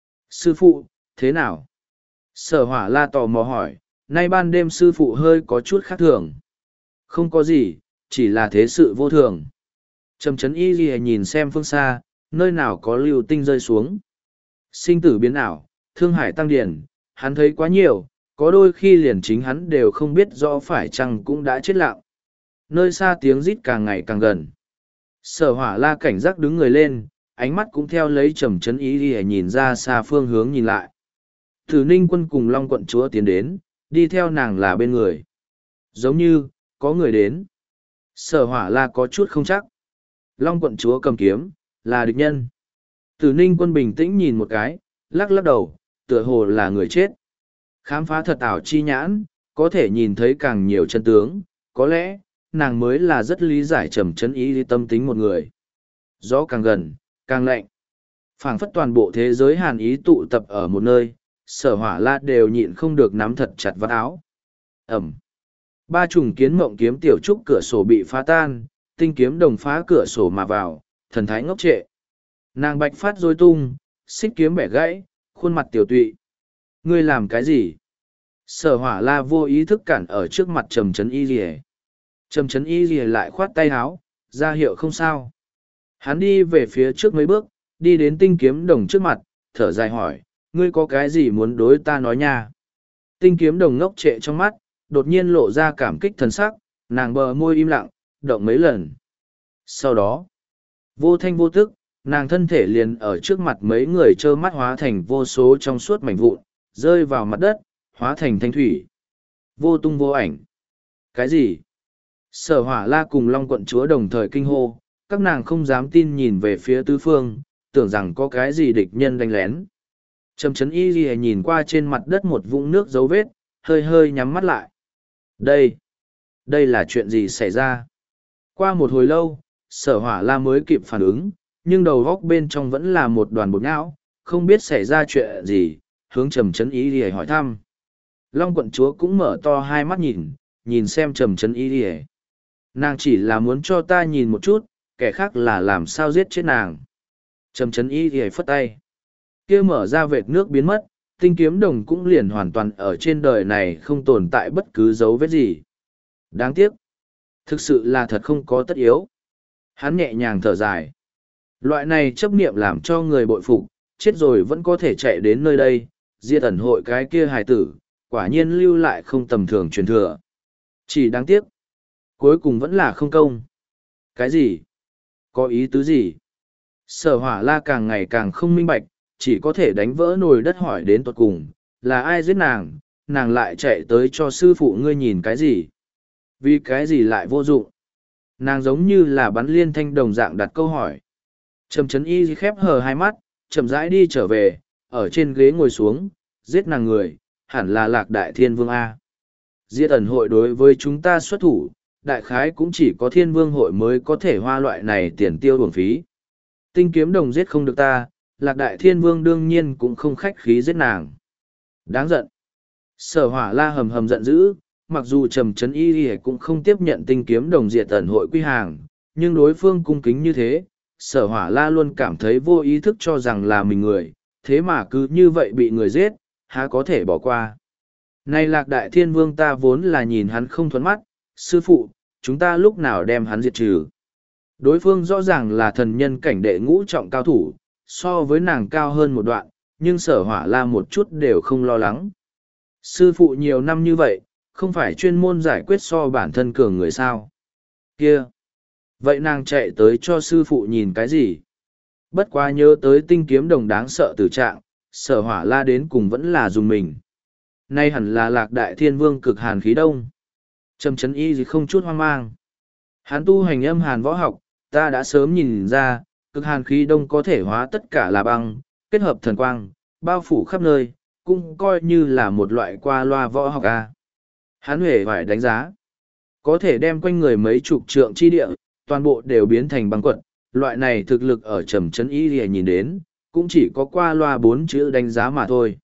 Speaker 1: Sư phụ, thế nào? Sở Hỏa La tò mò hỏi, nay ban đêm sư phụ hơi có chút khác thường. Không có gì, chỉ là thế sự vô thường. Trầm Trấn Y ghi nhìn xem phương xa, nơi nào có lưu tinh rơi xuống. Sinh tử biến ảo, thương hải tăng điển, hắn thấy quá nhiều, có đôi khi liền chính hắn đều không biết rõ phải chăng cũng đã chết lặng. Nơi xa tiếng rít càng ngày càng gần. Sở Hỏa La cảnh giác đứng người lên, ánh mắt cũng theo lấy Trầm Trấn Y ghi nhìn ra xa phương hướng nhìn lại. Thử Ninh Quân cùng Long Quận Chúa tiến đến, đi theo nàng là bên người. Giống như, có người đến. Sở Hỏa La có chút không chắc. Long Quận Chúa cầm kiếm, là địch nhân. Tử Ninh Quân bình tĩnh nhìn một cái, lắc lắc đầu, tựa hồ là người chết. Khám phá thật ảo chi nhãn, có thể nhìn thấy càng nhiều chân tướng, có lẽ, nàng mới là rất lý giải trầm trấn ý tâm tính một người. Gió càng gần, càng lạnh. Phảng phất toàn bộ thế giới hàn ý tụ tập ở một nơi, Sở Hỏa La đều nhịn không được nắm thật chặt vạt áo. Ẩm. Ba trùng kiến mộng kiếm tiểu trúc cửa sổ bị phá tan, tinh kiếm đồng phá cửa sổ mà vào, thần thái ngốc trệ. Nàng bạch phát rối tung, xích kiếm bẻ gãy, khuôn mặt tiểu tụy. Ngươi làm cái gì? Sở Hỏa La vô ý thức cản ở trước mặt Trầm Trấn Y Lìa. Trầm Trấn Y Lìa lại khoát tay háo, ra hiệu không sao. Hắn đi về phía trước mấy bước, đi đến tinh kiếm đồng trước mặt, thở dài hỏi, ngươi có cái gì muốn đối ta nói nha? Tinh kiếm đồng ngốc trệ trong mắt, đột nhiên lộ ra cảm kích thần sắc, nàng bờ môi im lặng, động mấy lần. Sau đó, vô thanh vô tức, nàng thân thể liền ở trước mặt mấy người trơ mắt hóa thành vô số trong suốt mảnh vụn, rơi vào mặt đất, hóa thành thanh thủy. Vô tung vô ảnh. Cái gì? Sở Hỏa La cùng Long quận chúa đồng thời kinh hô, các nàng không dám tin nhìn về phía tứ phương, tưởng rằng có cái gì địch nhân đánh lén. Trầm Trấn Y Ghi nhìn qua trên mặt đất một vũng nước dấu vết, hơi hơi nhắm mắt lại. Đây là chuyện gì xảy ra? Qua một hồi lâu, Sở Hỏa La mới kịp phản ứng, nhưng đầu góc bên trong vẫn là một đoàn bột não, không biết xảy ra chuyện gì, hướng Trầm Trấn Y Ghi hỏi thăm. Long quận chúa cũng mở to hai mắt nhìn xem Trầm Trấn Y Ghi. Nàng chỉ là muốn cho ta nhìn một chút, kẻ khác là làm sao giết chết nàng. Trầm Trấn Y Ghi phất tay. Kia mở ra vệt nước biến mất, tinh kiếm đồng cũng liền hoàn toàn ở trên đời này không tồn tại bất cứ dấu vết gì. Đáng tiếc. Thực sự là thật không có tất yếu. Hắn nhẹ nhàng thở dài. Loại này chấp niệm làm cho người bội phục, chết rồi vẫn có thể chạy đến nơi đây, diệt ẩn hội cái kia hài tử, quả nhiên lưu lại không tầm thường truyền thừa. Chỉ đáng tiếc. Cuối cùng vẫn là không công. Cái gì? Có ý tứ gì? Sở Hỏa La càng ngày càng không minh bạch, chỉ có thể đánh vỡ nồi đất hỏi đến tuột cùng, là ai giết nàng, nàng lại chạy tới cho sư phụ ngươi nhìn cái gì? Vì cái gì lại vô dụng? Nàng giống như là bắn liên thanh đồng dạng đặt câu hỏi. Trầm Trấn Y khép hờ hai mắt, chậm rãi đi trở về, ở trên ghế ngồi xuống, giết nàng người, hẳn là Lạc Đại Thiên Vương A. Diệt ẩn hội đối với chúng ta xuất thủ, đại khái cũng chỉ có Thiên Vương hội mới có thể hoa loại này tiền tiêu uổng phí. Tinh kiếm đồng giết không được ta, Lạc Đại Thiên Vương đương nhiên cũng không khách khí giết nàng. Đáng giận. Sở Hỏa La hầm hầm giận dữ, mặc dù Trầm Trấn Y cũng không tiếp nhận tinh kiếm đồng diệt ẩn hội quy hàng, nhưng đối phương cung kính như thế, Sở Hỏa La luôn cảm thấy vô ý thức cho rằng là mình người, thế mà cứ như vậy bị người giết, há có thể bỏ qua. Này Lạc Đại Thiên Vương ta vốn là nhìn hắn không thuẫn mắt, sư phụ, chúng ta lúc nào đem hắn diệt trừ. Đối phương rõ ràng là thần nhân cảnh đệ ngũ trọng cao thủ, so với nàng cao hơn một đoạn, nhưng Sở Hỏa La một chút đều không lo lắng. Sư phụ nhiều năm như vậy, không phải chuyên môn giải quyết so bản thân cường người sao. Kia! Vậy nàng chạy tới cho sư phụ nhìn cái gì? Bất quá nhớ tới tinh kiếm đồng đáng sợ tử trạng, Sở Hỏa La đến cùng vẫn là dùng mình. Nay hẳn là Lạc Đại Thiên Vương cực hàn khí đông. Trầm Trấn Y gì không chút hoang mang. Hắn tu hành âm hàn võ học, ta đã sớm nhìn ra, cực hàn khí đông có thể hóa tất cả là băng, kết hợp thần quang, bao phủ khắp nơi, cũng coi như là một loại qua loa võ học a. Hắn huệ phải đánh giá. Có thể đem quanh người mấy chục trượng chi địa, toàn bộ đều biến thành băng quật, loại này thực lực ở Trầm Trấn Y thì nhìn đến, cũng chỉ có qua loa 4 chữ đánh giá mà thôi.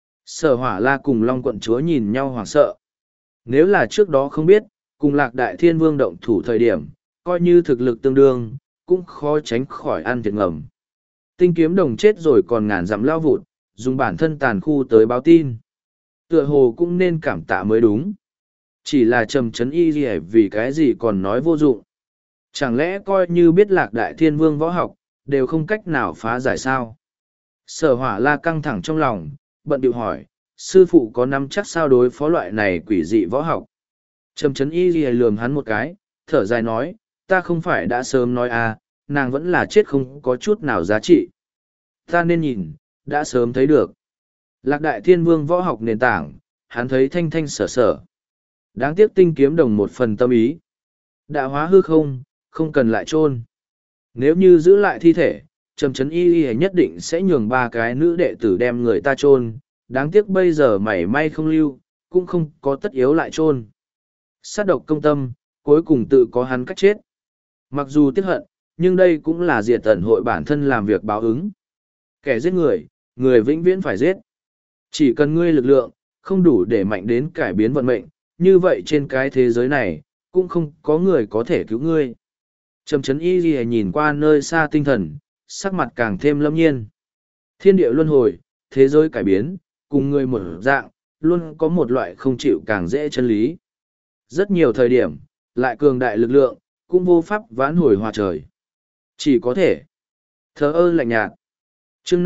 Speaker 1: Sở Hỏa La cùng Long quận chúa nhìn nhau hoảng sợ. Nếu là trước đó không biết, cùng Lạc Đại Thiên Vương động thủ thời điểm, coi như thực lực tương đương, cũng khó tránh khỏi ăn thiệt ngầm. Tinh kiếm đồng chết rồi còn ngàn dặm lao vụt, dùng bản thân tàn khu tới báo tin. Tựa hồ cũng nên cảm tạ mới đúng. Chỉ là Trầm Trấn Y vì cái gì còn nói vô dụng. Chẳng lẽ coi như biết Lạc Đại Thiên Vương võ học, đều không cách nào phá giải sao? Sở Hỏa La căng thẳng trong lòng, bận điệu hỏi, sư phụ có nắm chắc sao đối phó loại này quỷ dị võ học? Trầm Trấn Y lườm hắn một cái, thở dài nói, ta không phải đã sớm nói à, nàng vẫn là chết không có chút nào giá trị. Ta nên nhìn, đã sớm thấy được. Lạc Đại Thiên Vương võ học nền tảng, hắn thấy thanh thanh sở sở. Đáng tiếc tinh kiếm đồng một phần tâm ý. Đã hóa hư không, không cần lại chôn. Nếu như giữ lại thi thể, Trầm Trấn Y nhất định sẽ nhường 3 cái nữ đệ tử đem người ta chôn, đáng tiếc bây giờ mảy may không lưu, cũng không có tất yếu lại chôn. Sát độc công tâm, cuối cùng tự có hắn cách chết. Mặc dù tiếc hận, nhưng đây cũng là diệt tận hội bản thân làm việc báo ứng. Kẻ giết người, người vĩnh viễn phải giết. Chỉ cần ngươi lực lượng, không đủ để mạnh đến cải biến vận mệnh, như vậy trên cái thế giới này, cũng không có người có thể cứu ngươi. Trầm Trấn Y Ghi nhìn qua nơi xa tinh thần, sắc mặt càng thêm lâm nhiên. Thiên địa luân hồi, thế giới cải biến, cùng người một dạng, luôn có một loại không chịu càng dễ chân lý. Rất nhiều thời điểm, lại cường đại lực lượng, cũng vô pháp vãn hồi hòa trời. Chỉ có thể thờ ơ lạnh nhạt. Chương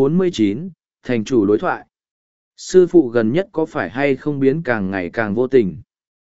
Speaker 1: 549, thành chủ đối thoại. Sư phụ gần nhất có phải hay không biến càng ngày càng vô tình?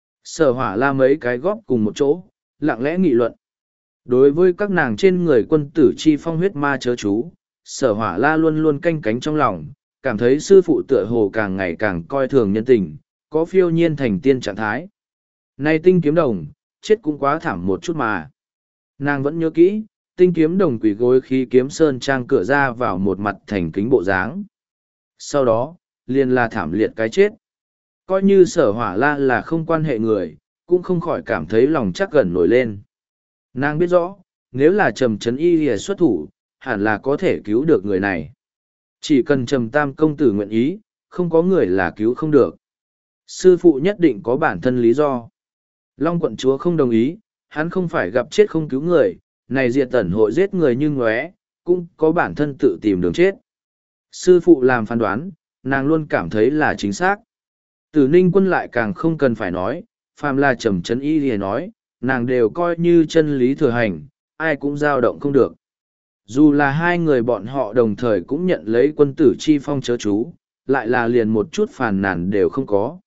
Speaker 1: Sở Hỏa La mấy cái góp cùng một chỗ, lặng lẽ nghị luận. Đối với các nàng trên người quân tử chi phong huyết ma chớ chú, Sở Hỏa La luôn luôn canh cánh trong lòng, cảm thấy sư phụ tựa hồ càng ngày càng coi thường nhân tình, có phiêu nhiên thành tiên trạng thái. Này Tinh Kiếm Đồng, chết cũng quá thảm một chút mà. Nàng vẫn nhớ kỹ, Tinh Kiếm Đồng quỳ gối khi kiếm sơn trang cửa ra vào một mặt thành kính bộ dáng. Sau đó, liền là thảm liệt cái chết. Coi như Sở Hỏa La là không quan hệ người, cũng không khỏi cảm thấy lòng chắc gần nổi lên. Nàng biết rõ, nếu là Trầm Trấn Y Lìa xuất thủ, hẳn là có thể cứu được người này. Chỉ cần Trầm Tam công tử nguyện ý, không có người là cứu không được. Sư phụ nhất định có bản thân lý do. Long quận chúa không đồng ý, hắn không phải gặp chết không cứu người, này diệt tẩn hội giết người như ngóe, cũng có bản thân tự tìm đường chết. Sư phụ làm phán đoán, nàng luôn cảm thấy là chính xác. Tử Ninh Quân lại càng không cần phải nói, phàm là Trầm Trấn Y Lìa nói, nàng đều coi như chân lý thừa hành, ai cũng dao động không được. Dù là hai người bọn họ đồng thời cũng nhận lấy quân tử chi phong chớ chú, lại là liền một chút phàn nàn đều không có.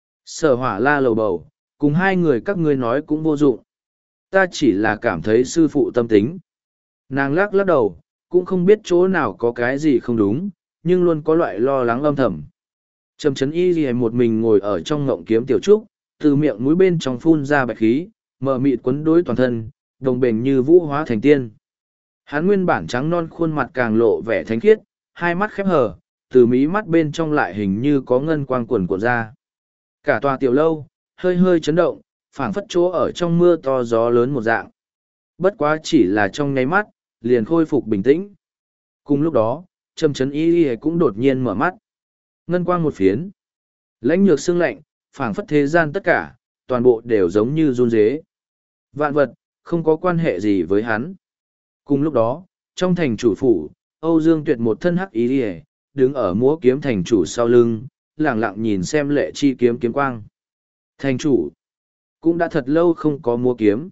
Speaker 1: Sở Hỏa La lầu bầu, cùng hai người các ngươi nói cũng vô dụng. Ta chỉ là cảm thấy sư phụ tâm tính. Nàng lắc lắc đầu, cũng không biết chỗ nào có cái gì không đúng, nhưng luôn có loại lo lắng âm thầm. Trầm Trấn Y Ghi một mình ngồi ở trong ngộng kiếm tiểu trúc, từ miệng mũi bên trong phun ra bạch khí, mờ mịt quấn đối toàn thân, đồng bền như vũ hóa thành tiên. Hắn nguyên bản trắng non khuôn mặt càng lộ vẻ thánh khiết, hai mắt khép hờ, từ mí mắt bên trong lại hình như có ngân quang quần cuộn ra. Cả tòa tiểu lâu, hơi hơi chấn động, phảng phất chỗ ở trong mưa to gió lớn một dạng. Bất quá chỉ là trong nháy mắt, liền khôi phục bình tĩnh. Cùng lúc đó, Trầm Trấn Y cũng đột nhiên mở mắt. Ngân quang một phiến. Lãnh nhược xương lạnh, phảng phất thế gian tất cả, toàn bộ đều giống như run rế. Vạn vật, không có quan hệ gì với hắn. Cùng lúc đó, trong thành chủ phủ, Âu Dương Tuyệt một thân hắc ý liề, đứng ở múa kiếm thành chủ sau lưng, lẳng lặng nhìn xem Lệ Chi kiếm kiếm quang. Thành chủ, cũng đã thật lâu không có múa kiếm.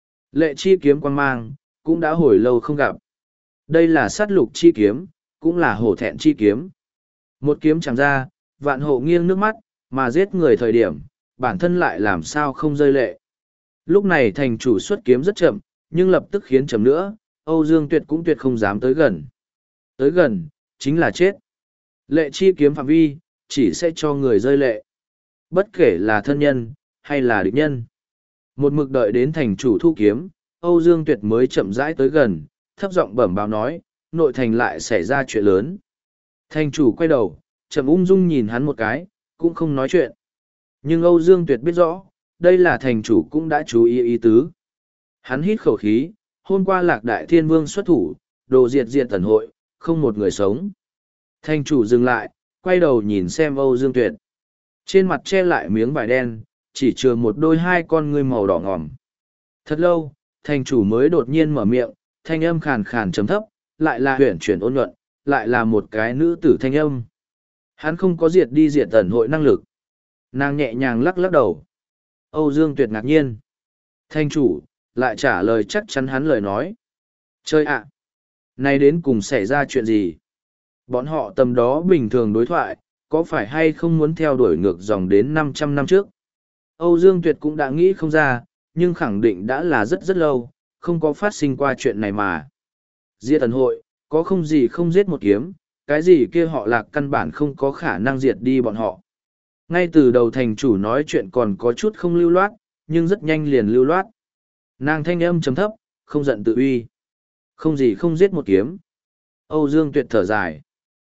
Speaker 1: Lệ Chi kiếm quang mang, cũng đã hồi lâu không gặp. Đây là sát lục chi kiếm, cũng là hổ thẹn chi kiếm. Một kiếm chẳng ra, vạn hộ nghiêng nước mắt, mà giết người thời điểm, bản thân lại làm sao không rơi lệ. Lúc này thành chủ xuất kiếm rất chậm, nhưng lập tức khiến chậm nữa, Âu Dương Tuyệt cũng tuyệt không dám tới gần. Tới gần, chính là chết. Lệ chi kiếm phạm vi, chỉ sẽ cho người rơi lệ. Bất kể là thân nhân, hay là địch nhân. Một mực đợi đến thành chủ thu kiếm, Âu Dương Tuyệt mới chậm rãi tới gần, thấp giọng bẩm báo nói, nội thành lại xảy ra chuyện lớn. Thành chủ quay đầu, chậm ung dung nhìn hắn một cái, cũng không nói chuyện. Nhưng Âu Dương Tuyệt biết rõ, đây là thành chủ cũng đã chú ý ý tứ. Hắn hít khẩu khí, hôm qua Lạc Đại Thiên Vương xuất thủ, đồ diệt diệt tần hội, không một người sống. Thành chủ dừng lại, quay đầu nhìn xem Âu Dương Tuyệt. Trên mặt che lại miếng vải đen, chỉ chừa một đôi hai con ngươi màu đỏ ngòm. Thật lâu, thành chủ mới đột nhiên mở miệng, thanh âm khàn khàn chấm thấp, lại là huyển chuyển ôn nhuận, lại là một cái nữ tử thanh âm. Hắn không có diệt đi diệt tần hội năng lực. Nàng nhẹ nhàng lắc lắc đầu. Âu Dương Tuyệt ngạc nhiên. Thành chủ, lại trả lời chắc chắn hắn lời nói. Chơi ạ! Này đến cùng xảy ra chuyện gì? Bọn họ tầm đó bình thường đối thoại, có phải hay không muốn theo đuổi ngược dòng đến 500 năm trước? Âu Dương Tuyệt cũng đã nghĩ không ra, nhưng khẳng định đã là rất rất lâu, không có phát sinh qua chuyện này mà. Diệt tần hội, có không gì không giết một kiếm, cái gì kia họ Lạc căn bản không có khả năng diệt đi bọn họ. Ngay từ đầu thành chủ nói chuyện còn có chút không lưu loát, nhưng rất nhanh liền lưu loát. Nàng thanh âm chấm thấp, không giận tự uy. Không gì không giết một kiếm. Âu Dương Tuyệt thở dài.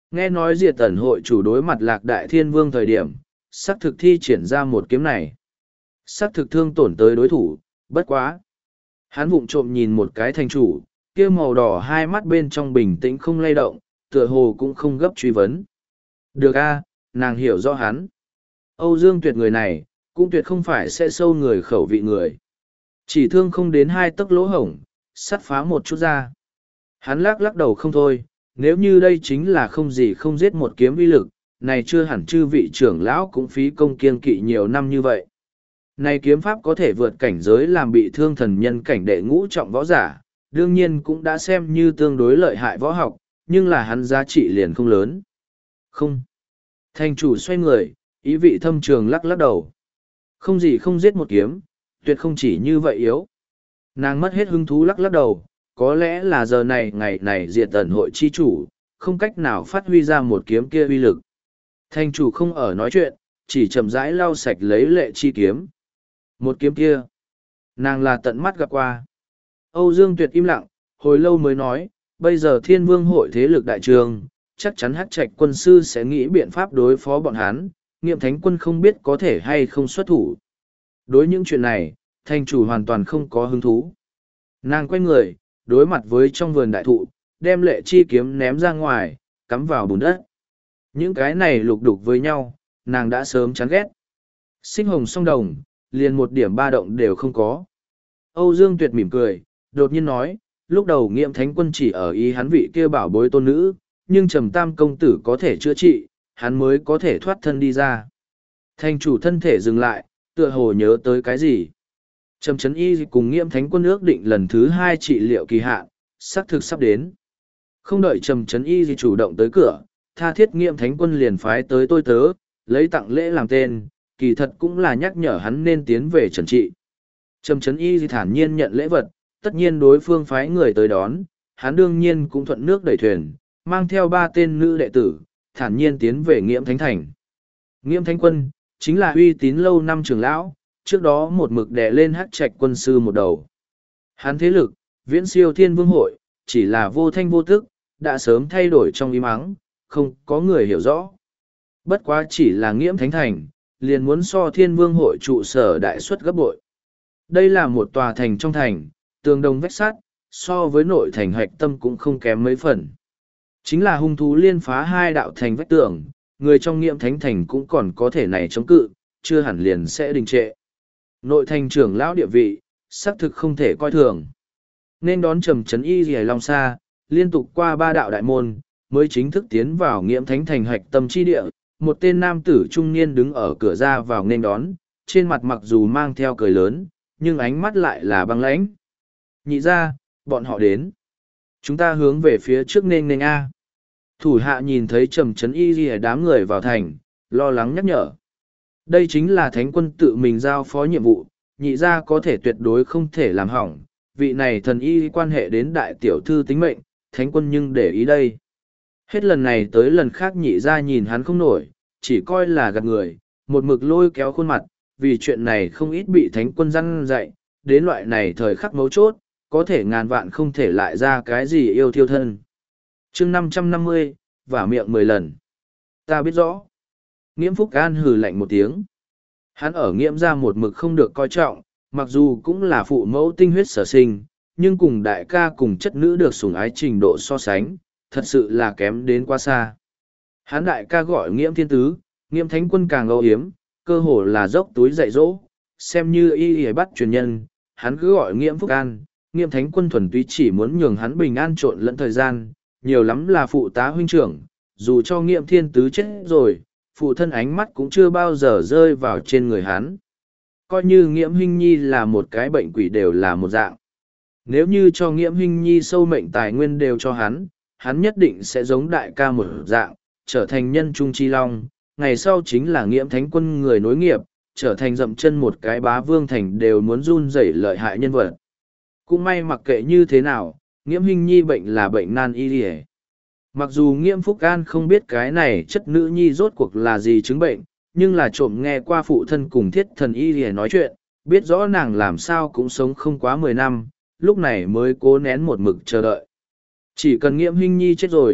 Speaker 1: Nghe nói Diệt Tẩn hội chủ đối mặt Lạc Đại Thiên Vương thời điểm, xác thực thi triển ra một kiếm này. Xác thực thương tổn tới đối thủ, bất quá. Hắn vụng trộm nhìn một cái thành chủ, kia màu đỏ hai mắt bên trong bình tĩnh không lay động, tựa hồ cũng không gấp truy vấn. Được a, nàng hiểu rõ hắn. Âu Dương Tuyệt người này, cũng tuyệt không phải sẽ sâu người khẩu vị người. Chỉ thương không đến 2 tấc lỗ hổng, sắt phá một chút ra. Hắn lắc đầu không thôi, nếu như đây chính là không gì không giết một kiếm uy lực, này chưa hẳn chư vị trưởng lão cũng phí công kiên kỵ nhiều năm như vậy. Này kiếm pháp có thể vượt cảnh giới làm bị thương thần nhân cảnh đệ ngũ trọng võ giả, đương nhiên cũng đã xem như tương đối lợi hại võ học, nhưng là hắn giá trị liền không lớn. Không. Thành chủ xoay người, ý vị thâm trường lắc đầu. Không gì không giết một kiếm, tuyệt không chỉ như vậy yếu. Nàng mất hết hứng thú lắc đầu, có lẽ là giờ này ngày này Diệt Tẩn hội chi chủ, không cách nào phát huy ra một kiếm kia uy lực. Thành chủ không ở nói chuyện, chỉ chậm rãi lau sạch lấy lệ chi kiếm. Một kiếm kia, nàng là tận mắt gặp qua. Âu Dương Tuyệt im lặng, hồi lâu mới nói, bây giờ Thiên Vương hội thế lực đại trường, chắc chắn Hắc Trạch quân sư sẽ nghĩ biện pháp đối phó bọn hắn, Nghiệm Thánh quân không biết có thể hay không xuất thủ. Đối những chuyện này, thành chủ hoàn toàn không có hứng thú. Nàng quay người, đối mặt với trong vườn đại thụ, đem lệ chi kiếm ném ra ngoài, cắm vào bùn đất. Những cái này lục đục với nhau, nàng đã sớm chán ghét. Sinh hồng song đồng, liền một điểm ba động đều không có. Âu Dương Tuyệt mỉm cười, đột nhiên nói, lúc đầu Nghiệm Thánh quân chỉ ở ý hắn vị kia bảo bối tôn nữ, nhưng Trầm Tam công tử có thể chữa trị, hắn mới có thể thoát thân đi ra. Thành chủ thân thể dừng lại, tựa hồ nhớ tới cái gì. Trầm Trấn Y cùng Nghiệm Thánh quân ước định lần thứ 2 trị liệu kỳ hạn, xác thực sắp đến. Không đợi Trầm Trấn Y chủ động tới cửa, tha thiết Nghiệm Thánh quân liền phái tới tôi tớ, lấy tặng lễ làm tên, kỳ thật cũng là nhắc nhở hắn nên tiến về trần trị. Trầm Trấn Y thản nhiên nhận lễ vật, tất nhiên đối phương phái người tới đón, hắn đương nhiên cũng thuận nước đẩy thuyền, mang theo 3 tên nữ đệ tử, thản nhiên tiến về Nghiệm Thánh thành. Nghiệm Thánh quân, chính là uy tín lâu năm trưởng lão, trước đó một mực đè lên Hắc Trạch quân sư một đầu. Hắn thế lực, viễn siêu Thiên Vương hội, chỉ là vô thanh vô tức, đã sớm thay đổi trong im ắng, không có người hiểu rõ. Bất quá chỉ là Nghiệm Thánh thành, liền muốn so Thiên Vương hội trụ sở đại suất gấp bội. Đây là một tòa thành trong thành, tường đồng vách sắt, so với nội thành hạch tâm cũng không kém mấy phần. Chính là hung thú liên phá 2 đạo thành vách tường, người trong Nghiệm Thánh thành cũng còn có thể này chống cự, chưa hẳn liền sẽ đình trệ. Nội thành trưởng lão địa vị, xác thực không thể coi thường. Nên đón Trầm Trấn Y Rìa Long Sa, liên tục qua 3 đạo đại môn, mới chính thức tiến vào Nghiệm Thánh thành hạch tâm chi địa. Một tên nam tử trung niên đứng ở cửa ra vào nên đón, trên mặt mặc dù mang theo cười lớn, nhưng ánh mắt lại là băng lãnh. Nhị ra, bọn họ đến. Chúng ta hướng về phía trước nên A. Thủ hạ nhìn thấy Trầm Trấn Y Rìa đám người vào thành, lo lắng nhắc nhở. Đây chính là Thánh quân tự mình giao phó nhiệm vụ, nhị ra có thể tuyệt đối không thể làm hỏng, vị này thần y quan hệ đến đại tiểu thư tính mệnh, Thánh quân nhưng để ý đây. Hết lần này tới lần khác nhị ra nhìn hắn không nổi, chỉ coi là gạt người, một mực lôi kéo khuôn mặt, vì chuyện này không ít bị Thánh quân răn dạy, đến loại này thời khắc mấu chốt, có thể ngàn vạn không thể lại ra cái gì yêu thiêu thân. chương 550, vả miệng 10 lần. Ta biết rõ. Nghiễm Phúc An hừ lạnh một tiếng. Hắn ở Nghiễm ra một mực không được coi trọng, mặc dù cũng là phụ mẫu tinh huyết sở sinh, nhưng cùng đại ca cùng chất nữ được sủng ái trình độ so sánh, thật sự là kém đến quá xa. Hắn đại ca gọi Nghiễm Thiên Tứ, Nghiễm Thánh quân càng âu hiếm, cơ hồ là dốc túi dạy dỗ, xem như y bắt truyền nhân, hắn cứ gọi Nghiễm Phúc An, Nghiễm Thánh quân thuần túy chỉ muốn nhường hắn bình an trộn lẫn thời gian, nhiều lắm là phụ tá huynh trưởng, dù cho Nghiễm Thiên Tứ chết rồi, phụ thân ánh mắt cũng chưa bao giờ rơi vào trên người hắn. Coi như Nghiễm Hinh Nhi là một cái bệnh quỷ đều là một dạng. Nếu như cho Nghiễm Hinh Nhi sâu mệnh tài nguyên đều cho hắn, hắn nhất định sẽ giống đại ca một dạng, trở thành nhân trung chi long, ngày sau chính là Nghiễm Thánh quân người nối nghiệp, trở thành dậm chân một cái bá vương thành đều muốn run rẩy lợi hại nhân vật. Cũng may mặc kệ như thế nào, Nghiễm Hinh Nhi bệnh là bệnh nan y liề. Mặc dù Nghiễm Phúc An không biết cái này chất nữ nhi rốt cuộc là gì chứng bệnh, nhưng là trộm nghe qua phụ thân cùng thiết thần y liề nói chuyện, biết rõ nàng làm sao cũng sống không quá 10 năm, lúc này mới cố nén một mực chờ đợi. Chỉ cần Nghiễm Hinh Nhi chết rồi,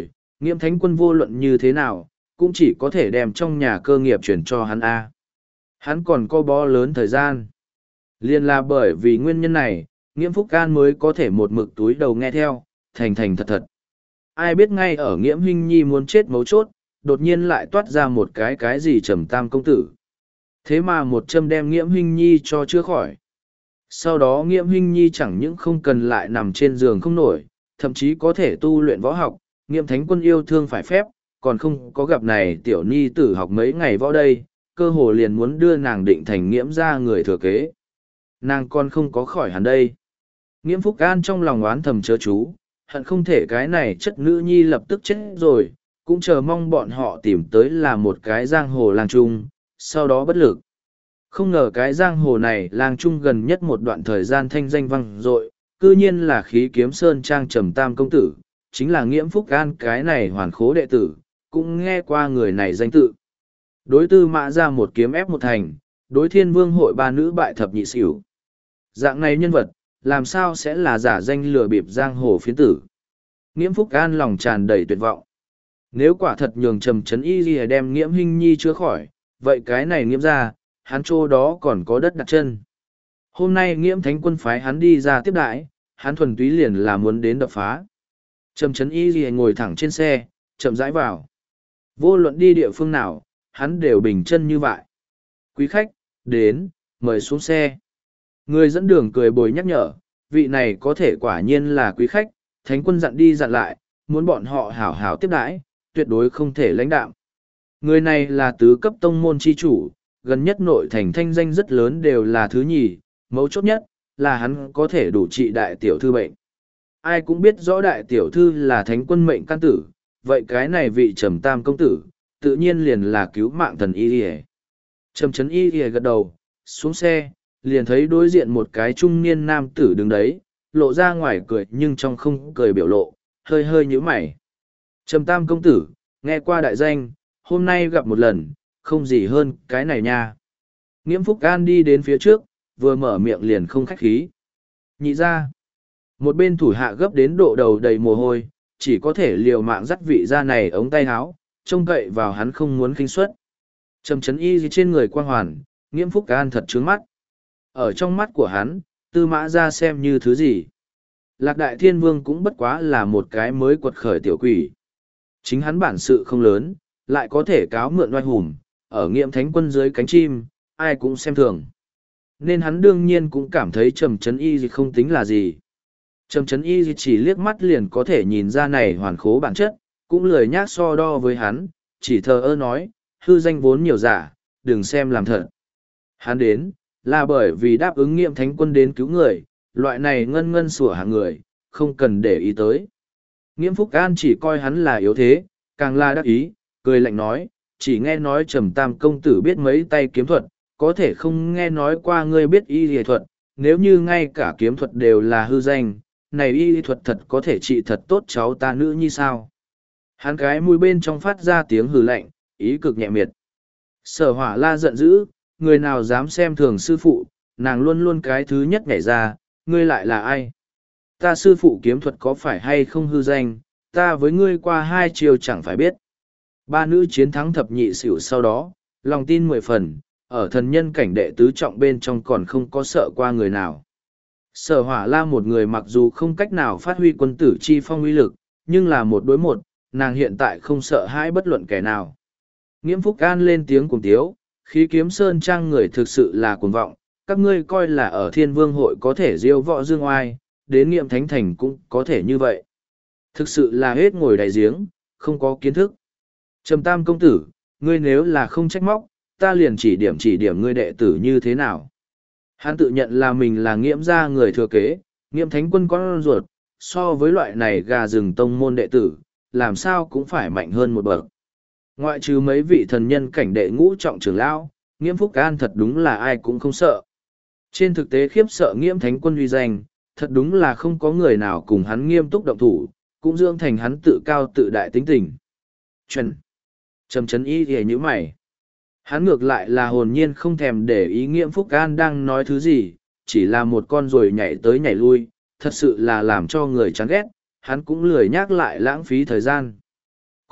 Speaker 1: Nghiễm Thánh Quân vô luận như thế nào, cũng chỉ có thể đem trong nhà cơ nghiệp chuyển cho hắn A. Hắn còn có bó lớn thời gian. Liên là bởi vì nguyên nhân này, Nghiễm Phúc An mới có thể một mực túi đầu nghe theo, thành thành thật thật. Ai biết ngay ở Nghiễm Hinh Nhi muốn chết mấu chốt, đột nhiên lại toát ra một cái gì Trầm Tam công tử. Thế mà một châm đem Nghiễm Hinh Nhi cho chữa khỏi. Sau đó Nghiễm Hinh Nhi chẳng những không cần lại nằm trên giường không nổi, thậm chí có thể tu luyện võ học, Nghiễm Thánh Quân yêu thương phải phép, còn không có gặp này tiểu ni tử học mấy ngày võ đây, cơ hồ liền muốn đưa nàng định thành Nghiễm gia người thừa kế. Nàng còn không có khỏi hẳn đây. Nghiễm Phúc An trong lòng oán thầm chớ chú, hận không thể cái này chất nữ nhi lập tức chết rồi, cũng chờ mong bọn họ tìm tới là một cái giang hồ lang trung, sau đó bất lực. Không ngờ cái giang hồ này lang trung gần nhất một đoạn thời gian thanh danh vang dội, cư nhiên là Khí Kiếm Sơn Trang Trầm Tam công tử, chính là Nghiễm Phúc An cái này hoàn khố đệ tử, cũng nghe qua người này danh tự. Đối Tư Mã ra một kiếm ép một thành, đối Thiên Vương hội ba nữ bại thập nhị xỉu. Dạng này nhân vật, làm sao sẽ là giả danh lừa bịp giang hồ phiến tử. Nghiễm Phúc An lòng tràn đầy tuyệt vọng. Nếu quả thật nhường Trầm Trấn Y Lìa đem Nghiễm Hinh Nhi chữa khỏi, vậy cái này Nghiễm ra, hắn chỗ đó còn có đất đặt chân. Hôm nay Nghiễm Thánh Quân phái hắn đi ra tiếp đãi, hắn thuần túy liền là muốn đến đập phá. Trầm Trấn Y Lìa ngồi thẳng trên xe, chậm rãi vào. Vô luận đi địa phương nào, hắn đều bình chân như vậy. Quý khách, đến, mời xuống xe. Người dẫn đường cười bồi nhắc nhở, vị này có thể quả nhiên là quý khách, Thánh Quân dặn đi dặn lại, muốn bọn họ hảo hảo tiếp đãi, tuyệt đối không thể lãnh đạm. Người này là tứ cấp tông môn chi chủ, gần nhất nội thành thanh danh rất lớn đều là thứ nhì, mấu chốt nhất là hắn có thể đủ trị đại tiểu thư bệnh. Ai cũng biết rõ đại tiểu thư là Thánh Quân mệnh căn tử, vậy cái này vị Trầm Tam công tử, tự nhiên liền là cứu mạng thần y lìa. Trầm Trấn Y lìa gật đầu, xuống xe, liền thấy đối diện một cái trung niên nam tử đứng đấy, lộ ra ngoài cười nhưng trong không cười biểu lộ, hơi hơi nhíu mày. Trầm Tam công tử, nghe qua đại danh, hôm nay gặp một lần, không gì hơn cái này nha. Nghiễm Phúc An đi đến phía trước, vừa mở miệng liền không khách khí. Nhị ra, một bên thủ hạ gấp đến độ đầu đầy mồ hôi, chỉ có thể liều mạng dắt vị ra này ống tay áo, trông cậy vào hắn không muốn khinh suất. Trầm Trấn Y trên người quang hoàn, Nghiễm Phúc An thật trướng mắt. Ở trong mắt của hắn, Tư Mã ra xem như thứ gì. Lạc Đại Thiên Vương cũng bất quá là một cái mới quật khởi tiểu quỷ. Chính hắn bản sự không lớn, lại có thể cáo mượn oai hùng, ở Nghiễm Thánh Quân dưới cánh chim, ai cũng xem thường. Nên hắn đương nhiên cũng cảm thấy Trầm Trấn Y không tính là gì. Trầm Trấn Y chỉ liếc mắt liền có thể nhìn ra này hoàn khố bản chất, cũng lười nhác so đo với hắn, chỉ thờ ơ nói, hư danh vốn nhiều giả, đừng xem làm thật. Hắn đến, là bởi vì đáp ứng Nghiễm Thánh Quân đến cứu người, loại này ngân ngân sủa hạng người, không cần để ý tới. Nghiễm Phúc An chỉ coi hắn là yếu thế, càng là đắc ý, cười lạnh nói, chỉ nghe nói Trầm Tam công tử biết mấy tay kiếm thuật, có thể không nghe nói qua ngươi biết y y thuật, nếu như ngay cả kiếm thuật đều là hư danh, này y y thuật thật có thể trị thật tốt cháu ta nữ như sao. Hắn cái mũi bên trong phát ra tiếng hừ lạnh, ý cực nhẹ miệt. Sở Hỏa La giận dữ, người nào dám xem thường sư phụ, nàng luôn luôn cái thứ nhất nhảy ra, ngươi lại là ai? Ta sư phụ kiếm thuật có phải hay không hư danh, ta với ngươi qua 2 chiều chẳng phải biết. Ba nữ chiến thắng thập nhị xỉu sau đó, lòng tin 10 phần, ở thần nhân cảnh đệ tứ trọng bên trong còn không có sợ qua người nào. Sở Hỏa La một người mặc dù không cách nào phát huy quân tử chi phong uy lực, nhưng là một đối một, nàng hiện tại không sợ hãi bất luận kẻ nào. Nghiễm Phúc An lên tiếng cùng tiếu, Khí Kiếm Sơn Trang người thực sự là cuồng vọng, các ngươi coi là ở Thiên Vương hội có thể diêu võ dương oai, đến Nghiễm Thánh Thành cũng có thể như vậy. Thực sự là hết ngồi đại giếng, không có kiến thức. Trầm Tam công tử, ngươi nếu là không trách móc, ta liền chỉ điểm ngươi đệ tử như thế nào. Hắn tự nhận là mình là Nghiễm gia người thừa kế, Nghiễm Thánh Quân con ruột, so với loại này gà rừng tông môn đệ tử, làm sao cũng phải mạnh hơn một bậc. Ngoại trừ mấy vị thần nhân cảnh đệ ngũ trọng trưởng lão, Nghiễm Phúc An thật đúng là ai cũng không sợ. Trên thực tế khiếp sợ Nghiễm Thánh Quân uy danh, thật đúng là không có người nào cùng hắn nghiêm túc động thủ, cũng dưỡng thành hắn tự cao tự đại tính tình. Chuẩn. Trầm Trấn Y thì như mày. Hắn ngược lại là hồn nhiên không thèm để ý Nghiễm Phúc An đang nói thứ gì, chỉ là một con ruồi nhảy tới nhảy lui, thật sự là làm cho người chán ghét, hắn cũng lười nhắc lại lãng phí thời gian.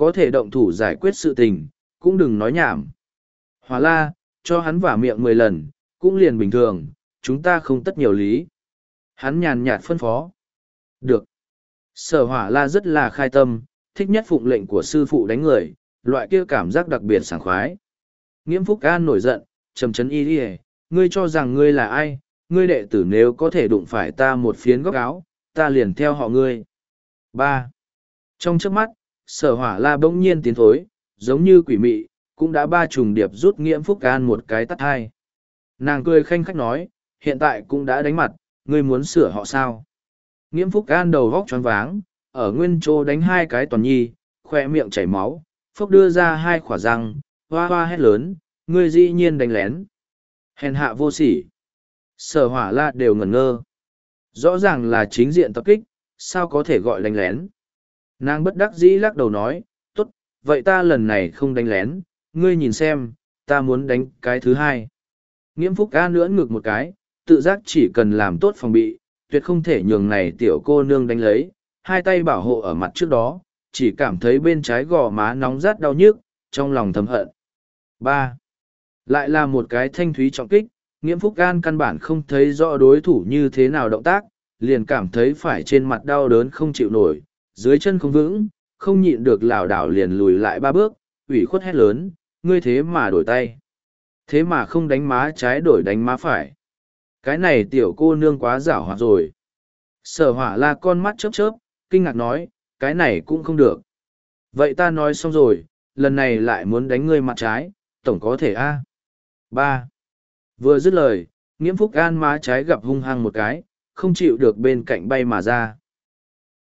Speaker 1: có thể động thủ giải quyết sự tình, cũng đừng nói nhảm. Hỏa la, cho hắn vả miệng 10 lần, cũng liền bình thường, chúng ta không tất nhiều lý. Hắn nhàn nhạt phân phó. Được. Sở hỏa la rất là khai tâm, thích nhất phụng lệnh của sư phụ đánh người, loại kia cảm giác đặc biệt sảng khoái. Nghiễm Phúc An nổi giận, trầm chấn y đi, ngươi cho rằng ngươi là ai, ngươi đệ tử nếu có thể đụng phải ta một phiến góc áo, ta liền theo họ ngươi. 3. Trong chớp mắt, sở hỏa la bỗng nhiên tiến thối, giống như quỷ mị, cũng đã ba trùng điệp rút Nghiễm Phúc An một cái tắt hai. Nàng cười khanh khách nói, hiện tại cũng đã đánh mặt, ngươi muốn sửa họ sao? Nghiễm Phúc An đầu vóc choáng váng, ở nguyên chỗ đánh hai cái toàn nhi, khoe miệng chảy máu, phốc đưa ra hai khỏa răng, hoa hoa hét lớn, ngươi dĩ nhiên đánh lén. Hèn hạ vô sỉ. Sở hỏa la đều ngẩn ngơ. Rõ ràng là chính diện tập kích, sao có thể gọi đánh lén. Nàng bất đắc dĩ lắc đầu nói, tốt, vậy ta lần này không đánh lén, ngươi nhìn xem, ta muốn đánh cái thứ hai. Nghiễm Phúc An lưỡn ngực một cái, tự giác chỉ cần làm tốt phòng bị, tuyệt không thể nhường này tiểu cô nương đánh lấy, hai tay bảo hộ ở mặt trước đó, chỉ cảm thấy bên trái gò má nóng rát đau nhức, trong lòng thầm hận. 3. Lại là một cái thanh thúy trọng kích, Nghiễm Phúc An căn bản không thấy rõ đối thủ như thế nào động tác, liền cảm thấy phải trên mặt đau đớn không chịu nổi, dưới chân không vững, không nhịn được lảo đảo liền lùi lại 3 bước, ủy khuất hét lớn, ngươi thế mà đổi tay. Thế mà không đánh má trái đổi đánh má phải. Cái này tiểu cô nương quá giảo hoạt rồi. Sở hỏa la con mắt chớp chớp, kinh ngạc nói, cái này cũng không được. Vậy ta nói xong rồi, lần này lại muốn đánh ngươi mặt trái, tổng có thể a. 3. Vừa dứt lời, Nghiễm Phúc An má trái gặp hung hăng một cái, không chịu được bên cạnh bay mà ra.